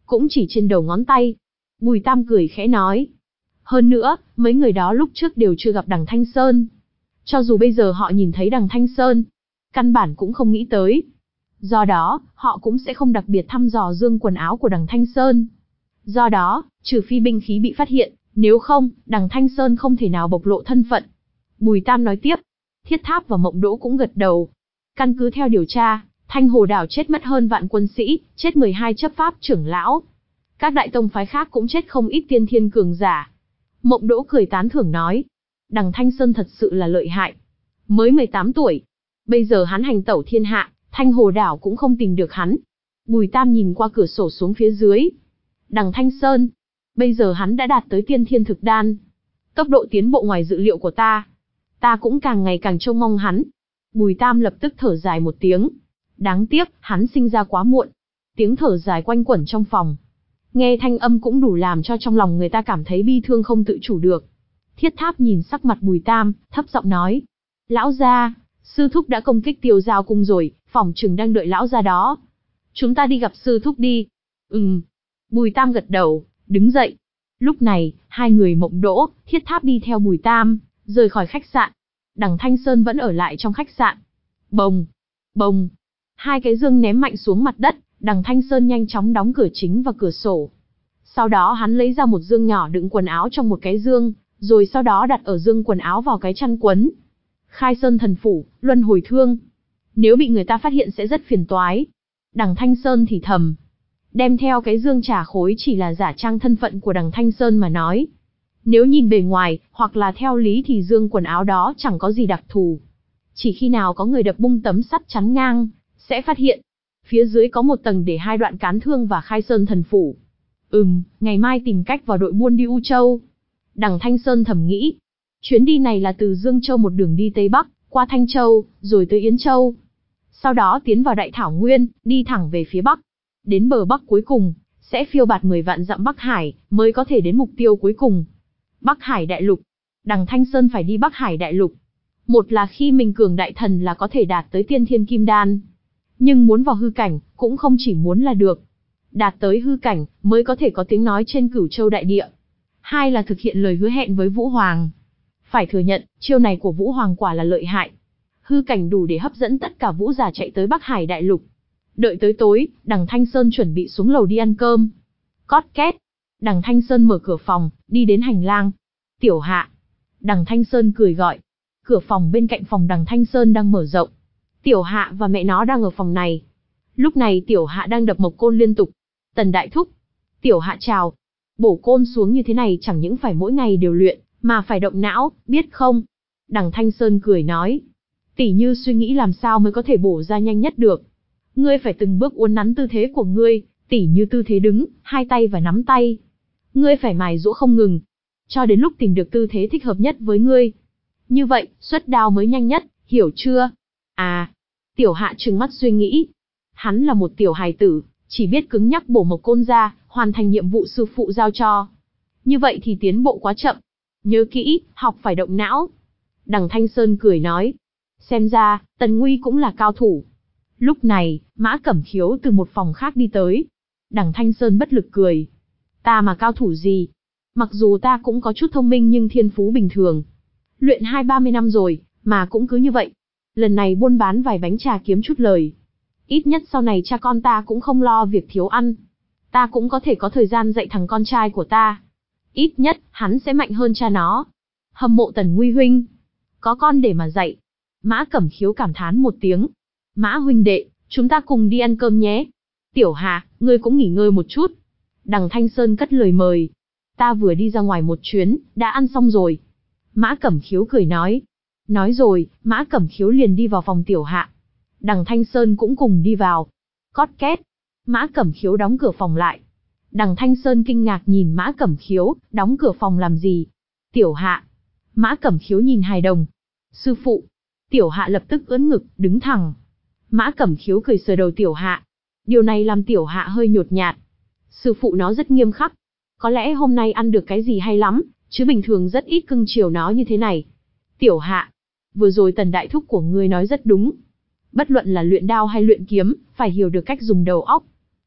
cũng chỉ trên đầu ngón tay. Bùi Tam cười khẽ nói. Hơn nữa, mấy người đó lúc trước đều chưa gặp Đằng Thanh Sơn. Cho dù bây giờ họ nhìn thấy Đằng Thanh Sơn, căn bản cũng không nghĩ tới. Do đó, họ cũng sẽ không đặc biệt thăm dò dương quần áo của Đằng Thanh Sơn. Do đó, trừ phi binh khí bị phát hiện, nếu không, Đằng Thanh Sơn không thể nào bộc lộ thân phận. Bùi Tam nói tiếp. Thiết Tháp và Mộng Đỗ cũng gật đầu. Căn cứ theo điều tra, Thanh Hồ đảo chết mất hơn vạn quân sĩ, chết mười hai chấp pháp trưởng lão. Các đại tông phái khác cũng chết không ít tiên thiên cường giả. Mộng Đỗ cười tán thưởng nói. Đằng Thanh Sơn thật sự là lợi hại. Mới mười tám tuổi. Bây giờ hắn hành tẩu thiên hạ, Thanh Hồ đảo cũng không tìm được hắn. Bùi Tam nhìn qua cửa sổ xuống phía dưới. Đằng Thanh Sơn. Bây giờ hắn đã đạt tới tiên thiên thực đan. Tốc độ tiến bộ ngoài dự liệu của ta. Ta cũng càng ngày càng trông mong hắn. Bùi Tam lập tức thở dài một tiếng. Đáng tiếc, hắn sinh ra quá muộn. Tiếng thở dài quanh quẩn trong phòng. Nghe thanh âm cũng đủ làm cho trong lòng người ta cảm thấy bi thương không tự chủ được. Thiết Tháp nhìn sắc mặt Bùi Tam, thấp giọng nói. Lão gia, sư thúc đã công kích Tiêu Giao cung rồi, phỏng chừng đang đợi lão gia đó. Chúng ta đi gặp sư thúc đi. Ừm. Bùi Tam gật đầu, đứng dậy. Lúc này, hai người Mộng Đỗ, Thiết Tháp đi theo Bùi Tam, rời khỏi khách sạn. Đằng Thanh Sơn vẫn ở lại trong khách sạn. Bồng, bồng. Hai cái dương ném mạnh xuống mặt đất, Đằng Thanh Sơn nhanh chóng đóng cửa chính và cửa sổ. Sau đó hắn lấy ra một dương nhỏ đựng quần áo trong một cái dương, rồi sau đó đặt ở dương quần áo vào cái chăn quấn. Khai Sơn thần phủ, luân hồi thương. Nếu bị người ta phát hiện sẽ rất phiền toái. Đằng Thanh Sơn thì thầm. Đem theo cái dương trà khối chỉ là giả trang thân phận của Đằng Thanh Sơn mà nói. Nếu nhìn bề ngoài, hoặc là theo lý thì dương quần áo đó chẳng có gì đặc thù. Chỉ khi nào có người đập bung tấm sắt chắn ngang, sẽ phát hiện. Phía dưới có một tầng để hai đoạn cán thương và Khai Sơn thần phủ. Ừm, ngày mai tìm cách vào đội buôn đi U Châu. Đằng Thanh Sơn thầm nghĩ. Chuyến đi này là từ Dương Châu một đường đi Tây Bắc, qua Thanh Châu, rồi tới Yến Châu. Sau đó tiến vào Đại Thảo Nguyên, đi thẳng về phía Bắc. Đến bờ Bắc cuối cùng, sẽ phiêu bạt mười vạn dặm Bắc Hải, mới có thể đến mục tiêu cuối cùng. Bắc Hải Đại Lục. Đằng Thanh Sơn phải đi Bắc Hải Đại Lục. Một là khi mình cường đại thần là có thể đạt tới tiên thiên kim đan. Nhưng muốn vào hư cảnh, cũng không chỉ muốn là được. Đạt tới hư cảnh, mới có thể có tiếng nói trên Cửu Châu đại địa. Hai là thực hiện lời hứa hẹn với Vũ Hoàng. Phải thừa nhận, chiêu này của Vũ Hoàng quả là lợi hại. Hư cảnh đủ để hấp dẫn tất cả vũ giả chạy tới Bắc Hải Đại Lục. Đợi tới tối, Đằng Thanh Sơn chuẩn bị xuống lầu đi ăn cơm. Cót két. Đằng Thanh Sơn mở cửa phòng, đi đến hành lang. Tiểu Hạ. Đằng Thanh Sơn cười gọi. Cửa phòng bên cạnh phòng Đằng Thanh Sơn đang mở rộng. Tiểu Hạ và mẹ nó đang ở phòng này. Lúc này Tiểu Hạ đang đập mộc côn liên tục. Tần đại thúc. Tiểu Hạ chào. Bổ côn xuống như thế này chẳng những phải mỗi ngày đều luyện, mà phải động não, biết không? Đằng Thanh Sơn cười nói. Tỷ như suy nghĩ làm sao mới có thể bổ ra nhanh nhất được. Ngươi phải từng bước uốn nắn tư thế của ngươi, tỉ như tư thế đứng, hai tay và nắm tay. Ngươi phải mài giũa không ngừng, cho đến lúc tìm được tư thế thích hợp nhất với ngươi. Như vậy, xuất đao mới nhanh nhất, hiểu chưa? À, Tiểu Hạ trừng mắt suy nghĩ. Hắn là một tiểu hài tử, chỉ biết cứng nhắc bổ mộc côn ra, hoàn thành nhiệm vụ sư phụ giao cho. Như vậy thì tiến bộ quá chậm. Nhớ kỹ, học phải động não. Đằng Thanh Sơn cười nói. Xem ra, Tần Nguy cũng là cao thủ. Lúc này, Mã Cẩm Khiếu từ một phòng khác đi tới. Đằng Thanh Sơn bất lực cười. Ta mà cao thủ gì? Mặc dù ta cũng có chút thông minh nhưng thiên phú bình thường. Luyện hai ba mươi năm rồi, mà cũng cứ như vậy. Lần này buôn bán vài bánh trà kiếm chút lời. Ít nhất sau này cha con ta cũng không lo việc thiếu ăn. Ta cũng có thể có thời gian dạy thằng con trai của ta. Ít nhất, hắn sẽ mạnh hơn cha nó. Hâm mộ Tần Nguy huynh. Có con để mà dạy. Mã Cẩm Khiếu cảm thán một tiếng. Mã huynh đệ, chúng ta cùng đi ăn cơm nhé. Tiểu Hà, ngươi cũng nghỉ ngơi một chút. Đằng Thanh Sơn cất lời mời. Ta vừa đi ra ngoài một chuyến, đã ăn xong rồi. Mã Cẩm Khiếu cười nói. Nói rồi, Mã Cẩm Khiếu liền đi vào phòng Tiểu Hạ. Đằng Thanh Sơn cũng cùng đi vào. Cót két. Mã Cẩm Khiếu đóng cửa phòng lại. Đằng Thanh Sơn kinh ngạc nhìn Mã Cẩm Khiếu, đóng cửa phòng làm gì? Tiểu Hạ. Mã Cẩm Khiếu nhìn hài đồng. Sư phụ. Tiểu Hạ lập tức ưỡn ngực, đứng thẳng. Mã Cẩm Khiếu cười sờ đầu Tiểu Hạ. Điều này làm Tiểu Hạ hơi nhột nhạt. Sư phụ nó rất nghiêm khắc. Có lẽ hôm nay ăn được cái gì hay lắm, chứ bình thường rất ít cưng chiều nó như thế này. Tiểu Hạ. Vừa rồi Tần đại thúc của ngươi nói rất đúng. Bất luận là luyện đao hay luyện kiếm, phải hiểu được cách dùng đầu óc.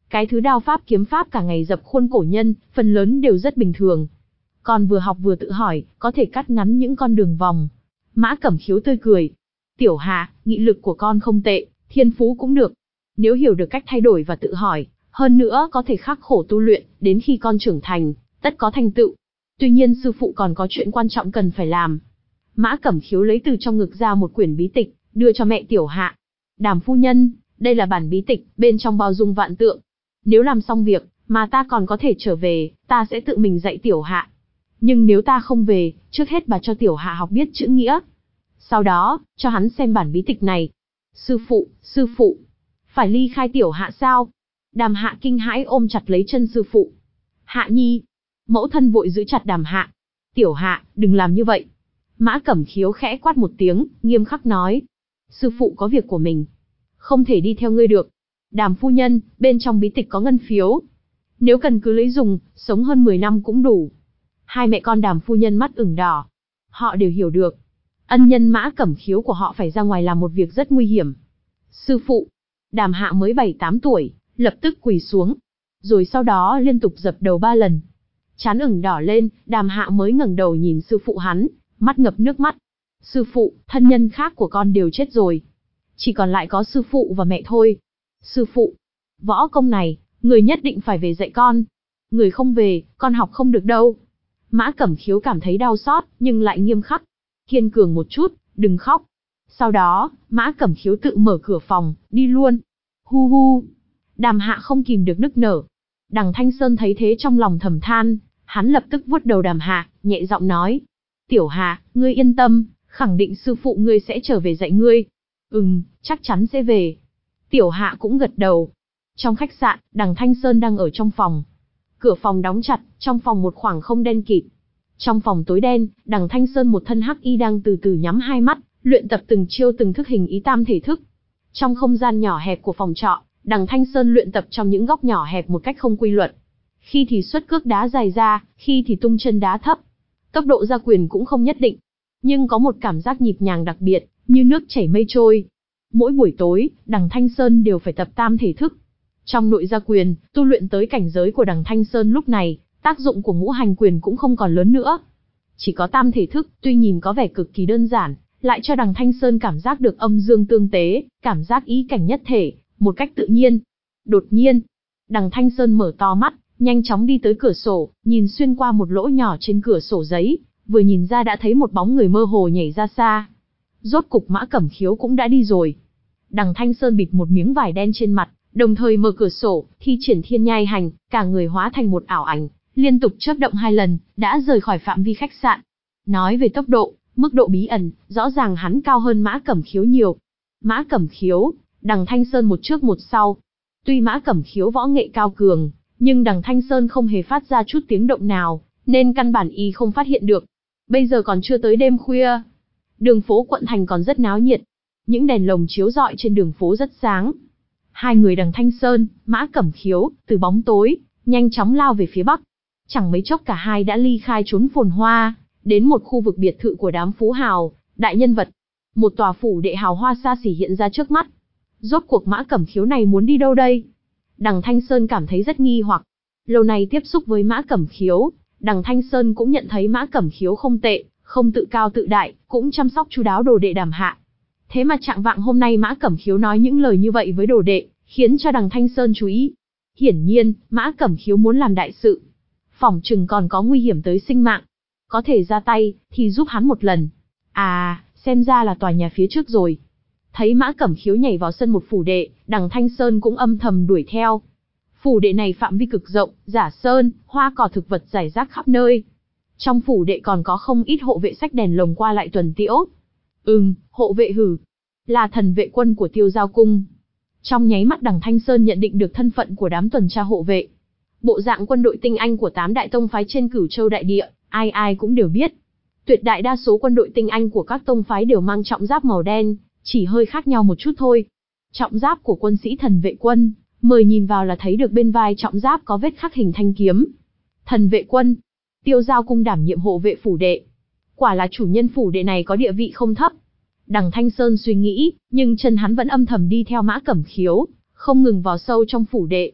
Cái thứ đao pháp kiếm pháp cả ngày dập khuôn cổ nhân, phần lớn đều rất bình thường. Còn vừa học vừa tự hỏi, có thể cắt ngắn những con đường vòng. Mã Cẩm Khiếu tươi cười. Tiểu Hạ, nghị lực của con không tệ, thiên phú cũng được. Nếu hiểu được cách thay đổi và tự hỏi, hơn nữa có thể khắc khổ tu luyện, đến khi con trưởng thành, tất có thành tựu. Tuy nhiên sư phụ còn có chuyện quan trọng cần phải làm. Mã Cẩm Khiếu lấy từ trong ngực ra một quyển bí tịch, đưa cho mẹ Tiểu Hạ. Đàm phu nhân, đây là bản bí tịch, bên trong bao dung vạn tượng. Nếu làm xong việc, mà ta còn có thể trở về, ta sẽ tự mình dạy Tiểu Hạ. Nhưng nếu ta không về, trước hết bà cho Tiểu Hạ học biết chữ nghĩa. Sau đó, cho hắn xem bản bí tịch này. Sư phụ, sư phụ, phải ly khai Tiểu Hạ sao? Đàm Hạ kinh hãi ôm chặt lấy chân sư phụ. Hạ nhi. Mẫu thân vội giữ chặt Đàm Hạ. Tiểu Hạ, đừng làm như vậy. Mã Cẩm Khiếu khẽ quát một tiếng, nghiêm khắc nói. Sư phụ có việc của mình, không thể đi theo ngươi được. Đàm phu nhân, bên trong bí tịch có ngân phiếu. Nếu cần cứ lấy dùng, sống hơn mười năm cũng đủ. Hai mẹ con Đàm phu nhân mắt ửng đỏ. Họ đều hiểu được. Ân nhân Mã Cẩm Khiếu của họ phải ra ngoài làm một việc rất nguy hiểm. Sư phụ. Đàm Hạ mới bảy tám tuổi, lập tức quỳ xuống. Rồi sau đó liên tục dập đầu ba lần. Trán ửng đỏ lên, Đàm Hạ mới ngẩng đầu nhìn sư phụ hắn, mắt ngập nước mắt. Sư phụ, thân nhân khác của con đều chết rồi. Chỉ còn lại có sư phụ và mẹ thôi. Sư phụ, võ công này, người nhất định phải về dạy con. Người không về, con học không được đâu. Mã Cẩm Khiếu cảm thấy đau xót, nhưng lại nghiêm khắc. Kiên cường một chút, đừng khóc. Sau đó, Mã Cẩm Khiếu tự mở cửa phòng, đi luôn. Hu hu. Đàm Hạ không kìm được nức nở. Đằng Thanh Sơn thấy thế trong lòng thầm than, hắn lập tức vuốt đầu Đàm Hạ, nhẹ giọng nói. Tiểu Hạ, ngươi yên tâm, khẳng định sư phụ ngươi sẽ trở về dạy ngươi. Ừm, chắc chắn sẽ về. Tiểu Hạ cũng gật đầu. Trong khách sạn, đằng Thanh Sơn đang ở trong phòng. Cửa phòng đóng chặt, trong phòng một khoảng không đen kịt. Trong phòng tối đen, đằng Thanh Sơn một thân hắc y đang từ từ nhắm hai mắt, luyện tập từng chiêu từng thức hình ý tam thể thức. Trong không gian nhỏ hẹp của phòng trọ, đằng Thanh Sơn luyện tập trong những góc nhỏ hẹp một cách không quy luật. Khi thì xuất cước đá dài ra, khi thì tung chân đá thấp. Tốc độ ra quyền cũng không nhất định, nhưng có một cảm giác nhịp nhàng đặc biệt, như nước chảy mây trôi. Mỗi buổi tối, đằng Thanh Sơn đều phải tập tam thể thức. Trong nội gia quyền, tu luyện tới cảnh giới của đằng Thanh Sơn lúc này, tác dụng của ngũ hành quyền cũng không còn lớn nữa. Chỉ có tam thể thức, tuy nhìn có vẻ cực kỳ đơn giản, lại cho đằng Thanh Sơn cảm giác được âm dương tương tế, cảm giác ý cảnh nhất thể, một cách tự nhiên. Đột nhiên, đằng Thanh Sơn mở to mắt, nhanh chóng đi tới cửa sổ, nhìn xuyên qua một lỗ nhỏ trên cửa sổ giấy, vừa nhìn ra đã thấy một bóng người mơ hồ nhảy ra xa. Rốt cục Mã Cẩm Khiếu cũng đã đi rồi. Đằng Thanh Sơn bịt một miếng vải đen trên mặt, đồng thời mở cửa sổ, thi triển thiên nhai hành, cả người hóa thành một ảo ảnh, liên tục chớp động hai lần, đã rời khỏi phạm vi khách sạn. Nói về tốc độ, mức độ bí ẩn, rõ ràng hắn cao hơn Mã Cẩm Khiếu nhiều. Mã Cẩm Khiếu, đằng Thanh Sơn một trước một sau. Tuy Mã Cẩm Khiếu võ nghệ cao cường, nhưng đằng Thanh Sơn không hề phát ra chút tiếng động nào, nên căn bản y không phát hiện được. Bây giờ còn chưa tới đêm khuya. Đường phố quận thành còn rất náo nhiệt. Những đèn lồng chiếu rọi trên đường phố rất sáng. Hai người đằng Thanh Sơn, Mã Cẩm Khiếu, từ bóng tối, nhanh chóng lao về phía bắc. Chẳng mấy chốc cả hai đã ly khai trốn phồn hoa, đến một khu vực biệt thự của đám phú hào, đại nhân vật. Một tòa phủ đệ hào hoa xa xỉ hiện ra trước mắt. Rốt cuộc Mã Cẩm Khiếu này muốn đi đâu đây? Đằng Thanh Sơn cảm thấy rất nghi hoặc. Lâu nay tiếp xúc với Mã Cẩm Khiếu, đằng Thanh Sơn cũng nhận thấy Mã Cẩm Khiếu không tệ, không tự cao tự đại, cũng chăm sóc chu đáo đồ đệ Đàm Hạ. Thế mà trạng vạng hôm nay Mã Cẩm Khiếu nói những lời như vậy với đồ đệ, khiến cho đằng Thanh Sơn chú ý. Hiển nhiên, Mã Cẩm Khiếu muốn làm đại sự. Phỏng chừng còn có nguy hiểm tới sinh mạng. Có thể ra tay, thì giúp hắn một lần. À, xem ra là tòa nhà phía trước rồi. Thấy Mã Cẩm Khiếu nhảy vào sân một phủ đệ, đằng Thanh Sơn cũng âm thầm đuổi theo. Phủ đệ này phạm vi cực rộng, giả sơn, hoa cỏ thực vật rải rác khắp nơi. Trong phủ đệ còn có không ít hộ vệ xách đèn lồng qua lại tuần tiễu. Ừm, hộ vệ hử. Là thần vệ quân của Tiêu Giao Cung. Trong nháy mắt đằng Thanh Sơn nhận định được thân phận của đám tuần tra hộ vệ. Bộ dạng quân đội tinh anh của tám đại tông phái trên Cửu Châu đại địa, ai ai cũng đều biết. Tuyệt đại đa số quân đội tinh anh của các tông phái đều mang trọng giáp màu đen, chỉ hơi khác nhau một chút thôi. Trọng giáp của quân sĩ thần vệ quân, mời nhìn vào là thấy được bên vai trọng giáp có vết khắc hình thanh kiếm. Thần vệ quân, Tiêu Giao Cung đảm nhiệm hộ vệ phủ đệ. Quả là chủ nhân phủ đệ này có địa vị không thấp. Đằng Thanh Sơn suy nghĩ, nhưng chân hắn vẫn âm thầm đi theo Mã Cẩm Khiếu, không ngừng vào sâu trong phủ đệ.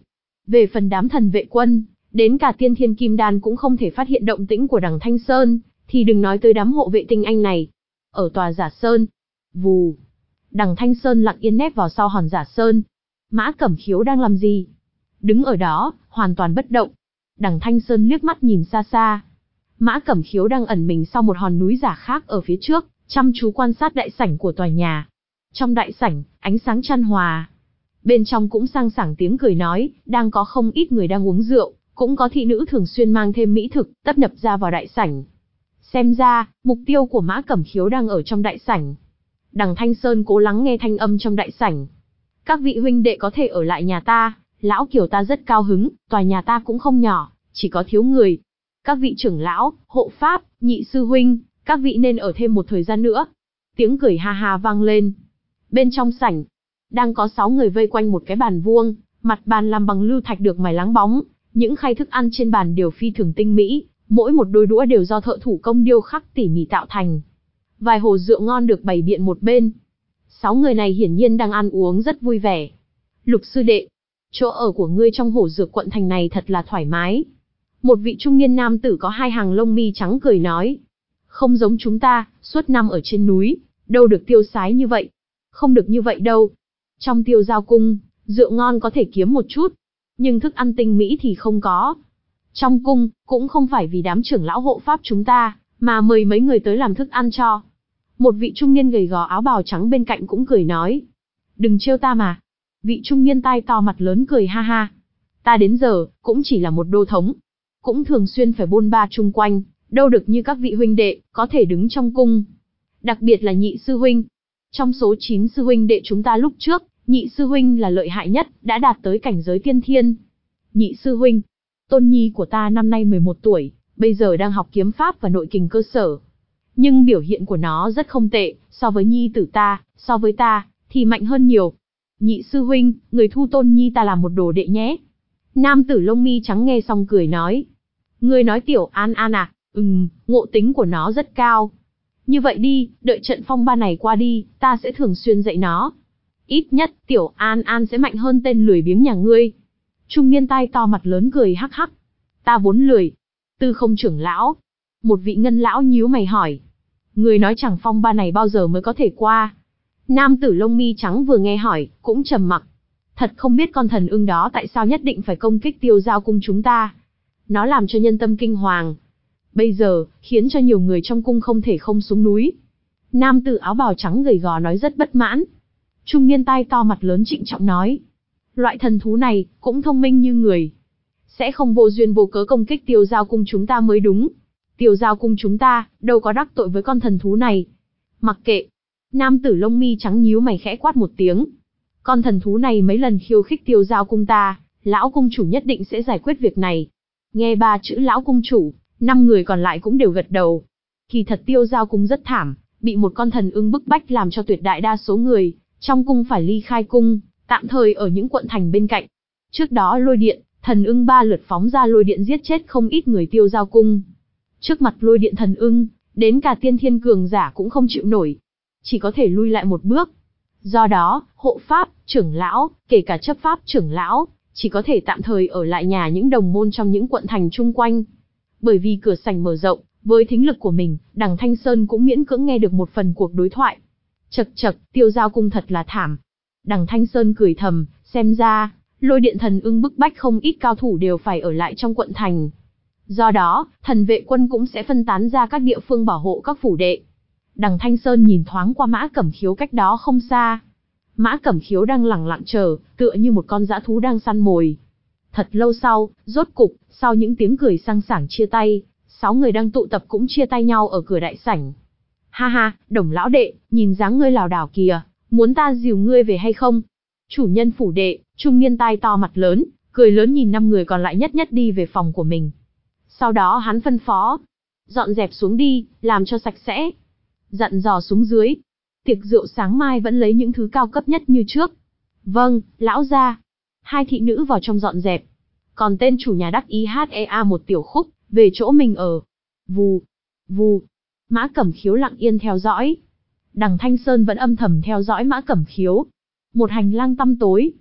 Về phần đám thần vệ quân, đến cả tiên thiên kim đan cũng không thể phát hiện động tĩnh của đằng Thanh Sơn, thì đừng nói tới đám hộ vệ tinh anh này. Ở tòa giả sơn, vù, đằng Thanh Sơn lặng yên nép vào sau hòn giả sơn. Mã Cẩm Khiếu đang làm gì? Đứng ở đó, hoàn toàn bất động. Đằng Thanh Sơn liếc mắt nhìn xa xa. Mã Cẩm Khiếu đang ẩn mình sau một hòn núi giả khác ở phía trước, chăm chú quan sát đại sảnh của tòa nhà. Trong đại sảnh, ánh sáng chan hòa. Bên trong cũng sang sảng tiếng cười nói, đang có không ít người đang uống rượu, cũng có thị nữ thường xuyên mang thêm mỹ thực, tấp nập ra vào đại sảnh. Xem ra, mục tiêu của Mã Cẩm Khiếu đang ở trong đại sảnh. Đằng Thanh Sơn cố lắng nghe thanh âm trong đại sảnh. Các vị huynh đệ có thể ở lại nhà ta, lão Kiều ta rất cao hứng, tòa nhà ta cũng không nhỏ, chỉ có thiếu người. Các vị trưởng lão, hộ pháp, nhị sư huynh, các vị nên ở thêm một thời gian nữa. Tiếng cười ha ha vang lên. Bên trong sảnh, đang có sáu người vây quanh một cái bàn vuông, mặt bàn làm bằng lưu thạch được mài láng bóng, những khay thức ăn trên bàn đều phi thường tinh mỹ, mỗi một đôi đũa đều do thợ thủ công điêu khắc tỉ mỉ tạo thành. Vài hồ rượu ngon được bày biện một bên. Sáu người này hiển nhiên đang ăn uống rất vui vẻ. Lục sư đệ, chỗ ở của ngươi trong hổ dược quận thành này thật là thoải mái. Một vị trung niên nam tử có hai hàng lông mi trắng cười nói. Không giống chúng ta, suốt năm ở trên núi, đâu được tiêu sái như vậy. Không được như vậy đâu. Trong Tiêu Giao cung, rượu ngon có thể kiếm một chút, nhưng thức ăn tinh mỹ thì không có. Trong cung, cũng không phải vì đám trưởng lão hộ pháp chúng ta, mà mời mấy người tới làm thức ăn cho. Một vị trung niên gầy gò áo bào trắng bên cạnh cũng cười nói. Đừng trêu ta mà. Vị trung niên tai to mặt lớn cười ha ha. Ta đến giờ, cũng chỉ là một đô thống. Cũng thường xuyên phải bôn ba chung quanh, đâu được như các vị huynh đệ, có thể đứng trong cung. Đặc biệt là nhị sư huynh. Trong số chín sư huynh đệ chúng ta lúc trước, nhị sư huynh là lợi hại nhất, đã đạt tới cảnh giới tiên thiên. Nhị sư huynh, tôn nhi của ta năm nay mười một tuổi, bây giờ đang học kiếm pháp và nội kình cơ sở. Nhưng biểu hiện của nó rất không tệ, so với nhi tử ta, so với ta, thì mạnh hơn nhiều. Nhị sư huynh, người thu tôn nhi ta làm một đồ đệ nhé. Nam tử lông mi trắng nghe xong cười nói. Người nói tiểu An An à, ừm, ngộ tính của nó rất cao. Như vậy đi, đợi trận phong ba này qua đi, ta sẽ thường xuyên dạy nó. Ít nhất, tiểu An An sẽ mạnh hơn tên lười biếng nhà ngươi. Trung niên tai to mặt lớn cười hắc hắc. Ta vốn lười. Tư Không trưởng lão. Một vị ngân lão nhíu mày hỏi. Người nói chẳng phong ba này bao giờ mới có thể qua. Nam tử lông mi trắng vừa nghe hỏi, cũng trầm mặc. Thật không biết con thần ưng đó tại sao nhất định phải công kích Tiêu Giao cung chúng ta. Nó làm cho nhân tâm kinh hoàng. Bây giờ, khiến cho nhiều người trong cung không thể không xuống núi. Nam tử áo bào trắng gầy gò nói rất bất mãn. Trung niên tai to mặt lớn trịnh trọng nói. Loại thần thú này, cũng thông minh như người. Sẽ không vô duyên vô cớ công kích Tiêu Giao cung chúng ta mới đúng. Tiêu Giao cung chúng ta, đâu có đắc tội với con thần thú này. Mặc kệ. Nam tử lông mi trắng nhíu mày khẽ quát một tiếng. Con thần thú này mấy lần khiêu khích Tiêu Giao cung ta, lão cung chủ nhất định sẽ giải quyết việc này. Nghe ba chữ lão cung chủ, năm người còn lại cũng đều gật đầu. Kỳ thật Tiêu Giao cung rất thảm, bị một con thần ưng bức bách làm cho tuyệt đại đa số người trong cung phải ly khai cung, tạm thời ở những quận thành bên cạnh. Trước đó lôi điện, thần ưng ba lượt phóng ra lôi điện giết chết không ít người Tiêu Giao cung. Trước mặt lôi điện thần ưng, đến cả tiên thiên cường giả cũng không chịu nổi, chỉ có thể lui lại một bước. Do đó, hộ pháp, trưởng lão, kể cả chấp pháp trưởng lão, chỉ có thể tạm thời ở lại nhà những đồng môn trong những quận thành chung quanh. Bởi vì cửa sảnh mở rộng, với thính lực của mình, đằng Thanh Sơn cũng miễn cưỡng nghe được một phần cuộc đối thoại. Chậc chậc, Tiêu Giao cung thật là thảm. Đằng Thanh Sơn cười thầm, xem ra, lôi điện thần ưng bức bách không ít cao thủ đều phải ở lại trong quận thành. Do đó, thần vệ quân cũng sẽ phân tán ra các địa phương bảo hộ các phủ đệ. Đằng Thanh Sơn nhìn thoáng qua Mã Cẩm Khiếu cách đó không xa. Mã Cẩm Khiếu đang lẳng lặng chờ, tựa như một con dã thú đang săn mồi. Thật lâu sau, rốt cục, sau những tiếng cười sang sảng chia tay, sáu người đang tụ tập cũng chia tay nhau ở cửa đại sảnh. Ha ha, Đồng lão đệ, nhìn dáng ngươi lảo đảo kìa, muốn ta dìu ngươi về hay không? Chủ nhân phủ đệ, trung niên tai to mặt lớn, cười lớn nhìn năm người còn lại nhất nhất đi về phòng của mình. Sau đó hắn phân phó, dọn dẹp xuống đi, làm cho sạch sẽ. Dặn dò xuống dưới, tiệc rượu sáng mai vẫn lấy những thứ cao cấp nhất như trước. Vâng, lão gia. Hai thị nữ vào trong dọn dẹp. Còn tên chủ nhà đắc ý hát e a một tiểu khúc, về chỗ mình ở. Vù, vù. Mã Cẩm Khiếu lặng yên theo dõi. Đằng Thanh Sơn vẫn âm thầm theo dõi Mã Cẩm Khiếu. Một hành lang tăm tối.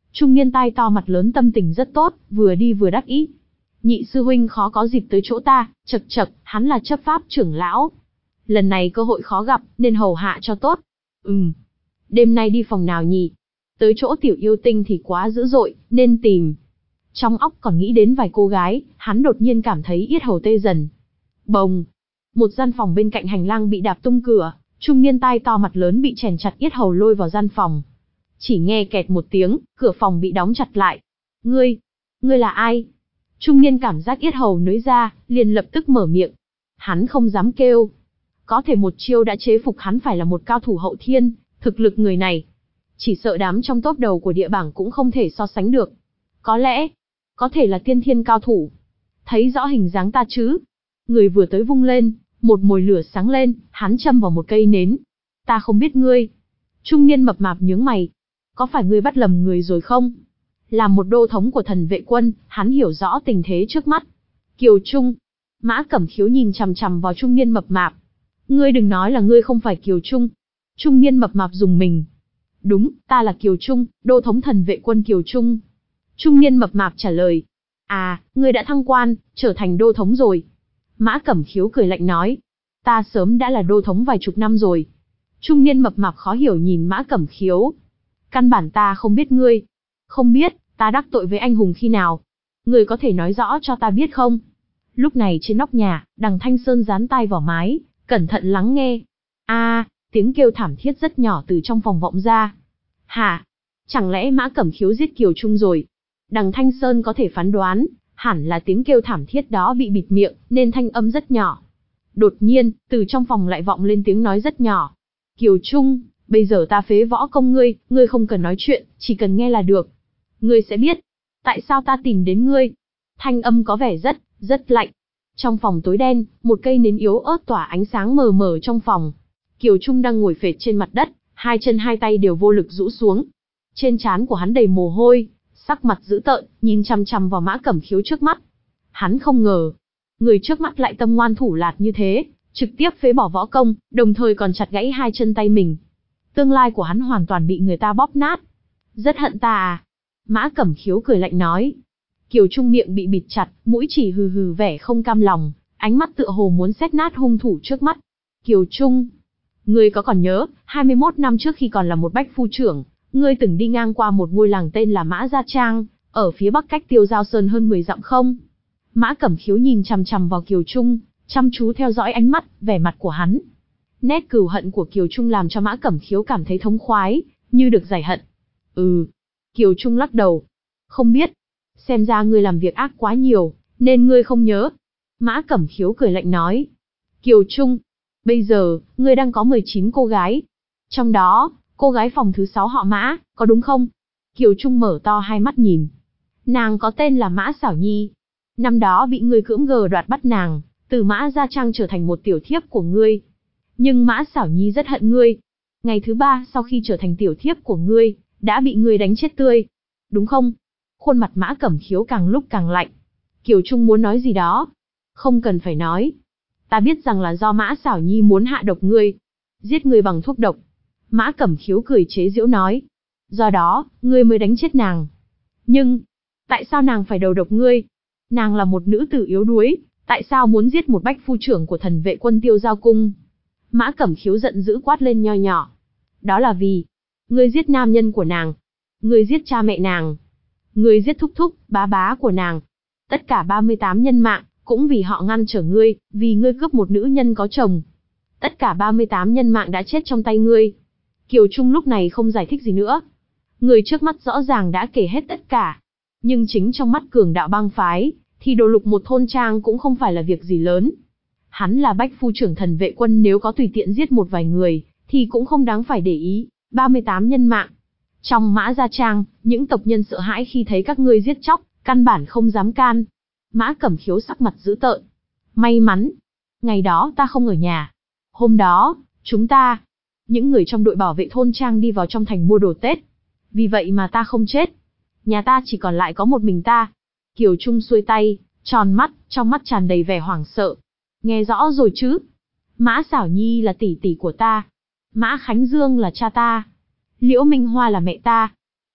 Trung niên tai to mặt lớn tâm tình rất tốt, vừa đi vừa đắc ý. Nhị sư huynh khó có dịp tới chỗ ta, chậc chậc, hắn là chấp pháp trưởng lão. Lần này cơ hội khó gặp, nên hầu hạ cho tốt. Ừm. Đêm nay đi phòng nào nhỉ? Tới chỗ tiểu yêu tinh thì quá dữ dội, nên tìm. Trong óc còn nghĩ đến vài cô gái, hắn đột nhiên cảm thấy yết hầu tê dần. Bồng. Một gian phòng bên cạnh hành lang bị đạp tung cửa, trung niên tai to mặt lớn bị chèn chặt yết hầu lôi vào gian phòng. Chỉ nghe kẹt một tiếng, cửa phòng bị đóng chặt lại. Ngươi, ngươi là ai? Trung niên cảm giác yết hầu nới ra, liền lập tức mở miệng. Hắn không dám kêu. Có thể một chiêu đã chế phục hắn phải là một cao thủ hậu thiên, thực lực người này. Chỉ sợ đám trong top đầu của địa bảng cũng không thể so sánh được. Có lẽ, có thể là tiên thiên cao thủ. Thấy rõ hình dáng ta chứ? Người vừa tới vung lên, một mồi lửa sáng lên, hắn châm vào một cây nến. Ta không biết ngươi. Trung niên mập mạp nhướng mày. Có phải ngươi bắt lầm người rồi không? Là một đô thống của thần vệ quân, hắn hiểu rõ tình thế trước mắt. Kiều Trung. Mã Cẩm Khiếu nhìn chằm chằm vào trung niên mập mạp. Ngươi đừng nói là ngươi không phải Kiều Trung. Trung niên mập mạp dùng mình. Đúng, ta là Kiều Trung, đô thống thần vệ quân Kiều Trung. Trung niên mập mạp trả lời. À, ngươi đã thăng quan, trở thành đô thống rồi. Mã Cẩm Khiếu cười lạnh nói. Ta sớm đã là đô thống vài chục năm rồi. Trung niên mập mạp khó hiểu nhìn Mã Cẩm Khiếu. Căn bản ta không biết ngươi. Không biết, ta đắc tội với anh hùng khi nào? Ngươi có thể nói rõ cho ta biết không? Lúc này trên nóc nhà, Đằng Thanh Sơn dán tai vào mái, cẩn thận lắng nghe. A, à, tiếng kêu thảm thiết rất nhỏ từ trong phòng vọng ra. Hả? Chẳng lẽ Mã Cẩm Khiếu giết Kiều Trung rồi? Đằng Thanh Sơn có thể phán đoán, hẳn là tiếng kêu thảm thiết đó bị bịt miệng, nên thanh âm rất nhỏ. Đột nhiên, từ trong phòng lại vọng lên tiếng nói rất nhỏ. Kiều Trung, bây giờ ta phế võ công ngươi, ngươi không cần nói chuyện, chỉ cần nghe là được. Ngươi sẽ biết, tại sao ta tìm đến ngươi. Thanh âm có vẻ rất, rất lạnh. Trong phòng tối đen, một cây nến yếu ớt tỏa ánh sáng mờ mờ trong phòng. Kiều Trung đang ngồi phệt trên mặt đất, hai chân hai tay đều vô lực rũ xuống. Trên trán của hắn đầy mồ hôi, sắc mặt dữ tợn, nhìn chằm chằm vào Mã Cẩm Khiếu trước mắt. Hắn không ngờ, người trước mắt lại tâm ngoan thủ lạt như thế, trực tiếp phế bỏ võ công, đồng thời còn chặt gãy hai chân tay mình. Tương lai của hắn hoàn toàn bị người ta bóp nát. Rất hận ta à? Mã Cẩm Khiếu cười lạnh nói. Kiều Trung miệng bị bịt chặt, mũi chỉ hừ hừ vẻ không cam lòng, ánh mắt tựa hồ muốn xé nát hung thủ trước mắt. Kiều Trung, ngươi có còn nhớ, hai mươi mốt năm trước khi còn là một bách phu trưởng, ngươi từng đi ngang qua một ngôi làng tên là Mã Gia Trang, ở phía bắc cách Tiêu Giao Sơn hơn mười dặm không? Mã Cẩm Khiếu nhìn chằm chằm vào Kiều Trung, chăm chú theo dõi ánh mắt, vẻ mặt của hắn. Nét cừu hận của Kiều Trung làm cho Mã Cẩm Khiếu cảm thấy thống khoái, như được giải hận. Ừ. Kiều Trung lắc đầu. Không biết. Xem ra ngươi làm việc ác quá nhiều, nên ngươi không nhớ. Mã Cẩm Khiếu cười lạnh nói. Kiều Trung, bây giờ, ngươi đang có mười chín cô gái. Trong đó, cô gái phòng thứ sáu họ Mã, có đúng không? Kiều Trung mở to hai mắt nhìn. Nàng có tên là Mã Xảo Nhi. Năm đó bị ngươi cưỡng gờ đoạt bắt nàng, từ Mã Gia Trang trở thành một tiểu thiếp của ngươi. Nhưng Mã Xảo Nhi rất hận ngươi. Ngày thứ ba sau khi trở thành tiểu thiếp của ngươi, đã bị ngươi đánh chết tươi. Đúng không? Khuôn mặt Mã Cẩm Khiếu càng lúc càng lạnh. Kiều Trung muốn nói gì đó. Không cần phải nói. Ta biết rằng là do Mã Xảo Nhi muốn hạ độc ngươi. Giết ngươi bằng thuốc độc. Mã Cẩm Khiếu cười chế giễu nói. Do đó, ngươi mới đánh chết nàng. Nhưng, tại sao nàng phải đầu độc ngươi? Nàng là một nữ tử yếu đuối, tại sao muốn giết một bách phu trưởng của thần vệ quân Tiêu Giao Cung? Mã Cẩm Khiếu giận dữ quát lên nho nhỏ. Đó là vì, ngươi giết nam nhân của nàng. Ngươi giết cha mẹ nàng. Ngươi giết thúc thúc, bá bá của nàng. Tất cả ba mươi tám nhân mạng, cũng vì họ ngăn trở ngươi, vì ngươi cướp một nữ nhân có chồng. Tất cả ba mươi tám nhân mạng đã chết trong tay ngươi. Kiều Trung lúc này không giải thích gì nữa. Người trước mắt rõ ràng đã kể hết tất cả. Nhưng chính trong mắt cường đạo bang phái, thì đồ lục một thôn trang cũng không phải là việc gì lớn. Hắn là bách phu trưởng thần vệ quân, nếu có tùy tiện giết một vài người, thì cũng không đáng phải để ý. ba mươi tám nhân mạng. Trong Mã Gia Trang, những tộc nhân sợ hãi khi thấy các ngươi giết chóc, căn bản không dám can. Mã Cẩm Khiếu sắc mặt dữ tợn. May mắn, ngày đó ta không ở nhà. Hôm đó, chúng ta, những người trong đội bảo vệ thôn trang đi vào trong thành mua đồ Tết. Vì vậy mà ta không chết. Nhà ta chỉ còn lại có một mình ta. Kiều Trung xuôi tay, tròn mắt, trong mắt tràn đầy vẻ hoảng sợ. Nghe rõ rồi chứ? Mã Xảo Nhi là tỷ tỷ của ta. Mã Khánh Dương là cha ta. Liễu Minh Hoa là mẹ ta.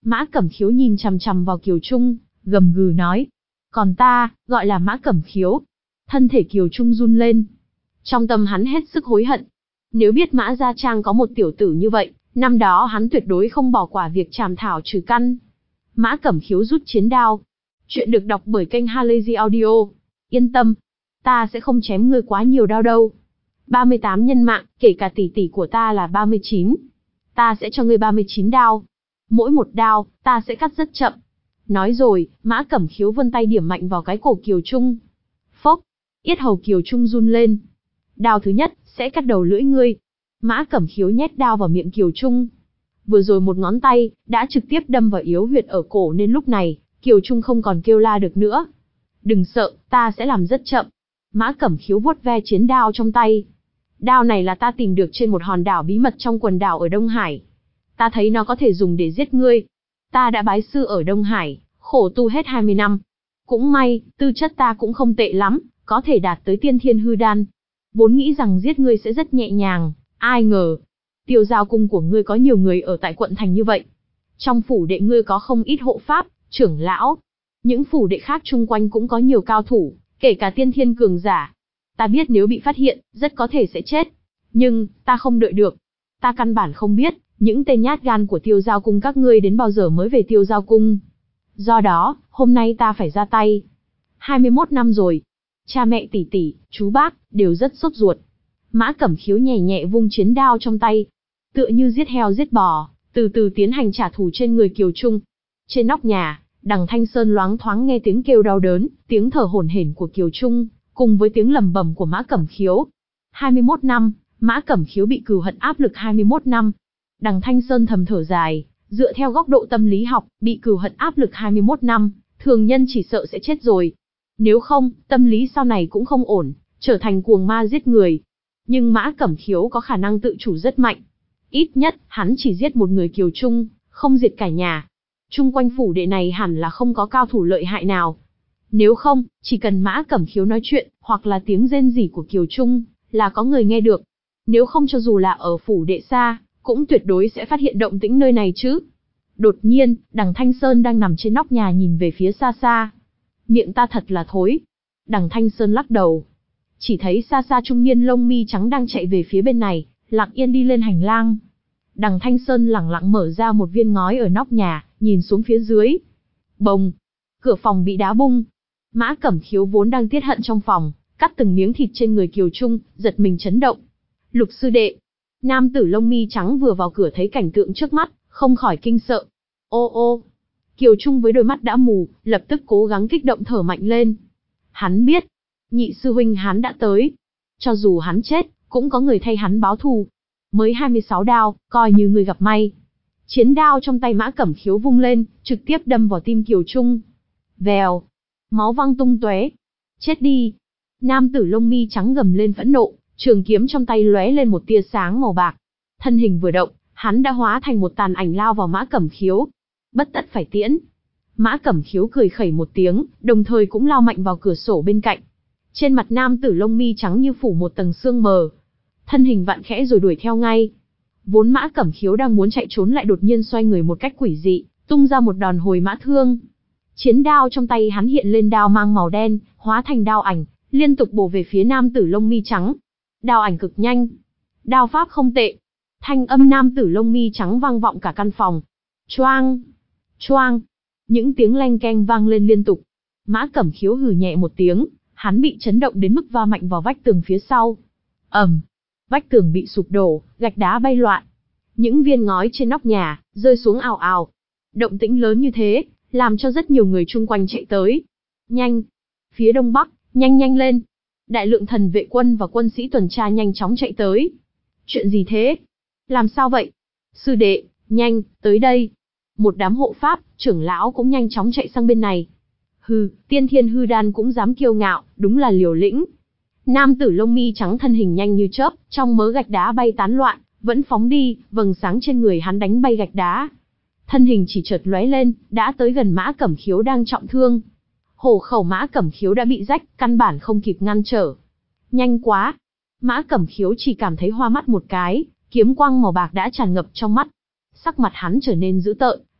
Mã Cẩm Khiếu nhìn chằm chằm vào Kiều Trung, gầm gừ nói. Còn ta, gọi là Mã Cẩm Khiếu. Thân thể Kiều Trung run lên. Trong tâm hắn hết sức hối hận. Nếu biết Mã Gia Trang có một tiểu tử như vậy, năm đó hắn tuyệt đối không bỏ qua việc trảm thảo trừ căn. Mã Cẩm Khiếu rút chiến đao. Chuyện được đọc bởi kênh Halazy Audio. Yên tâm, ta sẽ không chém ngươi quá nhiều đao đâu. ba mươi tám nhân mạng, kể cả tỷ tỷ của ta là ba mươi chín. Ta sẽ cho ngươi ba mươi chín đao. Mỗi một đao, ta sẽ cắt rất chậm. Nói rồi, Mã Cẩm Khiếu vươn tay điểm mạnh vào cái cổ Kiều Trung. Phốc, yết hầu Kiều Trung run lên. Đao thứ nhất, sẽ cắt đầu lưỡi ngươi. Mã Cẩm Khiếu nhét đao vào miệng Kiều Trung. Vừa rồi một ngón tay, đã trực tiếp đâm vào yếu huyệt ở cổ nên lúc này, Kiều Trung không còn kêu la được nữa. Đừng sợ, ta sẽ làm rất chậm. Mã Cẩm Khiếu vuốt ve chiến đao trong tay. Đao này là ta tìm được trên một hòn đảo bí mật trong quần đảo ở Đông Hải. Ta thấy nó có thể dùng để giết ngươi. Ta đã bái sư ở Đông Hải, khổ tu hết hai mươi năm. Cũng may, tư chất ta cũng không tệ lắm, có thể đạt tới tiên thiên hư đan. Vốn nghĩ rằng giết ngươi sẽ rất nhẹ nhàng, ai ngờ. Tiêu giao cung của ngươi có nhiều người ở tại quận thành như vậy. Trong phủ đệ ngươi có không ít hộ pháp, trưởng lão. Những phủ đệ khác chung quanh cũng có nhiều cao thủ, kể cả tiên thiên cường giả. Ta biết nếu bị phát hiện, rất có thể sẽ chết. Nhưng, ta không đợi được. Ta căn bản không biết, những tên nhát gan của tiêu giao cung các ngươi đến bao giờ mới về tiêu giao cung. Do đó, hôm nay ta phải ra tay. hai mươi mốt năm rồi. Cha mẹ tỷ tỷ, chú bác, đều rất sốt ruột. Mã Cẩm Khiếu nhẹ nhẹ vung chiến đao trong tay. Tựa như giết heo giết bò, từ từ tiến hành trả thù trên người Kiều Trung. Trên nóc nhà, Đằng Thanh Sơn loáng thoáng nghe tiếng kêu đau đớn, tiếng thở hổn hển của Kiều Trung, cùng với tiếng lẩm bẩm của Mã Cẩm Khiếu. hai mươi mốt năm, Mã Cẩm Khiếu bị cừu hận áp lực hai mươi mốt năm. Đằng Thanh Sơn thầm thở dài, dựa theo góc độ tâm lý học, bị cừu hận áp lực hai mươi mốt năm, thường nhân chỉ sợ sẽ chết rồi. Nếu không, tâm lý sau này cũng không ổn, trở thành cuồng ma giết người. Nhưng Mã Cẩm Khiếu có khả năng tự chủ rất mạnh. Ít nhất, hắn chỉ giết một người Kiều Trung, không diệt cả nhà. Chung quanh phủ đệ này hẳn là không có cao thủ lợi hại nào. Nếu không, chỉ cần Mã Cẩm Khiếu nói chuyện, hoặc là tiếng rên rỉ của Kiều Trung, là có người nghe được. Nếu không cho dù là ở phủ đệ xa, cũng tuyệt đối sẽ phát hiện động tĩnh nơi này chứ. Đột nhiên, Đằng Thanh Sơn đang nằm trên nóc nhà nhìn về phía xa xa. Miệng ta thật là thối. Đằng Thanh Sơn lắc đầu. Chỉ thấy xa xa trung niên lông mi trắng đang chạy về phía bên này, lặng yên đi lên hành lang. Đằng Thanh Sơn lẳng lặng mở ra một viên ngói ở nóc nhà, nhìn xuống phía dưới. Bồng! Cửa phòng bị đá bung. Mã Cẩm Khiếu vốn đang tiết hận trong phòng, cắt từng miếng thịt trên người Kiều Trung, giật mình chấn động. Lục sư đệ! Nam tử lông mi trắng vừa vào cửa thấy cảnh tượng trước mắt, không khỏi kinh sợ. Ô ô! Kiều Trung với đôi mắt đã mù, lập tức cố gắng kích động thở mạnh lên. Hắn biết, nhị sư huynh hắn đã tới. Cho dù hắn chết, cũng có người thay hắn báo thù. Mới hai mươi sáu đao, coi như người gặp may. Chiến đao trong tay Mã Cẩm Khiếu vung lên, trực tiếp đâm vào tim Kiều Trung. Vèo! Máu văng tung tóe. Chết đi! Nam tử lông mi trắng gầm lên phẫn nộ, trường kiếm trong tay lóe lên một tia sáng màu bạc. Thân hình vừa động, hắn đã hóa thành một tàn ảnh lao vào Mã Cẩm Khiếu. Bất tất phải tiễn. Mã Cẩm Khiếu cười khẩy một tiếng, đồng thời cũng lao mạnh vào cửa sổ bên cạnh. Trên mặt nam tử lông mi trắng như phủ một tầng sương mờ. Thân hình vặn khẽ rồi đuổi theo ngay. Vốn Mã Cẩm Khiếu đang muốn chạy trốn lại đột nhiên xoay người một cách quỷ dị, tung ra một đòn hồi mã thương. Chiến đao trong tay hắn hiện lên đao mang màu đen, hóa thành đao ảnh, liên tục bổ về phía nam tử lông mi trắng. Đao ảnh cực nhanh. Đao pháp không tệ. Thanh âm nam tử lông mi trắng vang vọng cả căn phòng. Choang! Choang! Những tiếng leng keng vang lên liên tục. Mã Cẩm Khiếu hừ nhẹ một tiếng, hắn bị chấn động đến mức va mạnh vào vách tường phía sau. Ầm! Vách tường bị sụp đổ, gạch đá bay loạn. Những viên ngói trên nóc nhà rơi xuống ào ào. Động tĩnh lớn như thế, làm cho rất nhiều người chung quanh chạy tới. Nhanh! Phía đông bắc, nhanh nhanh lên! Đại lượng thần vệ quân và quân sĩ tuần tra nhanh chóng chạy tới. Chuyện gì thế? Làm sao vậy? Sư đệ, nhanh, tới đây! Một đám hộ pháp, trưởng lão cũng nhanh chóng chạy sang bên này. Hừ, tiên thiên hư đan cũng dám kiêu ngạo, đúng là liều lĩnh. Nam tử lông mi trắng thân hình nhanh như chớp, trong mớ gạch đá bay tán loạn, vẫn phóng đi, vầng sáng trên người hắn đánh bay gạch đá. Thân hình chỉ chợt lóe lên, đã tới gần Mã Cẩm Khiếu đang trọng thương. Hổ khẩu Mã Cẩm Khiếu đã bị rách, căn bản không kịp ngăn trở. Nhanh quá! Mã Cẩm Khiếu chỉ cảm thấy hoa mắt một cái, kiếm quang màu bạc đã tràn ngập trong mắt. Sắc mặt hắn trở nên dữ tợn,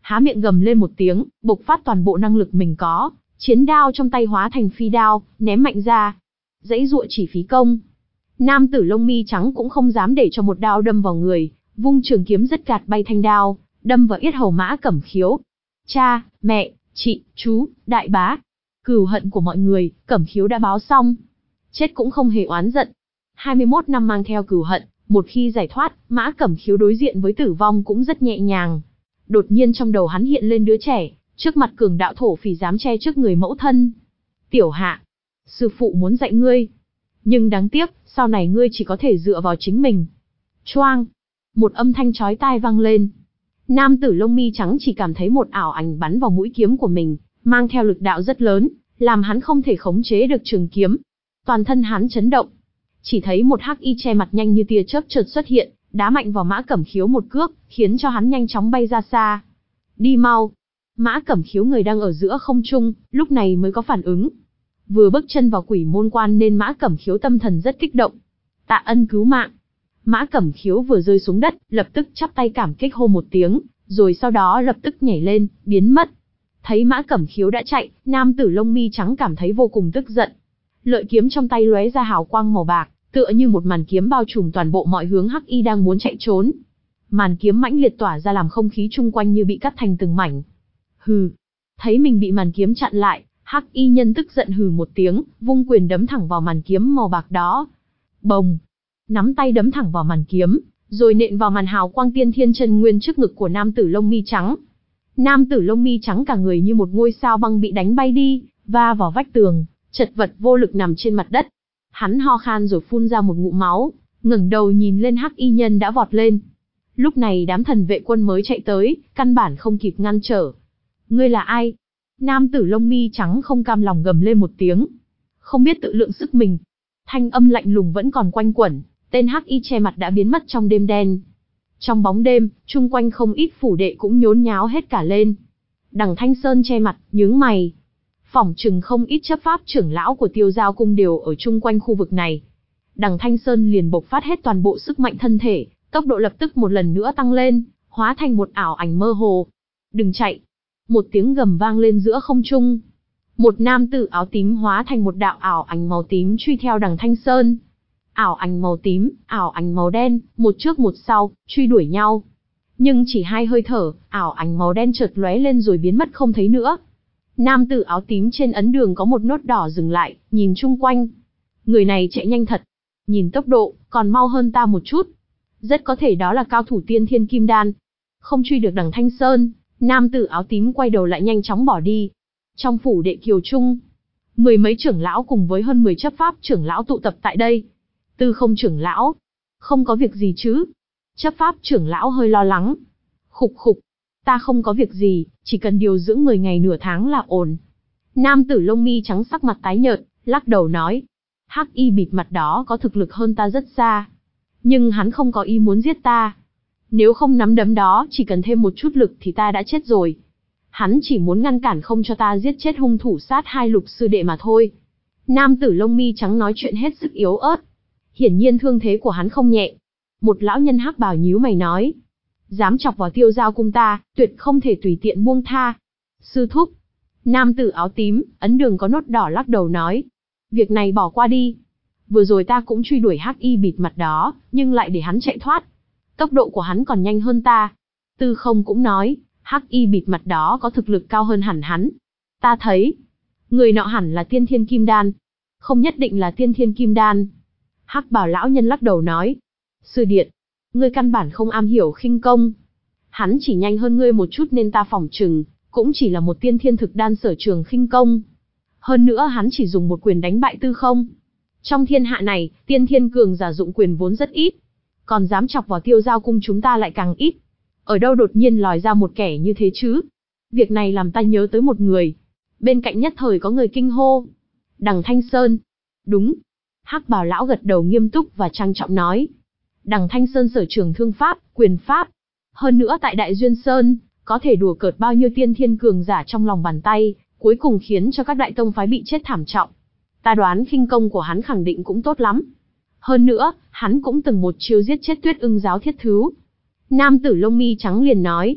há miệng gầm lên một tiếng, bộc phát toàn bộ năng lực mình có, chiến đao trong tay hóa thành phi đao, ném mạnh ra. Dãy dụa chỉ phí công. Nam tử lông mi trắng cũng không dám để cho một đao đâm vào người, vung trường kiếm rất gạt bay thanh đao, đâm vào yết hầu Mã Cẩm Khiếu. Cha, mẹ, chị, chú, đại bá. Cừu hận của mọi người, Cẩm Khiếu đã báo xong. Chết cũng không hề oán giận. hai mươi mốt năm mang theo cừu hận, một khi giải thoát, Mã Cẩm Khiếu đối diện với tử vong cũng rất nhẹ nhàng. Đột nhiên trong đầu hắn hiện lên đứa trẻ, trước mặt cường đạo thổ phỉ dám che trước người mẫu thân. Tiểu Hạ, sư phụ muốn dạy ngươi. Nhưng đáng tiếc, sau này ngươi chỉ có thể dựa vào chính mình. Choang! Một âm thanh chói tai vang lên. Nam tử lông mi trắng chỉ cảm thấy một ảo ảnh bắn vào mũi kiếm của mình, mang theo lực đạo rất lớn, làm hắn không thể khống chế được trường kiếm. Toàn thân hắn chấn động. Chỉ thấy một hắc y che mặt nhanh như tia chớp chợt xuất hiện, đá mạnh vào Mã Cẩm Khiếu một cước, khiến cho hắn nhanh chóng bay ra xa. Đi mau! Mã Cẩm Khiếu người đang ở giữa không trung, lúc này mới có phản ứng. Vừa bước chân vào quỷ môn quan nên Mã Cẩm Khiếu tâm thần rất kích động. Tạ ân cứu mạng. Mã Cẩm Khiếu vừa rơi xuống đất, lập tức chắp tay cảm kích hô một tiếng, rồi sau đó lập tức nhảy lên, biến mất. Thấy Mã Cẩm Khiếu đã chạy, nam tử lông mi trắng cảm thấy vô cùng tức giận. Lợi kiếm trong tay lóe ra hào quang màu bạc, tựa như một màn kiếm bao trùm toàn bộ mọi hướng hắc y đang muốn chạy trốn. Màn kiếm mãnh liệt tỏa ra làm không khí chung quanh như bị cắt thành từng mảnh. Hừ. Thấy mình bị màn kiếm chặn lại, hắc y nhân tức giận hừ một tiếng, vung quyền đấm thẳng vào màn kiếm màu bạc đó. Bồng. Nắm tay đấm thẳng vào màn kiếm, rồi nện vào màn hào quang tiên thiên chân nguyên trước ngực của nam tử lông mi trắng. Nam tử lông mi trắng cả người như một ngôi sao băng bị đánh bay đi, va vào vách tường, chật vật vô lực nằm trên mặt đất. Hắn ho khan rồi phun ra một ngụm máu, ngẩng đầu nhìn lên hắc y nhân đã vọt lên. Lúc này đám thần vệ quân mới chạy tới, căn bản không kịp ngăn trở. Ngươi là ai? Nam tử lông mi trắng không cam lòng gầm lên một tiếng. Không biết tự lượng sức mình. Thanh âm lạnh lùng vẫn còn quanh quẩn, tên hắc y che mặt đã biến mất trong đêm đen. Trong bóng đêm, chung quanh không ít phủ đệ cũng nhốn nháo hết cả lên. Đằng Thanh Sơn che mặt, nhướng mày. Phỏng chừng không ít chấp pháp trưởng lão của Tiêu Giao cung đều ở chung quanh khu vực này. Đằng Thanh Sơn liền bộc phát hết toàn bộ sức mạnh thân thể, tốc độ lập tức một lần nữa tăng lên, hóa thành một ảo ảnh mơ hồ. Đừng chạy! Một tiếng gầm vang lên giữa không trung. Một nam tử áo tím hóa thành một đạo ảo ảnh màu tím truy theo đằng Thanh Sơn. Ảo ảnh màu tím, ảo ảnh màu đen, một trước một sau, truy đuổi nhau. Nhưng chỉ hai hơi thở, ảo ảnh màu đen chợt lóe lên rồi biến mất không thấy nữa. Nam tử áo tím trên ấn đường có một nốt đỏ dừng lại, nhìn chung quanh. Người này chạy nhanh thật. Nhìn tốc độ, còn mau hơn ta một chút. Rất có thể đó là cao thủ tiên thiên kim đan. Không truy được đằng Thanh Sơn, nam tử áo tím quay đầu lại nhanh chóng bỏ đi. Trong phủ đệ Kiều Trung, mười mấy trưởng lão cùng với hơn mười chấp pháp trưởng lão tụ tập tại đây. Tư Không trưởng lão, không có việc gì chứ? Chấp pháp trưởng lão hơi lo lắng. Khục khục, ta không có việc gì, chỉ cần điều dưỡng mười ngày nửa tháng là ổn. Nam tử lông mi trắng sắc mặt tái nhợt, lắc đầu nói. Hắc y bịt mặt đó có thực lực hơn ta rất xa. Nhưng hắn không có ý muốn giết ta. Nếu không nắm đấm đó chỉ cần thêm một chút lực thì ta đã chết rồi. Hắn chỉ muốn ngăn cản không cho ta giết chết hung thủ sát hai Lục sư đệ mà thôi. Nam tử lông mi trắng nói chuyện hết sức yếu ớt. Hiển nhiên thương thế của hắn không nhẹ. Một lão nhân hắc bào nhíu mày nói. Dám chọc vào Tiêu Giao cung ta, tuyệt không thể tùy tiện buông tha. Sư thúc. Nam tử áo tím, ấn đường có nốt đỏ lắc đầu nói. Việc này bỏ qua đi. Vừa rồi ta cũng truy đuổi hắc y bịt mặt đó, nhưng lại để hắn chạy thoát. Tốc độ của hắn còn nhanh hơn ta. Tư Không cũng nói, hắc y bịt mặt đó có thực lực cao hơn hẳn hắn. Ta thấy, người nọ hẳn là tiên thiên kim đan. Không nhất định là tiên thiên kim đan. Hắc bào lão nhân lắc đầu nói. Sư điện, ngươi căn bản không am hiểu khinh công. Hắn chỉ nhanh hơn ngươi một chút nên ta phỏng chừng, cũng chỉ là một tiên thiên thực đan sở trường khinh công. Hơn nữa hắn chỉ dùng một quyền đánh bại Tư Không. Trong thiên hạ này, tiên thiên cường giả dụng quyền vốn rất ít. Còn dám chọc vào Tiêu Giao cung chúng ta lại càng ít. Ở đâu đột nhiên lòi ra một kẻ như thế chứ? Việc này làm ta nhớ tới một người. Bên cạnh nhất thời có người kinh hô. Đằng Thanh Sơn. Đúng. Hắc bào lão gật đầu nghiêm túc và trang trọng nói. Đằng Thanh Sơn sở trường thương pháp, quyền pháp. Hơn nữa tại Đại Duyên Sơn, có thể đùa cợt bao nhiêu tiên thiên cường giả trong lòng bàn tay, cuối cùng khiến cho các đại tông phái bị chết thảm trọng. Ta đoán khinh công của hắn khẳng định cũng tốt lắm. Hơn nữa, hắn cũng từng một chiêu giết chết Tuyết Ưng giáo thiết thứ. Nam tử lông mi trắng liền nói.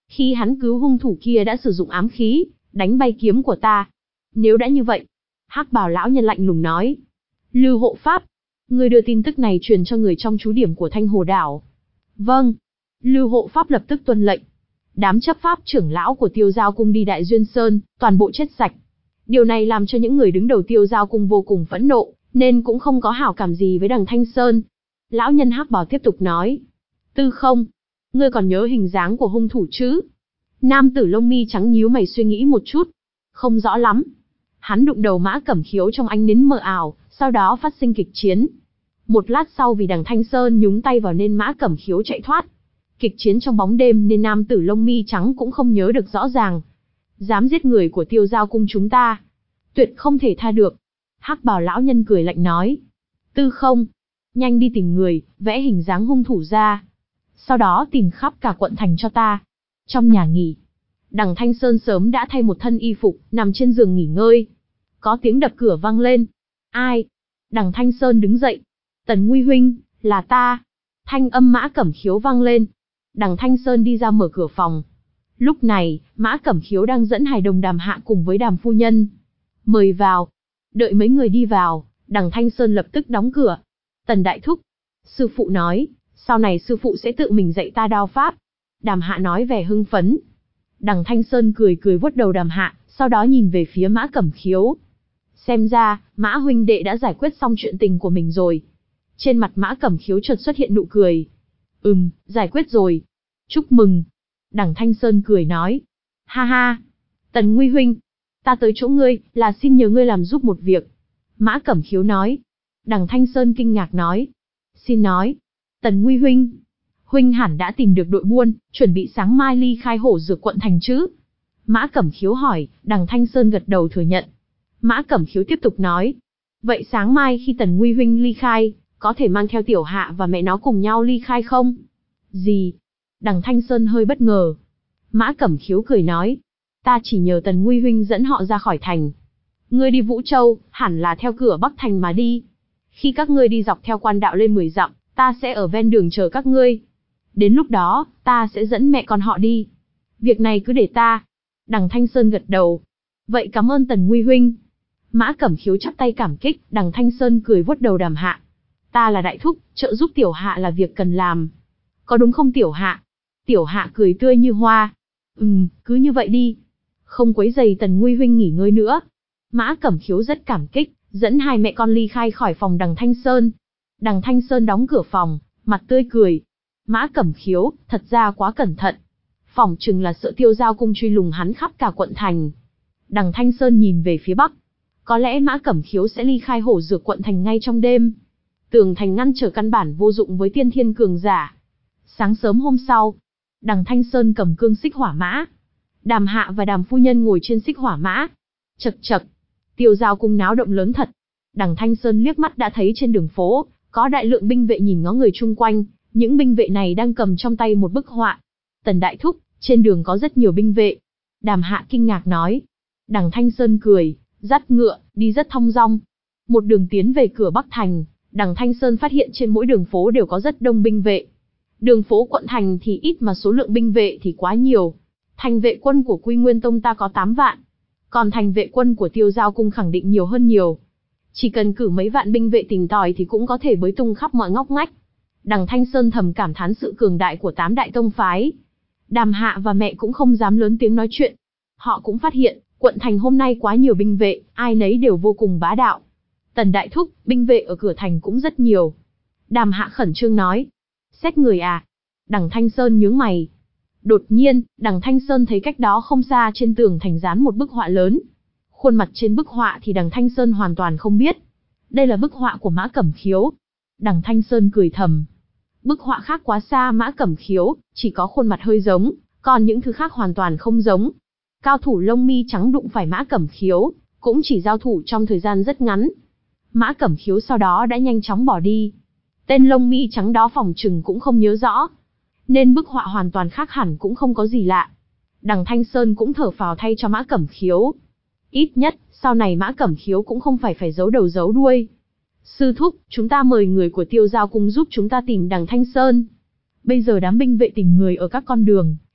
Khi hắn cứu hung thủ kia đã sử dụng ám khí, đánh bay kiếm của ta. Nếu đã như vậy, Hắc Bào lão nhân lạnh lùng nói. Lưu hộ pháp, ngươi đưa tin tức này truyền cho người trong trú điểm của Thanh Hồ đảo. Vâng. Lưu hộ pháp lập tức tuân lệnh. Đám chấp pháp trưởng lão của Tiêu Giao cung đi Đại Duyên Sơn, toàn bộ chết sạch. Điều này làm cho những người đứng đầu Tiêu Giao cung vô cùng phẫn nộ, nên cũng không có hảo cảm gì với Đằng Thanh Sơn. Lão nhân Hắc Bào tiếp tục nói. Tư Không, ngươi còn nhớ hình dáng của hung thủ chứ? Nam tử lông mi trắng nhíu mày suy nghĩ một chút. Không rõ lắm. Hắn đụng đầu Mã Cẩm Khiếu trong ánh nến mờ ảo, sau đó phát sinh kịch chiến. Một lát sau vì Đằng Thanh Sơn nhúng tay vào nên Mã Cẩm Khiếu chạy thoát. Kịch chiến trong bóng đêm nên nam tử lông mi trắng cũng không nhớ được rõ ràng. Dám giết người của Tiêu Giao cung chúng ta, tuyệt không thể tha được. Hắc Bào lão nhân cười lạnh nói. Tư Không, nhanh đi tìm người, vẽ hình dáng hung thủ ra. Sau đó tìm khắp cả quận thành cho ta. Trong nhà nghỉ, Đằng Thanh Sơn sớm đã thay một thân y phục, nằm trên giường nghỉ ngơi. Có tiếng đập cửa vang lên. Ai? Đằng Thanh Sơn đứng dậy. Tần Nguy huynh, là ta. Thanh âm Mã Cẩm Khiếu vang lên. Đằng Thanh Sơn đi ra mở cửa phòng. Lúc này, Mã Cẩm Khiếu đang dẫn hài đồng Đàm Hạ cùng với Đàm phu nhân. Mời vào. Đợi mấy người đi vào, Đằng Thanh Sơn lập tức đóng cửa. Tần đại thúc. Sư phụ nói, sau này sư phụ sẽ tự mình dạy ta đao pháp. Đàm Hạ nói vẻ hưng phấn. Đằng Thanh Sơn cười cười vuốt đầu Đàm Hạ, sau đó nhìn về phía Mã Cẩm Khiếu. Xem ra, Mã huynh đệ đã giải quyết xong chuyện tình của mình rồi. Trên mặt Mã Cẩm Khiếu chợt xuất hiện nụ cười. Ừm, giải quyết rồi. Chúc mừng. Đằng Thanh Sơn cười nói. Ha ha. Tần Nguy huynh, ta tới chỗ ngươi, là xin nhờ ngươi làm giúp một việc. Mã Cẩm Khiếu nói. Đằng Thanh Sơn kinh ngạc nói. Xin nói. Tần Nguy huynh, huynh hẳn đã tìm được đội buôn, chuẩn bị sáng mai ly khai Hổ Dược quận thành chứ? Mã Cẩm Khiếu hỏi, Đằng Thanh Sơn gật đầu thừa nhận. Mã Cẩm Khiếu tiếp tục nói. Vậy sáng mai khi Tần Nguy huynh ly khai, có thể mang theo Tiểu Hạ và mẹ nó cùng nhau ly khai không? Gì? Đằng Thanh Sơn hơi bất ngờ. Mã Cẩm Khiếu cười nói. Ta chỉ nhờ Tần Nguy huynh dẫn họ ra khỏi thành. Ngươi đi Vũ Châu, hẳn là theo cửa Bắc thành mà đi. Khi các ngươi đi dọc theo quan đạo lên mười dặm, ta sẽ ở ven đường chờ các ngươi. Đến lúc đó, ta sẽ dẫn mẹ con họ đi. Việc này cứ để ta. Đằng Thanh Sơn gật đầu. Vậy cảm ơn Tần Nguy huynh. Mã Cẩm Khiếu chắp tay cảm kích, Đằng Thanh Sơn cười vuốt đầu Đàm Hạ. Ta là đại thúc, trợ giúp Tiểu Hạ là việc cần làm. Có đúng không Tiểu Hạ? Tiểu Hạ cười tươi như hoa. Ừm, cứ như vậy đi. Không quấy rầy Tần Nguy huynh nghỉ ngơi nữa. Mã Cẩm Khiếu rất cảm kích, dẫn hai mẹ con ly khai khỏi phòng Đằng Thanh Sơn. Đằng Thanh Sơn đóng cửa phòng, mặt tươi cười. Mã Cẩm Khiếu, thật ra quá cẩn thận. Phỏng chừng là sợ Tiêu Giao cung truy lùng hắn khắp cả quận thành. Đằng Thanh Sơn nhìn về phía bắc. Có lẽ Mã Cẩm Khiếu sẽ ly khai Hổ Dược quận thành ngay trong đêm. Tường thành ngăn trở căn bản vô dụng với tiên thiên cường giả. Sáng sớm hôm sau, Đằng Thanh Sơn cầm cương xích hỏa mã. Đàm Hạ và Đàm phu nhân ngồi trên xích hỏa mã. Chậc chậc, Tiêu Giao cung náo động lớn thật. Đằng Thanh Sơn liếc mắt đã thấy trên đường phố, có đại lượng binh vệ nhìn ngó người chung quanh, những binh vệ này đang cầm trong tay một bức họa. Tần đại thúc, trên đường có rất nhiều binh vệ. Đàm Hạ kinh ngạc nói. Đằng Thanh Sơn cười, dắt ngựa, đi rất thong dong. Một đường tiến về cửa Bắc thành, Đằng Thanh Sơn phát hiện trên mỗi đường phố đều có rất đông binh vệ. Đường phố quận thành thì ít mà số lượng binh vệ thì quá nhiều. Thành vệ quân của Quy Nguyên Tông ta có tám vạn. Còn thành vệ quân của Tiêu Giao cung khẳng định nhiều hơn nhiều. Chỉ cần cử mấy vạn binh vệ tìm tòi thì cũng có thể bới tung khắp mọi ngóc ngách. Đằng Thanh Sơn thầm cảm thán sự cường đại của tám đại tông phái. Đàm Hạ và mẹ cũng không dám lớn tiếng nói chuyện. Họ cũng phát hiện, quận thành hôm nay quá nhiều binh vệ, ai nấy đều vô cùng bá đạo. Tần đại thúc, binh vệ ở cửa thành cũng rất nhiều. Đàm Hạ khẩn trương nói. Xét người à? Đằng Thanh Sơn nhướng mày. Đột nhiên, Đằng Thanh Sơn thấy cách đó không xa trên tường thành dán một bức họa lớn. Khuôn mặt trên bức họa thì Đằng Thanh Sơn hoàn toàn không biết. Đây là bức họa của Mã Cẩm Khiếu. Đằng Thanh Sơn cười thầm. Bức họa khác quá xa Mã Cẩm Khiếu, chỉ có khuôn mặt hơi giống, còn những thứ khác hoàn toàn không giống. Cao thủ lông mi trắng đụng phải Mã Cẩm Khiếu, cũng chỉ giao thủ trong thời gian rất ngắn. Mã Cẩm Khiếu sau đó đã nhanh chóng bỏ đi. Tên lông mi trắng đó phỏng chừng cũng không nhớ rõ, nên bức họa hoàn toàn khác hẳn cũng không có gì lạ. Đằng Thanh Sơn cũng thở phào thay cho Mã Cẩm Khiếu. Ít nhất, sau này Mã Cẩm Khiếu cũng không phải phải giấu đầu giấu đuôi. Sư thúc, chúng ta mời người của Tiêu Giao cung giúp chúng ta tìm Đằng Thanh Sơn. Bây giờ đám binh vệ tìm người ở các con đường,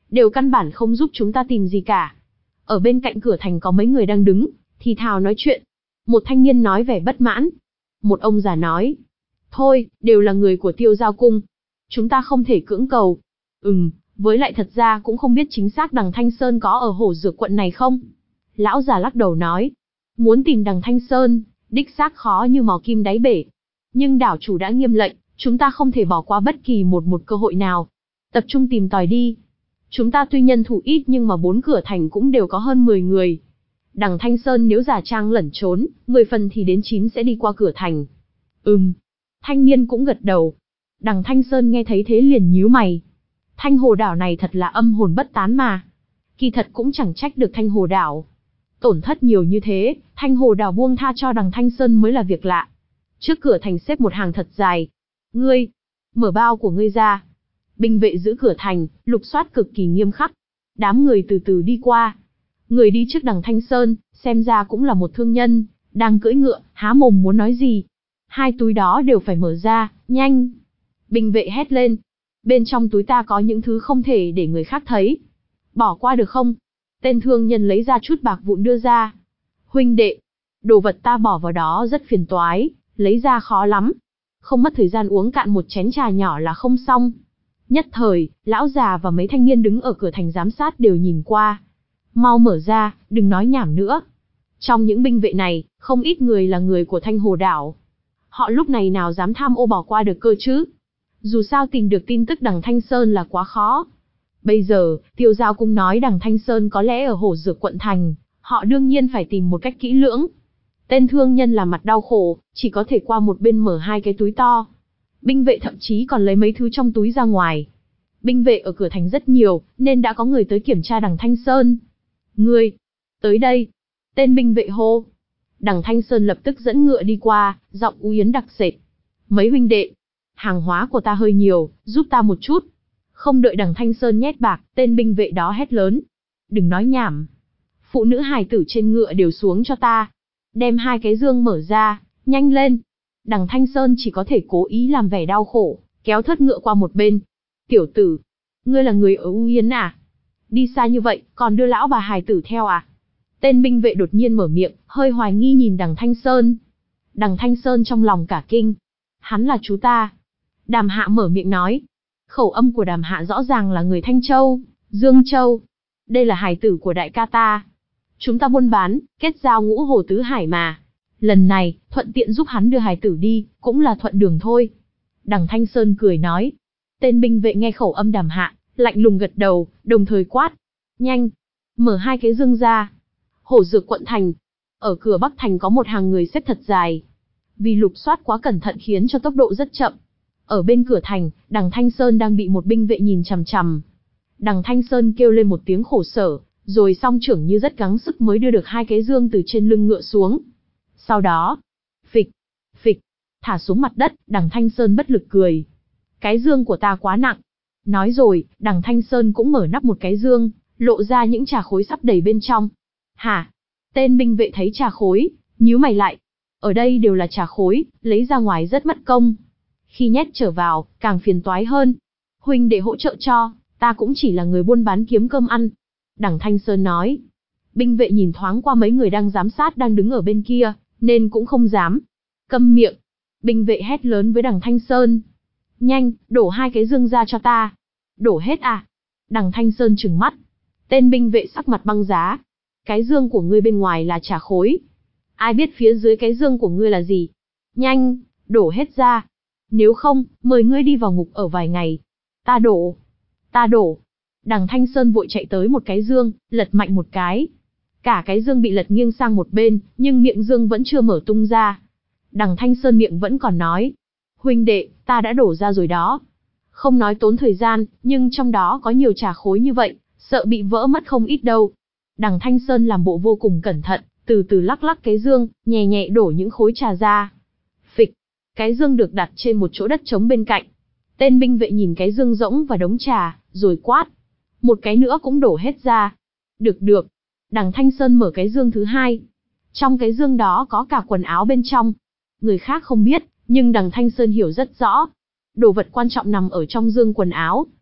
đều căn bản không giúp chúng ta tìm gì cả. Ở bên cạnh cửa thành có mấy người đang đứng, thì thào nói chuyện. Một thanh niên nói vẻ bất mãn. Một ông già nói, thôi, đều là người của Tiêu Giao Cung. Chúng ta không thể cưỡng cầu. Ừm, với lại thật ra cũng không biết chính xác đằng Thanh Sơn có ở Hổ Dược quận này không. Lão già lắc đầu nói, muốn tìm đằng Thanh Sơn, đích xác khó như mò kim đáy bể. Nhưng đảo chủ đã nghiêm lệnh, chúng ta không thể bỏ qua bất kỳ một một cơ hội nào. Tập trung tìm tòi đi. Chúng ta tuy nhân thủ ít nhưng mà bốn cửa thành cũng đều có hơn mười người. Đằng Thanh Sơn nếu giả trang lẩn trốn, mười phần thì đến chín sẽ đi qua cửa thành. Ừm. Thanh niên cũng gật đầu. Đằng Thanh Sơn nghe thấy thế liền nhíu mày. Thanh Hồ đảo này thật là âm hồn bất tán mà. Kỳ thật cũng chẳng trách được Thanh Hồ đảo. Tổn thất nhiều như thế, Thanh Hồ đảo buông tha cho đằng Thanh Sơn mới là việc lạ. Trước cửa thành xếp một hàng thật dài. Ngươi, mở bao của ngươi ra. Binh vệ giữ cửa thành, lục soát cực kỳ nghiêm khắc. Đám người từ từ đi qua. Người đi trước đằng Thanh Sơn, xem ra cũng là một thương nhân, đang cưỡi ngựa, há mồm muốn nói gì. Hai túi đó đều phải mở ra, nhanh. Binh vệ hét lên. Bên trong túi ta có những thứ không thể để người khác thấy. Bỏ qua được không? Tên thương nhân lấy ra chút bạc vụn đưa ra. Huynh đệ, đồ vật ta bỏ vào đó rất phiền toái, lấy ra khó lắm. Không mất thời gian uống cạn một chén trà nhỏ là không xong. Nhất thời, lão già và mấy thanh niên đứng ở cửa thành giám sát đều nhìn qua. Mau mở ra, đừng nói nhảm nữa. Trong những binh vệ này, không ít người là người của Thanh Hồ đảo. Họ lúc này nào dám tham ô bỏ qua được cơ chứ? Dù sao tìm được tin tức đằng Thanh Sơn là quá khó. Bây giờ, Tiêu Giao Cung nói đằng Thanh Sơn có lẽ ở Hổ Dược quận thành, họ đương nhiên phải tìm một cách kỹ lưỡng. Tên thương nhân là mặt đau khổ, chỉ có thể qua một bên mở hai cái túi to. Binh vệ thậm chí còn lấy mấy thứ trong túi ra ngoài. Binh vệ ở cửa thành rất nhiều, nên đã có người tới kiểm tra đằng Thanh Sơn. Ngươi, tới đây. Tên binh vệ hô. Đằng Thanh Sơn lập tức dẫn ngựa đi qua, giọng u yến đặc sệt. Mấy huynh đệ, hàng hóa của ta hơi nhiều, giúp ta một chút. Không đợi đằng Thanh Sơn nhét bạc, tên binh vệ đó hét lớn. Đừng nói nhảm. Phụ nữ hài tử trên ngựa đều xuống cho ta. Đem hai cái dương mở ra, nhanh lên. Đằng Thanh Sơn chỉ có thể cố ý làm vẻ đau khổ, kéo thớt ngựa qua một bên. Tiểu tử, ngươi là người ở U Yên à? Đi xa như vậy, còn đưa lão bà hài tử theo à? Tên binh vệ đột nhiên mở miệng, hơi hoài nghi nhìn đằng Thanh Sơn. Đằng Thanh Sơn trong lòng cả kinh. Hắn là chú ta. Đàm Hạ mở miệng nói. Khẩu âm của Đàm Hạ rõ ràng là người Thanh Châu, Dương Châu. Đây là hài tử của đại ca ta. Chúng ta buôn bán, kết giao ngũ hồ tứ hải mà. Lần này, thuận tiện giúp hắn đưa hài tử đi, cũng là thuận đường thôi. Đằng Thanh Sơn cười nói. Tên binh vệ nghe khẩu âm Đàm Hạ, lạnh lùng gật đầu, đồng thời quát. Nhanh, mở hai cái dương ra. Hổ Dược quận thành. Ở cửa Bắc thành có một hàng người xếp thật dài. Vì lục soát quá cẩn thận khiến cho tốc độ rất chậm. Ở bên cửa thành, đằng Thanh Sơn đang bị một binh vệ nhìn chằm chằm. Đằng Thanh Sơn kêu lên một tiếng khổ sở, rồi song trưởng như rất gắng sức mới đưa được hai cái dương từ trên lưng ngựa xuống. Sau đó, phịch, phịch, thả xuống mặt đất, đằng Thanh Sơn bất lực cười. Cái dương của ta quá nặng. Nói rồi, đằng Thanh Sơn cũng mở nắp một cái dương, lộ ra những trà khối sắp đầy bên trong. Hả? Tên binh vệ thấy trà khối, nhíu mày lại. Ở đây đều là trà khối, lấy ra ngoài rất mất công. Khi nhét trở vào, càng phiền toái hơn. Huynh để hỗ trợ cho, ta cũng chỉ là người buôn bán kiếm cơm ăn. Đằng Thanh Sơn nói. Binh vệ nhìn thoáng qua mấy người đang giám sát đang đứng ở bên kia, nên cũng không dám. Câm miệng. Binh vệ hét lớn với đằng Thanh Sơn. Nhanh, đổ hai cái dương ra cho ta. Đổ hết à? Đằng Thanh Sơn trừng mắt. Tên binh vệ sắc mặt băng giá. Cái dương của ngươi bên ngoài là trà khối. Ai biết phía dưới cái dương của ngươi là gì? Nhanh, đổ hết ra. Nếu không, mời ngươi đi vào ngục ở vài ngày. Ta đổ. Ta đổ. Đằng Thanh Sơn vội chạy tới một cái dương, lật mạnh một cái. Cả cái dương bị lật nghiêng sang một bên, nhưng miệng dương vẫn chưa mở tung ra. Đằng Thanh Sơn miệng vẫn còn nói. Huynh đệ, ta đã đổ ra rồi đó. Không nói tốn thời gian, nhưng trong đó có nhiều trà khối như vậy, sợ bị vỡ mất không ít đâu. Đằng Thanh Sơn làm bộ vô cùng cẩn thận, từ từ lắc lắc cái dương, nhẹ nhẹ đổ những khối trà ra. Phịch, cái dương được đặt trên một chỗ đất trống bên cạnh. Tên binh vệ nhìn cái dương rỗng và đống trà, rồi quát. Một cái nữa cũng đổ hết ra. Được được. Đằng Thanh Sơn mở cái dương thứ hai. Trong cái dương đó có cả quần áo bên trong. Người khác không biết, nhưng đằng Thanh Sơn hiểu rất rõ. Đồ vật quan trọng nằm ở trong dương quần áo.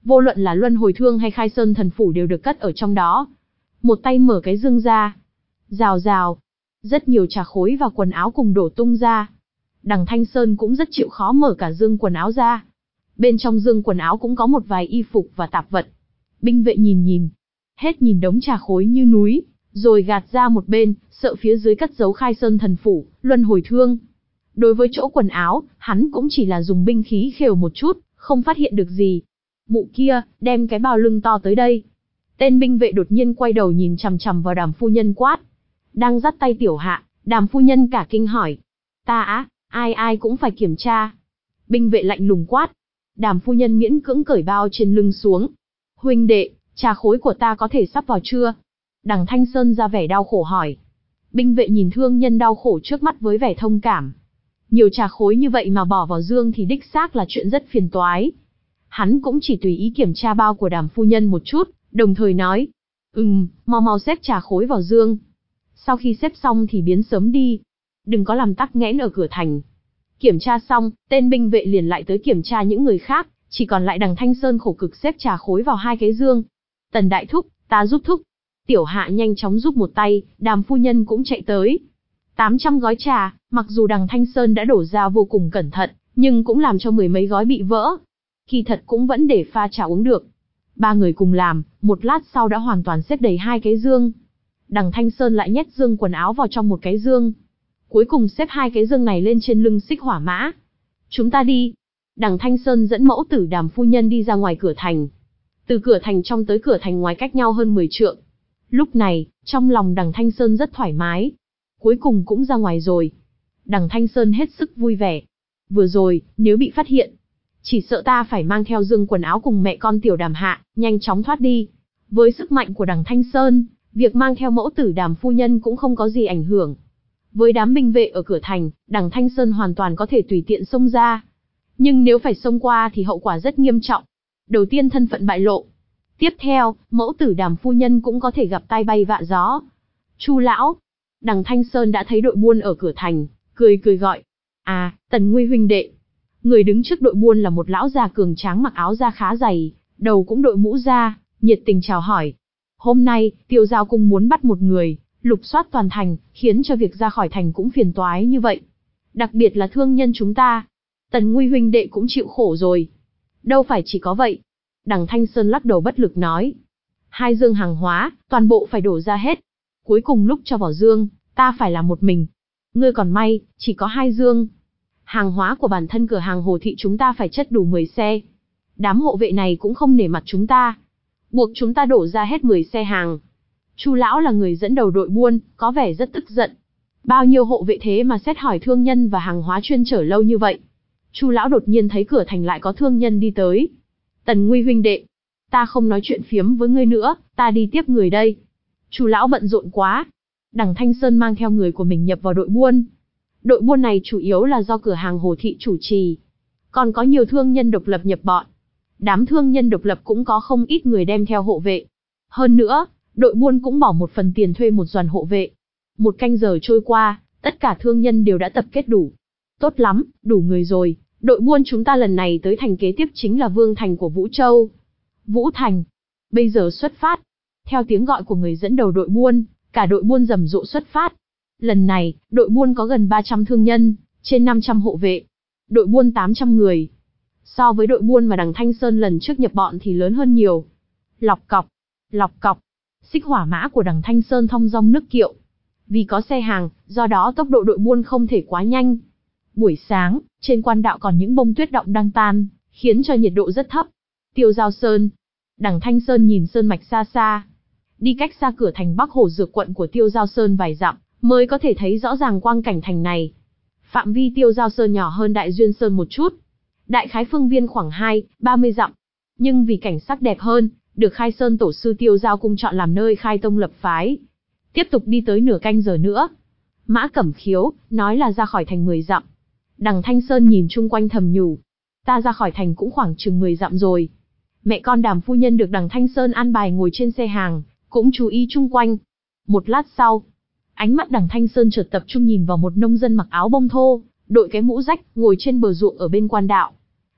vô luận là Luân Hồi Thương hay Khai Sơn Thần Phủ đều được cất ở trong đó. Một tay mở cái dương ra. Rào rào. Rất nhiều trà khối và quần áo cùng đổ tung ra. Đằng Thanh Sơn cũng rất chịu khó mở cả dương quần áo ra. Bên trong dương quần áo cũng có một vài y phục và tạp vật. Binh vệ nhìn nhìn. Hết nhìn đống trà khối như núi, rồi gạt ra một bên, sợ phía dưới cất giấu Khai Sơn Thần Phủ, Luân Hồi Thương. Đối với chỗ quần áo, hắn cũng chỉ là dùng binh khí khều một chút, không phát hiện được gì. Mụ kia, đem cái bao lưng to tới đây. Tên binh vệ đột nhiên quay đầu nhìn chằm chằm vào Đàm phu nhân quát. Đang dắt tay tiểu hạ, Đàm phu nhân cả kinh hỏi. Ta á, ai ai cũng phải kiểm tra. Binh vệ lạnh lùng quát. Đàm phu nhân miễn cưỡng cởi bao trên lưng xuống. Huynh đệ, trà khối của ta có thể sắp vào chưa? Đằng Thanh Sơn ra vẻ đau khổ hỏi. Binh vệ nhìn thương nhân đau khổ trước mắt với vẻ thông cảm. Nhiều trà khối như vậy mà bỏ vào dương thì đích xác là chuyện rất phiền toái. Hắn cũng chỉ tùy ý kiểm tra bao của Đàm phu nhân một chút, đồng thời nói. Ừm, mau mau xếp trà khối vào dương. Sau khi xếp xong thì biến sớm đi. Đừng có làm tắc nghẽn ở cửa thành. Kiểm tra xong, tên binh vệ liền lại tới kiểm tra những người khác, chỉ còn lại đằng Thanh Sơn khổ cực xếp trà khối vào hai cái dương. Tần đại thúc, ta giúp thúc. Tiểu hạ nhanh chóng giúp một tay, Đàm phu nhân cũng chạy tới. tám trăm gói trà, mặc dù đằng Thanh Sơn đã đổ ra vô cùng cẩn thận, nhưng cũng làm cho mười mấy gói bị vỡ. Kỳ thật cũng vẫn để pha trà uống được. Ba người cùng làm, một lát sau đã hoàn toàn xếp đầy hai cái dương. Đằng Thanh Sơn lại nhét dương quần áo vào trong một cái dương. Cuối cùng xếp hai cái dương này lên trên lưng xích hỏa mã. Chúng ta đi. Đằng Thanh Sơn dẫn mẫu tử Đàm phu nhân đi ra ngoài cửa thành. Từ cửa thành trong tới cửa thành ngoài cách nhau hơn mười trượng. Lúc này, trong lòng đằng Thanh Sơn rất thoải mái. Cuối cùng cũng ra ngoài rồi. Đằng Thanh Sơn hết sức vui vẻ. Vừa rồi, nếu bị phát hiện, chỉ sợ ta phải mang theo dương quần áo cùng mẹ con tiểu Đàm hạ, nhanh chóng thoát đi. Với sức mạnh của đằng Thanh Sơn, việc mang theo mẫu tử Đàm phu nhân cũng không có gì ảnh hưởng. Với đám binh vệ ở cửa thành, đằng Thanh Sơn hoàn toàn có thể tùy tiện xông ra. Nhưng nếu phải xông qua thì hậu quả rất nghiêm trọng. Đầu tiên thân phận bại lộ. Tiếp theo, mẫu tử Đàm phu nhân cũng có thể gặp tai bay vạ gió. Chu lão. Đằng Thanh Sơn đã thấy đội buôn ở cửa thành, cười cười gọi. À, Tần Nguy huynh đệ. Người đứng trước đội buôn là một lão già cường tráng mặc áo da khá dày, đầu cũng đội mũ da, nhiệt tình chào hỏi. Hôm nay, Tiêu Giao Cung muốn bắt một người, lục soát toàn thành, khiến cho việc ra khỏi thành cũng phiền toái như vậy. Đặc biệt là thương nhân chúng ta. Tần Nguy huynh đệ cũng chịu khổ rồi. Đâu phải chỉ có vậy. Đằng Thanh Sơn lắc đầu bất lực nói. Hai dương hàng hóa, toàn bộ phải đổ ra hết. Cuối cùng lúc cho vào dương, ta phải làm một mình. Ngươi còn may, chỉ có hai dương. Hàng hóa của bản thân cửa hàng Hồ Thị chúng ta phải chất đủ mười xe. Đám hộ vệ này cũng không nể mặt chúng ta. Buộc chúng ta đổ ra hết mười xe hàng. Chu lão là người dẫn đầu đội buôn, có vẻ rất tức giận. Bao nhiêu hộ vệ thế mà xét hỏi thương nhân và hàng hóa chuyên chở lâu như vậy. Chu lão đột nhiên thấy cửa thành lại có thương nhân đi tới. Tần Nguy huynh đệ, ta không nói chuyện phiếm với ngươi nữa, ta đi tiếp người đây. Chu lão bận rộn quá. Đằng Thanh Sơn mang theo người của mình nhập vào đội buôn. Đội buôn này chủ yếu là do cửa hàng Hồ Thị chủ trì. Còn có nhiều thương nhân độc lập nhập bọn. Đám thương nhân độc lập cũng có không ít người đem theo hộ vệ. Hơn nữa, đội buôn cũng bỏ một phần tiền thuê một đoàn hộ vệ. Một canh giờ trôi qua, tất cả thương nhân đều đã tập kết đủ. Tốt lắm, đủ người rồi. Đội buôn chúng ta lần này tới thành kế tiếp chính là Vương Thành của Vũ Châu. Vũ Thành. Bây giờ xuất phát. Theo tiếng gọi của người dẫn đầu đội buôn, cả đội buôn rầm rộ xuất phát. Lần này, đội buôn có gần ba trăm thương nhân, trên năm trăm hộ vệ. Đội buôn tám trăm người. So với đội buôn mà đằng Thanh Sơn lần trước nhập bọn thì lớn hơn nhiều. Lọc cọc. Lọc cọc. Xích hỏa mã của đằng Thanh Sơn thong dong nước kiệu. Vì có xe hàng, do đó tốc độ đội buôn không thể quá nhanh. Buổi sáng, trên quan đạo còn những bông tuyết động đang tan, khiến cho nhiệt độ rất thấp. Tiêu Giao Sơn. Đằng Thanh Sơn nhìn sơn mạch xa xa. Đi cách xa cửa thành Bắc Hồ Dược quận của Tiêu Giao Sơn vài dặm, mới có thể thấy rõ ràng quang cảnh thành này. Phạm vi Tiêu Giao Sơn nhỏ hơn Đại Duyên Sơn một chút. Đại khái phương viên khoảng hai, ba mươi dặm. Nhưng vì cảnh sắc đẹp hơn, được Khai Sơn tổ sư Tiêu Giao Cung chọn làm nơi khai tông lập phái. Tiếp tục đi tới nửa canh giờ nữa. Mã Cẩm Khiếu, nói là ra khỏi thành mười dặm. Đằng Thanh Sơn nhìn chung quanh thầm nhủ. Ta ra khỏi thành cũng khoảng chừng mười dặm rồi. Mẹ con Đàm phu nhân được đằng Thanh Sơn an bài ngồi trên xe hàng, cũng chú ý chung quanh. Một lát sau, ánh mắt đằng Thanh Sơn chợt tập trung nhìn vào một nông dân mặc áo bông thô, đội cái mũ rách, ngồi trên bờ ruộng ở bên quan đạo.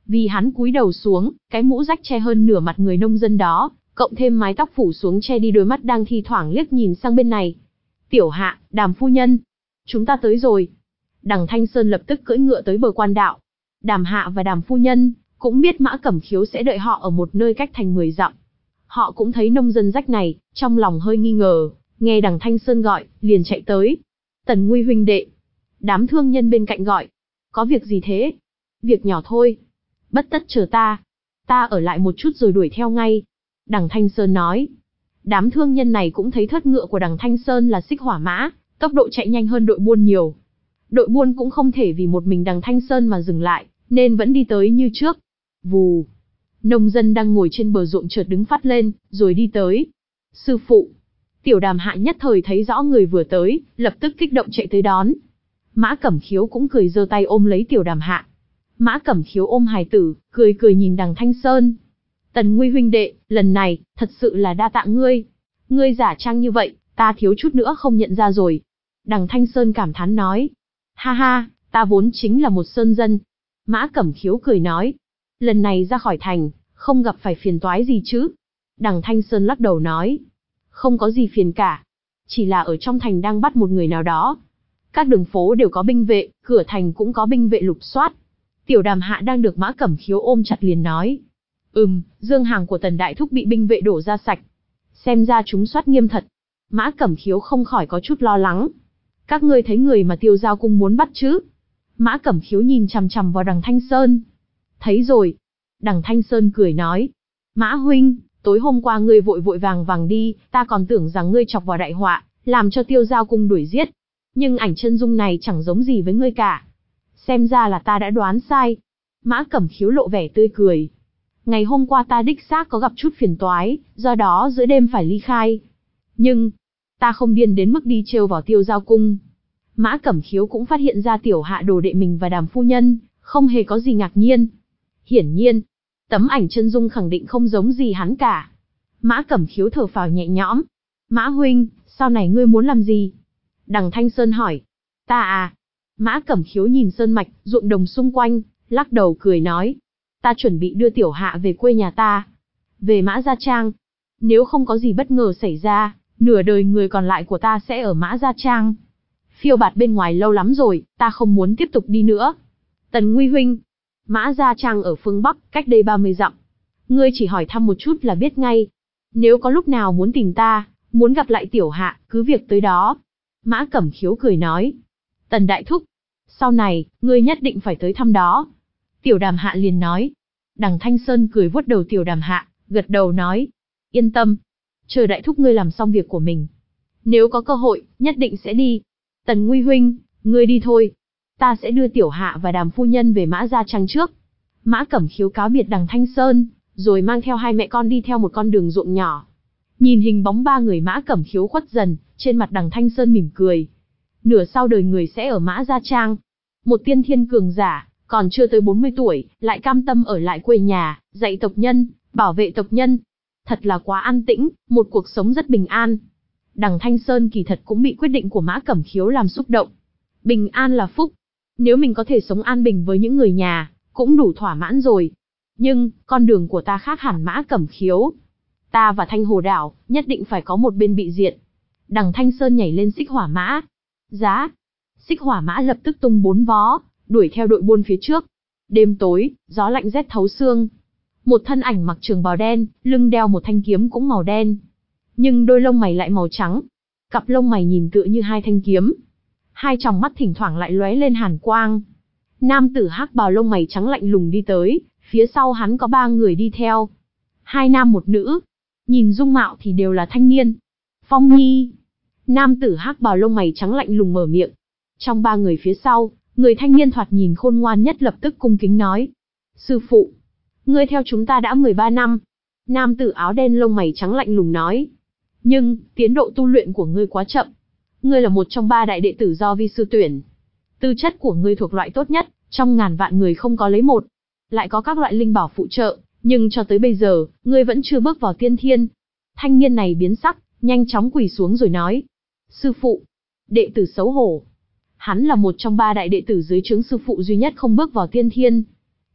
Vì hắn cúi đầu xuống, cái mũ rách che hơn nửa mặt người nông dân đó, cộng thêm mái tóc phủ xuống che đi đôi mắt đang thi thoảng liếc nhìn sang bên này. Tiểu Hạ, Đàm phu nhân, chúng ta tới rồi. Đằng Thanh Sơn lập tức cưỡi ngựa tới bờ quan đạo. Đàm Hạ và Đàm phu nhân cũng biết Mã Cẩm Khiếu sẽ đợi họ ở một nơi cách thành mười dặm. Họ cũng thấy nông dân rách này, trong lòng hơi nghi ngờ, nghe đằng Thanh Sơn gọi, liền chạy tới. Tần Nguy huynh đệ. Đám thương nhân bên cạnh gọi. Có việc gì thế? Việc nhỏ thôi. Bất tất chờ ta. Ta ở lại một chút rồi đuổi theo ngay. Đằng Thanh Sơn nói. Đám thương nhân này cũng thấy thất ngựa của đằng Thanh Sơn là xích hỏa mã, tốc độ chạy nhanh hơn đội buôn nhiều. Đội buôn cũng không thể vì một mình đằng Thanh Sơn mà dừng lại, nên vẫn đi tới như trước. Vù. Nông dân đang ngồi trên bờ ruộng chợt đứng phát lên, rồi đi tới. Sư phụ. Tiểu Đàm Hạ nhất thời thấy rõ người vừa tới, lập tức kích động chạy tới đón. Mã Cẩm Khiếu cũng cười giơ tay ôm lấy Tiểu Đàm Hạ. Mã Cẩm Khiếu ôm hài tử, cười cười nhìn đằng Thanh Sơn. Tần Nguy huynh đệ, lần này, thật sự là đa tạ ngươi. Ngươi giả trang như vậy, ta thiếu chút nữa không nhận ra rồi. Đằng Thanh Sơn cảm thán nói. Ha ha, ta vốn chính là một sơn dân. Mã Cẩm Khiếu cười nói. Lần này ra khỏi thành, không gặp phải phiền toái gì chứ? Đằng Thanh Sơn lắc đầu nói. Không có gì phiền cả. Chỉ là ở trong thành đang bắt một người nào đó. Các đường phố đều có binh vệ, cửa thành cũng có binh vệ lục soát. Tiểu Đàm Hạ đang được Mã Cẩm Khiếu ôm chặt liền nói. Ừm, dương hàng của Tần Đại Thúc bị binh vệ đổ ra sạch. Xem ra chúng soát nghiêm thật. Mã Cẩm Khiếu không khỏi có chút lo lắng. Các ngươi thấy người mà Tiêu Giao Cung muốn bắt chứ? Mã Cẩm Khiếu nhìn chằm chằm vào đằng Thanh Sơn. Thấy rồi. Đằng Thanh Sơn cười nói. Mã huynh, tối hôm qua ngươi vội vội vàng vàng đi, ta còn tưởng rằng ngươi chọc vào đại họa, làm cho Tiêu Giao Cung đuổi giết. Nhưng ảnh chân dung này chẳng giống gì với ngươi cả. Xem ra là ta đã đoán sai. Mã Cẩm Khiếu lộ vẻ tươi cười. Ngày hôm qua ta đích xác có gặp chút phiền toái, do đó giữa đêm phải ly khai. Nhưng, ta không điên đến mức đi trêu vào Tiêu Giao Cung. Mã Cẩm Khiếu cũng phát hiện ra Tiểu Hạ đồ đệ mình và Đàm phu nhân, không hề có gì ngạc nhiên. Hiển nhiên, tấm ảnh chân dung khẳng định không giống gì hắn cả. Mã Cẩm Khiếu thở phào nhẹ nhõm. Mã huynh, sau này ngươi muốn làm gì? Đằng Thanh Sơn hỏi. Ta à? Mã Cẩm Khiếu nhìn sơn mạch, ruộng đồng xung quanh, lắc đầu cười nói. Ta chuẩn bị đưa Tiểu Hạ về quê nhà ta. Về Mã Gia Trang. Nếu không có gì bất ngờ xảy ra, nửa đời người còn lại của ta sẽ ở Mã Gia Trang. Phiêu bạt bên ngoài lâu lắm rồi, ta không muốn tiếp tục đi nữa. Tần Nguy huynh. Mã Gia Trang ở phương Bắc, cách đây ba mươi dặm. Ngươi chỉ hỏi thăm một chút là biết ngay. Nếu có lúc nào muốn tìm ta, muốn gặp lại Tiểu Hạ, cứ việc tới đó. Mã Cẩm Khiếu cười nói. Tần Đại Thúc. Sau này, ngươi nhất định phải tới thăm đó. Tiểu Đàm Hạ liền nói. Đằng Thanh Sơn cười vuốt đầu Tiểu Đàm Hạ, gật đầu nói. Yên tâm. Chờ Đại Thúc ngươi làm xong việc của mình. Nếu có cơ hội, nhất định sẽ đi. Tần Nguy huynh, ngươi đi thôi. Ta sẽ đưa Tiểu Hạ và Đàm phu nhân về Mã Gia Trang trước. Mã Cẩm Khiếu cáo biệt đằng Thanh Sơn, rồi mang theo hai mẹ con đi theo một con đường ruộng nhỏ. Nhìn hình bóng ba người Mã Cẩm Khiếu khuất dần, trên mặt đằng Thanh Sơn mỉm cười. Nửa sau đời người sẽ ở Mã Gia Trang. Một tiên thiên cường giả, còn chưa tới bốn mươi tuổi, lại cam tâm ở lại quê nhà, dạy tộc nhân, bảo vệ tộc nhân. Thật là quá an tĩnh, một cuộc sống rất bình an. Đằng Thanh Sơn kỳ thật cũng bị quyết định của Mã Cẩm Khiếu làm xúc động. Bình an là phúc. Nếu mình có thể sống an bình với những người nhà, cũng đủ thỏa mãn rồi. Nhưng, con đường của ta khác hẳn Mã Cẩm Khiếu. Ta và Thanh Hồ Đảo, nhất định phải có một bên bị diệt. Đằng Thanh Sơn nhảy lên xích hỏa mã. Giá. Xích hỏa mã lập tức tung bốn vó, đuổi theo đội buôn phía trước. Đêm tối, gió lạnh rét thấu xương. Một thân ảnh mặc trường bào đen, lưng đeo một thanh kiếm cũng màu đen. Nhưng đôi lông mày lại màu trắng. Cặp lông mày nhìn tựa như hai thanh kiếm. Hai tròng mắt thỉnh thoảng lại lóe lên hàn quang. Nam tử hắc bào lông mày trắng lạnh lùng đi tới, phía sau hắn có ba người đi theo. Hai nam một nữ. Nhìn dung mạo thì đều là thanh niên. Phong Nhi. Nam tử hắc bào lông mày trắng lạnh lùng mở miệng. Trong ba người phía sau, người thanh niên thoạt nhìn khôn ngoan nhất lập tức cung kính nói. Sư phụ. Ngươi theo chúng ta đã mười ba năm. Nam tử áo đen lông mày trắng lạnh lùng nói. Nhưng, tiến độ tu luyện của ngươi quá chậm. Ngươi là một trong ba đại đệ tử do vi sư tuyển. Tư chất của ngươi thuộc loại tốt nhất, trong ngàn vạn người không có lấy một. Lại có các loại linh bảo phụ trợ, nhưng cho tới bây giờ, ngươi vẫn chưa bước vào tiên thiên. Thanh niên này biến sắc, nhanh chóng quỳ xuống rồi nói. Sư phụ. Đệ tử xấu hổ. Hắn là một trong ba đại đệ tử dưới trướng sư phụ duy nhất không bước vào tiên thiên.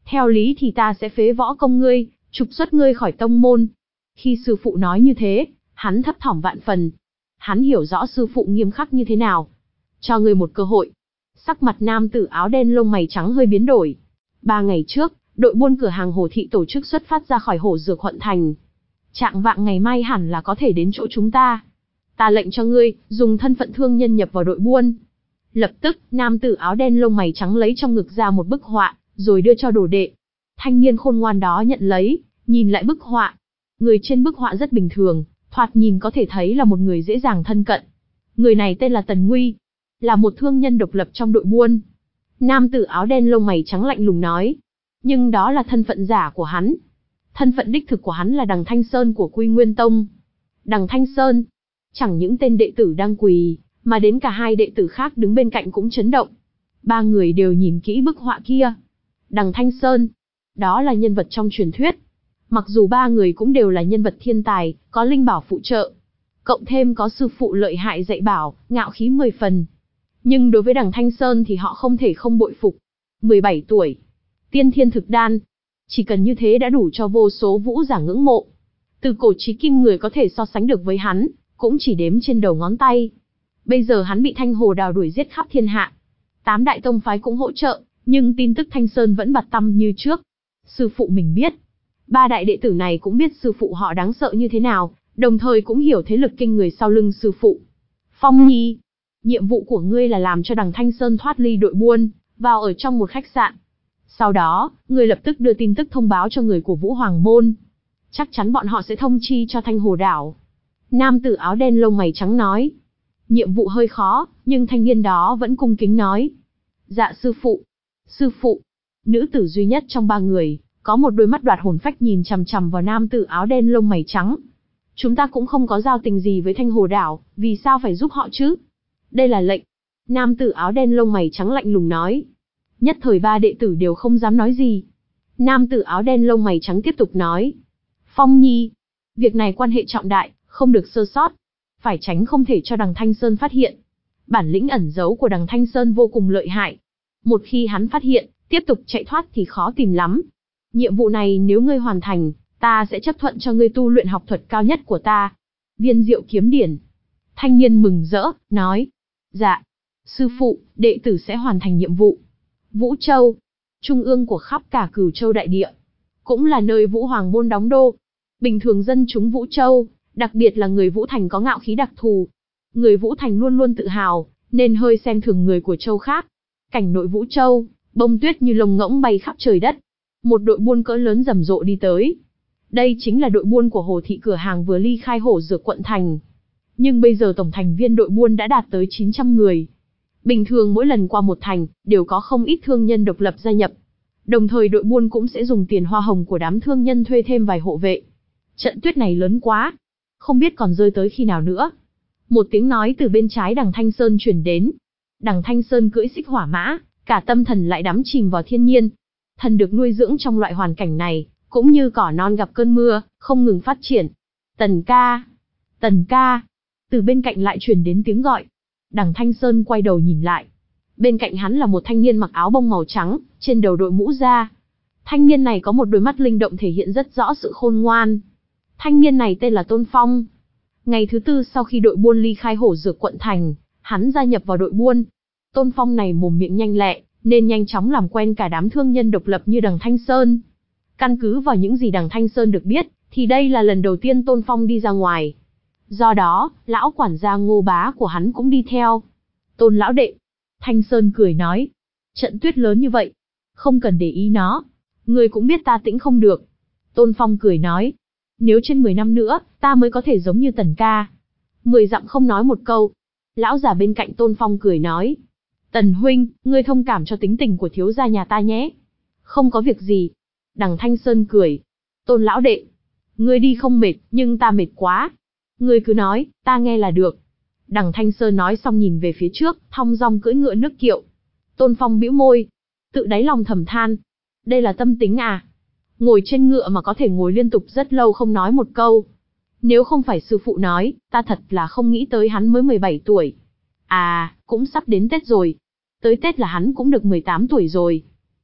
Theo lý thì ta sẽ phế võ công ngươi, trục xuất ngươi khỏi tông môn. Khi sư phụ nói như thế, hắn thấp thỏm vạn phần. Hắn hiểu rõ sư phụ nghiêm khắc như thế nào. Cho ngươi một cơ hội. Sắc mặt nam tử áo đen lông mày trắng hơi biến đổi. Ba ngày trước, đội buôn cửa hàng Hồ Thị tổ chức xuất phát ra khỏi Hổ Dược Huận Thành. Trạng vạng ngày mai hẳn là có thể đến chỗ chúng ta. Ta lệnh cho ngươi, dùng thân phận thương nhân nhập vào đội buôn. Lập tức, nam tử áo đen lông mày trắng lấy trong ngực ra một bức họa, rồi đưa cho đồ đệ. Thanh niên khôn ngoan đó nhận lấy, nhìn lại bức họa. Người trên bức họa rất bình thường, thoạt nhìn có thể thấy là một người dễ dàng thân cận. Người này tên là Tần Nguy, là một thương nhân độc lập trong đội buôn. Nam tử áo đen lông mày trắng lạnh lùng nói. Nhưng đó là thân phận giả của hắn. Thân phận đích thực của hắn là Đằng Thanh Sơn của Quy Nguyên Tông. Đằng Thanh Sơn. Chẳng những tên đệ tử đang quỳ, mà đến cả hai đệ tử khác đứng bên cạnh cũng chấn động. Ba người đều nhìn kỹ bức họa kia. Đằng Thanh Sơn. Đó là nhân vật trong truyền thuyết. Mặc dù ba người cũng đều là nhân vật thiên tài, có linh bảo phụ trợ. Cộng thêm có sư phụ lợi hại dạy bảo, ngạo khí mười phần. Nhưng đối với Đằng Thanh Sơn thì họ không thể không bội phục. mười bảy tuổi. Tiên thiên thực đan. Chỉ cần như thế đã đủ cho vô số vũ giả ngưỡng mộ. Từ cổ chí kim người có thể so sánh được với hắn, cũng chỉ đếm trên đầu ngón tay. Bây giờ hắn bị Thanh Hồ Đào đuổi giết khắp thiên hạ. Tám đại tông phái cũng hỗ trợ, nhưng tin tức Thanh Sơn vẫn bạt tăm như trước. Sư phụ mình biết. Ba đại đệ tử này cũng biết sư phụ họ đáng sợ như thế nào, đồng thời cũng hiểu thế lực kinh người sau lưng sư phụ. Phong Nhi, nhiệm vụ của ngươi là làm cho Đằng Thanh Sơn thoát ly đội buôn, vào ở trong một khách sạn. Sau đó, ngươi lập tức đưa tin tức thông báo cho người của Vũ Hoàng Môn. Chắc chắn bọn họ sẽ thông chi cho Thanh Hồ Đảo. Nam tử áo đen lông mày trắng nói. Nhiệm vụ hơi khó, nhưng thanh niên đó vẫn cung kính nói. Dạ sư phụ. Sư phụ. Nữ tử duy nhất trong ba người, có một đôi mắt đoạt hồn phách nhìn chằm chằm vào nam tử áo đen lông mày trắng. Chúng ta cũng không có giao tình gì với Thanh Hồ Đảo, vì sao phải giúp họ chứ? Đây là lệnh. Nam tử áo đen lông mày trắng lạnh lùng nói. Nhất thời ba đệ tử đều không dám nói gì. Nam tử áo đen lông mày trắng tiếp tục nói. Phong Nhi, việc này quan hệ trọng đại, không được sơ sót. Phải tránh không thể cho Đằng Thanh Sơn phát hiện. Bản lĩnh ẩn giấu của Đằng Thanh Sơn vô cùng lợi hại. Một khi hắn phát hiện, tiếp tục chạy thoát thì khó tìm lắm. Nhiệm vụ này nếu ngươi hoàn thành, ta sẽ chấp thuận cho ngươi tu luyện học thuật cao nhất của ta. Viên Diệu Kiếm Điển. Thanh niên mừng rỡ, nói. Dạ. Sư phụ, đệ tử sẽ hoàn thành nhiệm vụ. Vũ Châu, trung ương của khắp cả Cửu Châu đại địa, cũng là nơi Vũ Hoàng Môn đóng đô. Bình thường dân chúng Vũ Châu, đặc biệt là người Vũ Thành có ngạo khí đặc thù. Người Vũ Thành luôn luôn tự hào, nên hơi xem thường người của châu khác. Cảnh nội Vũ Châu, bông tuyết như lông ngỗng bay khắp trời đất. Một đội buôn cỡ lớn rầm rộ đi tới. Đây chính là đội buôn của Hồ Thị cửa hàng vừa ly khai Hổ Dược Quận Thành. Nhưng bây giờ tổng thành viên đội buôn đã đạt tới chín trăm người. Bình thường mỗi lần qua một thành, đều có không ít thương nhân độc lập gia nhập. Đồng thời đội buôn cũng sẽ dùng tiền hoa hồng của đám thương nhân thuê thêm vài hộ vệ. Trận tuyết này lớn quá, không biết còn rơi tới khi nào nữa. Một tiếng nói từ bên trái Đằng Thanh Sơn truyền đến. Đằng Thanh Sơn cưỡi xích hỏa mã, cả tâm thần lại đắm chìm vào thiên nhiên. Thần được nuôi dưỡng trong loại hoàn cảnh này, cũng như cỏ non gặp cơn mưa, không ngừng phát triển. Tần ca, Tần ca. Từ bên cạnh lại truyền đến tiếng gọi. Đằng Thanh Sơn quay đầu nhìn lại. Bên cạnh hắn là một thanh niên mặc áo bông màu trắng, trên đầu đội mũ da. Thanh niên này có một đôi mắt linh động thể hiện rất rõ sự khôn ngoan. Thanh niên này tên là Tôn Phong. Ngày thứ tư sau khi đội buôn ly khai Hổ Dược Quận Thành, hắn gia nhập vào đội buôn. Tôn Phong này mồm miệng nhanh lẹ, nên nhanh chóng làm quen cả đám thương nhân độc lập như Đằng Thanh Sơn. Căn cứ vào những gì Đằng Thanh Sơn được biết, thì đây là lần đầu tiên Tôn Phong đi ra ngoài. Do đó, lão quản gia Ngô Bá của hắn cũng đi theo. Tôn lão đệ. Thanh Sơn cười nói. Trận tuyết lớn như vậy, không cần để ý nó. Người cũng biết ta tĩnh không được. Tôn Phong cười nói. Nếu trên mười năm nữa, ta mới có thể giống như Tần ca. Mười dặm không nói một câu. Lão già bên cạnh Tôn Phong cười nói. Tần huynh, ngươi thông cảm cho tính tình của thiếu gia nhà ta nhé. Không có việc gì. Đằng Thanh Sơn cười. Tôn lão đệ. Ngươi đi không mệt, nhưng ta mệt quá. Ngươi cứ nói, ta nghe là được. Đằng Thanh Sơn nói xong nhìn về phía trước, thong dong cưỡi ngựa nước kiệu. Tôn Phong bĩu môi, tự đáy lòng thầm than. Đây là tâm tính à? Ngồi trên ngựa mà có thể ngồi liên tục rất lâu không nói một câu. Nếu không phải sư phụ nói, ta thật là không nghĩ tới hắn mới mười bảy tuổi. À, cũng sắp đến Tết rồi. Tới Tết là hắn cũng được mười tám tuổi rồi.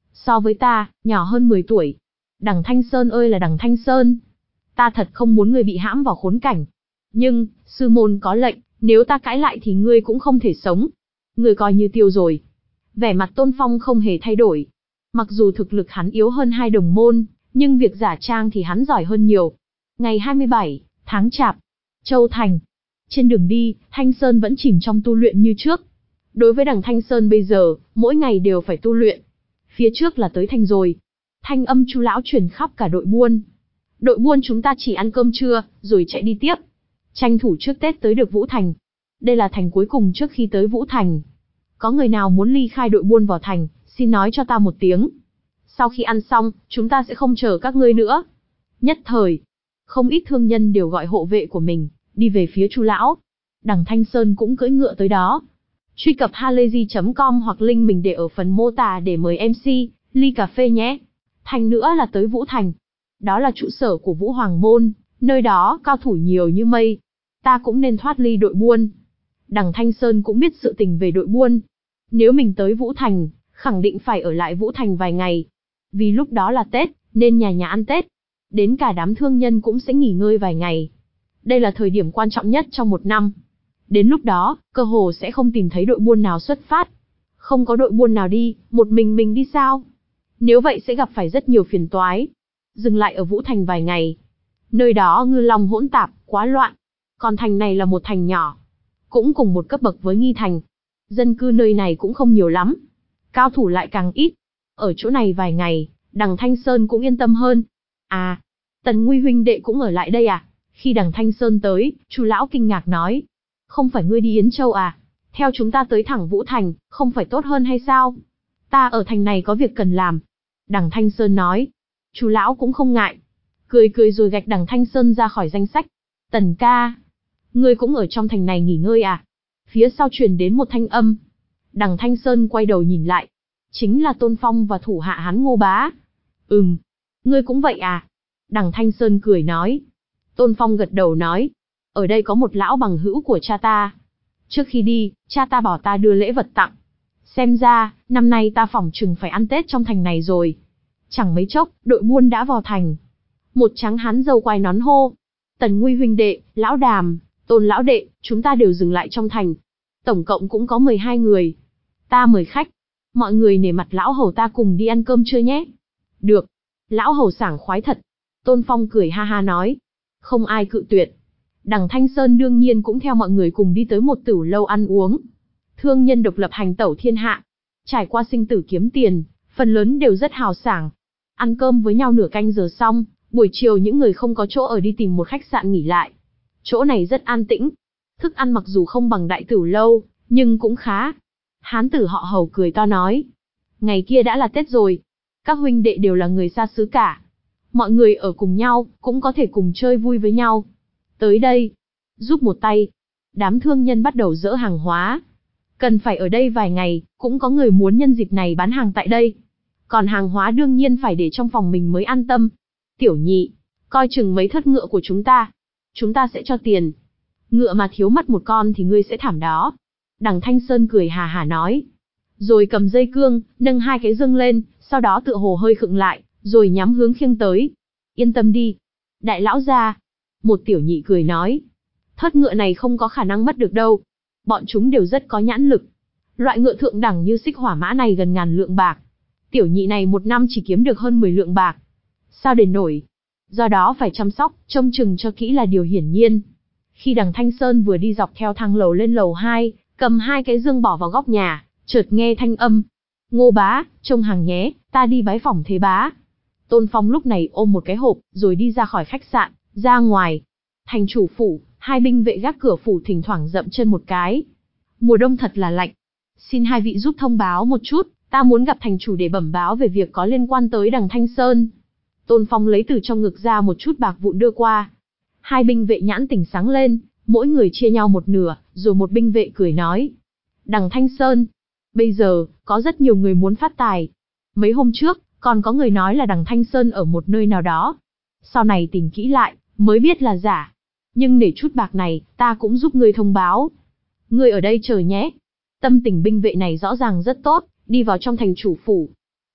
So với ta, nhỏ hơn mười tuổi. Đằng Thanh Sơn ơi là đằng Thanh Sơn. Ta thật không muốn ngươi bị hãm vào khốn cảnh. Nhưng, sư môn có lệnh, nếu ta cãi lại thì ngươi cũng không thể sống. Ngươi coi như tiêu rồi. Vẻ mặt Tôn Phong không hề thay đổi. Mặc dù thực lực hắn yếu hơn hai đồng môn, nhưng việc giả trang thì hắn giỏi hơn nhiều. Ngày hai mươi bảy, tháng Chạp, Châu Thành. Trên đường đi, Thanh Sơn vẫn chìm trong tu luyện như trước. Đối với đằng Thanh Sơn bây giờ, mỗi ngày đều phải tu luyện. Phía trước là tới thành rồi. Thanh âm Chu lão truyền khắp cả đội buôn. Đội buôn chúng ta chỉ ăn cơm trưa, rồi chạy đi tiếp. Tranh thủ trước Tết tới được Vũ Thành. Đây là thành cuối cùng trước khi tới Vũ Thành. Có người nào muốn ly khai đội buôn vào thành, xin nói cho ta một tiếng. Sau khi ăn xong, chúng ta sẽ không chờ các ngươi nữa. Nhất thời, không ít thương nhân đều gọi hộ vệ của mình, đi về phía Chu lão. Đằng Thanh Sơn cũng cưỡi ngựa tới đó. Truy cập halayzi chấm com hoặc link mình để ở phần mô tả để mời em xê, ly cà phê nhé. Thành nữa là tới Vũ Thành. Đó là trụ sở của Vũ Hoàng Môn, nơi đó cao thủ nhiều như mây. Ta cũng nên thoát ly đội buôn. Đằng Thanh Sơn cũng biết sự tình về đội buôn. Nếu mình tới Vũ Thành, khẳng định phải ở lại Vũ Thành vài ngày. Vì lúc đó là Tết, nên nhà nhà ăn Tết. Đến cả đám thương nhân cũng sẽ nghỉ ngơi vài ngày. Đây là thời điểm quan trọng nhất trong một năm. Đến lúc đó, cơ hồ sẽ không tìm thấy đội buôn nào xuất phát. Không có đội buôn nào đi, một mình mình đi sao? Nếu vậy sẽ gặp phải rất nhiều phiền toái. Dừng lại ở Vũ Thành vài ngày. Nơi đó ngư long hỗn tạp, quá loạn. Còn thành này là một thành nhỏ. Cũng cùng một cấp bậc với Nghi Thành. Dân cư nơi này cũng không nhiều lắm. Cao thủ lại càng ít. Ở chỗ này vài ngày, đằng Thanh Sơn cũng yên tâm hơn. À, Tần Nguy huynh đệ cũng ở lại đây à? Khi đằng Thanh Sơn tới, Chu lão kinh ngạc nói. Không phải ngươi đi Yến Châu à? Theo chúng ta tới thẳng Vũ Thành, không phải tốt hơn hay sao? Ta ở thành này có việc cần làm. Đằng Thanh Sơn nói. Chu lão cũng không ngại. Cười cười rồi gạch đằng Thanh Sơn ra khỏi danh sách. Tần ca. Ngươi cũng ở trong thành này nghỉ ngơi à? Phía sau truyền đến một thanh âm. Đằng Thanh Sơn quay đầu nhìn lại. Chính là Tôn Phong và thủ hạ hắn Ngô Bá. Ừm. Ngươi cũng vậy à? Đằng Thanh Sơn cười nói. Tôn Phong gật đầu nói. Ở đây có một lão bằng hữu của cha ta. Trước khi đi, cha ta bảo ta đưa lễ vật tặng. Xem ra, năm nay ta phỏng chừng phải ăn Tết trong thành này rồi. Chẳng mấy chốc, đội buôn đã vào thành. Một tráng hán râu quai nón hô. Tần Nguy huynh đệ, lão Đàm, Tôn lão đệ, chúng ta đều dừng lại trong thành. Tổng cộng cũng có mười hai người. Ta mời khách. Mọi người nể mặt lão hầu ta cùng đi ăn cơm trưa nhé. Được. Lão hầu sảng khoái thật. Tôn Phong cười ha ha nói. Không ai cự tuyệt. Đằng Thanh Sơn đương nhiên cũng theo mọi người cùng đi tới một tửu lâu ăn uống. Thương nhân độc lập hành tẩu thiên hạ. Trải qua sinh tử kiếm tiền, phần lớn đều rất hào sảng. Ăn cơm với nhau nửa canh giờ xong, buổi chiều những người không có chỗ ở đi tìm một khách sạn nghỉ lại. Chỗ này rất an tĩnh. Thức ăn mặc dù không bằng đại tửu lâu, nhưng cũng khá. Hán tử họ Hầu cười to nói. Ngày kia đã là Tết rồi. Các huynh đệ đều là người xa xứ cả. Mọi người ở cùng nhau, cũng có thể cùng chơi vui với nhau. Tới đây, giúp một tay. Đám thương nhân bắt đầu dỡ hàng hóa. Cần phải ở đây vài ngày, cũng có người muốn nhân dịp này bán hàng tại đây. Còn hàng hóa đương nhiên phải để trong phòng mình mới an tâm. Tiểu nhị, coi chừng mấy thất ngựa của chúng ta. Chúng ta sẽ cho tiền. Ngựa mà thiếu mất một con thì ngươi sẽ thảm đó. Đằng Thanh Sơn cười hà hà nói. Rồi cầm dây cương, nâng hai cái dương lên, sau đó tựa hồ hơi khựng lại, rồi nhắm hướng khiêng tới. Yên tâm đi. Đại lão gia. Một tiểu nhị cười nói. Thất ngựa này không có khả năng mất được đâu. Bọn chúng đều rất có nhãn lực. Loại ngựa thượng đẳng như xích hỏa mã này gần ngàn lượng bạc. Tiểu nhị này một năm chỉ kiếm được hơn mười lượng bạc. Sao đền nổi? Do đó phải chăm sóc, trông chừng cho kỹ là điều hiển nhiên. Khi đằng Thanh Sơn vừa đi dọc theo thang lầu lên lầu hai, cầm hai cái dương bỏ vào góc nhà, chợt nghe thanh âm. Ngô bá, trông hàng nhé, ta đi bái phỏng thế bá. Tôn Phong lúc này ôm một cái hộp, rồi đi ra khỏi khách sạn, ra ngoài. Thành chủ phủ, hai binh vệ gác cửa phủ thỉnh thoảng dậm chân một cái. Mùa đông thật là lạnh. Xin hai vị giúp thông báo một chút, ta muốn gặp thành chủ để bẩm báo về việc có liên quan tới đằng Thanh Sơn. Tôn Phong lấy từ trong ngực ra một chút bạc vụn đưa qua. Hai binh vệ nhãn tỉnh sáng lên, mỗi người chia nhau một nửa, rồi một binh vệ cười nói. Đằng Thanh Sơn, bây giờ, có rất nhiều người muốn phát tài. Mấy hôm trước, còn có người nói là đằng Thanh Sơn ở một nơi nào đó. Sau này tìm kỹ lại, mới biết là giả. Nhưng để chút bạc này, ta cũng giúp ngươi thông báo. Ngươi ở đây chờ nhé. Tâm tình binh vệ này rõ ràng rất tốt, đi vào trong thành chủ phủ.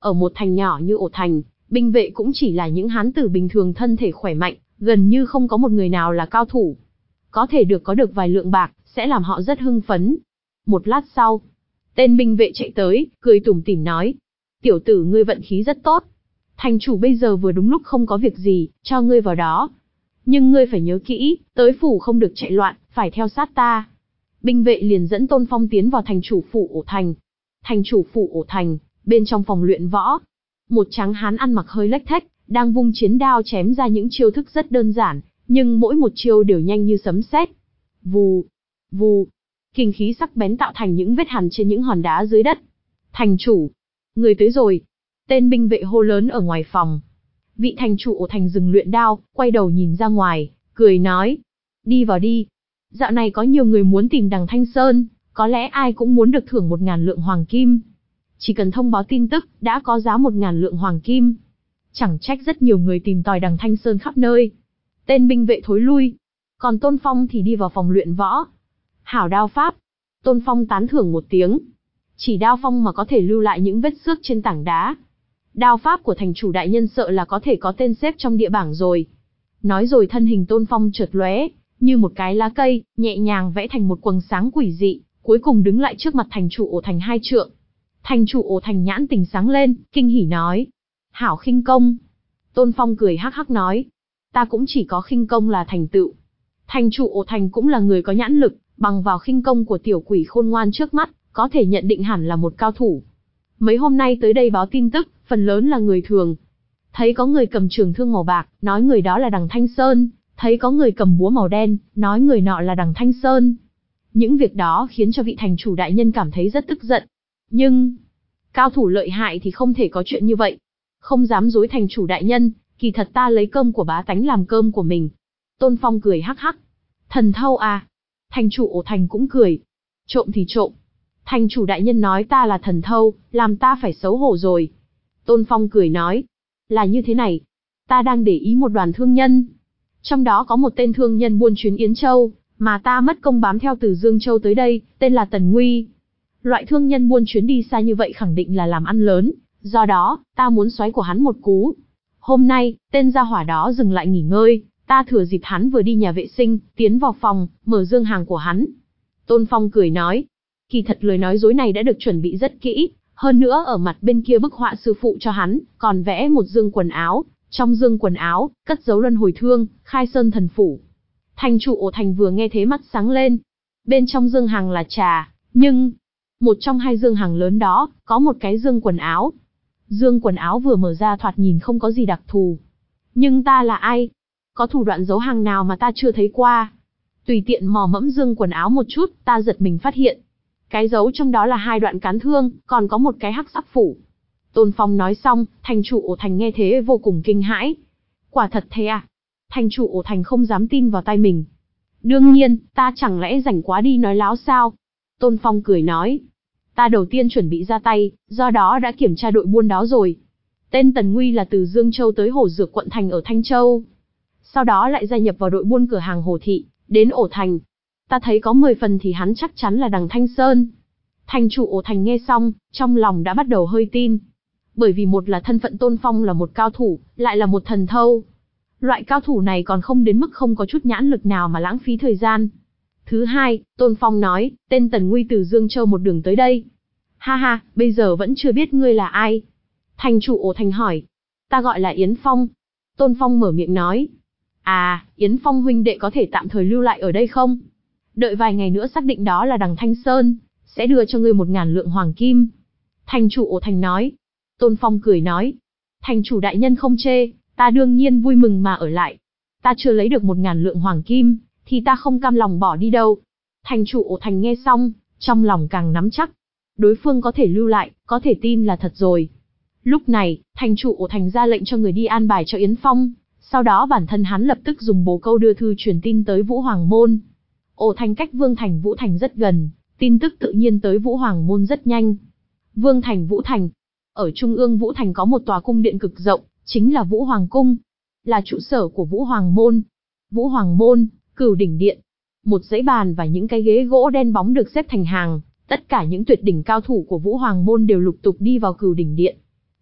Ở một thành nhỏ như Ổ Thành, binh vệ cũng chỉ là những hán tử bình thường thân thể khỏe mạnh, gần như không có một người nào là cao thủ. Có thể được có được vài lượng bạc, sẽ làm họ rất hưng phấn. Một lát sau, tên binh vệ chạy tới, cười tủm tỉm nói. Tiểu tử ngươi vận khí rất tốt. Thành chủ bây giờ vừa đúng lúc không có việc gì, cho ngươi vào đó. Nhưng ngươi phải nhớ kỹ, tới phủ không được chạy loạn, phải theo sát ta. Binh vệ liền dẫn Tôn Phong tiến vào thành chủ phủ Ổ Thành. Thành chủ phủ Ổ Thành, bên trong phòng luyện võ. Một tráng hán ăn mặc hơi lếch thếch, đang vung chiến đao chém ra những chiêu thức rất đơn giản, nhưng mỗi một chiêu đều nhanh như sấm sét. Vù, vù, kinh khí sắc bén tạo thành những vết hằn trên những hòn đá dưới đất. Thành chủ, người tới rồi. Tên binh vệ hô lớn ở ngoài phòng. Vị thành chủ Ổ Thành dừng luyện đao, quay đầu nhìn ra ngoài, cười nói. Đi vào đi. Dạo này có nhiều người muốn tìm đằng Thanh Sơn, có lẽ ai cũng muốn được thưởng một ngàn lượng hoàng kim. Chỉ cần thông báo tin tức, đã có giá một ngàn lượng hoàng kim. Chẳng trách rất nhiều người tìm tòi đằng Thanh Sơn khắp nơi. Tên binh vệ thối lui. Còn Tôn Phong thì đi vào phòng luyện võ. Hảo đao pháp. Tôn Phong tán thưởng một tiếng. Chỉ đao phong mà có thể lưu lại những vết xước trên tảng đá. Đao pháp của thành chủ đại nhân sợ là có thể có tên xếp trong địa bảng rồi. Nói rồi thân hình Tôn Phong chợt lóe, như một cái lá cây, nhẹ nhàng vẽ thành một quầng sáng quỷ dị, cuối cùng đứng lại trước mặt thành chủ Ổ Thành hai trượng. Thành chủ Ổ Thành nhãn tình sáng lên, kinh hỉ nói. Hảo khinh công. Tôn Phong cười hắc hắc nói. Ta cũng chỉ có khinh công là thành tựu. Thành chủ Ổ Thành cũng là người có nhãn lực, bằng vào khinh công của tiểu quỷ khôn ngoan trước mắt, có thể nhận định hẳn là một cao thủ. Mấy hôm nay tới đây báo tin tức, phần lớn là người thường. Thấy có người cầm trường thương màu bạc, nói người đó là đằng Thanh Sơn. Thấy có người cầm búa màu đen, nói người nọ là đằng Thanh Sơn. Những việc đó khiến cho vị thành chủ đại nhân cảm thấy rất tức giận. Nhưng, cao thủ lợi hại thì không thể có chuyện như vậy. Không dám dối thành chủ đại nhân, kỳ thật ta lấy cơm của bá tánh làm cơm của mình. Tôn Phong cười hắc hắc. Thần thâu à? Thành chủ Ổ Thành cũng cười. Trộm thì trộm. Thành chủ đại nhân nói ta là thần thâu, làm ta phải xấu hổ rồi. Tôn Phong cười nói. Là như thế này. Ta đang để ý một đoàn thương nhân. Trong đó có một tên thương nhân buôn chuyến Yến Châu, mà ta mất công bám theo từ Dương Châu tới đây, tên là Tần Nguy. Loại thương nhân buôn chuyến đi xa như vậy khẳng định là làm ăn lớn, do đó, ta muốn xoáy của hắn một cú. Hôm nay, tên gia hỏa đó dừng lại nghỉ ngơi, ta thừa dịp hắn vừa đi nhà vệ sinh, tiến vào phòng, mở dương hàng của hắn. Tôn Phong cười nói, kỳ thật lời nói dối này đã được chuẩn bị rất kỹ, hơn nữa ở mặt bên kia bức họa sư phụ cho hắn, còn vẽ một dương quần áo. Trong dương quần áo, cất giấu luân hồi thương, khai sơn thần phủ. Thành chủ Ổ Thành vừa nghe thế mắt sáng lên. Bên trong dương hàng là trà, nhưng một trong hai dương hàng lớn đó, có một cái dương quần áo. Dương quần áo vừa mở ra thoạt nhìn không có gì đặc thù. Nhưng ta là ai? Có thủ đoạn giấu hàng nào mà ta chưa thấy qua? Tùy tiện mò mẫm dương quần áo một chút, ta giật mình phát hiện. Cái giấu trong đó là hai đoạn cán thương, còn có một cái hắc sắc phủ. Tôn Phong nói xong, thành chủ Ổ Thành nghe thế vô cùng kinh hãi. Quả thật thế à? Thành chủ Ổ Thành không dám tin vào tai mình. Đương nhiên, ta chẳng lẽ rảnh quá đi nói láo sao? Tôn Phong cười nói. Ta đầu tiên chuẩn bị ra tay, do đó đã kiểm tra đội buôn đó rồi. Tên Tần Nguy là từ Dương Châu tới Hồ Dược quận thành ở Thanh Châu. Sau đó lại gia nhập vào đội buôn cửa hàng Hồ Thị, đến Ổ Thành. Ta thấy có mười phần thì hắn chắc chắn là đằng Thanh Sơn. Thành chủ Ổ Thành nghe xong, trong lòng đã bắt đầu hơi tin. Bởi vì một là thân phận Tôn Phong là một cao thủ, lại là một thần thâu. Loại cao thủ này còn không đến mức không có chút nhãn lực nào mà lãng phí thời gian. Thứ hai, Tôn Phong nói, tên Tần Nguy từ Dương Châu một đường tới đây. Ha ha, bây giờ vẫn chưa biết ngươi là ai. Thành chủ Ổ Thành hỏi. Ta gọi là Yến Phong. Tôn Phong mở miệng nói. À, Yến Phong huynh đệ có thể tạm thời lưu lại ở đây không? Đợi vài ngày nữa xác định đó là đằng Thanh Sơn, sẽ đưa cho ngươi một ngàn lượng hoàng kim. Thành chủ Ổ Thành nói. Tôn Phong cười nói. Thành chủ đại nhân không chê, ta đương nhiên vui mừng mà ở lại. Ta chưa lấy được một ngàn lượng hoàng kim, thì ta không cam lòng bỏ đi đâu. Thành chủ Ổ Thành nghe xong, trong lòng càng nắm chắc. Đối phương có thể lưu lại, có thể tin là thật rồi. Lúc này, thành chủ Ổ Thành ra lệnh cho người đi an bài cho Yến Phong. Sau đó bản thân hắn lập tức dùng bồ câu đưa thư truyền tin tới Vũ Hoàng Môn. Ổ Thành cách Vương Thành Vũ Thành rất gần, tin tức tự nhiên tới Vũ Hoàng Môn rất nhanh. Vương Thành Vũ Thành. Ở trung ương Vũ Thành có một tòa cung điện cực rộng, chính là Vũ Hoàng Cung, là trụ sở của Vũ Hoàng Môn. Vũ Hoàng Môn, Cửu Đỉnh Điện. Một dãy bàn và những cái ghế gỗ đen bóng được xếp thành hàng, tất cả những tuyệt đỉnh cao thủ của Vũ Hoàng Môn đều lục tục đi vào Cửu Đỉnh Điện.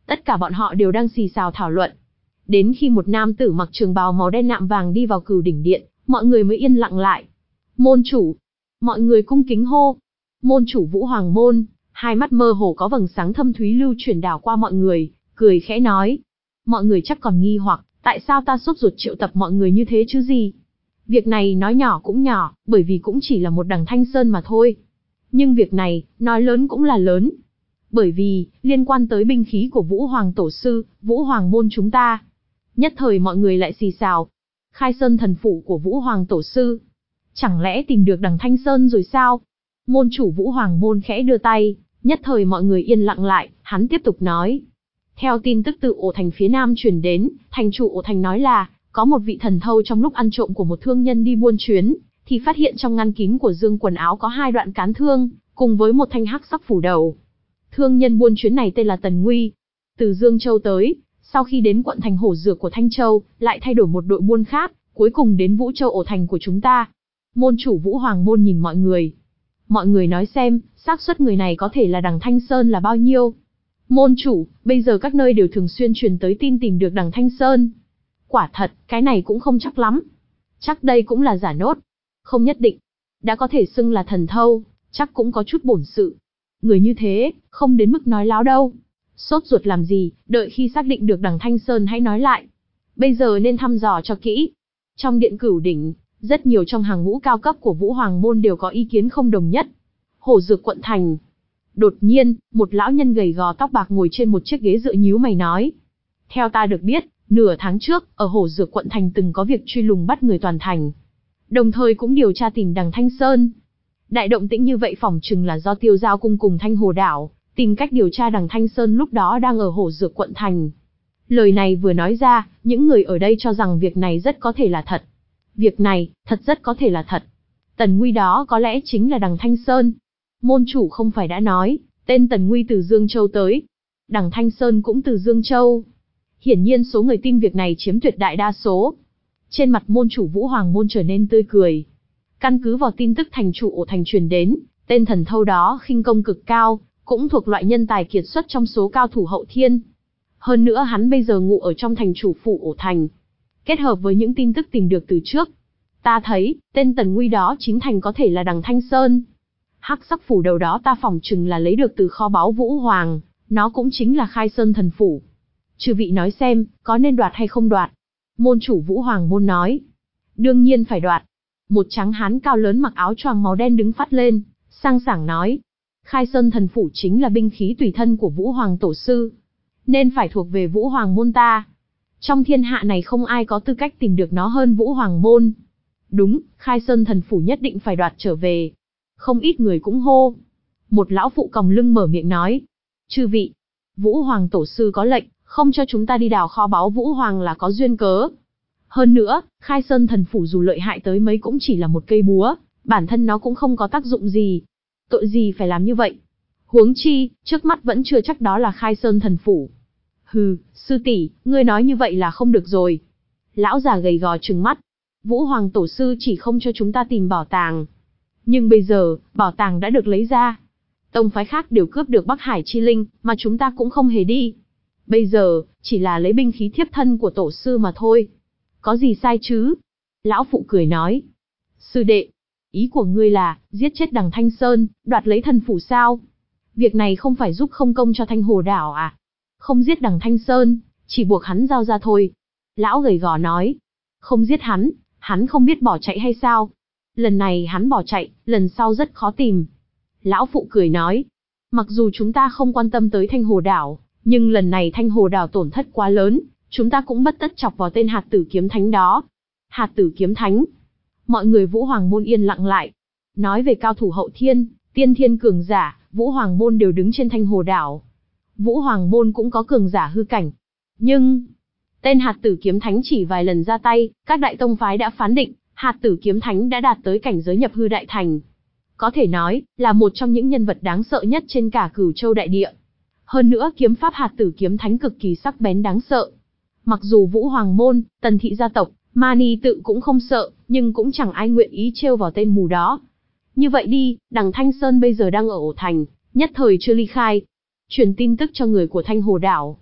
Tất cả bọn họ đều đang xì xào thảo luận. Đến khi một nam tử mặc trường bào màu đen nạm vàng đi vào Cửu Đỉnh Điện, mọi người mới yên lặng lại. Môn chủ! Mọi người cung kính hô. Môn chủ Vũ Hoàng Môn, hai mắt mơ hồ có vầng sáng thâm thúy lưu chuyển đảo qua mọi người, cười khẽ nói. Mọi người chắc còn nghi hoặc, tại sao ta sốt ruột triệu tập mọi người như thế chứ gì? Việc này nói nhỏ cũng nhỏ, bởi vì cũng chỉ là một đằng Thanh Sơn mà thôi. Nhưng việc này, nói lớn cũng là lớn. Bởi vì, liên quan tới binh khí của Vũ Hoàng Tổ Sư, Vũ Hoàng Môn chúng ta. Nhất thời mọi người lại xì xào. Khai Sơn thần phủ của Vũ Hoàng Tổ Sư. Chẳng lẽ tìm được đằng Thanh Sơn rồi sao? Môn chủ Vũ Hoàng Môn khẽ đưa tay, nhất thời mọi người yên lặng lại, hắn tiếp tục nói. Theo tin tức từ ổ thành phía nam truyền đến, thành chủ ổ thành nói là, có một vị thần thâu trong lúc ăn trộm của một thương nhân đi buôn chuyến, thì phát hiện trong ngăn kín của dương quần áo có hai đoạn cán thương, cùng với một thanh hắc sắc phủ đầu. Thương nhân buôn chuyến này tên là Tần Nguy, từ Dương Châu tới, sau khi đến quận thành Hổ Dược của Thanh Châu, lại thay đổi một đội buôn khác, cuối cùng đến Vũ Châu ổ thành của chúng ta. Môn chủ Vũ Hoàng Môn nhìn mọi người. Mọi người nói xem, xác suất người này có thể là đằng Thanh Sơn là bao nhiêu? Môn chủ, bây giờ các nơi đều thường xuyên truyền tới tin tìm được đằng Thanh Sơn. Quả thật, cái này cũng không chắc lắm. Chắc đây cũng là giả nốt. Không nhất định. Đã có thể xưng là thần thâu, chắc cũng có chút bổn sự. Người như thế, không đến mức nói láo đâu. Sốt ruột làm gì, đợi khi xác định được đằng Thanh Sơn hãy nói lại. Bây giờ nên thăm dò cho kỹ. Trong điện Cửu Đỉnh, rất nhiều trong hàng ngũ cao cấp của Vũ Hoàng Môn đều có ý kiến không đồng nhất. Hổ Dược quận thành. Đột nhiên, một lão nhân gầy gò tóc bạc ngồi trên một chiếc ghế dựa nhíu mày nói. Theo ta được biết, nửa tháng trước, ở Hổ Dược quận thành từng có việc truy lùng bắt người toàn thành. Đồng thời cũng điều tra tìm đằng Thanh Sơn. Đại động tĩnh như vậy phỏng chừng là do Tiêu Giao cung cùng Thanh Hồ đảo tìm cách điều tra đằng Thanh Sơn lúc đó đang ở Hổ Dược quận thành. Lời này vừa nói ra, những người ở đây cho rằng việc này rất có thể là thật. Việc này, thật rất có thể là thật. Tần Nguy đó có lẽ chính là đằng Thanh Sơn. Môn chủ không phải đã nói, tên Tần Nguy từ Dương Châu tới. Đằng Thanh Sơn cũng từ Dương Châu. Hiển nhiên số người tin việc này chiếm tuyệt đại đa số. Trên mặt môn chủ Vũ Hoàng Môn trở nên tươi cười. Căn cứ vào tin tức thành chủ ổ thành truyền đến, tên thần thâu đó khinh công cực cao, cũng thuộc loại nhân tài kiệt xuất trong số cao thủ hậu thiên. Hơn nữa hắn bây giờ ngụ ở trong thành chủ phủ ổ thành. Kết hợp với những tin tức tìm được từ trước, ta thấy, tên Tần Nguy đó chính thành có thể là đằng Thanh Sơn. Hắc sắc phủ đầu đó ta phỏng chừng là lấy được từ kho báu Vũ Hoàng, nó cũng chính là Khai Sơn thần phủ. Chư vị nói xem, có nên đoạt hay không đoạt? Môn chủ Vũ Hoàng Môn nói. Đương nhiên phải đoạt. Một tráng hán cao lớn mặc áo choàng màu đen đứng phát lên, sang sảng nói. Khai Sơn thần phủ chính là binh khí tùy thân của Vũ Hoàng Tổ Sư, nên phải thuộc về Vũ Hoàng Môn ta. Trong thiên hạ này không ai có tư cách tìm được nó hơn Vũ Hoàng Môn. Đúng, Khai Sơn thần phủ nhất định phải đoạt trở về. Không ít người cũng hô. Một lão phụ còng lưng mở miệng nói. Chư vị, Vũ Hoàng Tổ Sư có lệnh, không cho chúng ta đi đào kho báu Vũ Hoàng là có duyên cớ. Hơn nữa, Khai Sơn thần phủ dù lợi hại tới mấy cũng chỉ là một cây búa, bản thân nó cũng không có tác dụng gì. Tội gì phải làm như vậy? Huống chi, trước mắt vẫn chưa chắc đó là Khai Sơn thần phủ. Hừ, sư tỷ, ngươi nói như vậy là không được rồi. Lão già gầy gò trừng mắt. Vũ Hoàng Tổ Sư chỉ không cho chúng ta tìm bảo tàng. Nhưng bây giờ, bảo tàng đã được lấy ra. Tông phái khác đều cướp được Bắc Hải Chi Linh, mà chúng ta cũng không hề đi. Bây giờ, chỉ là lấy binh khí thiếp thân của Tổ Sư mà thôi. Có gì sai chứ? Lão phụ cười nói. Sư đệ, ý của ngươi là, giết chết đằng Thanh Sơn, đoạt lấy thần phủ sao? Việc này không phải giúp không công cho Thanh Hồ đảo à? Không giết đằng Thanh Sơn, chỉ buộc hắn giao ra thôi. Lão gầy gò nói. Không giết hắn, hắn không biết bỏ chạy hay sao? Lần này hắn bỏ chạy, lần sau rất khó tìm. Lão phụ cười nói. Mặc dù chúng ta không quan tâm tới Thanh Hồ đảo, nhưng lần này Thanh Hồ đảo tổn thất quá lớn, chúng ta cũng bất tất chọc vào tên hạt tử kiếm thánh đó. Hạt tử kiếm thánh. Mọi người Vũ Hoàng Môn yên lặng lại. Nói về cao thủ hậu thiên, tiên thiên cường giả, Vũ Hoàng Môn đều đứng trên Thanh Hồ đảo. Vũ Hoàng Môn cũng có cường giả hư cảnh. Nhưng, tên hạt tử kiếm thánh chỉ vài lần ra tay, các đại tông phái đã phán định, hạt tử kiếm thánh đã đạt tới cảnh giới nhập hư đại thành. Có thể nói, là một trong những nhân vật đáng sợ nhất trên cả Cửu Châu đại địa. Hơn nữa kiếm pháp hạt tử kiếm thánh cực kỳ sắc bén đáng sợ. Mặc dù Vũ Hoàng Môn, Tần thị gia tộc, Mani tự cũng không sợ, nhưng cũng chẳng ai nguyện ý trêu vào tên mù đó. Như vậy đi, đằng Thanh Sơn bây giờ đang ở ổ thành, nhất thời chưa ly khai. Truyền tin tức cho người của Thanh Hồ đảo.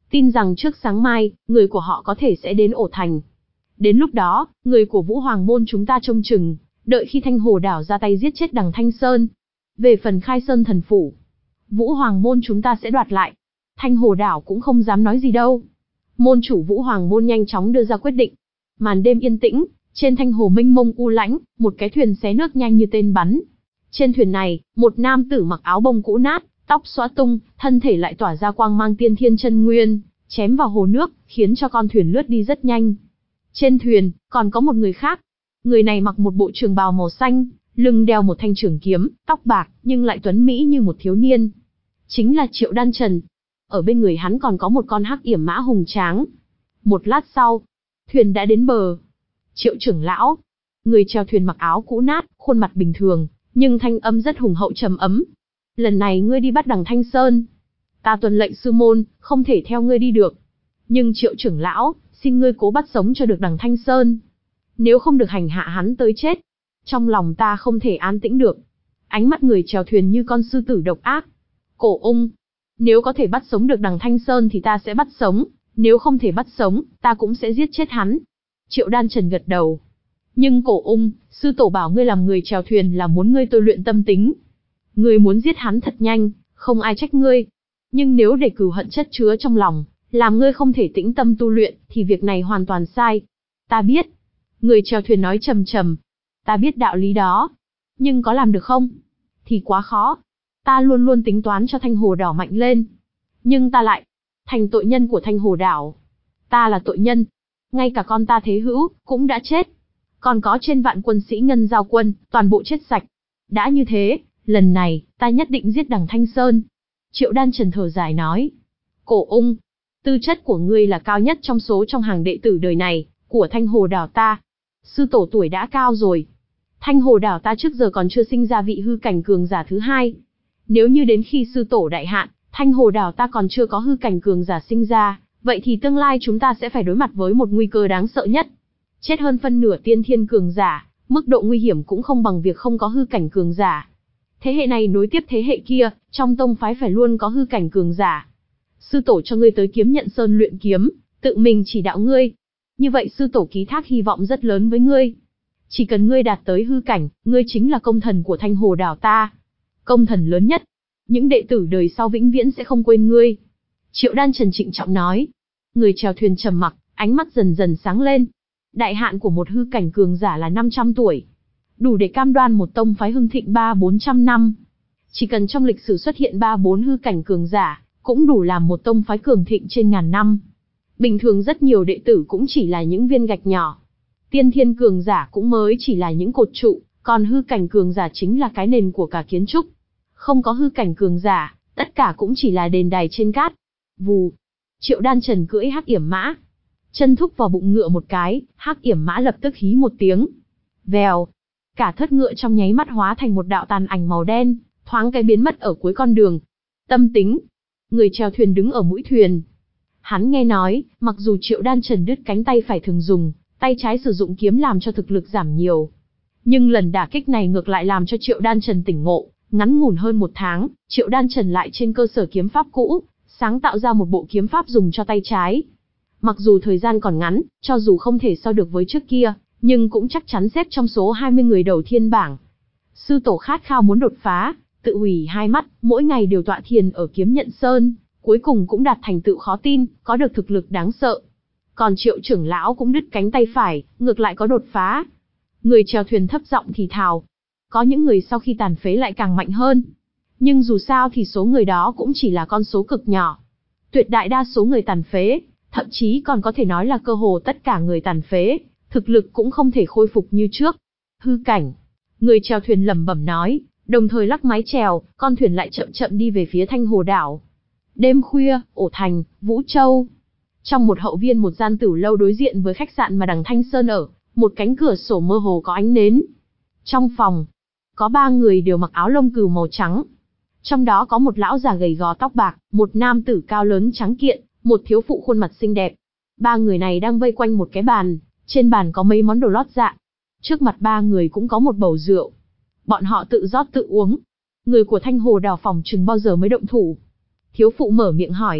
tin rằng trước sáng mai, người của họ có thể sẽ đến ổ thành. Đến lúc đó, người của Vũ Hoàng môn chúng ta trông chừng, đợi khi Thanh Hồ đảo ra tay giết chết đằng Thanh Sơn. Về phần Khai Sơn thần phủ, Vũ Hoàng môn chúng ta sẽ đoạt lại. Thanh Hồ đảo cũng không dám nói gì đâu. Môn chủ Vũ Hoàng môn nhanh chóng đưa ra quyết định. Màn đêm yên tĩnh, trên Thanh Hồ mênh mông u lãnh, một cái thuyền xé nước nhanh như tên bắn. Trên thuyền này, một nam tử mặc áo bông cũ nát, tóc xõa tung, thân thể lại tỏa ra quang mang tiên thiên chân nguyên, chém vào hồ nước, khiến cho con thuyền lướt đi rất nhanh. Trên thuyền, còn có một người khác. Người này mặc một bộ trường bào màu xanh, lưng đeo một thanh trường kiếm, tóc bạc, nhưng lại tuấn mỹ như một thiếu niên. Chính là Triệu Đan Trần. Ở bên người hắn còn có một con hắc yểm mã hùng tráng. Một lát sau, thuyền đã đến bờ. Triệu trưởng lão. Người chèo thuyền mặc áo cũ nát, khuôn mặt bình thường, nhưng thanh âm rất hùng hậu trầm ấm. Lần này ngươi đi bắt đằng Thanh Sơn. Ta tuân lệnh sư môn, không thể theo ngươi đi được. Nhưng Triệu trưởng lão, xin ngươi cố bắt sống cho được đằng Thanh Sơn. Nếu không được hành hạ hắn tới chết, trong lòng ta không thể an tĩnh được. Ánh mắt người chèo thuyền như con sư tử độc ác. Cổ ung. Nếu có thể bắt sống được đằng Thanh Sơn thì ta sẽ bắt sống. Nếu không thể bắt sống, ta cũng sẽ giết chết hắn. Triệu Đan Trần gật đầu. Nhưng cổ ung, sư tổ bảo ngươi làm người chèo thuyền là muốn ngươi tôi luyện tâm tính. Ngươi muốn giết hắn thật nhanh, không ai trách ngươi. Nhưng nếu để cừu hận chất chứa trong lòng, làm ngươi không thể tĩnh tâm tu luyện, thì việc này hoàn toàn sai. Ta biết. Người chèo thuyền nói trầm trầm. Ta biết đạo lý đó. Nhưng có làm được không? Thì quá khó. Ta luôn luôn tính toán cho Thanh Hồ đảo mạnh lên. Nhưng ta lại thành tội nhân của Thanh Hồ đảo. Ta là tội nhân. Ngay cả con ta Thế Hữu cũng đã chết. Còn có trên vạn quân sĩ Ngân Giao quân, toàn bộ chết sạch. Đã như thế, lần này, ta nhất định giết đằng Thanh Sơn. Triệu Đan Trần thở dài nói. Cổ ung, tư chất của ngươi là cao nhất trong số trong hàng đệ tử đời này, của Thanh Hồ đảo ta. Sư tổ tuổi đã cao rồi. Thanh Hồ đảo ta trước giờ còn chưa sinh ra vị hư cảnh cường giả thứ hai. Nếu như đến khi sư tổ đại hạn, Thanh Hồ đảo ta còn chưa có hư cảnh cường giả sinh ra, vậy thì tương lai chúng ta sẽ phải đối mặt với một nguy cơ đáng sợ nhất. Chết hơn phân nửa tiên thiên cường giả, mức độ nguy hiểm cũng không bằng việc không có hư cảnh cường giả. Thế hệ này nối tiếp thế hệ kia, trong tông phái phải luôn có hư cảnh cường giả. Sư tổ cho ngươi tới Kiếm Nhận Sơn luyện kiếm, tự mình chỉ đạo ngươi. Như vậy sư tổ ký thác hy vọng rất lớn với ngươi. Chỉ cần ngươi đạt tới hư cảnh, ngươi chính là công thần của Thanh Hồ đảo ta. Công thần lớn nhất. Những đệ tử đời sau vĩnh viễn sẽ không quên ngươi. Triệu Đan Trần trịnh trọng nói. Người chèo thuyền trầm mặc, ánh mắt dần dần sáng lên. Đại hạn của một hư cảnh cường giả là năm trăm tuổi. Đủ để cam đoan một tông phái hưng thịnh ba bốn trăm năm. Chỉ cần trong lịch sử xuất hiện ba bốn hư cảnh cường giả, cũng đủ làm một tông phái cường thịnh trên ngàn năm. Bình thường rất nhiều đệ tử cũng chỉ là những viên gạch nhỏ. Tiên thiên cường giả cũng mới chỉ là những cột trụ, còn hư cảnh cường giả chính là cái nền của cả kiến trúc. Không có hư cảnh cường giả, tất cả cũng chỉ là đền đài trên cát. Vù. Triệu Đan Trần cưỡi hắc yểm mã. Chân thúc vào bụng ngựa một cái, hắc yểm mã lập tức hí một tiếng. Vèo. Cả thớt ngựa trong nháy mắt hóa thành một đạo tàn ảnh màu đen, thoáng cái biến mất ở cuối con đường. Tâm tính. Người chèo thuyền đứng ở mũi thuyền. Hắn nghe nói, mặc dù Triệu Đan Trần đứt cánh tay phải thường dùng, tay trái sử dụng kiếm làm cho thực lực giảm nhiều. Nhưng lần đả kích này ngược lại làm cho Triệu Đan Trần tỉnh ngộ, ngắn ngủn hơn một tháng, Triệu Đan Trần lại trên cơ sở kiếm pháp cũ, sáng tạo ra một bộ kiếm pháp dùng cho tay trái. Mặc dù thời gian còn ngắn, cho dù không thể so được với trước kia, nhưng cũng chắc chắn xếp trong số hai mươi người đầu thiên bảng. Sư tổ khát khao muốn đột phá, tự hủy hai mắt, mỗi ngày đều tọa thiền ở Kiếm Nhận Sơn, cuối cùng cũng đạt thành tựu khó tin, có được thực lực đáng sợ. Còn Triệu trưởng lão cũng đứt cánh tay phải, ngược lại có đột phá. Người chèo thuyền thấp giọng thì thào. Có những người sau khi tàn phế lại càng mạnh hơn. Nhưng dù sao thì số người đó cũng chỉ là con số cực nhỏ. Tuyệt đại đa số người tàn phế, thậm chí còn có thể nói là cơ hồ tất cả người tàn phế, thực lực cũng không thể khôi phục như trước. Hư cảnh. Người chèo thuyền lẩm bẩm nói, đồng thời lắc mái chèo, con thuyền lại chậm chậm đi về phía Thanh Hồ đảo. Đêm khuya, ổ thành, Vũ Châu. Trong một hậu viên một gian tử lâu đối diện với khách sạn mà đằng Thanh Sơn ở, một cánh cửa sổ mơ hồ có ánh nến. Trong phòng, có ba người đều mặc áo lông cừu màu trắng. Trong đó có một lão già gầy gò tóc bạc, một nam tử cao lớn trắng kiện, một thiếu phụ khuôn mặt xinh đẹp. Ba người này đang vây quanh một cái bàn, trên bàn có mấy món đồ lót dạ. Trước mặt ba người cũng có một bầu rượu. Bọn họ tự rót tự uống. Người của Thanh Hồ đảo phòng chừng bao giờ mới động thủ? Thiếu phụ mở miệng hỏi.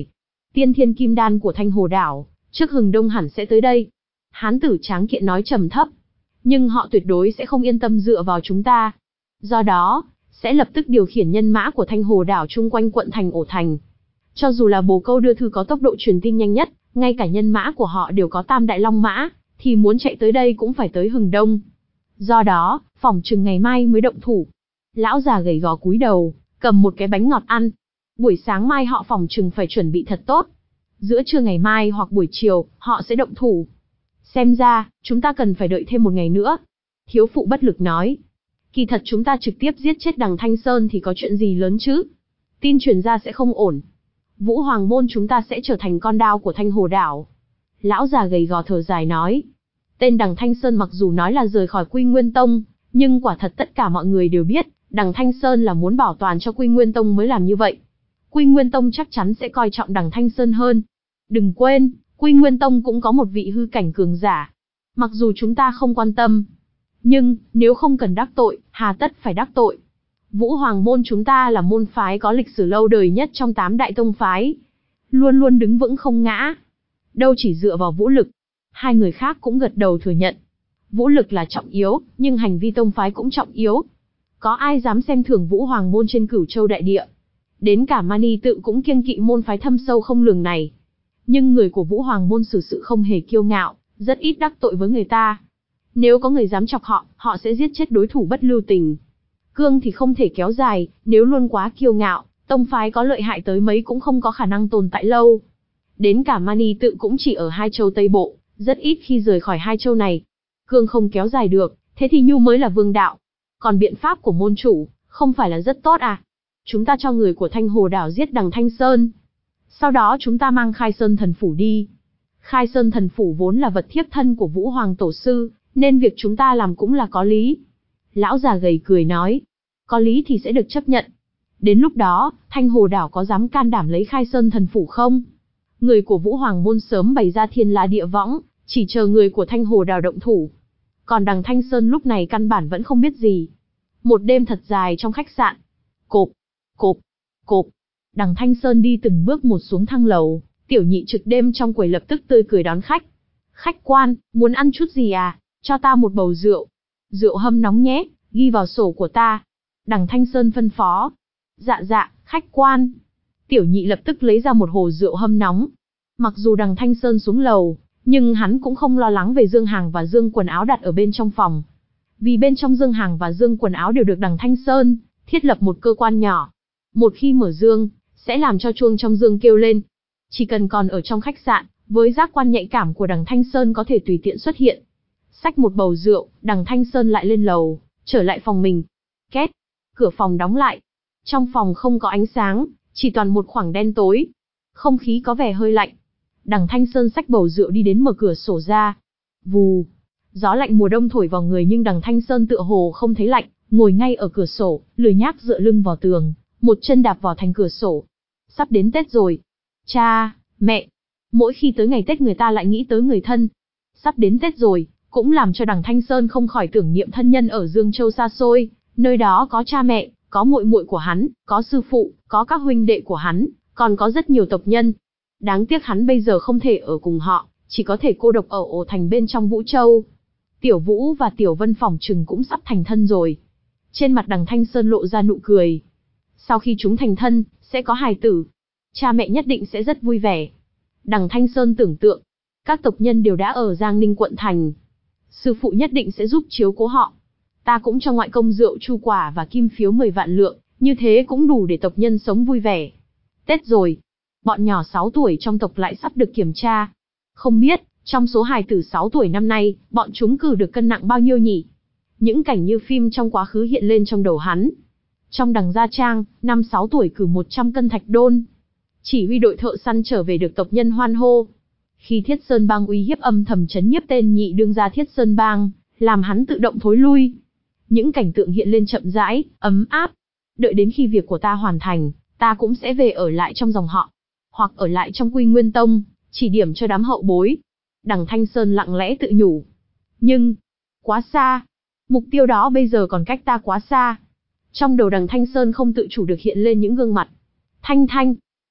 Tiên thiên kim đan của Thanh Hồ Đảo, trước Hừng Đông hẳn sẽ tới đây. Hán tử tráng kiện nói trầm thấp. Nhưng họ tuyệt đối sẽ không yên tâm dựa vào chúng ta. Do đó, sẽ lập tức điều khiển nhân mã của Thanh Hồ Đảo chung quanh quận thành Ổ Thành. Cho dù là bồ câu đưa thư có tốc độ truyền tin nhanh nhất, ngay cả nhân mã của họ đều có tam đại long mã, thì muốn chạy tới đây cũng phải tới Hừng Đông. Do đó, phỏng chừng ngày mai mới động thủ. Lão già gầy gò cúi đầu, cầm một cái bánh ngọt ăn. Buổi sáng mai họ phỏng chừng phải chuẩn bị thật tốt. Giữa trưa ngày mai hoặc buổi chiều, họ sẽ động thủ. Xem ra, chúng ta cần phải đợi thêm một ngày nữa. Thiếu phụ bất lực nói. Kỳ thật chúng ta trực tiếp giết chết đằng Thanh Sơn thì có chuyện gì lớn chứ? Tin truyền ra sẽ không ổn. Vũ Hoàng môn chúng ta sẽ trở thành con đao của Thanh Hồ Đảo. Lão già gầy gò thở dài nói. Tên đằng Thanh Sơn mặc dù nói là rời khỏi Quy Nguyên Tông, nhưng quả thật tất cả mọi người đều biết, đằng Thanh Sơn là muốn bảo toàn cho Quy Nguyên Tông mới làm như vậy. Quy Nguyên Tông chắc chắn sẽ coi trọng đằng Thanh Sơn hơn. Đừng quên, Quy Nguyên Tông cũng có một vị hư cảnh cường giả. Mặc dù chúng ta không quan tâm, nhưng nếu không cần đắc tội, hà tất phải đắc tội. Vũ Hoàng môn chúng ta là môn phái có lịch sử lâu đời nhất trong tám đại tông phái, luôn luôn đứng vững không ngã, đâu chỉ dựa vào vũ lực. Hai người khác cũng gật đầu thừa nhận. Vũ lực là trọng yếu, nhưng hành vi tông phái cũng trọng yếu. Có ai dám xem thường Vũ Hoàng môn trên Cửu Châu đại địa? Đến cả Mani tự cũng kiêng kỵ môn phái thâm sâu không lường này. Nhưng người của Vũ Hoàng môn xử sự không hề kiêu ngạo, rất ít đắc tội với người ta. Nếu có người dám chọc họ, họ sẽ giết chết đối thủ bất lưu tình. Cương thì không thể kéo dài, nếu luôn quá kiêu ngạo, tông phái có lợi hại tới mấy cũng không có khả năng tồn tại lâu. Đến cả Mani tự cũng chỉ ở hai châu Tây Bộ, rất ít khi rời khỏi hai châu này. Cương không kéo dài được, thế thì Nhu mới là vương đạo. Còn biện pháp của môn chủ, không phải là rất tốt à? Chúng ta cho người của Thanh Hồ Đảo giết đằng Thanh Sơn. Sau đó chúng ta mang Khai Sơn Thần Phủ đi. Khai Sơn Thần Phủ vốn là vật thiếp thân của Vũ Hoàng Tổ Sư, nên việc chúng ta làm cũng là có lý. Lão già gầy cười nói. Có lý thì sẽ được chấp nhận. Đến lúc đó, Thanh Hồ Đảo có dám can đảm lấy Khai Sơn Thần Phủ không? Người của Vũ Hoàng môn sớm bày ra thiên la địa võng, chỉ chờ người của Thanh Hồ Đảo động thủ. Còn đằng Thanh Sơn lúc này căn bản vẫn không biết gì. Một đêm thật dài trong khách sạn. Cộp, cộp, cộp. Đằng Thanh Sơn đi từng bước một xuống thang lầu, tiểu nhị trực đêm trong quầy lập tức tươi cười đón khách. Khách quan, muốn ăn chút gì à? Cho ta một bầu rượu. Rượu hâm nóng nhé, ghi vào sổ của ta. Đằng Thanh Sơn phân phó. Dạ dạ, khách quan. Tiểu nhị lập tức lấy ra một hồ rượu hâm nóng. Mặc dù đằng Thanh Sơn xuống lầu, nhưng hắn cũng không lo lắng về dương hàng và dương quần áo đặt ở bên trong phòng. Vì bên trong dương hàng và dương quần áo đều được đằng Thanh Sơn thiết lập một cơ quan nhỏ. Một khi mở dương, sẽ làm cho chuông trong dương kêu lên. Chỉ cần còn ở trong khách sạn, với giác quan nhạy cảm của đằng Thanh Sơn có thể tùy tiện xuất hiện. Xách một bầu rượu, đằng Thanh Sơn lại lên lầu, trở lại phòng mình. Két, cửa phòng đóng lại. Trong phòng không có ánh sáng, chỉ toàn một khoảng đen tối. Không khí có vẻ hơi lạnh. Đằng Thanh Sơn xách bầu rượu đi đến mở cửa sổ ra. Vù, gió lạnh mùa đông thổi vào người nhưng đằng Thanh Sơn tựa hồ không thấy lạnh, ngồi ngay ở cửa sổ, lười nhác dựa lưng vào tường, một chân đạp vào thành cửa sổ. Sắp đến Tết rồi. Cha, mẹ, mỗi khi tới ngày Tết người ta lại nghĩ tới người thân. Sắp đến Tết rồi, cũng làm cho đằng Thanh Sơn không khỏi tưởng niệm thân nhân ở Dương Châu xa xôi, nơi đó có cha mẹ, có muội muội của hắn, có sư phụ, có các huynh đệ của hắn, còn có rất nhiều tộc nhân. Đáng tiếc hắn bây giờ không thể ở cùng họ, chỉ có thể cô độc ở ổ thành bên trong Vũ Châu. Tiểu Vũ và Tiểu Vân phỏng chừng cũng sắp thành thân rồi. Trên mặt đằng Thanh Sơn lộ ra nụ cười. Sau khi chúng thành thân, sẽ có hài tử. Cha mẹ nhất định sẽ rất vui vẻ. Đằng Thanh Sơn tưởng tượng, các tộc nhân đều đã ở Giang Ninh quận thành. Sư phụ nhất định sẽ giúp chiếu cố họ. Ta cũng cho ngoại công rượu chu quả và kim phiếu mười vạn lượng, như thế cũng đủ để tộc nhân sống vui vẻ. Tết rồi, bọn nhỏ sáu tuổi trong tộc lại sắp được kiểm tra. Không biết, trong số hài tử sáu tuổi năm nay, bọn chúng cử được cân nặng bao nhiêu nhỉ? Những cảnh như phim trong quá khứ hiện lên trong đầu hắn. Trong đằng Gia Trang, năm sáu tuổi cử một trăm cân thạch đôn. Chỉ huy đội thợ săn trở về được tộc nhân hoan hô. Khi Thiết Sơn Bang uy hiếp âm thầm trấn nhiếp tên nhị đương gia Thiết Sơn Bang, làm hắn tự động thối lui. Những cảnh tượng hiện lên chậm rãi, ấm áp. Đợi đến khi việc của ta hoàn thành, ta cũng sẽ về ở lại trong dòng họ. Hoặc ở lại trong Quy Nguyên Tông, chỉ điểm cho đám hậu bối. Đằng Thanh Sơn lặng lẽ tự nhủ. Nhưng, quá xa. Mục tiêu đó bây giờ còn cách ta quá xa. Trong đầu đằng Thanh Sơn không tự chủ được hiện lên những gương mặt. Thanh Thanh,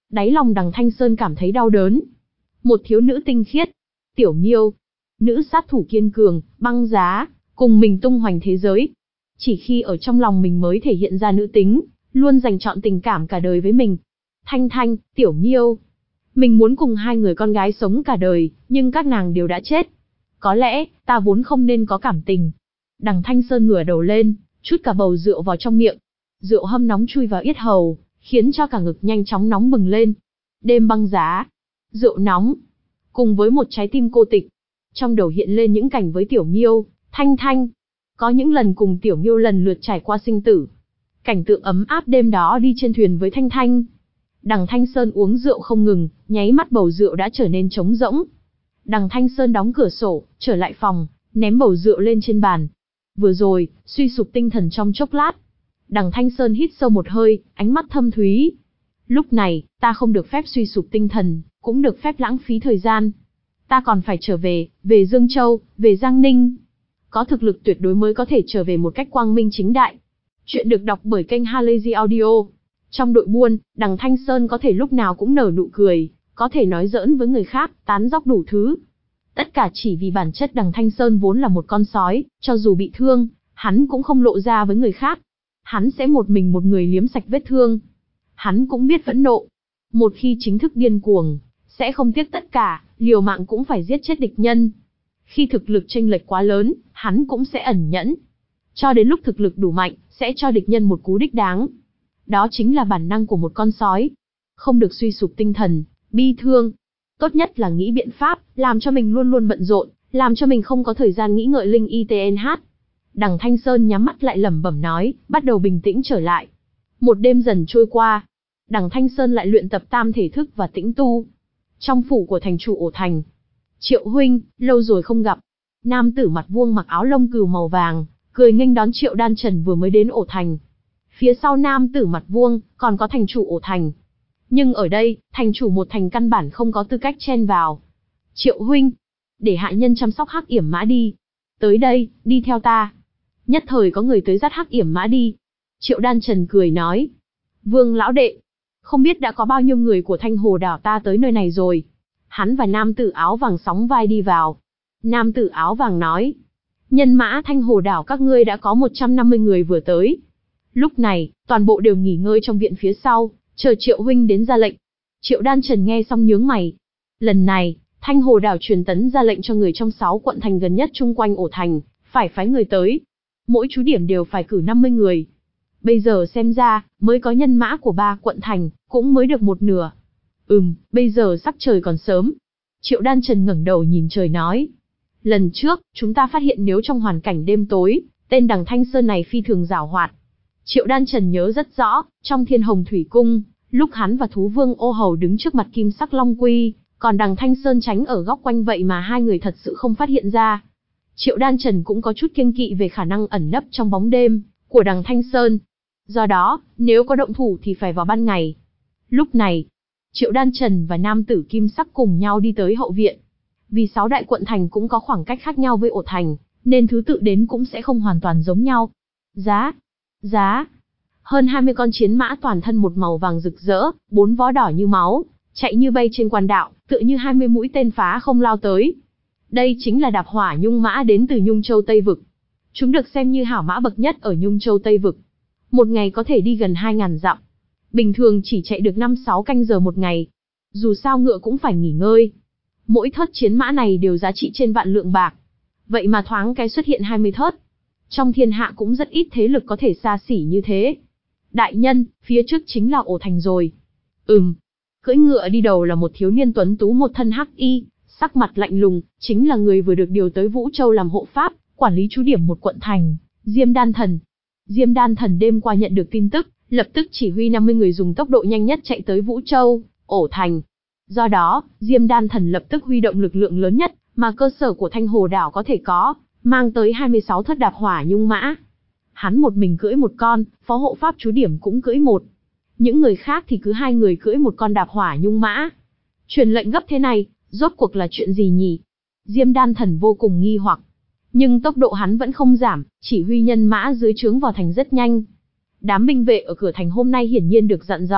Đáy lòng Đằng Thanh Sơn cảm thấy đau đớn. Một thiếu nữ tinh khiết, Tiểu Miêu, nữ sát thủ kiên cường, băng giá, cùng mình tung hoành thế giới. Chỉ khi ở trong lòng mình mới thể hiện ra nữ tính, luôn dành trọn tình cảm cả đời với mình. Thanh Thanh, Tiểu Miêu. Mình muốn cùng hai người con gái sống cả đời, nhưng các nàng đều đã chết. Có lẽ, ta vốn không nên có cảm tình. Đằng Thanh Sơn ngửa đầu lên, chút cả bầu rượu vào trong miệng. Rượu hâm nóng chui vào yết hầu, khiến cho cả ngực nhanh chóng nóng bừng lên. Đêm băng giá, rượu nóng, cùng với một trái tim cô tịch. Trong đầu hiện lên những cảnh với Tiểu Miêu, Thanh Thanh. Có những lần cùng Tiểu Miêu lần lượt trải qua sinh tử. Cảnh tượng ấm áp đêm đó đi trên thuyền với Thanh Thanh. Đằng Thanh Sơn uống rượu không ngừng, nháy mắt bầu rượu đã trở nên trống rỗng. Đằng Thanh Sơn đóng cửa sổ, trở lại phòng, ném bầu rượu lên trên bàn. Vừa rồi, suy sụp tinh thần trong chốc lát. Đằng Thanh Sơn hít sâu một hơi, ánh mắt thâm thúy. Lúc này, ta không được phép suy sụp tinh thần, cũng được phép lãng phí thời gian. Ta còn phải trở về, về Dương Châu, về Giang Ninh. Có thực lực tuyệt đối mới có thể trở về một cách quang minh chính đại. Chuyện được đọc bởi kênh Halazy Audio. Trong đội buôn, Đằng Thanh Sơn có thể lúc nào cũng nở nụ cười, có thể nói giỡn với người khác, tán dóc đủ thứ. Tất cả chỉ vì bản chất Đằng Thanh Sơn vốn là một con sói, cho dù bị thương, hắn cũng không lộ ra với người khác. Hắn sẽ một mình một người liếm sạch vết thương. Hắn cũng biết phẫn nộ. Một khi chính thức điên cuồng, sẽ không tiếc tất cả, liều mạng cũng phải giết chết địch nhân. Khi thực lực chênh lệch quá lớn, hắn cũng sẽ ẩn nhẫn. Cho đến lúc thực lực đủ mạnh, sẽ cho địch nhân một cú đích đáng. Đó chính là bản năng của một con sói. Không được suy sụp tinh thần, bi thương. Tốt nhất là nghĩ biện pháp, làm cho mình luôn luôn bận rộn, làm cho mình không có thời gian nghĩ ngợi linh i tê en hát. Đằng Thanh Sơn nhắm mắt lại lẩm bẩm nói, bắt đầu bình tĩnh trở lại. Một đêm dần trôi qua, Đằng Thanh Sơn lại luyện tập tam thể thức và tĩnh tu. Trong phủ của thành chủ Ổ Thành. Triệu huynh, lâu rồi không gặp. Nam tử mặt vuông mặc áo lông cừu màu vàng, cười nghênh đón Triệu Đan Trần vừa mới đến Ổ Thành. Phía sau nam tử mặt vuông, còn có thành chủ Ổ Thành. Nhưng ở đây, thành chủ một thành căn bản không có tư cách chen vào. Triệu huynh, để hạ nhân chăm sóc Hắc Yểm Mã đi. Tới đây, đi theo ta. Nhất thời có người tới dắt Hắc Yểm Mã đi. Triệu Đan Trần cười nói. Vương lão đệ, không biết đã có bao nhiêu người của Thanh Hồ đảo ta tới nơi này rồi. Hắn và nam tử áo vàng sóng vai đi vào. Nam tử áo vàng nói. Nhân mã Thanh Hồ đảo các ngươi đã có một trăm năm mươi người vừa tới. Lúc này, toàn bộ đều nghỉ ngơi trong viện phía sau, chờ Triệu huynh đến ra lệnh. Triệu Đan Trần nghe xong nhướng mày. Lần này, Thanh Hồ đảo truyền tấn ra lệnh cho người trong sáu quận thành gần nhất chung quanh Ổ Thành, phải phái người tới. Mỗi chú điểm đều phải cử năm mươi người. Bây giờ xem ra, mới có nhân mã của ba quận thành, cũng mới được một nửa. Ừm, bây giờ sắc trời còn sớm. Triệu Đan Trần ngẩng đầu nhìn trời nói. Lần trước, chúng ta phát hiện nếu trong hoàn cảnh đêm tối, tên Đằng Thanh Sơn này phi thường giảo hoạt. Triệu Đan Trần nhớ rất rõ, trong Thiên Hồng Thủy Cung, lúc hắn và Thú Vương Ô Hầu đứng trước mặt Kim Sắc Long Quy, còn Đằng Thanh Sơn tránh ở góc quanh vậy mà hai người thật sự không phát hiện ra. Triệu Đan Trần cũng có chút kiêng kỵ về khả năng ẩn nấp trong bóng đêm của Đằng Thanh Sơn. Do đó, nếu có động thủ thì phải vào ban ngày. Lúc này, Triệu Đan Trần và nam tử Kim Sắc cùng nhau đi tới hậu viện. Vì sáu đại quận thành cũng có khoảng cách khác nhau với Ổ Thành, nên thứ tự đến cũng sẽ không hoàn toàn giống nhau. Giá, giá. Hơn hai mươi con chiến mã toàn thân một màu vàng rực rỡ, bốn vó đỏ như máu, chạy như bay trên quan đạo, tựa như hai mươi mũi tên phá không lao tới. Đây chính là đạp hỏa nhung mã đến từ Nhung Châu Tây Vực. Chúng được xem như hảo mã bậc nhất ở Nhung Châu Tây Vực. Một ngày có thể đi gần hai ngàn dặm. Bình thường chỉ chạy được năm sáu canh giờ một ngày. Dù sao ngựa cũng phải nghỉ ngơi. Mỗi thớt chiến mã này đều giá trị trên vạn lượng bạc. Vậy mà thoáng cái xuất hiện hai mươi thớt. Trong thiên hạ cũng rất ít thế lực có thể xa xỉ như thế. Đại nhân, phía trước chính là Ổ Thành rồi. Ừm. Cưỡi ngựa đi đầu là một thiếu niên tuấn tú một thân hắc y, sắc mặt lạnh lùng, chính là người vừa được điều tới Vũ Châu làm hộ pháp, quản lý chú điểm một quận thành, Diêm Đan Thần. Diêm Đan Thần đêm qua nhận được tin tức, lập tức chỉ huy năm mươi người dùng tốc độ nhanh nhất chạy tới Vũ Châu, Ổ Thành. Do đó, Diêm Đan Thần lập tức huy động lực lượng lớn nhất mà cơ sở của Thanh Hồ đảo có thể có, mang tới hai mươi sáu thớt đạp hỏa nhung mã. Hắn một mình cưỡi một con, phó hộ pháp chú điểm cũng cưỡi một. Những người khác thì cứ hai người cưỡi một con đạp hỏa nhung mã. Truyền lệnh gấp thế này, rốt cuộc là chuyện gì nhỉ? Diêm Đan Thần vô cùng nghi hoặc. Nhưng tốc độ hắn vẫn không giảm, chỉ huy nhân mã dưới trướng vào thành rất nhanh. Đám binh vệ ở cửa thành hôm nay hiển nhiên được dặn dò,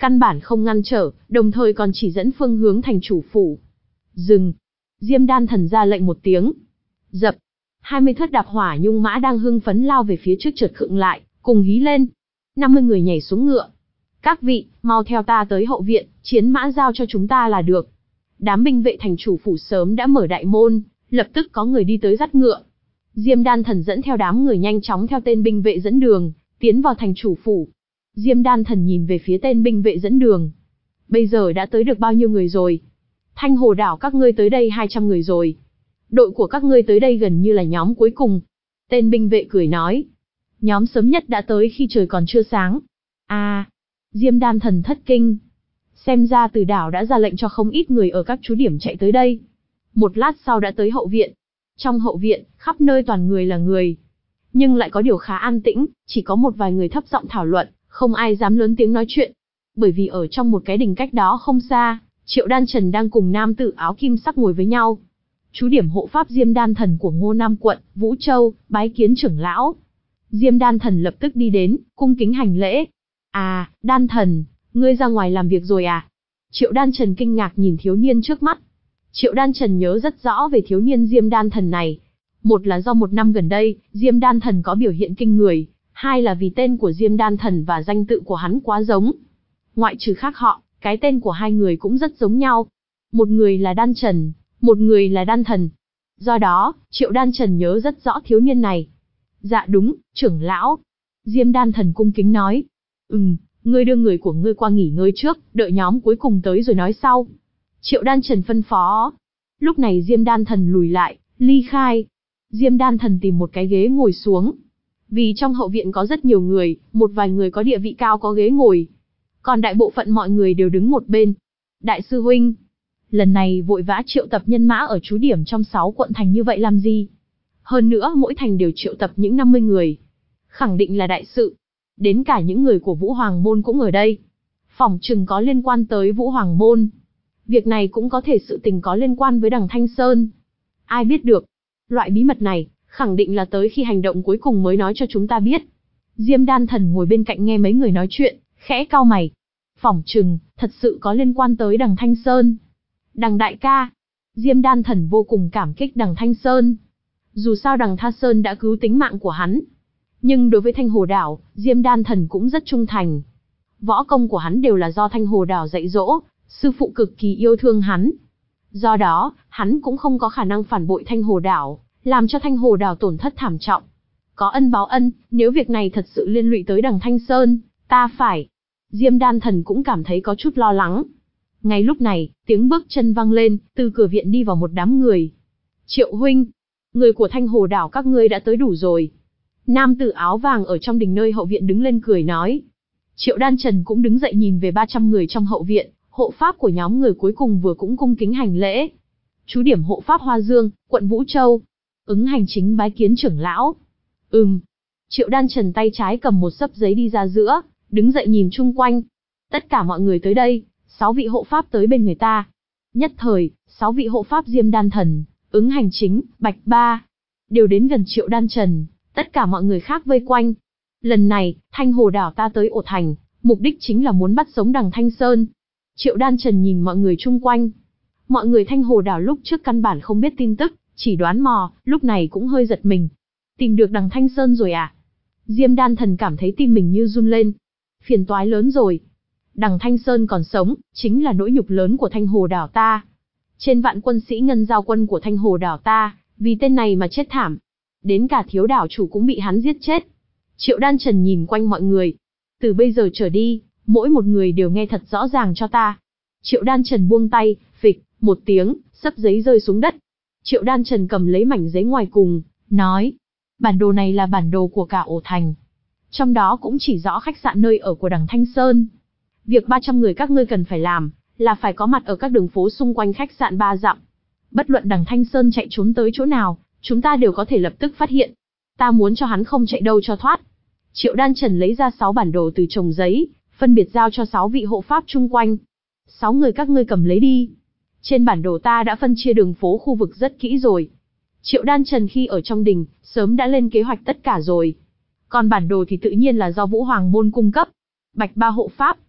căn bản không ngăn trở, đồng thời còn chỉ dẫn phương hướng thành chủ phủ. Dừng! Diêm Đan Thần ra lệnh một tiếng. Dập! hai mươi thất đạp hỏa nhung mã đang hưng phấn lao về phía trước chợt khựng lại, cùng hí lên. năm mươi người nhảy xuống ngựa. Các vị, mau theo ta tới hậu viện, chiến mã giao cho chúng ta là được. Đám binh vệ thành chủ phủ sớm đã mở đại môn, lập tức có người đi tới dắt ngựa. Diêm Đan Thần dẫn theo đám người nhanh chóng theo tên binh vệ dẫn đường, tiến vào thành chủ phủ. Diêm Đan Thần nhìn về phía tên binh vệ dẫn đường. Bây giờ đã tới được bao nhiêu người rồi? Thanh Hồ đảo các ngươi tới đây hai trăm người rồi. Đội của các ngươi tới đây gần như là nhóm cuối cùng. Tên binh vệ cười nói. Nhóm sớm nhất đã tới khi trời còn chưa sáng. À, Diêm Đan Thần thất kinh. Xem ra Từ đảo đã ra lệnh cho không ít người ở các trú điểm chạy tới đây. Một lát sau đã tới hậu viện. Trong hậu viện, khắp nơi toàn người là người. Nhưng lại có điều khá an tĩnh, chỉ có một vài người thấp giọng thảo luận, không ai dám lớn tiếng nói chuyện. Bởi vì ở trong một cái đình cách đó không xa, Triệu Đan Trần đang cùng nam tử áo kim sắc ngồi với nhau. Trú điểm hộ pháp Diêm Đan Thần của Ngô Nam quận, Vũ Châu, bái kiến trưởng lão. Diêm Đan Thần lập tức đi đến, cung kính hành lễ. À, Đan Thần, ngươi ra ngoài làm việc rồi à? Triệu Đan Trần kinh ngạc nhìn thiếu niên trước mắt. Triệu Đan Trần nhớ rất rõ về thiếu niên Diêm Đan Thần này. Một là do một năm gần đây, Diêm Đan Thần có biểu hiện kinh người. Hai là vì tên của Diêm Đan Thần và danh tự của hắn quá giống. Ngoại trừ khác họ, cái tên của hai người cũng rất giống nhau. Một người là Đan Trần, một người là Đan Thần. Do đó, Triệu Đan Trần nhớ rất rõ thiếu niên này. Dạ đúng, trưởng lão. Diêm Đan Thần cung kính nói. Ừm, ngươi đưa người của ngươi qua nghỉ ngơi trước, đợi nhóm cuối cùng tới rồi nói sau. Triệu Đan Trần phân phó. Lúc này Diêm Đan Thần lùi lại, ly khai. Diêm Đan Thần tìm một cái ghế ngồi xuống. Vì trong hậu viện có rất nhiều người, một vài người có địa vị cao có ghế ngồi. Còn đại bộ phận mọi người đều đứng một bên. Đại sư huynh, lần này vội vã triệu tập nhân mã ở trú điểm trong sáu quận thành như vậy làm gì? Hơn nữa mỗi thành đều triệu tập những năm mươi người. Khẳng định là đại sự. Đến cả những người của Vũ Hoàng Môn cũng ở đây. Phỏng chừng có liên quan tới Vũ Hoàng Môn. Việc này cũng có thể sự tình có liên quan với đằng Thanh Sơn. Ai biết được. Loại bí mật này, khẳng định là tới khi hành động cuối cùng mới nói cho chúng ta biết. Diêm Đan Thần ngồi bên cạnh nghe mấy người nói chuyện, khẽ cau mày. Phỏng chừng, thật sự có liên quan tới đằng Thanh Sơn. Đằng đại ca. Diêm Đan Thần vô cùng cảm kích đằng Thanh Sơn. Dù sao đằng Tha Sơn đã cứu tính mạng của hắn. Nhưng đối với Thanh Hồ Đảo, Diêm Đan Thần cũng rất trung thành. Võ công của hắn đều là do Thanh Hồ Đảo dạy dỗ, sư phụ cực kỳ yêu thương hắn. Do đó, hắn cũng không có khả năng phản bội Thanh Hồ Đảo, làm cho Thanh Hồ Đảo tổn thất thảm trọng. Có ân báo ân, nếu việc này thật sự liên lụy tới đằng Thanh Sơn, ta phải. Diêm Đan Thần cũng cảm thấy có chút lo lắng. Ngay lúc này, tiếng bước chân vang lên, từ cửa viện đi vào một đám người. Triệu huynh, người của Thanh Hồ Đảo các ngươi đã tới đủ rồi. Nam tử áo vàng ở trong đình nơi hậu viện đứng lên cười nói. Triệu Đan Trần cũng đứng dậy nhìn về ba trăm người trong hậu viện, hộ pháp của nhóm người cuối cùng vừa cũng cung kính hành lễ. Trú điểm hộ pháp Hoa Dương, quận Vũ Châu. Ứng hành chính bái kiến trưởng lão. Ừm. Triệu Đan Trần tay trái cầm một xấp giấy đi ra giữa, đứng dậy nhìn chung quanh. Tất cả mọi người tới đây, sáu vị hộ pháp tới bên người ta. Nhất thời, sáu vị hộ pháp Diêm Đan Thần, Ứng hành chính, Bạch Ba, đều đến gần Triệu Đan Trần, tất cả mọi người khác vây quanh. Lần này, Thanh Hồ Đảo ta tới ổ thành, mục đích chính là muốn bắt sống đằng Thanh Sơn. Triệu Đan Trần nhìn mọi người chung quanh. Mọi người Thanh Hồ Đảo lúc trước căn bản không biết tin tức, chỉ đoán mò, lúc này cũng hơi giật mình. Tìm được đằng Thanh Sơn rồi à? Diêm Đan Thần cảm thấy tim mình như run lên. Phiền toái lớn rồi. Đằng Thanh Sơn còn sống, chính là nỗi nhục lớn của Thanh Hồ Đảo ta. Trên vạn quân sĩ ngân giao quân của Thanh Hồ Đảo ta, vì tên này mà chết thảm. Đến cả thiếu đảo chủ cũng bị hắn giết chết. Triệu Đan Trần nhìn quanh mọi người. Từ bây giờ trở đi, mỗi một người đều nghe thật rõ ràng cho ta. Triệu Đan Trần buông tay, phịch, một tiếng, xấp giấy rơi xuống đất. Triệu Đan Trần cầm lấy mảnh giấy ngoài cùng, nói. Bản đồ này là bản đồ của cả ổ thành. Trong đó cũng chỉ rõ khách sạn nơi ở của đằng Thanh Sơn. Việc ba trăm người các ngươi cần phải làm, là phải có mặt ở các đường phố xung quanh khách sạn ba dặm. Bất luận đằng Thanh Sơn chạy trốn tới chỗ nào, chúng ta đều có thể lập tức phát hiện. Ta muốn cho hắn không chạy đâu cho thoát. Triệu Đan Trần lấy ra sáu bản đồ từ chồng giấy, phân biệt giao cho sáu vị hộ pháp chung quanh. Sáu người các ngươi cầm lấy đi. Trên bản đồ ta đã phân chia đường phố khu vực rất kỹ rồi. Triệu Đan Trần khi ở trong đình, sớm đã lên kế hoạch tất cả rồi. Còn bản đồ thì tự nhiên là do Vũ Hoàng Môn cung cấp. Bạch Ba hộ pháp.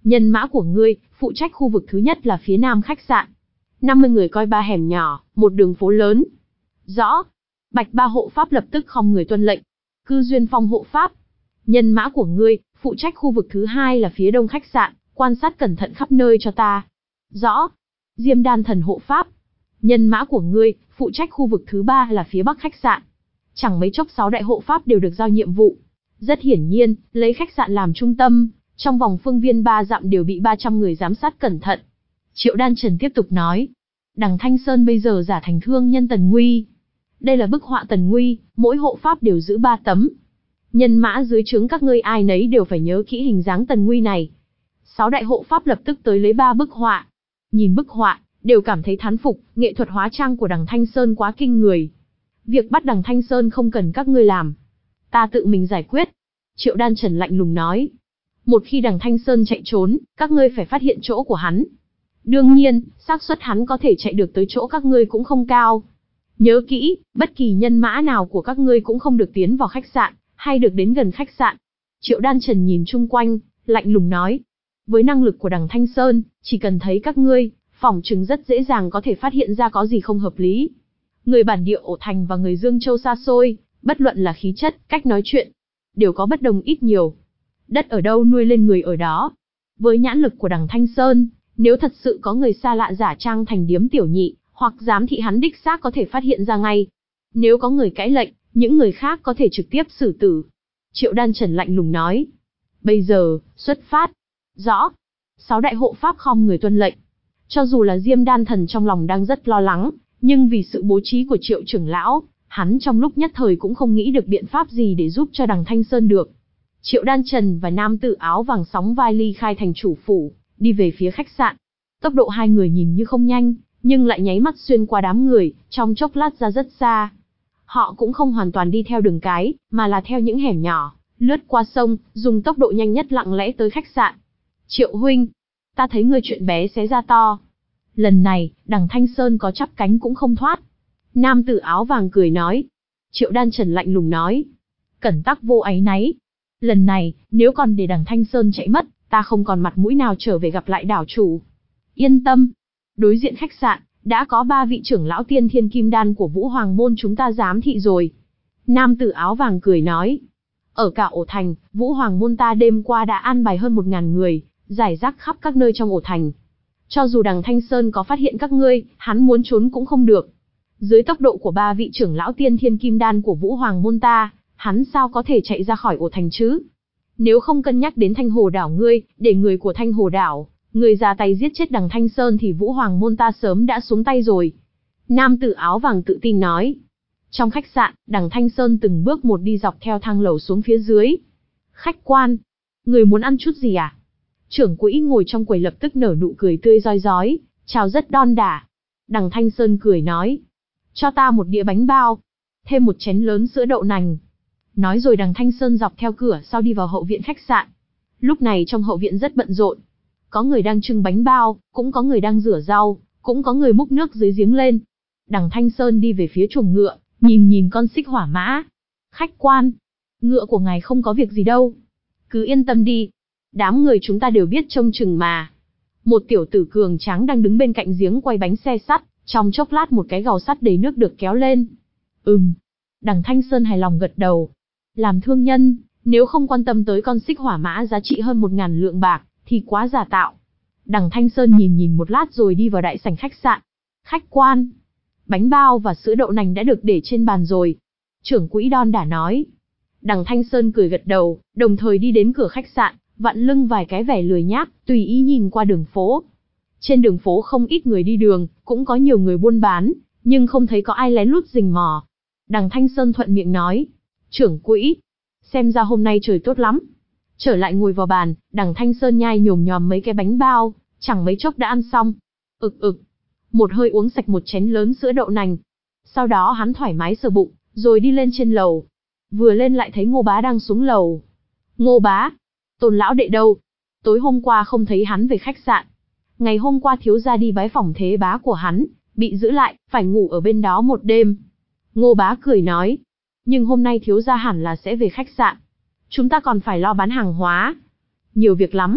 Nhân mã của ngươi, phụ trách khu vực thứ nhất là phía nam khách sạn. năm mươi người coi ba hẻm nhỏ, một đường phố lớn. Rõ. Bạch Ba hộ pháp lập tức khom người tuân lệnh. Cư Duyên Phong hộ pháp. Nhân mã của ngươi, phụ trách khu vực thứ hai là phía đông khách sạn, quan sát cẩn thận khắp nơi cho ta. Rõ. Diêm Đan thần hộ pháp. Nhân mã của ngươi, phụ trách khu vực thứ ba là phía bắc khách sạn. Chẳng mấy chốc sáu đại hộ pháp đều được giao nhiệm vụ. Rất hiển nhiên, lấy khách sạn làm trung tâm, trong vòng phương viên ba dặm đều bị ba trăm người giám sát cẩn thận. Triệu Đan Trần tiếp tục nói. Đằng Thanh Sơn bây giờ giả thành thương nhân Tần Nguy. Đây là bức họa Tần Nguy, mỗi hộ pháp đều giữ ba tấm. Nhân mã dưới trướng các ngươi ai nấy đều phải nhớ kỹ hình dáng Tần Nguy này. Sáu đại hộ pháp lập tức tới lấy ba bức họa. Nhìn bức họa, đều cảm thấy thán phục, nghệ thuật hóa trang của đằng Thanh Sơn quá kinh người. Việc bắt đằng Thanh Sơn không cần các ngươi làm. Ta tự mình giải quyết. Triệu Đan Trần lạnh lùng nói. Một khi đằng Thanh Sơn chạy trốn, các ngươi phải phát hiện chỗ của hắn. Đương nhiên, xác suất hắn có thể chạy được tới chỗ các ngươi cũng không cao. Nhớ kỹ, bất kỳ nhân mã nào của các ngươi cũng không được tiến vào khách sạn, hay được đến gần khách sạn. Triệu Đan Trần nhìn chung quanh, lạnh lùng nói. Với năng lực của đằng Thanh Sơn, chỉ cần thấy các ngươi, phỏng chừng rất dễ dàng có thể phát hiện ra có gì không hợp lý. Người bản địa Ổ Thành và người Dương Châu xa xôi, bất luận là khí chất, cách nói chuyện, đều có bất đồng ít nhiều. Đất ở đâu nuôi lên người ở đó. Với nhãn lực của đằng Thanh Sơn, nếu thật sự có người xa lạ giả trang thành điếm tiểu nhị, hoặc giám thị hắn đích xác có thể phát hiện ra ngay. Nếu có người cãi lệnh, những người khác có thể trực tiếp xử tử. Triệu Đan Trần lạnh lùng nói. Bây giờ, xuất phát. Rõ. Sáu đại hộ pháp khom người tuân lệnh. Cho dù là Diêm Đan Thần trong lòng đang rất lo lắng, nhưng vì sự bố trí của Triệu trưởng lão, hắn trong lúc nhất thời cũng không nghĩ được biện pháp gì để giúp cho đằng Thanh Sơn được. Triệu Đan Trần và nam tử áo vàng sóng vai ly khai thành chủ phủ, đi về phía khách sạn. Tốc độ hai người nhìn như không nhanh, nhưng lại nháy mắt xuyên qua đám người, trong chốc lát ra rất xa. Họ cũng không hoàn toàn đi theo đường cái, mà là theo những hẻm nhỏ, lướt qua sông, dùng tốc độ nhanh nhất lặng lẽ tới khách sạn. Triệu huynh, ta thấy ngươi chuyện bé xé ra to. Lần này, đằng Thanh Sơn có chắp cánh cũng không thoát. Nam tử áo vàng cười nói. Triệu Đan Trần lạnh lùng nói. Cẩn tắc vô áy náy. Lần này, nếu còn để đằng Thanh Sơn chạy mất, ta không còn mặt mũi nào trở về gặp lại đảo chủ. Yên tâm. Đối diện khách sạn, đã có ba vị trưởng lão tiên thiên kim đan của Vũ Hoàng Môn chúng ta giám thị rồi. Nam tử áo vàng cười nói. Ở cả Ổ Thành, Vũ Hoàng Môn ta đêm qua đã an bài hơn một ngàn người, rải rác khắp các nơi trong Ổ Thành. Cho dù đằng Thanh Sơn có phát hiện các ngươi, hắn muốn trốn cũng không được. Dưới tốc độ của ba vị trưởng lão tiên thiên kim đan của Vũ Hoàng Môn ta, hắn sao có thể chạy ra khỏi Ổ Thành chứ? Nếu không cân nhắc đến Thanh Hồ Đảo ngươi, để người của Thanh Hồ Đảo, người ra tay giết chết đằng Thanh Sơn thì Vũ Hoàng Môn ta sớm đã xuống tay rồi. Nam tử áo vàng tự tin nói. Trong khách sạn, đằng Thanh Sơn từng bước một đi dọc theo thang lầu xuống phía dưới. Khách quan, người muốn ăn chút gì à? Trưởng quỹ ngồi trong quầy lập tức nở nụ cười tươi rói rói, chào rất đon đả. Đằng Thanh Sơn cười nói. Cho ta một đĩa bánh bao, thêm một chén lớn sữa đậu nành. Nói rồi đằng Thanh Sơn dọc theo cửa sau đi vào hậu viện khách sạn. Lúc này trong hậu viện rất bận rộn. Có người đang trưng bánh bao, cũng có người đang rửa rau, cũng có người múc nước dưới giếng lên. Đằng Thanh Sơn đi về phía chuồng ngựa, nhìn nhìn con xích hỏa mã. Khách quan, ngựa của ngài không có việc gì đâu. Cứ yên tâm đi. Đám người chúng ta đều biết trông chừng mà. Một tiểu tử cường tráng đang đứng bên cạnh giếng quay bánh xe sắt, trong chốc lát một cái gầu sắt đầy nước được kéo lên. Ừm. Đằng Thanh Sơn hài lòng gật đầu. Làm thương nhân, nếu không quan tâm tới con xích hỏa mã giá trị hơn một ngàn lượng bạc, thì quá giả tạo. Đằng Thanh Sơn nhìn nhìn một lát rồi đi vào đại sảnh khách sạn. Khách quan, bánh bao và sữa đậu nành đã được để trên bàn rồi. Trưởng quỹ đon đả nói. Đằng Thanh Sơn cười gật đầu, đồng thời đi đến cửa khách sạn, vặn lưng vài cái vẻ lười nhác, tùy ý nhìn qua đường phố. Trên đường phố không ít người đi đường, cũng có nhiều người buôn bán, nhưng không thấy có ai lén lút rình mò. Đằng Thanh Sơn thuận miệng nói. Trưởng quỹ, xem ra hôm nay trời tốt lắm. Trở lại ngồi vào bàn, đằng Thanh Sơn nhai nhồm nhòm mấy cái bánh bao, chẳng mấy chốc đã ăn xong. Ực ực. Một hơi uống sạch một chén lớn sữa đậu nành. Sau đó hắn thoải mái sờ bụng, rồi đi lên trên lầu. Vừa lên lại thấy Ngô Bá đang xuống lầu. Ngô Bá, Tôn lão đệ đâu? Tối hôm qua không thấy hắn về khách sạn. Ngày hôm qua thiếu gia đi bái phỏng thế bá của hắn, bị giữ lại, phải ngủ ở bên đó một đêm. Ngô Bá cười nói. Nhưng hôm nay thiếu gia hẳn là sẽ về khách sạn. Chúng ta còn phải lo bán hàng hóa. Nhiều việc lắm.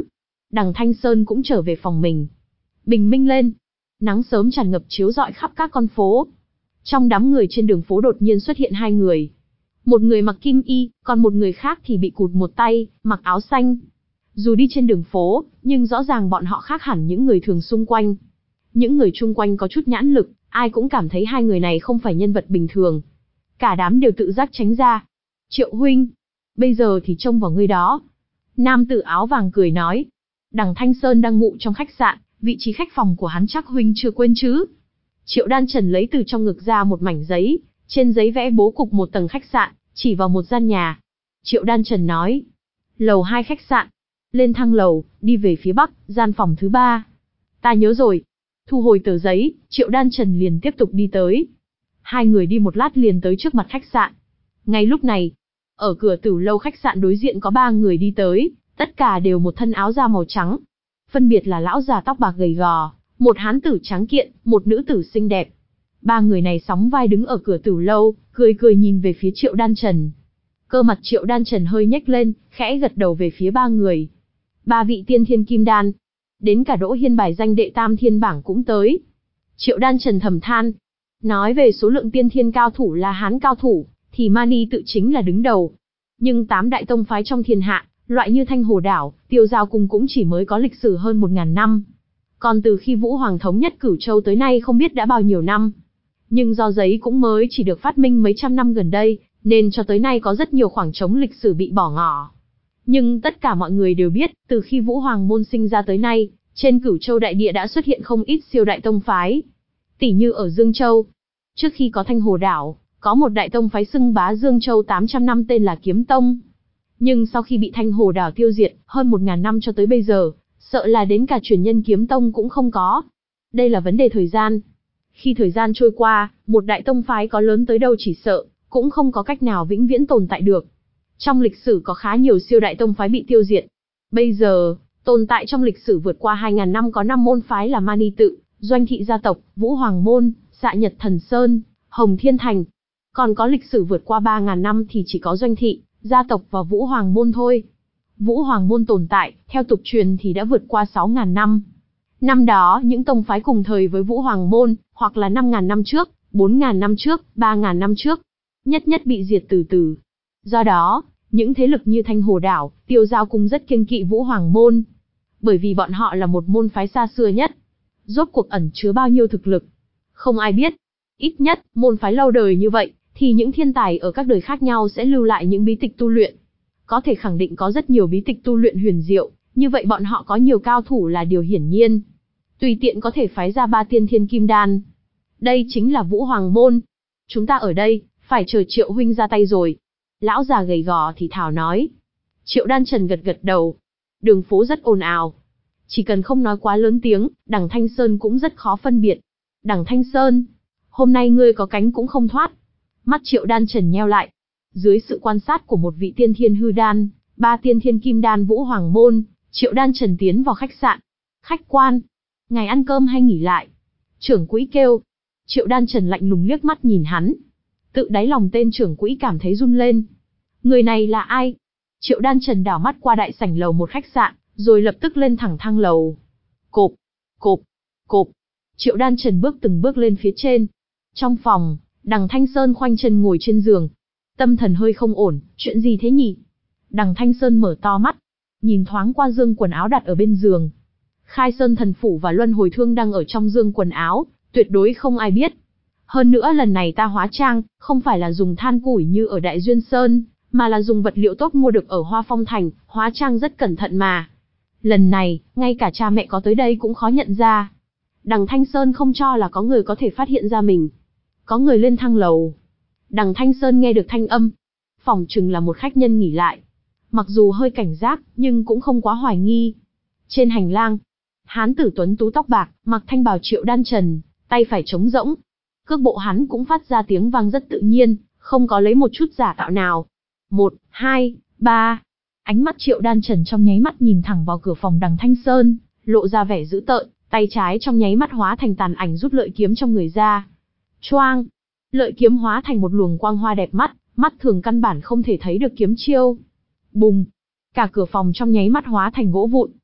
Đằng Thanh Sơn cũng trở về phòng mình. Bình minh lên, nắng sớm tràn ngập chiếu rọi khắp các con phố. Trong đám người trên đường phố đột nhiên xuất hiện hai người. Một người mặc kim y, còn một người khác thì bị cụt một tay, mặc áo xanh. Dù đi trên đường phố, nhưng rõ ràng bọn họ khác hẳn những người thường xung quanh. Những người chung quanh có chút nhãn lực, ai cũng cảm thấy hai người này không phải nhân vật bình thường. Cả đám đều tự giác tránh ra. Triệu huynh, bây giờ thì trông vào ngươi đó. Nam tử áo vàng cười nói. Đằng Thanh Sơn đang ngụ trong khách sạn, vị trí khách phòng của hắn chắc huynh chưa quên chứ. Triệu Đan Trần lấy từ trong ngực ra một mảnh giấy, trên giấy vẽ bố cục một tầng khách sạn, chỉ vào một gian nhà. Triệu Đan Trần nói. Lầu hai khách sạn. Lên thang lầu, đi về phía bắc, gian phòng thứ ba. Ta nhớ rồi. Thu hồi tờ giấy, Triệu Đan Trần liền tiếp tục đi tới. Hai người đi một lát liền tới trước mặt khách sạn. Ngay lúc này, ở cửa tử lâu khách sạn đối diện có ba người đi tới, tất cả đều một thân áo da màu trắng. Phân biệt là lão già tóc bạc gầy gò, một hán tử trắng kiện, một nữ tử xinh đẹp. Ba người này sóng vai đứng ở cửa tử lâu, cười cười nhìn về phía Triệu Đan Trần. Cơ mặt Triệu Đan Trần hơi nhếch lên, khẽ gật đầu về phía ba người. Ba vị tiên thiên kim đan. Đến cả Đỗ Hiên bài danh đệ tam thiên bảng cũng tới. Triệu Đan Trần thầm than. Nói về số lượng tiên thiên cao thủ là hán cao thủ, thì Mani tự chính là đứng đầu. Nhưng tám đại tông phái trong thiên hạ, loại như Thanh Hồ Đảo, Tiêu Giao Cung cũng chỉ mới có lịch sử hơn một ngàn năm. Còn từ khi Vũ Hoàng thống nhất Cửu Châu tới nay không biết đã bao nhiêu năm. Nhưng do giấy cũng mới chỉ được phát minh mấy trăm năm gần đây, nên cho tới nay có rất nhiều khoảng trống lịch sử bị bỏ ngỏ. Nhưng tất cả mọi người đều biết, từ khi Vũ Hoàng môn sinh ra tới nay, trên Cửu Châu đại địa đã xuất hiện không ít siêu đại tông phái. Tỉ như ở Dương Châu, trước khi có Thanh Hồ Đảo, có một đại tông phái xưng bá Dương Châu tám trăm năm tên là Kiếm Tông. Nhưng sau khi bị Thanh Hồ Đảo tiêu diệt, hơn một ngàn năm cho tới bây giờ, sợ là đến cả truyền nhân Kiếm Tông cũng không có. Đây là vấn đề thời gian. Khi thời gian trôi qua, một đại tông phái có lớn tới đâu chỉ sợ, cũng không có cách nào vĩnh viễn tồn tại được. Trong lịch sử có khá nhiều siêu đại tông phái bị tiêu diệt. Bây giờ, tồn tại trong lịch sử vượt qua hai ngàn năm có năm môn phái là Mani Tự, Doanh Thị gia tộc, Vũ Hoàng môn, Xạ Nhật Thần Sơn, Hồng Thiên Thành. Còn có lịch sử vượt qua ba ngàn năm thì chỉ có Doanh Thị, gia tộc và Vũ Hoàng môn thôi. Vũ Hoàng môn tồn tại, theo tục truyền thì đã vượt qua sáu ngàn năm. Năm đó, những tông phái cùng thời với Vũ Hoàng môn, hoặc là năm ngàn năm trước, bốn ngàn năm trước, ba ngàn năm trước, nhất nhất bị diệt từ từ. Do đó, những thế lực như Thanh Hồ Đảo, Tiêu Giao Cung rất kiêng kỵ Vũ Hoàng môn. Bởi vì bọn họ là một môn phái xa xưa nhất. Rốt cuộc ẩn chứa bao nhiêu thực lực, không ai biết. Ít nhất, môn phái lâu đời như vậy, thì những thiên tài ở các đời khác nhau sẽ lưu lại những bí tịch tu luyện. Có thể khẳng định có rất nhiều bí tịch tu luyện huyền diệu, như vậy bọn họ có nhiều cao thủ là điều hiển nhiên. Tùy tiện có thể phái ra ba tiên thiên kim đan. Đây chính là Vũ Hoàng môn. Chúng ta ở đây, phải chờ Triệu huynh ra tay rồi. Lão già gầy gò thì thào nói. Triệu Đan Trần gật gật đầu. Đường phố rất ồn ào. Chỉ cần không nói quá lớn tiếng, đằng Thanh Sơn cũng rất khó phân biệt. Đằng Thanh Sơn, hôm nay ngươi có cánh cũng không thoát. Mắt Triệu Đan Trần nheo lại. Dưới sự quan sát của một vị tiên thiên hư đan, ba tiên thiên kim đan Vũ Hoàng môn, Triệu Đan Trần tiến vào khách sạn. Khách quan, ngài ăn cơm hay nghỉ lại? Trưởng quỹ kêu. Triệu Đan Trần lạnh lùng liếc mắt nhìn hắn. Tự đáy lòng tên trưởng quỹ cảm thấy run lên. Người này là ai? Triệu Đan Trần đảo mắt qua đại sảnh lầu một khách sạn, rồi lập tức lên thẳng thang lầu. Cộp, cộp, cộp. Triệu Đan Trần bước từng bước lên phía trên. Trong phòng, đằng Thanh Sơn khoanh chân ngồi trên giường. Tâm thần hơi không ổn, chuyện gì thế nhỉ? Đằng Thanh Sơn mở to mắt, nhìn thoáng qua dương quần áo đặt ở bên giường. Khai Sơn Thần Phủ và Luân Hồi Thương đang ở trong dương quần áo, tuyệt đối không ai biết. Hơn nữa lần này ta hóa trang, không phải là dùng than củi như ở Đại Duyên Sơn, mà là dùng vật liệu tốt mua được ở Hoa Phong Thành, hóa trang rất cẩn thận mà. Lần này, ngay cả cha mẹ có tới đây cũng khó nhận ra. Đằng Thanh Sơn không cho là có người có thể phát hiện ra mình. Có người lên thang lầu. Đằng Thanh Sơn nghe được thanh âm. Phòng chừng là một khách nhân nghỉ lại. Mặc dù hơi cảnh giác, nhưng cũng không quá hoài nghi. Trên hành lang, hán tử tuấn tú tóc bạc, mặc thanh bào Triệu Đan Trần, tay phải trống rỗng. Cước bộ hắn cũng phát ra tiếng vang rất tự nhiên, không có lấy một chút giả tạo nào. Một, hai, ba. Ánh mắt Triệu Đan Trần trong nháy mắt nhìn thẳng vào cửa phòng đằng Thanh Sơn, lộ ra vẻ dữ tợn, tay trái trong nháy mắt hóa thành tàn ảnh rút lợi kiếm trong người ra. Choang! Lợi kiếm hóa thành một luồng quang hoa đẹp mắt, mắt thường căn bản không thể thấy được kiếm chiêu. Bùng! Cả cửa phòng trong nháy mắt hóa thành gỗ vụn.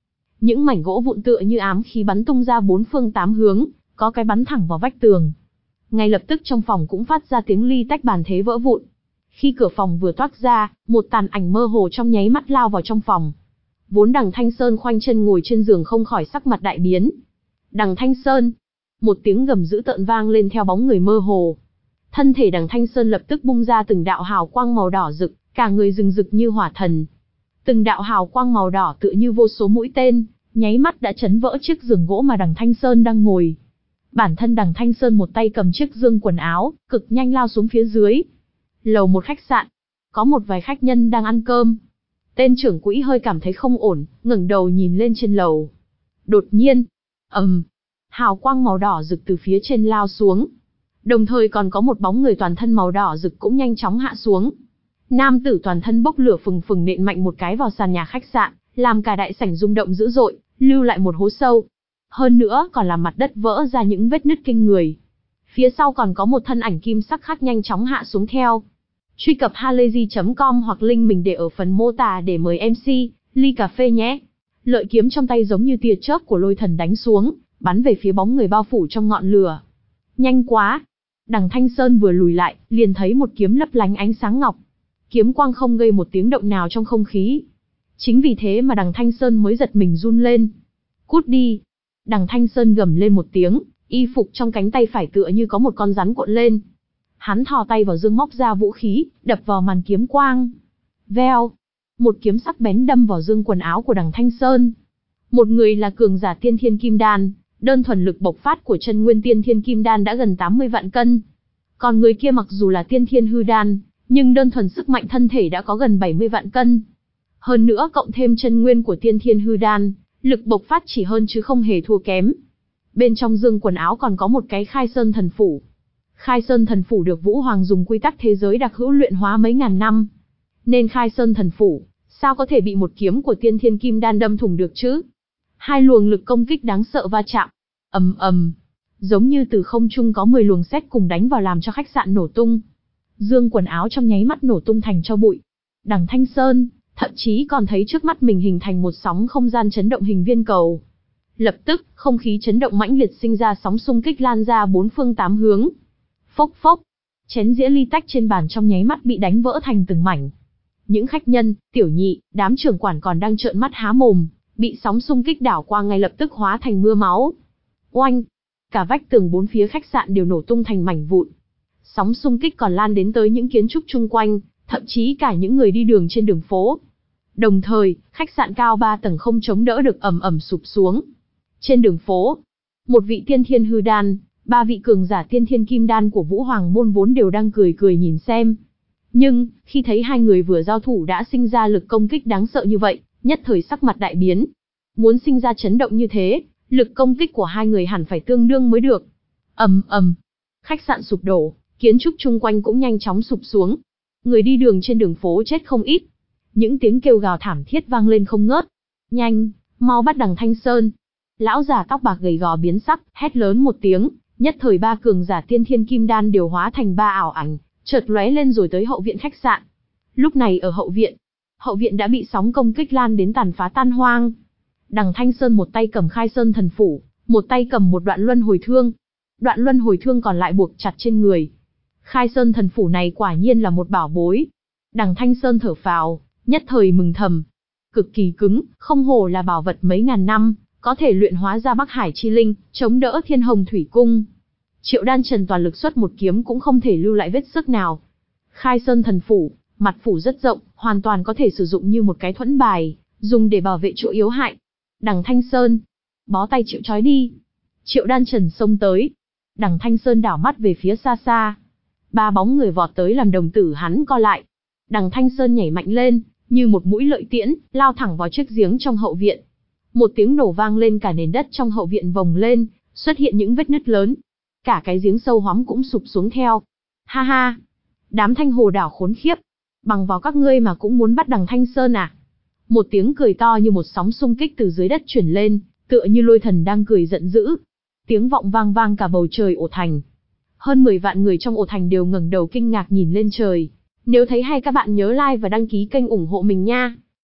Những mảnh gỗ vụn tựa như ám khí bắn tung ra bốn phương tám hướng, có cái bắn thẳng vào vách tường. Ngay lập tức trong phòng cũng phát ra tiếng ly tách bàn thế vỡ vụn. Khi cửa phòng vừa toác ra, một tàn ảnh mơ hồ trong nháy mắt lao vào trong phòng. Vốn Đằng Thanh Sơn khoanh chân ngồi trên giường không khỏi sắc mặt đại biến. Đằng Thanh Sơn! Một tiếng gầm dữ tợn vang lên theo bóng người mơ hồ. Thân thể Đằng Thanh Sơn lập tức bung ra từng đạo hào quang màu đỏ rực, cả người rừng rực như hỏa thần. Từng đạo hào quang màu đỏ tựa như vô số mũi tên, nháy mắt đã chấn vỡ chiếc giường gỗ mà Đằng Thanh Sơn đang ngồi. Bản thân Đằng Thanh Sơn một tay cầm chiếc dương quần áo, cực nhanh lao xuống phía dưới. Lầu một khách sạn, có một vài khách nhân đang ăn cơm. Tên trưởng quỹ hơi cảm thấy không ổn, ngẩng đầu nhìn lên trên lầu. Đột nhiên, ầm, um, hào quang màu đỏ rực từ phía trên lao xuống. Đồng thời còn có một bóng người toàn thân màu đỏ rực cũng nhanh chóng hạ xuống. Nam tử toàn thân bốc lửa phừng phừng nện mạnh một cái vào sàn nhà khách sạn, làm cả đại sảnh rung động dữ dội, lưu lại một hố sâu. Hơn nữa còn làm mặt đất vỡ ra những vết nứt kinh người. Phía sau còn có một thân ảnh kim sắc khác nhanh chóng hạ xuống theo. Truy cập halayzi chấm com hoặc link mình để ở phần mô tả để mời em xê, ly cà phê nhé. Lợi kiếm trong tay giống như tia chớp của lôi thần đánh xuống, bắn về phía bóng người bao phủ trong ngọn lửa. Nhanh quá! Đằng Thanh Sơn vừa lùi lại, liền thấy một kiếm lấp lánh ánh sáng ngọc. Kiếm quang không gây một tiếng động nào trong không khí. Chính vì thế mà Đằng Thanh Sơn mới giật mình run lên. Cút đi! Đằng Thanh Sơn gầm lên một tiếng, y phục trong cánh tay phải tựa như có một con rắn cuộn lên. Hắn thò tay vào dương móc ra vũ khí, đập vào màn kiếm quang. Veo! Một kiếm sắc bén đâm vào dương quần áo của Đằng Thanh Sơn. Một người là cường giả tiên thiên kim đan, đơn thuần lực bộc phát của chân nguyên tiên thiên kim đan đã gần tám mươi vạn cân. Còn người kia mặc dù là tiên thiên hư đan, nhưng đơn thuần sức mạnh thân thể đã có gần bảy mươi vạn cân. Hơn nữa cộng thêm chân nguyên của tiên thiên hư đan, lực bộc phát chỉ hơn chứ không hề thua kém. Bên trong dương quần áo còn có một cái khai sơn thần phủ. Khai sơn thần phủ được Vũ Hoàng dùng quy tắc thế giới đặc hữu luyện hóa mấy ngàn năm. Nên khai sơn thần phủ, sao có thể bị một kiếm của tiên thiên kim đan đâm thủng được chứ? Hai luồng lực công kích đáng sợ va chạm. Ầm ầm, giống như từ không trung có mười luồng sét cùng đánh vào làm cho khách sạn nổ tung. Dương quần áo trong nháy mắt nổ tung thành tro bụi. Đằng Thanh Sơn, thậm chí còn thấy trước mắt mình hình thành một sóng không gian chấn động hình viên cầu. Lập tức, không khí chấn động mãnh liệt sinh ra sóng xung kích lan ra bốn phương tám hướng. Phốc phốc, chén dĩa ly tách trên bàn trong nháy mắt bị đánh vỡ thành từng mảnh. Những khách nhân, tiểu nhị, đám trưởng quản còn đang trợn mắt há mồm, bị sóng xung kích đảo qua ngay lập tức hóa thành mưa máu. Oanh! Cả vách tường bốn phía khách sạn đều nổ tung thành mảnh vụn. Sóng xung kích còn lan đến tới những kiến trúc chung quanh, thậm chí cả những người đi đường trên đường phố. Đồng thời, khách sạn cao ba tầng không chống đỡ được ầm ầm sụp xuống. Trên đường phố, một vị tiên thiên hư đan, ba vị cường giả tiên thiên kim đan của Vũ Hoàng môn vốn đều đang cười cười nhìn xem. Nhưng, khi thấy hai người vừa giao thủ đã sinh ra lực công kích đáng sợ như vậy, nhất thời sắc mặt đại biến. Muốn sinh ra chấn động như thế, lực công kích của hai người hẳn phải tương đương mới được. Ầm ầm, khách sạn sụp đổ, kiến trúc chung quanh cũng nhanh chóng sụp xuống. Người đi đường trên đường phố chết không ít. Những tiếng kêu gào thảm thiết vang lên không ngớt. Nhanh, mau bắt Đằng Thanh Sơn. Lão già tóc bạc gầy gò biến sắc, hét lớn một tiếng, nhất thời ba cường giả tiên thiên kim đan đều hóa thành ba ảo ảnh, chợt lóe lên rồi tới hậu viện khách sạn. Lúc này ở hậu viện, hậu viện đã bị sóng công kích lan đến tàn phá tan hoang. Đằng Thanh Sơn một tay cầm khai sơn thần phủ, một tay cầm một đoạn luân hồi thương. Đoạn luân hồi thương còn lại buộc chặt trên người. Khai sơn thần phủ này quả nhiên là một bảo bối. Đằng Thanh Sơn thở phào, nhất thời mừng thầm. Cực kỳ cứng, không hổ là bảo vật mấy ngàn năm, có thể luyện hóa ra Bắc Hải chi linh, chống đỡ Thiên Hồng Thủy Cung. Triệu Đan Trần toàn lực xuất một kiếm cũng không thể lưu lại vết sức nào. Khai sơn thần phủ, mặt phủ rất rộng, hoàn toàn có thể sử dụng như một cái thuẫn bài, dùng để bảo vệ chỗ yếu hại. Đằng Thanh Sơn, bó tay chịu trói đi. Triệu Đan Trần xông tới. Đằng Thanh Sơn đảo mắt về phía xa xa. Ba bóng người vọt tới làm đồng tử hắn co lại. Đằng Thanh Sơn nhảy mạnh lên, như một mũi lợi tiễn, lao thẳng vào chiếc giếng trong hậu viện. Một tiếng nổ vang lên, cả nền đất trong hậu viện vồng lên, xuất hiện những vết nứt lớn. Cả cái giếng sâu hoắm cũng sụp xuống theo. Ha ha! Đám Thanh Hồ Đảo khốn khiếp! Bằng vào các ngươi mà cũng muốn bắt Đằng Thanh Sơn à? Một tiếng cười to như một sóng xung kích từ dưới đất chuyển lên, tựa như lôi thần đang cười giận dữ. Tiếng vọng vang vang cả bầu trời ổ thành. Hơn mười vạn người trong ổ thành đều ngẩng đầu kinh ngạc nhìn lên trời. Nếu thấy hay các bạn nhớ like và đăng ký kênh ủng hộ mình nha.